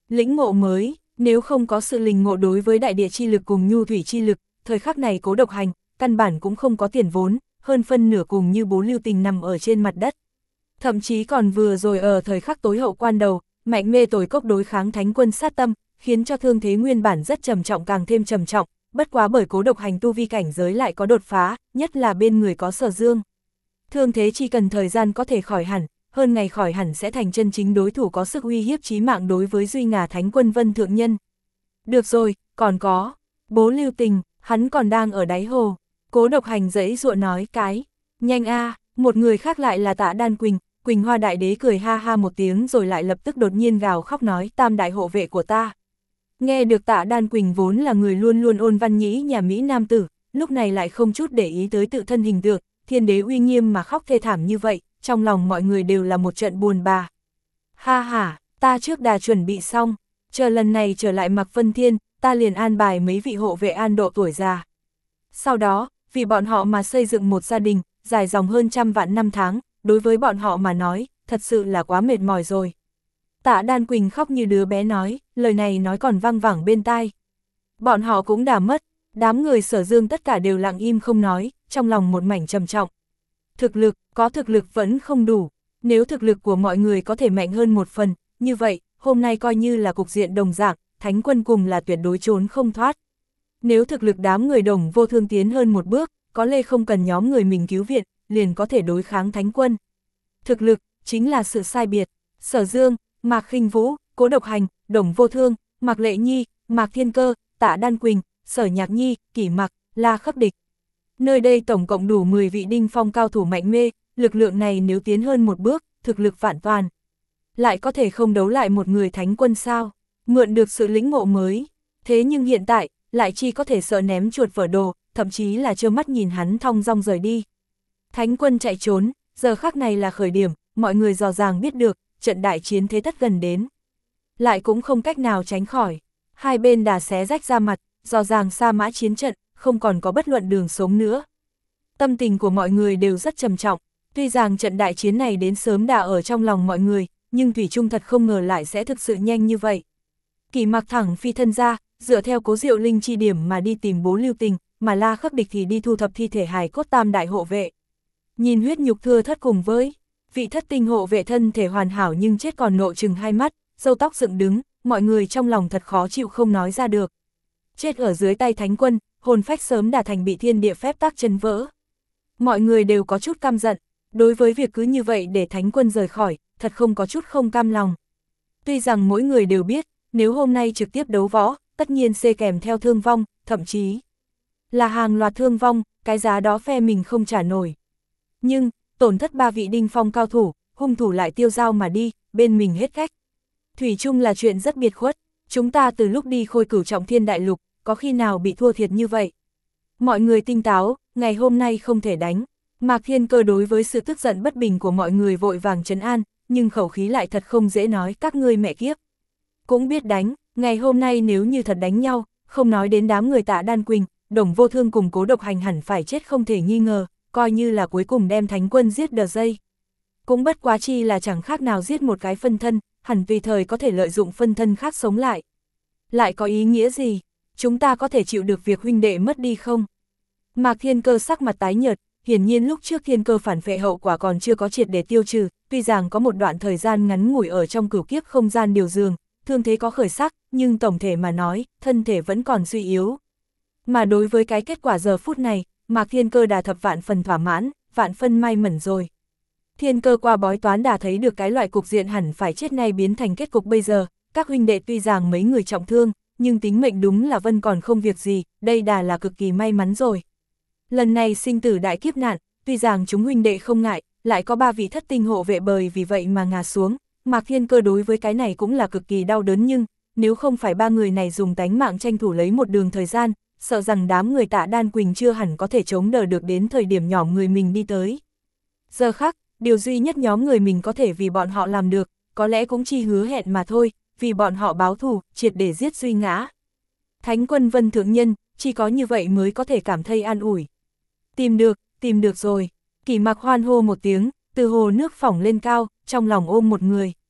Lĩnh ngộ mới, nếu không có sự lĩnh ngộ đối với đại địa chi lực cùng nhu thủy chi lực, thời khắc này Cố Độc Hành, căn bản cũng không có tiền vốn, hơn phân nửa cùng như Bố Lưu Tình nằm ở trên mặt đất. Thậm chí còn vừa rồi ở thời khắc tối hậu quan đầu, mạnh mê tồi cốc đối kháng thánh quân sát tâm, khiến cho thương thế nguyên bản rất trầm trọng càng thêm trầm trọng, bất quá bởi Cố Độc Hành tu vi cảnh giới lại có đột phá, nhất là bên người có Sở Dương. Thương thế chỉ cần thời gian có thể khỏi hẳn, hơn ngày khỏi hẳn sẽ thành chân chính đối thủ có sức uy hiếp chí mạng đối với Duy Ngà Thánh Quân Vân Thượng Nhân. Được rồi, còn có, Bố Lưu Tình, hắn còn đang ở đáy hồ. Cố Độc Hành giãy giụa nói cái, nhanh a, một người khác lại là Tạ Đan Quỳnh, Quỳnh Hoa Đại Đế cười ha ha một tiếng rồi lại lập tức đột nhiên gào khóc nói tam đại hộ vệ của ta. Nghe được Tạ Đan Quỳnh vốn là người luôn luôn ôn văn nhĩ nhà Mỹ Nam tử, lúc này lại không chút để ý tới tự thân hình tượng, thiên đế uy nghiêm mà khóc thê thảm như vậy, trong lòng mọi người đều là một trận buồn bà. Ha ha, ta trước đã chuẩn bị xong, chờ lần này trở lại Mạc Vân Thiên, ta liền an bài mấy vị hộ vệ an độ tuổi già. Sau đó, vì bọn họ mà xây dựng một gia đình, dài dòng hơn trăm vạn năm tháng, đối với bọn họ mà nói, thật sự là quá mệt mỏi rồi. Tạ Đan Quỳnh khóc như đứa bé nói, lời này nói còn vang vẳng bên tai. Bọn họ cũng đã mất, đám người Sở Dương tất cả đều lặng im không nói, trong lòng một mảnh trầm trọng. Thực lực, có thực lực vẫn không đủ, nếu thực lực của mọi người có thể mạnh hơn một phần, như vậy, hôm nay coi như là cục diện đồng dạng, Thánh Quân cùng là tuyệt đối trốn không thoát. Nếu thực lực đám người Đồng Vô Thương tiến hơn một bước, có lẽ không cần nhóm người mình cứu viện, liền có thể đối kháng Thánh Quân. Thực lực, chính là sự sai biệt. Sở Dương, Mạc Khinh Vũ, Cố Độc Hành, Đồng Vô Thương, Mạc Lệ Nhi, Mạc Thiên Cơ, Tạ Đan Quỳnh, Sở Nhạc Nhi, Kỷ Mặc, La Khắc Địch. Nơi đây tổng cộng đủ mười vị đinh phong cao thủ mạnh mê, lực lượng này nếu tiến hơn một bước, thực lực vạn toàn. Lại có thể không đấu lại một người Thánh Quân sao, mượn được sự lĩnh ngộ mới. Thế nhưng hiện tại, lại chỉ có thể sợ ném chuột vỡ đồ, thậm chí là trơ mắt nhìn hắn thong dong rời đi. Thánh Quân chạy trốn, giờ khắc này là khởi điểm, mọi người rõ ràng biết được, trận đại chiến thế tất gần đến. Lại cũng không cách nào tránh khỏi, hai bên đã xé rách ra mặt, rõ ràng sa mã chiến trận, không còn có bất luận đường sống nữa. Tâm tình của mọi người đều rất trầm trọng, tuy rằng trận đại chiến này đến sớm đã ở trong lòng mọi người, nhưng Thủy Trung thật không ngờ lại sẽ thực sự nhanh như vậy. Kỷ Mặc thẳng phi thân ra, dựa theo Cố Diệu Linh chi điểm mà đi tìm Bố Lưu Tình, mà La Khắc Địch thì đi thu thập thi thể hài cốt tam đại hộ vệ. Nhìn huyết nhục thưa thất cùng với vị thất tinh hộ vệ thân thể hoàn hảo nhưng chết còn nộ chừng hai mắt, râu tóc dựng đứng, mọi người trong lòng thật khó chịu không nói ra được. Chết ở dưới tay Thánh Quân, hồn phách sớm đã thành bị thiên địa phép tắc chân vỡ. Mọi người đều có chút căm giận, đối với việc cứ như vậy để Thánh Quân rời khỏi, thật không có chút không cam lòng. Tuy rằng mỗi người đều biết, nếu hôm nay trực tiếp đấu võ, tất nhiên sẽ kèm theo thương vong, thậm chí là hàng loạt thương vong, cái giá đó phe mình không trả nổi. Nhưng, tổn thất ba vị đinh phong cao thủ, hung thủ lại tiêu dao mà đi, bên mình hết cách. Thủy chung là chuyện rất biệt khuất, chúng ta từ lúc đi Khôi Cửu Trọng Thiên Đại Lục, có khi nào bị thua thiệt như vậy. Mọi người tinh táo, ngày hôm nay không thể đánh. Mạc Thiên Cơ đối với sự tức giận bất bình của mọi người vội vàng trấn an, nhưng khẩu khí lại thật không dễ nói các ngươi mẹ kiếp. Cũng biết đánh, ngày hôm nay nếu như thật đánh nhau, không nói đến đám người Tạ Đan Quỳnh, Đồng Vô Thương cùng Cố Độc Hành hẳn phải chết không thể nghi ngờ, coi như là cuối cùng đem Thánh Quân giết đờ dây. Cũng bất quá chi là chẳng khác nào giết một cái phân thân, hẳn tùy thời có thể lợi dụng phân thân khác sống lại. Lại có ý nghĩa gì? Chúng ta có thể chịu được việc huynh đệ mất đi không? Mạc Thiên Cơ sắc mặt tái nhợt, hiển nhiên lúc trước thiên cơ phản phệ hậu quả còn chưa có triệt để tiêu trừ, tuy rằng có một đoạn thời gian ngắn ngủi ở trong cửu kiếp không gian điều giường, thương thế có khởi sắc, nhưng tổng thể mà nói, thân thể vẫn còn suy yếu. Mà đối với cái kết quả giờ phút này, Mạc Thiên Cơ đã thập vạn phần thỏa mãn, vạn phân may mẩn rồi. Thiên Cơ qua bói toán đã thấy được cái loại cục diện hẳn phải chết này biến thành kết cục bây giờ, các huynh đệ tuy rằng mấy người trọng thương, nhưng tính mệnh đúng là Vân còn không việc gì, đây đã là cực kỳ may mắn rồi. Lần này sinh tử đại kiếp nạn, tuy rằng chúng huynh đệ không ngại, lại có ba vị thất tinh hộ vệ bời vì vậy mà ngã xuống, Mạc Thiên Cơ đối với cái này cũng là cực kỳ đau đớn, nhưng nếu không phải ba người này dùng tánh mạng tranh thủ lấy một đường thời gian, sợ rằng đám người Tạ Đan Quỳnh chưa hẳn có thể chống đỡ được đến thời điểm nhỏ người mình đi tới. Giờ khắc, điều duy nhất nhóm người mình có thể vì bọn họ làm được, có lẽ cũng chỉ hứa hẹn mà thôi, vì bọn họ báo thù, triệt để giết Duy Ngã. Thánh Quân Vân Thượng Nhân, chỉ có như vậy mới có thể cảm thấy an ủi. Tìm được, tìm được rồi. Kỷ Mặc hoan hô một tiếng, từ hồ nước phỏng lên cao, trong lòng ôm một người.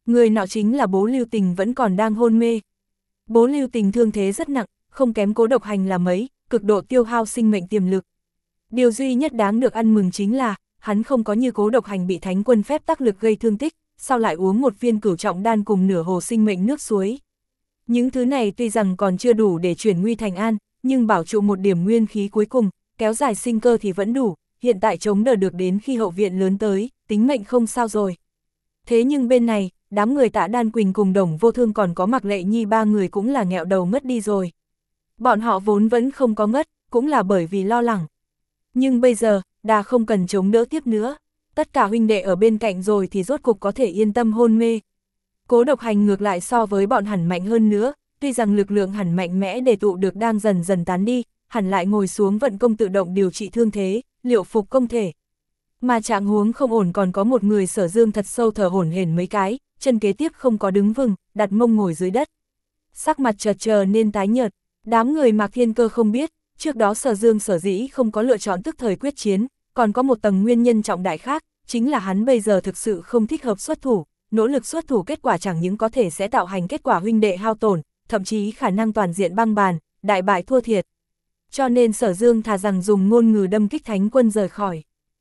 người nọ chính là Bố Lưu Tình vẫn còn đang hôn mê. Bố Lưu Tình thương thế rất nặng, không kém Cố Độc Hành là mấy, cực độ tiêu hao sinh mệnh tiềm lực. Điều duy nhất đáng được ăn mừng chính là, hắn không có như Cố Độc Hành bị Thánh Quân phép tắc lực gây thương tích, sau lại uống một viên cửu trọng đan cùng nửa hồ sinh mệnh nước suối. Những thứ này tuy rằng còn chưa đủ để chuyển nguy thành an, nhưng bảo trụ một điểm nguyên khí cuối cùng, kéo dài sinh cơ thì vẫn đủ, hiện tại chống đỡ được đến khi hậu viện lớn tới, tính mệnh không sao rồi. Thế nhưng bên này, đám người Tạ Đan Quỳnh cùng Đồng Vô Thương còn có Mạc Lệ Nhi ba người cũng là nghẹo đầu mất đi rồi. Bọn họ vốn vẫn không có ngất, cũng là bởi vì lo lắng. Nhưng bây giờ, đã không cần chống đỡ tiếp nữa. Tất cả huynh đệ ở bên cạnh rồi thì rốt cục có thể yên tâm hôn mê. Cố Độc Hành ngược lại so với bọn hẳn mạnh hơn nữa, tuy rằng lực lượng hẳn mạnh mẽ để tụ được đang dần dần tán đi, hẳn lại ngồi xuống vận công tự động điều trị thương thế, liệu phục công thể. Mà trạng huống không ổn còn có một người Sở Dương thật sâu thở hổn hển mấy cái, chân kế tiếp không có đứng vững, đặt mông ngồi dưới đất. Sắc mặt chợt chờ nên tái nhợt, đám người Mạc Thiên Cơ không biết, trước đó Sở Dương sở dĩ không có lựa chọn tức thời quyết chiến, còn có một tầng nguyên nhân trọng đại khác, chính là hắn bây giờ thực sự không thích hợp xuất thủ, nỗ lực xuất thủ kết quả chẳng những có thể sẽ tạo hành kết quả huynh đệ hao tổn, thậm chí khả năng toàn diện băng bàn, đại bại thua thiệt. Cho nên Sở Dương thà rằng dùng ngôn ngữ đâm kích Thánh Quân rời khỏi.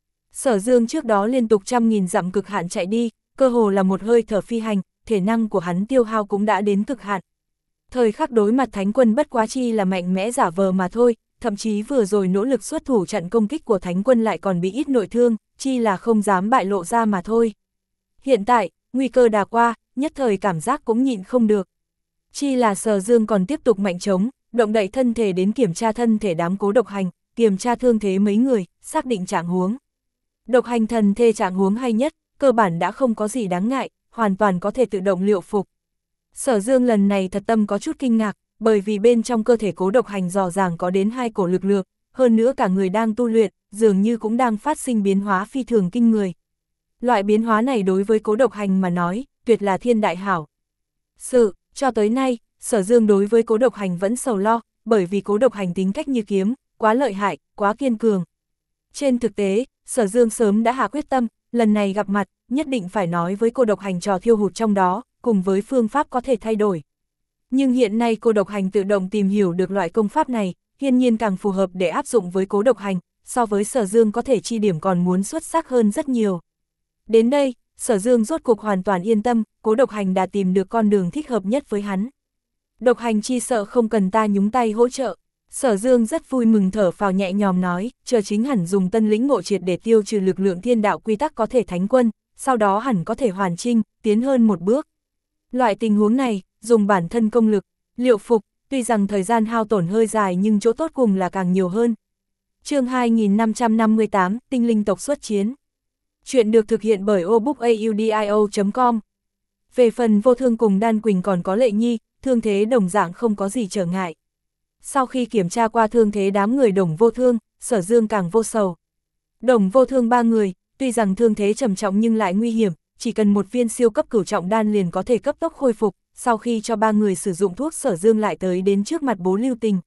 Sở Dương trước đó liên tục trăm nghìn dặm cực hạn chạy đi, cơ hồ là một hơi thở phi hành, thể năng của hắn tiêu hao cũng đã đến cực hạn. Thời khắc đối mặt Thánh Quân bất quá chi là mạnh mẽ giả vờ mà thôi, thậm chí vừa rồi nỗ lực xuất thủ chặn công kích của Thánh Quân lại còn bị ít nội thương, chi là không dám bại lộ ra mà thôi. Hiện tại, nguy cơ đã qua, nhất thời cảm giác cũng nhịn không được. Chi là Sở Dương còn tiếp tục mạnh chống, động đậy thân thể đến kiểm tra thân thể đám Cố Độc Hành, kiểm tra thương thế mấy người, xác định trạng huống. Độc Hành thần thê trạng huống hay nhất, cơ bản đã không có gì đáng ngại, hoàn toàn có thể tự động liệu phục. Sở Dương lần này thật tâm có chút kinh ngạc, bởi vì bên trong cơ thể Cố Độc Hành rõ ràng có đến hai cổ lực lượng, hơn nữa cả người đang tu luyện, dường như cũng đang phát sinh biến hóa phi thường kinh người. Loại biến hóa này đối với Cố Độc Hành mà nói, tuyệt là thiên đại hảo. Sự, cho tới nay, Sở Dương đối với Cố Độc Hành vẫn sầu lo, bởi vì Cố Độc Hành tính cách như kiếm, quá lợi hại, quá kiên cường. Trên thực tế, Sở Dương sớm đã hạ quyết tâm, lần này gặp mặt, nhất định phải nói với Cố Độc Hành trò thiêu hụt trong đó, cùng với phương pháp có thể thay đổi. Nhưng hiện nay Cố Độc Hành tự động tìm hiểu được loại công pháp này, hiển nhiên càng phù hợp để áp dụng với Cố Độc Hành, so với Sở Dương có thể chi điểm còn muốn xuất sắc hơn rất nhiều. Đến đây, Sở Dương rốt cuộc hoàn toàn yên tâm, Cố Độc Hành đã tìm được con đường thích hợp nhất với hắn. Độc Hành chi sợ không cần ta nhúng tay hỗ trợ. Sở Dương rất vui mừng thở phào nhẹ nhõm nói, chờ chính hẳn dùng tân lĩnh ngộ triệt để tiêu trừ lực lượng thiên đạo quy tắc có thể Thánh Quân, sau đó hẳn có thể hoàn chinh, tiến hơn một bước. Loại tình huống này, dùng bản thân công lực, liệu phục, tuy rằng thời gian hao tổn hơi dài nhưng chỗ tốt cùng là càng nhiều hơn. Chương hai nghìn năm trăm năm mươi tám, Tinh linh tộc xuất chiến. Chuyện được thực hiện bởi obookaudio chấm com. Về phần Vô Thương cùng Đan Quỳnh còn có Lệ Nhi, thương thế đồng dạng không có gì trở ngại. Sau khi kiểm tra qua thương thế đám người Đồng Vô Thương, Sở Dương càng vô sầu. Đồng Vô Thương ba người, tuy rằng thương thế trầm trọng nhưng lại nguy hiểm, chỉ cần một viên siêu cấp cửu trọng đan liền có thể cấp tốc khôi phục, sau khi cho ba người sử dụng thuốc Sở Dương lại tới đến trước mặt Bố Lưu Tình.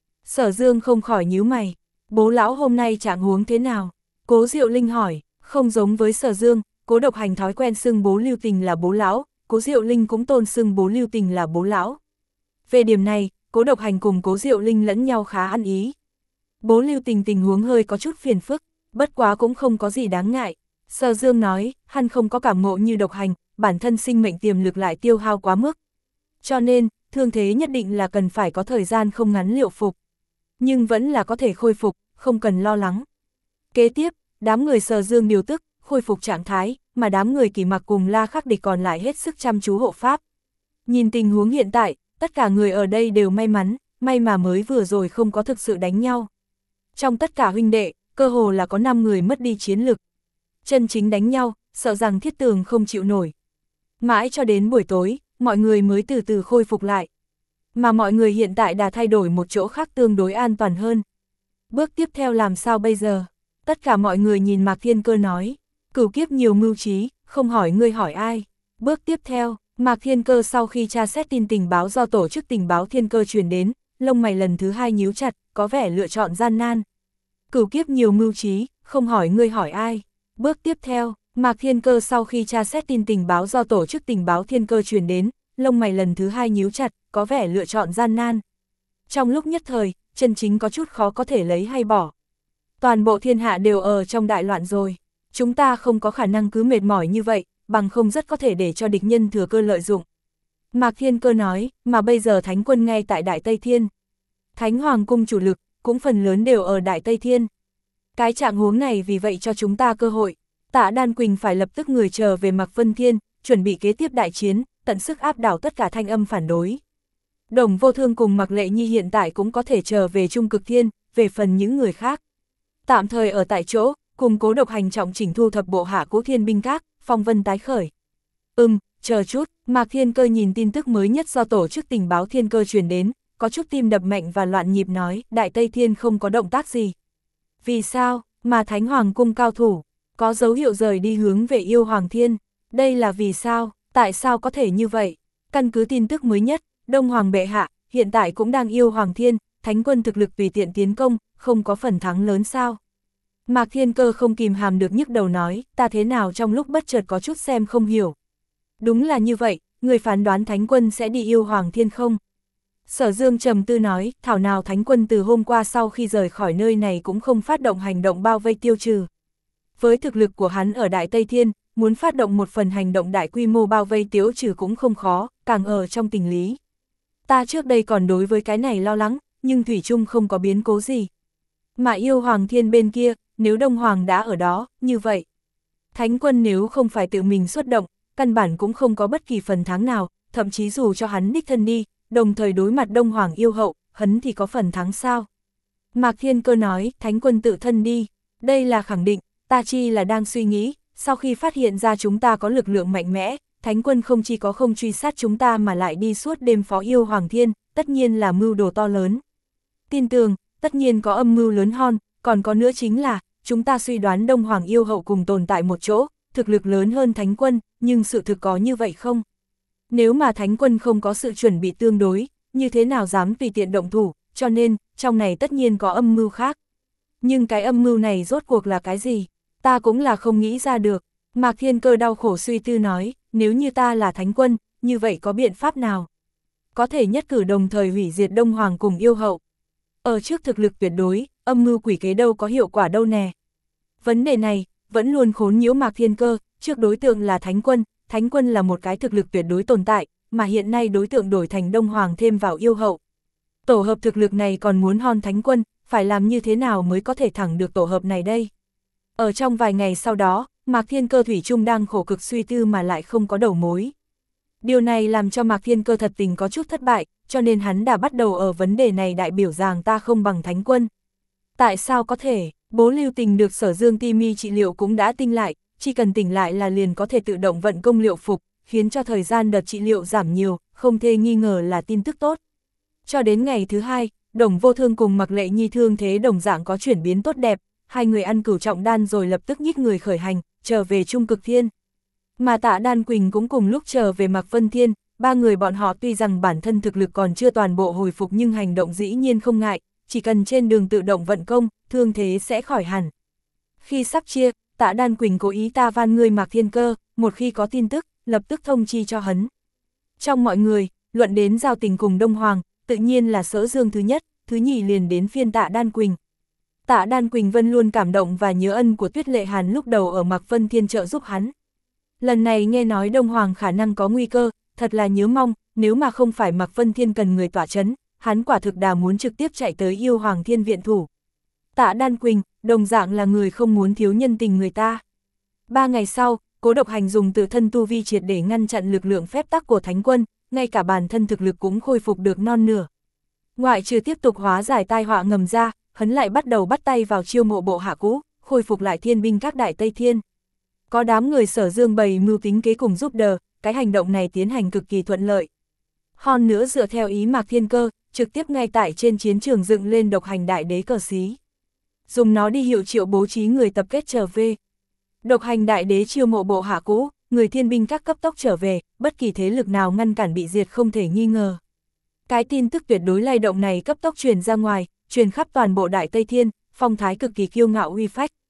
Sở Dương không khỏi nhíu mày, Bố lão hôm nay trạng huống thế nào? Cố Diệu Linh hỏi, không giống với Sở Dương, Cố Độc Hành thói quen xưng Bố Lưu Tình là bố lão, Cố Diệu Linh cũng tôn xưng Bố Lưu Tình là bố lão. Về điểm này, Cố Độc Hành cùng Cố Diệu Linh lẫn nhau khá ăn ý. Bố Lưu Tình tình huống hơi có chút phiền phức, bất quá cũng không có gì đáng ngại. Sở Dương nói, hắn không có cảm ngộ như Độc Hành, bản thân sinh mệnh tiềm lực lại tiêu hao quá mức. Cho nên, thương thế nhất định là cần phải có thời gian không ngắn liệu phục. Nhưng vẫn là có thể khôi phục, không cần lo lắng. Kế tiếp, đám người Sở Dương điều tức, khôi phục trạng thái, mà đám người Kỷ Mặc cùng La Khắc Địch còn lại hết sức chăm chú hộ pháp. Nhìn tình huống hiện tại, tất cả người ở đây đều may mắn, may mà mới vừa rồi không có thực sự đánh nhau. Trong tất cả huynh đệ, cơ hồ là có năm người mất đi chiến lực. Chân chính đánh nhau, sợ rằng Thiết Tường không chịu nổi. Mãi cho đến buổi tối, mọi người mới từ từ khôi phục lại. Mà mọi người hiện tại đã thay đổi một chỗ khác tương đối an toàn hơn. Bước tiếp theo làm sao bây giờ? Tất cả mọi người nhìn Mạc Thiên Cơ nói, cửu kiếp nhiều mưu trí, không hỏi ngươi hỏi ai. Bước tiếp theo, Mạc Thiên Cơ sau khi tra xét tin tình báo do tổ chức tình báo Thiên Cơ truyền đến, lông mày lần thứ hai nhíu chặt, có vẻ lựa chọn gian nan. Cửu kiếp nhiều mưu trí, không hỏi ngươi hỏi ai. Bước tiếp theo, Mạc Thiên Cơ sau khi tra xét tin tình báo do tổ chức tình báo Thiên Cơ truyền đến, lông mày lần thứ hai nhíu chặt, có vẻ lựa chọn gian nan. Trong lúc nhất thời, chân chính có chút khó có thể lấy hay bỏ. Toàn bộ thiên hạ đều ở trong đại loạn rồi. Chúng ta không có khả năng cứ mệt mỏi như vậy, bằng không rất có thể để cho địch nhân thừa cơ lợi dụng. Mạc Thiên Cơ nói, mà bây giờ Thánh quân ngay tại Đại Tây Thiên. Thánh Hoàng cung chủ lực, cũng phần lớn đều ở Đại Tây Thiên. Cái trạng huống này vì vậy cho chúng ta cơ hội. Tạ Đan Quỳnh phải lập tức người chờ về Mạc Vân Thiên, chuẩn bị kế tiếp đại chiến, tận sức áp đảo tất cả thanh âm phản đối. Đồng Vô Thương cùng Mạc Lệ Nhi hiện tại cũng có thể chờ về Trung Cực Thiên, về phần những người khác. Tạm thời ở tại chỗ, cùng Cố Độc Hành trọng chỉnh thu thập bộ hạ Cố Thiên binh các, phong vân tái khởi. Ừm, chờ chút, Mạc Thiên Cơ nhìn tin tức mới nhất do tổ chức tình báo Thiên Cơ truyền đến, có chút tim đập mạnh và loạn nhịp nói, Đại Tây Thiên không có động tác gì. Vì sao, mà Thánh Hoàng cung cao thủ, có dấu hiệu rời đi hướng về Yêu Hoàng Thiên, đây là vì sao, tại sao có thể như vậy? Căn cứ tin tức mới nhất, Đông Hoàng bệ hạ, hiện tại cũng đang Yêu Hoàng Thiên, Thánh quân thực lực tùy tiện tiến công, không có phần thắng lớn sao? Mạc Thiên Cơ không kìm hàm được nhức đầu nói, ta thế nào trong lúc bất chợt có chút xem không hiểu. Đúng là như vậy, người phán đoán Thánh quân sẽ đi Yêu Hoàng Thiên không? Sở Dương trầm tư nói, thảo nào Thánh quân từ hôm qua sau khi rời khỏi nơi này cũng không phát động hành động bao vây tiêu trừ. Với thực lực của hắn ở Đại Tây Thiên, muốn phát động một phần hành động đại quy mô bao vây tiêu trừ cũng không khó, càng ở trong tình lý. Ta trước đây còn đối với cái này lo lắng, nhưng thủy chung không có biến cố gì. Mà Yêu Hoàng Thiên bên kia, nếu Đông Hoàng đã ở đó, như vậy. Thánh quân nếu không phải tự mình xuất động, căn bản cũng không có bất kỳ phần thắng nào, thậm chí dù cho hắn đích thân đi, đồng thời đối mặt Đông Hoàng yêu hậu, hắn thì có phần thắng sao? Mạc Thiên Cơ nói, Thánh quân tự thân đi, đây là khẳng định, ta chi là đang suy nghĩ, sau khi phát hiện ra chúng ta có lực lượng mạnh mẽ, Thánh quân không chỉ có không truy sát chúng ta mà lại đi suốt đêm phó Yêu Hoàng Thiên, tất nhiên là mưu đồ to lớn. Tin tưởng, tất nhiên có âm mưu lớn hơn, còn có nữa chính là, chúng ta suy đoán Đông Hoàng yêu hậu cùng tồn tại một chỗ, thực lực lớn hơn Thánh quân, nhưng sự thực có như vậy không? Nếu mà Thánh quân không có sự chuẩn bị tương đối, như thế nào dám tùy tiện động thủ, cho nên, trong này tất nhiên có âm mưu khác. Nhưng cái âm mưu này rốt cuộc là cái gì? Ta cũng là không nghĩ ra được. Mạc Thiên Cơ đau khổ suy tư nói, nếu như ta là Thánh quân, như vậy có biện pháp nào? Có thể nhất cử đồng thời hủy diệt Đông Hoàng cùng yêu hậu. Ở trước thực lực tuyệt đối, âm mưu quỷ kế đâu có hiệu quả đâu nè. Vấn đề này, vẫn luôn khốn nhiễu Mạc Thiên Cơ, trước đối tượng là Thánh quân, Thánh quân là một cái thực lực tuyệt đối tồn tại, mà hiện nay đối tượng đổi thành Đông Hoàng thêm vào yêu hậu. Tổ hợp thực lực này còn muốn hon Thánh quân, phải làm như thế nào mới có thể thẳng được tổ hợp này đây? Ở trong vài ngày sau đó, Mạc Thiên Cơ thủy chung đang khổ cực suy tư mà lại không có đầu mối. Điều này làm cho Mạc Thiên Cơ thật tình có chút thất bại, cho nên hắn đã bắt đầu ở vấn đề này đại biểu rằng ta không bằng Thánh quân. Tại sao có thể, bố Lưu Tình được Sở Dương Ti Mi trị liệu cũng đã tinh lại, chỉ cần tỉnh lại là liền có thể tự động vận công liệu phục, khiến cho thời gian đợt trị liệu giảm nhiều, không thể nghi ngờ là tin tức tốt. Cho đến ngày thứ hai, Đồng Vô Thương cùng Mạc Lệ Nhi thương thế đồng dạng có chuyển biến tốt đẹp, hai người ăn cửu trọng đan rồi lập tức nhích người khởi hành, trở về Trung Cực Thiên. Mà Tạ Đan Quỳnh cũng cùng lúc trở về Mạc Vân Thiên, ba người bọn họ tuy rằng bản thân thực lực còn chưa toàn bộ hồi phục nhưng hành động dĩ nhiên không ngại, chỉ cần trên đường tự động vận công, thương thế sẽ khỏi hẳn. Khi sắp chia, Tạ Đan Quỳnh cố ý ta van ngươi Mạc Thiên Cơ, một khi có tin tức, lập tức thông chi cho hắn. Trong mọi người, luận đến giao tình cùng Đông Hoàng, tự nhiên là Sở Dương thứ nhất, thứ nhì liền đến phiên Tạ Đan Quỳnh. Tạ Đan Quỳnh Vân luôn cảm động và nhớ ân của Tuyết Lệ Hàn lúc đầu ở Mạc Vân Thiên trợ giúp hắn. Lần này nghe nói Đông Hoàng khả năng có nguy cơ, thật là nhớ mong, nếu mà không phải Mạc Vân Thiên cần người tỏa chấn, hắn quả thực đã muốn trực tiếp chạy tới Yêu Hoàng Thiên viện thủ. Tạ Đan Quỳnh, đồng dạng là người không muốn thiếu nhân tình người ta. Ba ngày sau, Cố Độc Hành dùng tự thân tu vi triệt để ngăn chặn lực lượng phép tắc của Thánh quân, ngay cả bản thân thực lực cũng khôi phục được non nửa. Ngoại trừ tiếp tục hóa giải tai họa ngầm ra, hắn lại bắt đầu bắt tay vào chiêu mộ bộ hạ cũ, khôi phục lại thiên binh các Đại Tây Thiên. Có đám người Sở Dương bày mưu tính kế cùng giúp đỡ, cái hành động này tiến hành cực kỳ thuận lợi. Hơn nữa dựa theo ý Mạc Thiên Cơ, trực tiếp ngay tại trên chiến trường dựng lên Độc Hành Đại Đế cờ xí. Dùng nó đi hiệu triệu bố trí người tập kết trở về. Độc Hành Đại Đế chiêu mộ bộ hạ cũ, người thiên binh các cấp tốc trở về, bất kỳ thế lực nào ngăn cản bị diệt không thể nghi ngờ. Cái tin tức tuyệt đối lay động này cấp tốc truyền ra ngoài, truyền khắp toàn bộ Đại Tây Thiên, phong thái cực kỳ kiêu ngạo uy phách.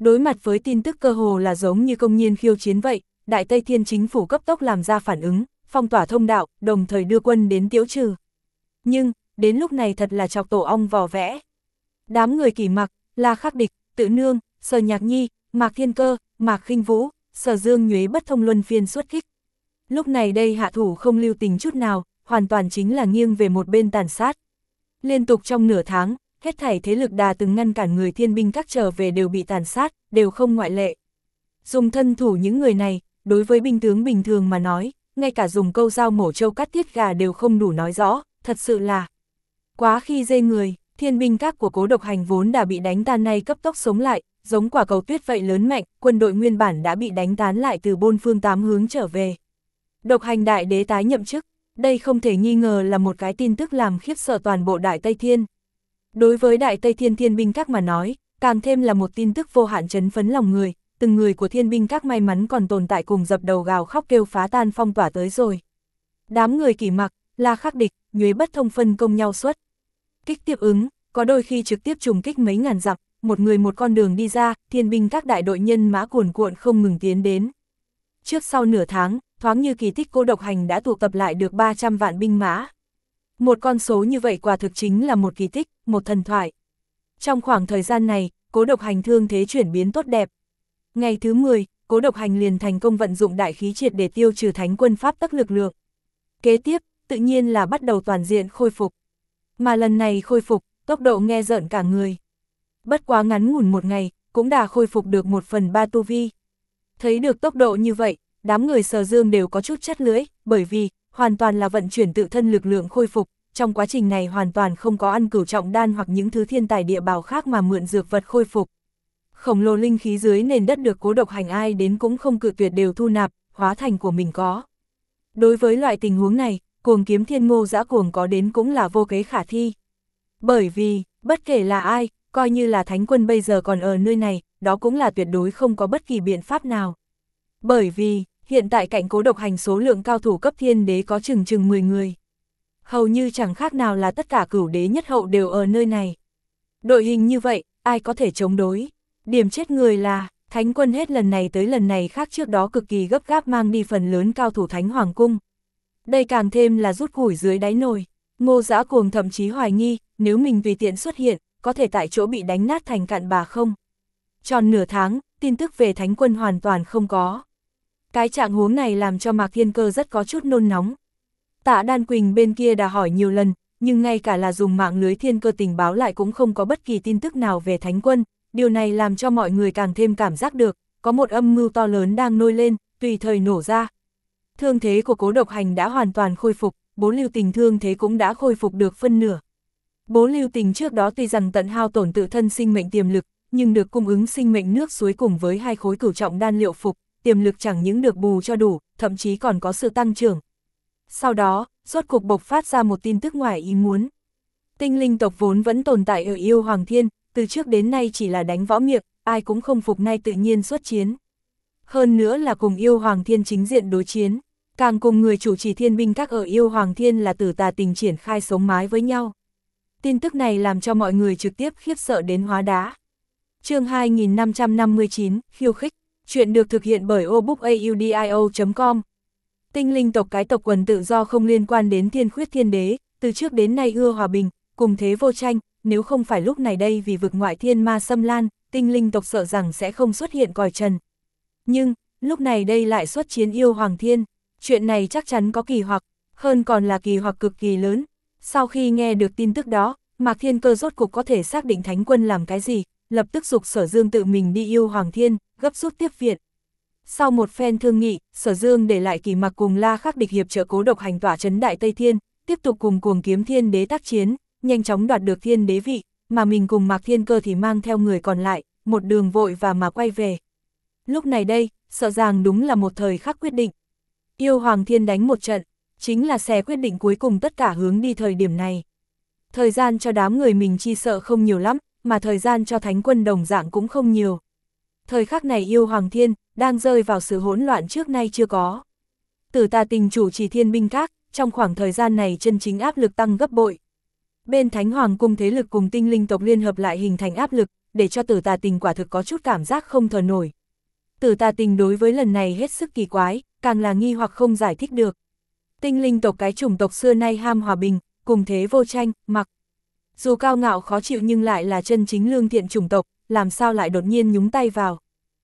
Đối mặt với tin tức cơ hồ là giống như công nhiên khiêu chiến vậy, Đại Tây Thiên chính phủ cấp tốc làm ra phản ứng, phong tỏa thông đạo, đồng thời đưa quân đến tiễu trừ. Nhưng, đến lúc này thật là chọc tổ ong vò vẽ. Đám người Kỷ Mặc, La Khắc Địch, Tự Nương, Sở Nhạc Nhi, Mạc Thiên Cơ, Mạc Khinh Vũ, Sở Dương Nhuế bất thông luân phiên xuất kích. Lúc này đây hạ thủ không lưu tình chút nào, hoàn toàn chính là nghiêng về một bên tàn sát. Liên tục trong nửa tháng, hết thảy thế lực đà từng ngăn cản người thiên binh các trở về đều bị tàn sát, đều không ngoại lệ. Dùng thân thủ những người này, đối với binh tướng bình thường mà nói, ngay cả dùng câu dao mổ trâu cắt tiết gà đều không đủ nói rõ, thật sự là quá khi dây người. Thiên binh các của Cố Độc Hành vốn đã bị đánh tan nay cấp tốc sống lại, giống quả cầu tuyết vậy lớn mạnh, quân đội nguyên bản đã bị đánh tán lại từ bốn phương tám hướng trở về. Độc Hành đại đế tái nhậm chức, đây không thể nghi ngờ là một cái tin tức làm khiếp sợ toàn bộ Đại Tây Thiên. Đối với Đại Tây Thiên thiên binh các mà nói, càng thêm là một tin tức vô hạn chấn phấn lòng người, từng người của thiên binh các may mắn còn tồn tại cùng dập đầu gào khóc kêu phá tan phong tỏa tới rồi. Đám người Kỷ Mặc, La Khắc Địch, Nhuế bất thông phân công nhau xuất kích tiếp ứng, có đôi khi trực tiếp trùng kích mấy ngàn dặm, một người một con đường đi ra, thiên binh các đại đội nhân mã cuồn cuộn không ngừng tiến đến. Trước sau nửa tháng, thoáng như kỳ tích Cố Độc Hành đã tụ tập lại được ba trăm vạn binh mã. Một con số như vậy quả thực chính là một kỳ tích, một thần thoại. Trong khoảng thời gian này, Cố Độc Hành thương thế chuyển biến tốt đẹp. Ngày thứ mười, Cố Độc Hành liền thành công vận dụng đại khí triệt để tiêu trừ thánh quân pháp tắc lực lượng. Kế tiếp, tự nhiên là bắt đầu toàn diện khôi phục. Mà lần này khôi phục, tốc độ nghe rợn cả người. Bất quá ngắn ngủn một ngày, cũng đã khôi phục được một phần ba tu vi. Thấy được tốc độ như vậy, đám người Sở Dương đều có chút chắt lưỡi, bởi vì, hoàn toàn là vận chuyển tự thân lực lượng khôi phục, trong quá trình này hoàn toàn không có ăn cửu trọng đan hoặc những thứ thiên tài địa bảo khác mà mượn dược vật khôi phục. Khổng lồ linh khí dưới nền đất được Cố Độc Hành ai đến cũng không cự tuyệt đều thu nạp, hóa thành của mình có. Đối với loại tình huống này, Cuồng Kiếm Thiên Ngô Dã Cuồng có đến cũng là vô kế khả thi. Bởi vì, bất kể là ai, coi như là thánh quân bây giờ còn ở nơi này, đó cũng là tuyệt đối không có bất kỳ biện pháp nào. Bởi vì, hiện tại cạnh Cố Độc Hành số lượng cao thủ cấp thiên đế có chừng chừng mười người. Hầu như chẳng khác nào là tất cả cửu đế nhất hậu đều ở nơi này. Đội hình như vậy, ai có thể chống đối? Điểm chết người là, thánh quân hết lần này tới lần này khác trước đó cực kỳ gấp gáp mang đi phần lớn cao thủ thánh hoàng cung. Đây càng thêm là rút củi dưới đáy nồi. Ngô Dã Cuồng thậm chí hoài nghi, nếu mình tùy tiện xuất hiện, có thể tại chỗ bị đánh nát thành cặn bà không? Tròn nửa tháng, tin tức về thánh quân hoàn toàn không có. Cái trạng huống này làm cho Mạc Thiên Cơ rất có chút nôn nóng. Tạ Đan Quỳnh bên kia đã hỏi nhiều lần, nhưng ngay cả là dùng mạng lưới thiên cơ tình báo lại cũng không có bất kỳ tin tức nào về thánh quân. Điều này làm cho mọi người càng thêm cảm giác được, có một âm mưu to lớn đang nôi lên, tùy thời nổ ra. Thương thế của Cố Độc Hành đã hoàn toàn khôi phục, Bố Lưu Tình thương thế cũng đã khôi phục được phân nửa. Bố Lưu Tình trước đó tuy rằng tận hao tổn tự thân sinh mệnh tiềm lực, nhưng được cung ứng sinh mệnh nước suối cùng với hai khối cửu trọng đan liệu phục, tiềm lực chẳng những được bù cho đủ, thậm chí còn có sự tăng trưởng. Sau đó, rốt cuộc bộc phát ra một tin tức ngoài ý muốn. Tinh linh tộc vốn vẫn tồn tại ở Yêu Hoàng Thiên, từ trước đến nay chỉ là đánh võ miệng, ai cũng không phục nay tự nhiên xuất chiến. Hơn nữa là cùng Yêu Hoàng Thiên chính diện đối chiến, càng cùng người chủ trì thiên binh các ở Yêu Hoàng Thiên là Tử Tà Tình triển khai sống mái với nhau. Tin tức này làm cho mọi người trực tiếp khiếp sợ đến hóa đá. Chương hai nghìn năm trăm năm mươi chín, khiêu khích, chuyện được thực hiện bởi obookaudio chấm com. Tinh linh tộc cái tộc quần tự do không liên quan đến Thiên Khuyết Thiên Đế, từ trước đến nay ưa hòa bình, cùng thế vô tranh, nếu không phải lúc này đây vì vực ngoại thiên ma xâm lan, tinh linh tộc sợ rằng sẽ không xuất hiện còi trần. Nhưng, lúc này đây lại xuất chiến Yêu Hoàng Thiên, chuyện này chắc chắn có kỳ hoặc, hơn còn là kỳ hoặc cực kỳ lớn. Sau khi nghe được tin tức đó, Mạc Thiên Cơ rốt cục có thể xác định thánh quân làm cái gì, lập tức giục Sở Dương tự mình đi Yêu Hoàng Thiên, gấp rút tiếp viện. Sau một phen thương nghị, Sở Dương để lại Kỷ Mặc cùng La Khắc Địch hiệp trợ Cố Độc Hành tỏa trấn Đại Tây Thiên, tiếp tục cùng Cuồng Kiếm Thiên Đế tác chiến, nhanh chóng đoạt được thiên đế vị, mà mình cùng Mạc Thiên Cơ thì mang theo người còn lại, một đường vội và mà quay về. Lúc này đây, sợ rằng đúng là một thời khắc quyết định. Yêu Hoàng Thiên đánh một trận, chính là xe quyết định cuối cùng tất cả hướng đi thời điểm này. Thời gian cho đám người mình chi sợ không nhiều lắm, mà thời gian cho thánh quân đồng dạng cũng không nhiều. Thời khắc này Yêu Hoàng Thiên đang rơi vào sự hỗn loạn trước nay chưa có. Tử Tà Tình chủ trì thiên binh các, trong khoảng thời gian này chân chính áp lực tăng gấp bội. Bên Thánh Hoàng cung thế lực cùng tinh linh tộc liên hợp lại hình thành áp lực, để cho Tử Tà Tình quả thực có chút cảm giác không thở nổi. Tử Tà Tình đối với lần này hết sức kỳ quái, càng là nghi hoặc không giải thích được. Tinh linh tộc cái chủng tộc xưa nay ham hòa bình, cùng thế vô tranh, mặc. Dù cao ngạo khó chịu nhưng lại là chân chính lương thiện chủng tộc, làm sao lại đột nhiên nhúng tay vào.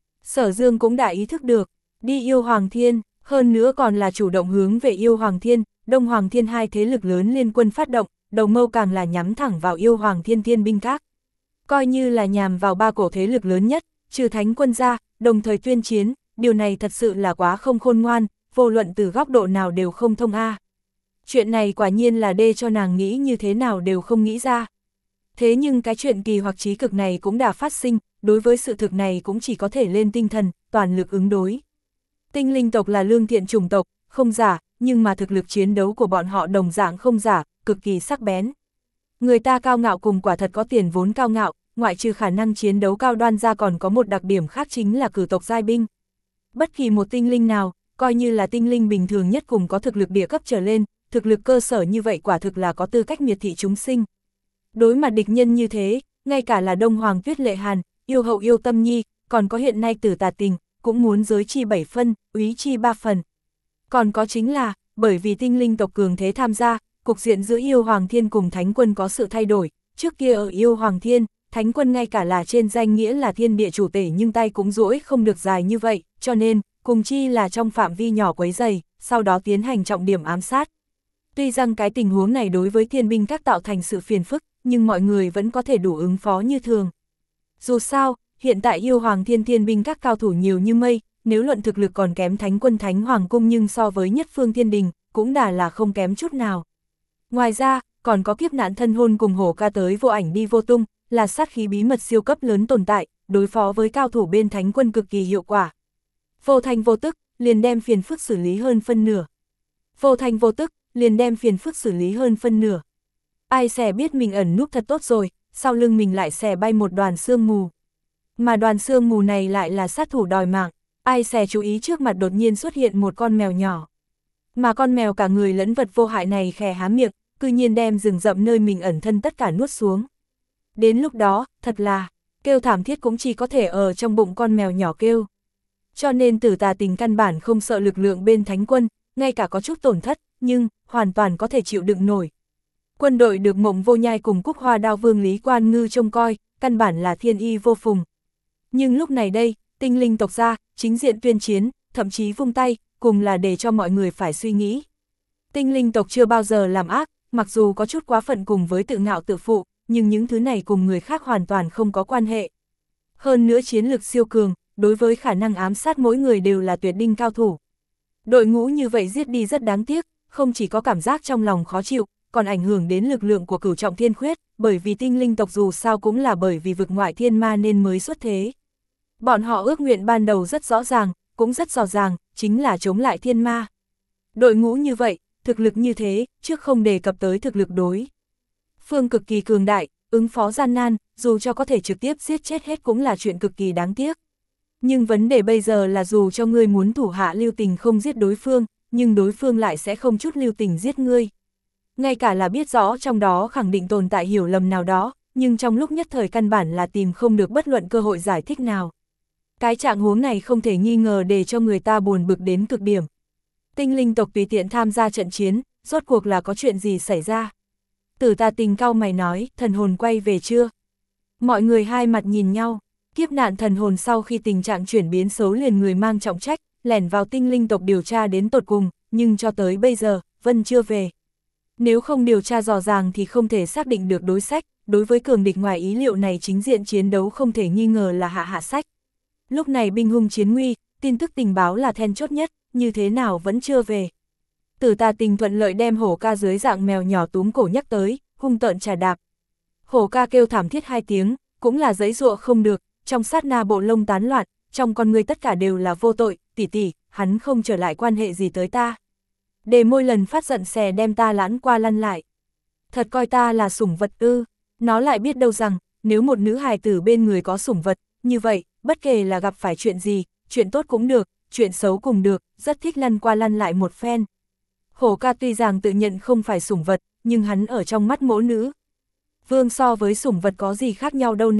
Sở Dương cũng đã ý thức được, đi yêu Hoàng Thiên, hơn nữa còn là chủ động hướng về yêu Hoàng Thiên, Đông Hoàng Thiên hai thế lực lớn liên quân phát động, đầu mâu càng là nhắm thẳng vào yêu Hoàng Thiên Thiên binh các. Coi như là nhằm vào ba cổ thế lực lớn nhất, trừ Thánh quân ra, đồng thời tuyên chiến, điều này thật sự là quá không khôn ngoan, vô luận từ góc độ nào đều không thông a. Chuyện này quả nhiên là đê cho nàng nghĩ như thế nào đều không nghĩ ra. Thế nhưng cái chuyện kỳ hoặc trí cực này cũng đã phát sinh, đối với sự thực này cũng chỉ có thể lên tinh thần, toàn lực ứng đối. Tinh linh tộc là lương thiện chủng tộc, không giả, nhưng mà thực lực chiến đấu của bọn họ đồng dạng không giả, cực kỳ sắc bén. Người ta cao ngạo cùng quả thật có tiền vốn cao ngạo, ngoại trừ khả năng chiến đấu cao đoan ra còn có một đặc điểm khác chính là cử tộc giai binh. Bất kỳ một tinh linh nào, coi như là tinh linh bình thường nhất cùng có thực lực địa cấp trở lên, thực lực cơ sở như vậy quả thực là có tư cách miệt thị chúng sinh. Đối mặt địch nhân như thế, ngay cả là Đông Hoàng Tuyết Lệ Hàn, yêu hậu yêu tâm nhi, còn có hiện nay Tử Tà Tình, cũng muốn giới chi bảy phân, úy chi ba phần. Còn có chính là, bởi vì tinh linh tộc cường thế tham gia, cục diện giữa yêu Hoàng Thiên cùng Thánh quân có sự thay đổi, trước kia ở yêu Hoàng Thiên, Thánh quân ngay cả là trên danh nghĩa là thiên địa chủ tể nhưng tay cũng duỗi không được dài như vậy, cho nên, cùng chi là trong phạm vi nhỏ quấy dày, sau đó tiến hành trọng điểm ám sát. Tuy rằng cái tình huống này đối với thiên binh các tạo thành sự phiền phức, nhưng mọi người vẫn có thể đủ ứng phó như thường. Dù sao, hiện tại yêu Hoàng Thiên thiên binh các cao thủ nhiều như mây, nếu luận thực lực còn kém Thánh quân Thánh Hoàng cung nhưng so với nhất phương thiên đình, cũng đã là không kém chút nào. Ngoài ra, còn có kiếp nạn thân hôn cùng hổ ca tới vô ảnh đi vô tung, là sát khí bí mật siêu cấp lớn tồn tại, đối phó với cao thủ bên Thánh quân cực kỳ hiệu quả. Vô thanh vô tức, liền đem phiền phức xử lý hơn phân nửa. Vô thanh vô tức, liền đem phiền phức xử lý hơn phân nửa. Ai xè biết mình ẩn núp thật tốt rồi, sau lưng mình lại xè bay một đoàn sương mù. Mà đoàn sương mù này lại là sát thủ đòi mạng, ai xè chú ý trước mặt đột nhiên xuất hiện một con mèo nhỏ. Mà con mèo cả người lẫn vật vô hại này khè há miệng, cư nhiên đem rừng rậm nơi mình ẩn thân tất cả nuốt xuống. Đến lúc đó, thật là, kêu thảm thiết cũng chỉ có thể ở trong bụng con mèo nhỏ kêu. Cho nên Tử Tà Tình căn bản không sợ lực lượng bên Thánh quân, ngay cả có chút tổn thất, nhưng, hoàn toàn có thể chịu đựng nổi. Quân đội được Mộng Vô Nhai cùng Cúc Hoa Đao Vương Lý Quan Ngư trông coi, căn bản là thiên y vô phùng. Nhưng lúc này đây, tinh linh tộc ra, chính diện tuyên chiến, thậm chí vung tay, cùng là để cho mọi người phải suy nghĩ. Tinh linh tộc chưa bao giờ làm ác, mặc dù có chút quá phận cùng với tự ngạo tự phụ, nhưng những thứ này cùng người khác hoàn toàn không có quan hệ. Hơn nữa chiến lực siêu cường, đối với khả năng ám sát mỗi người đều là tuyệt đỉnh cao thủ. Đội ngũ như vậy giết đi rất đáng tiếc, không chỉ có cảm giác trong lòng khó chịu, còn ảnh hưởng đến lực lượng của Cửu Trọng Thiên Khuyết, bởi vì tinh linh tộc dù sao cũng là bởi vì vực ngoại thiên ma nên mới xuất thế. Bọn họ ước nguyện ban đầu rất rõ ràng, cũng rất rõ ràng, chính là chống lại thiên ma. Đội ngũ như vậy, thực lực như thế, trước không đề cập tới thực lực đối phương cực kỳ cường đại, ứng phó gian nan, dù cho có thể trực tiếp giết chết hết cũng là chuyện cực kỳ đáng tiếc. Nhưng vấn đề bây giờ là dù cho ngươi muốn thủ hạ lưu tình không giết đối phương, nhưng đối phương lại sẽ không chút lưu tình giết ngươi. Ngay cả là biết rõ trong đó khẳng định tồn tại hiểu lầm nào đó, nhưng trong lúc nhất thời căn bản là tìm không được bất luận cơ hội giải thích nào. Cái trạng huống này không thể nghi ngờ để cho người ta buồn bực đến cực điểm. Tinh linh tộc tùy tiện tham gia trận chiến, rốt cuộc là có chuyện gì xảy ra? Tử Tà Tình cau mày nói, thần hồn quay về chưa? Mọi người hai mặt nhìn nhau, kiếp nạn thần hồn sau khi tình trạng chuyển biến xấu liền người mang trọng trách, lẻn vào tinh linh tộc điều tra đến tột cùng, nhưng cho tới bây giờ, vẫn chưa về. Nếu không điều tra rõ ràng thì không thể xác định được đối sách, đối với cường địch ngoài ý liệu này chính diện chiến đấu không thể nghi ngờ là hạ hạ sách. Lúc này binh hung chiến nguy, tin tức tình báo là then chốt nhất, như thế nào vẫn chưa về. Tử Tà Tình thuận lợi đem hổ ca dưới dạng mèo nhỏ túm cổ nhắc tới, hung tợn trà đạp. Hổ ca kêu thảm thiết hai tiếng, cũng là giãy giụa không được, trong sát na bộ lông tán loạn, trong con người tất cả đều là vô tội, tỷ tỷ, hắn không trở lại quan hệ gì tới ta. Đề môi lần phát giận xè đem ta lãn qua lăn lại. Thật coi ta là sủng vật ư, nó lại biết đâu rằng, nếu một nữ hài tử bên người có sủng vật, như vậy, bất kể là gặp phải chuyện gì, chuyện tốt cũng được, chuyện xấu cũng được, rất thích lăn qua lăn lại một phen. Hổ ca tuy rằng tự nhận không phải sủng vật, nhưng hắn ở trong mắt mỗ nữ vương so với sủng vật có gì khác nhau đâu nè.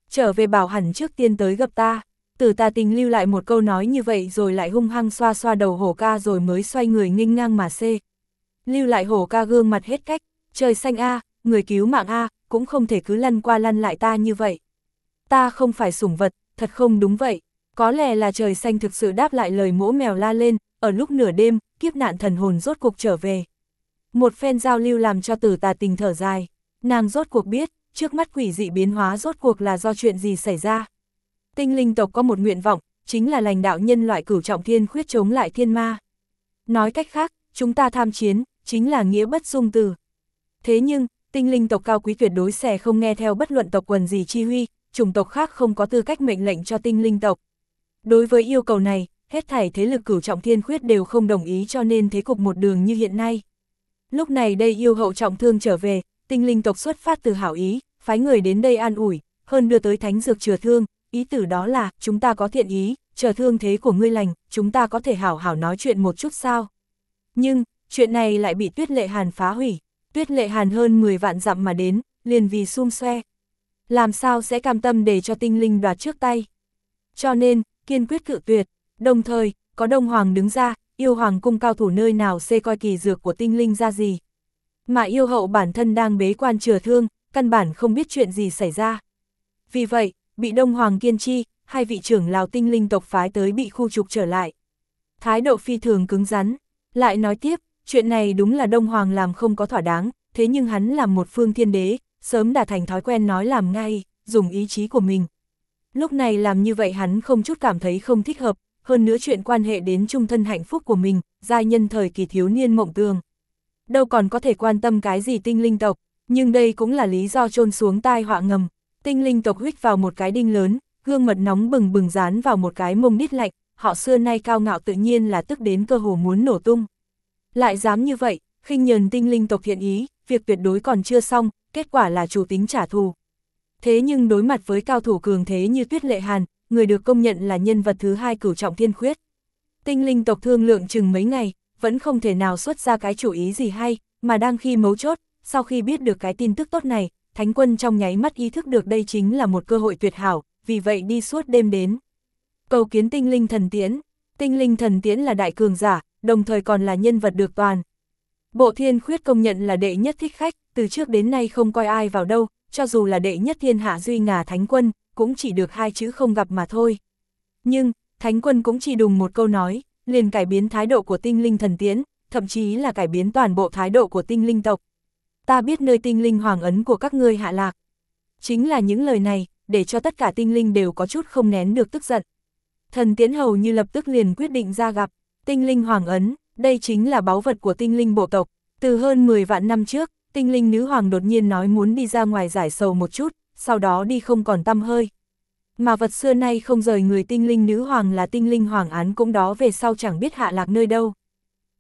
Trở về bảo hẳn trước tiên tới gặp ta. Tử Tà Tình lưu lại một câu nói như vậy rồi lại hung hăng xoa xoa đầu hổ ca rồi mới xoay người nghênh ngang mà xê. Lưu lại hổ ca gương mặt hết cách, trời xanh a, người cứu mạng a, cũng không thể cứ lăn qua lăn lại ta như vậy. Ta không phải sủng vật, thật không đúng vậy. Có lẽ là trời xanh thực sự đáp lại lời mỗ mèo la lên, ở lúc nửa đêm, kiếp nạn thần hồn rốt cuộc trở về. Một phen giao lưu làm cho Tử Tà Tình thở dài, nàng rốt cuộc biết, trước mắt quỷ dị biến hóa rốt cuộc là do chuyện gì xảy ra. Tinh linh tộc có một nguyện vọng, chính là lãnh đạo nhân loại cửu trọng thiên khuyết chống lại thiên ma. Nói cách khác, chúng ta tham chiến, chính là nghĩa bất dung từ. Thế nhưng, tinh linh tộc cao quý tuyệt đối sẽ không nghe theo bất luận tộc quần gì chi huy, chủng tộc khác không có tư cách mệnh lệnh cho tinh linh tộc. Đối với yêu cầu này, hết thảy thế lực cửu trọng thiên khuyết đều không đồng ý cho nên thế cục một đường như hiện nay. Lúc này đây yêu hậu trọng thương trở về, tinh linh tộc xuất phát từ hảo ý, phái người đến đây an ủi, hơn đưa tới thánh dược chữa thương, ý tử đó là, chúng ta có thiện ý, chờ thương thế của ngươi lành, chúng ta có thể hảo hảo nói chuyện một chút sao. Nhưng, chuyện này lại bị Tuyết Lệ Hàn phá hủy, Tuyết Lệ Hàn hơn mười vạn dặm mà đến, liền vì xung xoe. Làm sao sẽ cam tâm để cho tinh linh đoạt trước tay. Cho nên, kiên quyết cự tuyệt, đồng thời, có Đông Hoàng đứng ra, yêu hoàng cung cao thủ nơi nào xê coi kỳ dược của tinh linh ra gì. Mà yêu hậu bản thân đang bế quan chữa thương, căn bản không biết chuyện gì xảy ra. Vì vậy, bị Đông Hoàng kiên chi, hai vị trưởng lão tinh linh tộc phái tới bị khu trục trở lại. Thái độ phi thường cứng rắn, lại nói tiếp, chuyện này đúng là Đông Hoàng làm không có thỏa đáng, thế nhưng hắn làm một phương thiên đế, sớm đã thành thói quen nói làm ngay, dùng ý chí của mình. Lúc này làm như vậy hắn không chút cảm thấy không thích hợp, hơn nữa chuyện quan hệ đến chung thân hạnh phúc của mình, giai nhân thời kỳ thiếu niên mộng tường. Đâu còn có thể quan tâm cái gì tinh linh tộc, nhưng đây cũng là lý do chôn xuống tai họa ngầm. Tinh linh tộc huých vào một cái đinh lớn, gương mật nóng bừng bừng dán vào một cái mông đít lạnh, họ xưa nay cao ngạo tự nhiên là tức đến cơ hồ muốn nổ tung. Lại dám như vậy, khinh nhờn tinh linh tộc thiện ý, việc tuyệt đối còn chưa xong, kết quả là chủ tính trả thù. Thế nhưng đối mặt với cao thủ cường thế như Tuyết Lệ Hàn, người được công nhận là nhân vật thứ hai cửu trọng thiên khuyết. Tinh linh tộc thương lượng chừng mấy ngày, vẫn không thể nào xuất ra cái chủ ý gì hay, mà đang khi mấu chốt, sau khi biết được cái tin tức tốt này, Thánh quân trong nháy mắt ý thức được đây chính là một cơ hội tuyệt hảo, vì vậy đi suốt đêm đến. Cầu kiến tinh linh thần tiễn, tinh linh thần tiễn là đại cường giả, đồng thời còn là nhân vật được toàn. Bộ thiên khuyết công nhận là đệ nhất thích khách, từ trước đến nay không coi ai vào đâu, cho dù là đệ nhất thiên hạ duy ngà thánh quân, cũng chỉ được hai chữ không gặp mà thôi. Nhưng, thánh quân cũng chỉ đùng một câu nói, liền cải biến thái độ của tinh linh thần tiễn, thậm chí là cải biến toàn bộ thái độ của tinh linh tộc. Ta biết nơi tinh linh hoàng ấn của các ngươi hạ lạc. Chính là những lời này, để cho tất cả tinh linh đều có chút không nén được tức giận. Thần tiễn hầu như lập tức liền quyết định ra gặp, tinh linh hoàng ấn, đây chính là báu vật của tinh linh bộ tộc. Từ hơn mười vạn năm trước, tinh linh nữ hoàng đột nhiên nói muốn đi ra ngoài giải sầu một chút, sau đó đi không còn tăm hơi. Mà vật xưa nay không rời người tinh linh nữ hoàng là tinh linh hoàng án cũng đó về sau chẳng biết hạ lạc nơi đâu.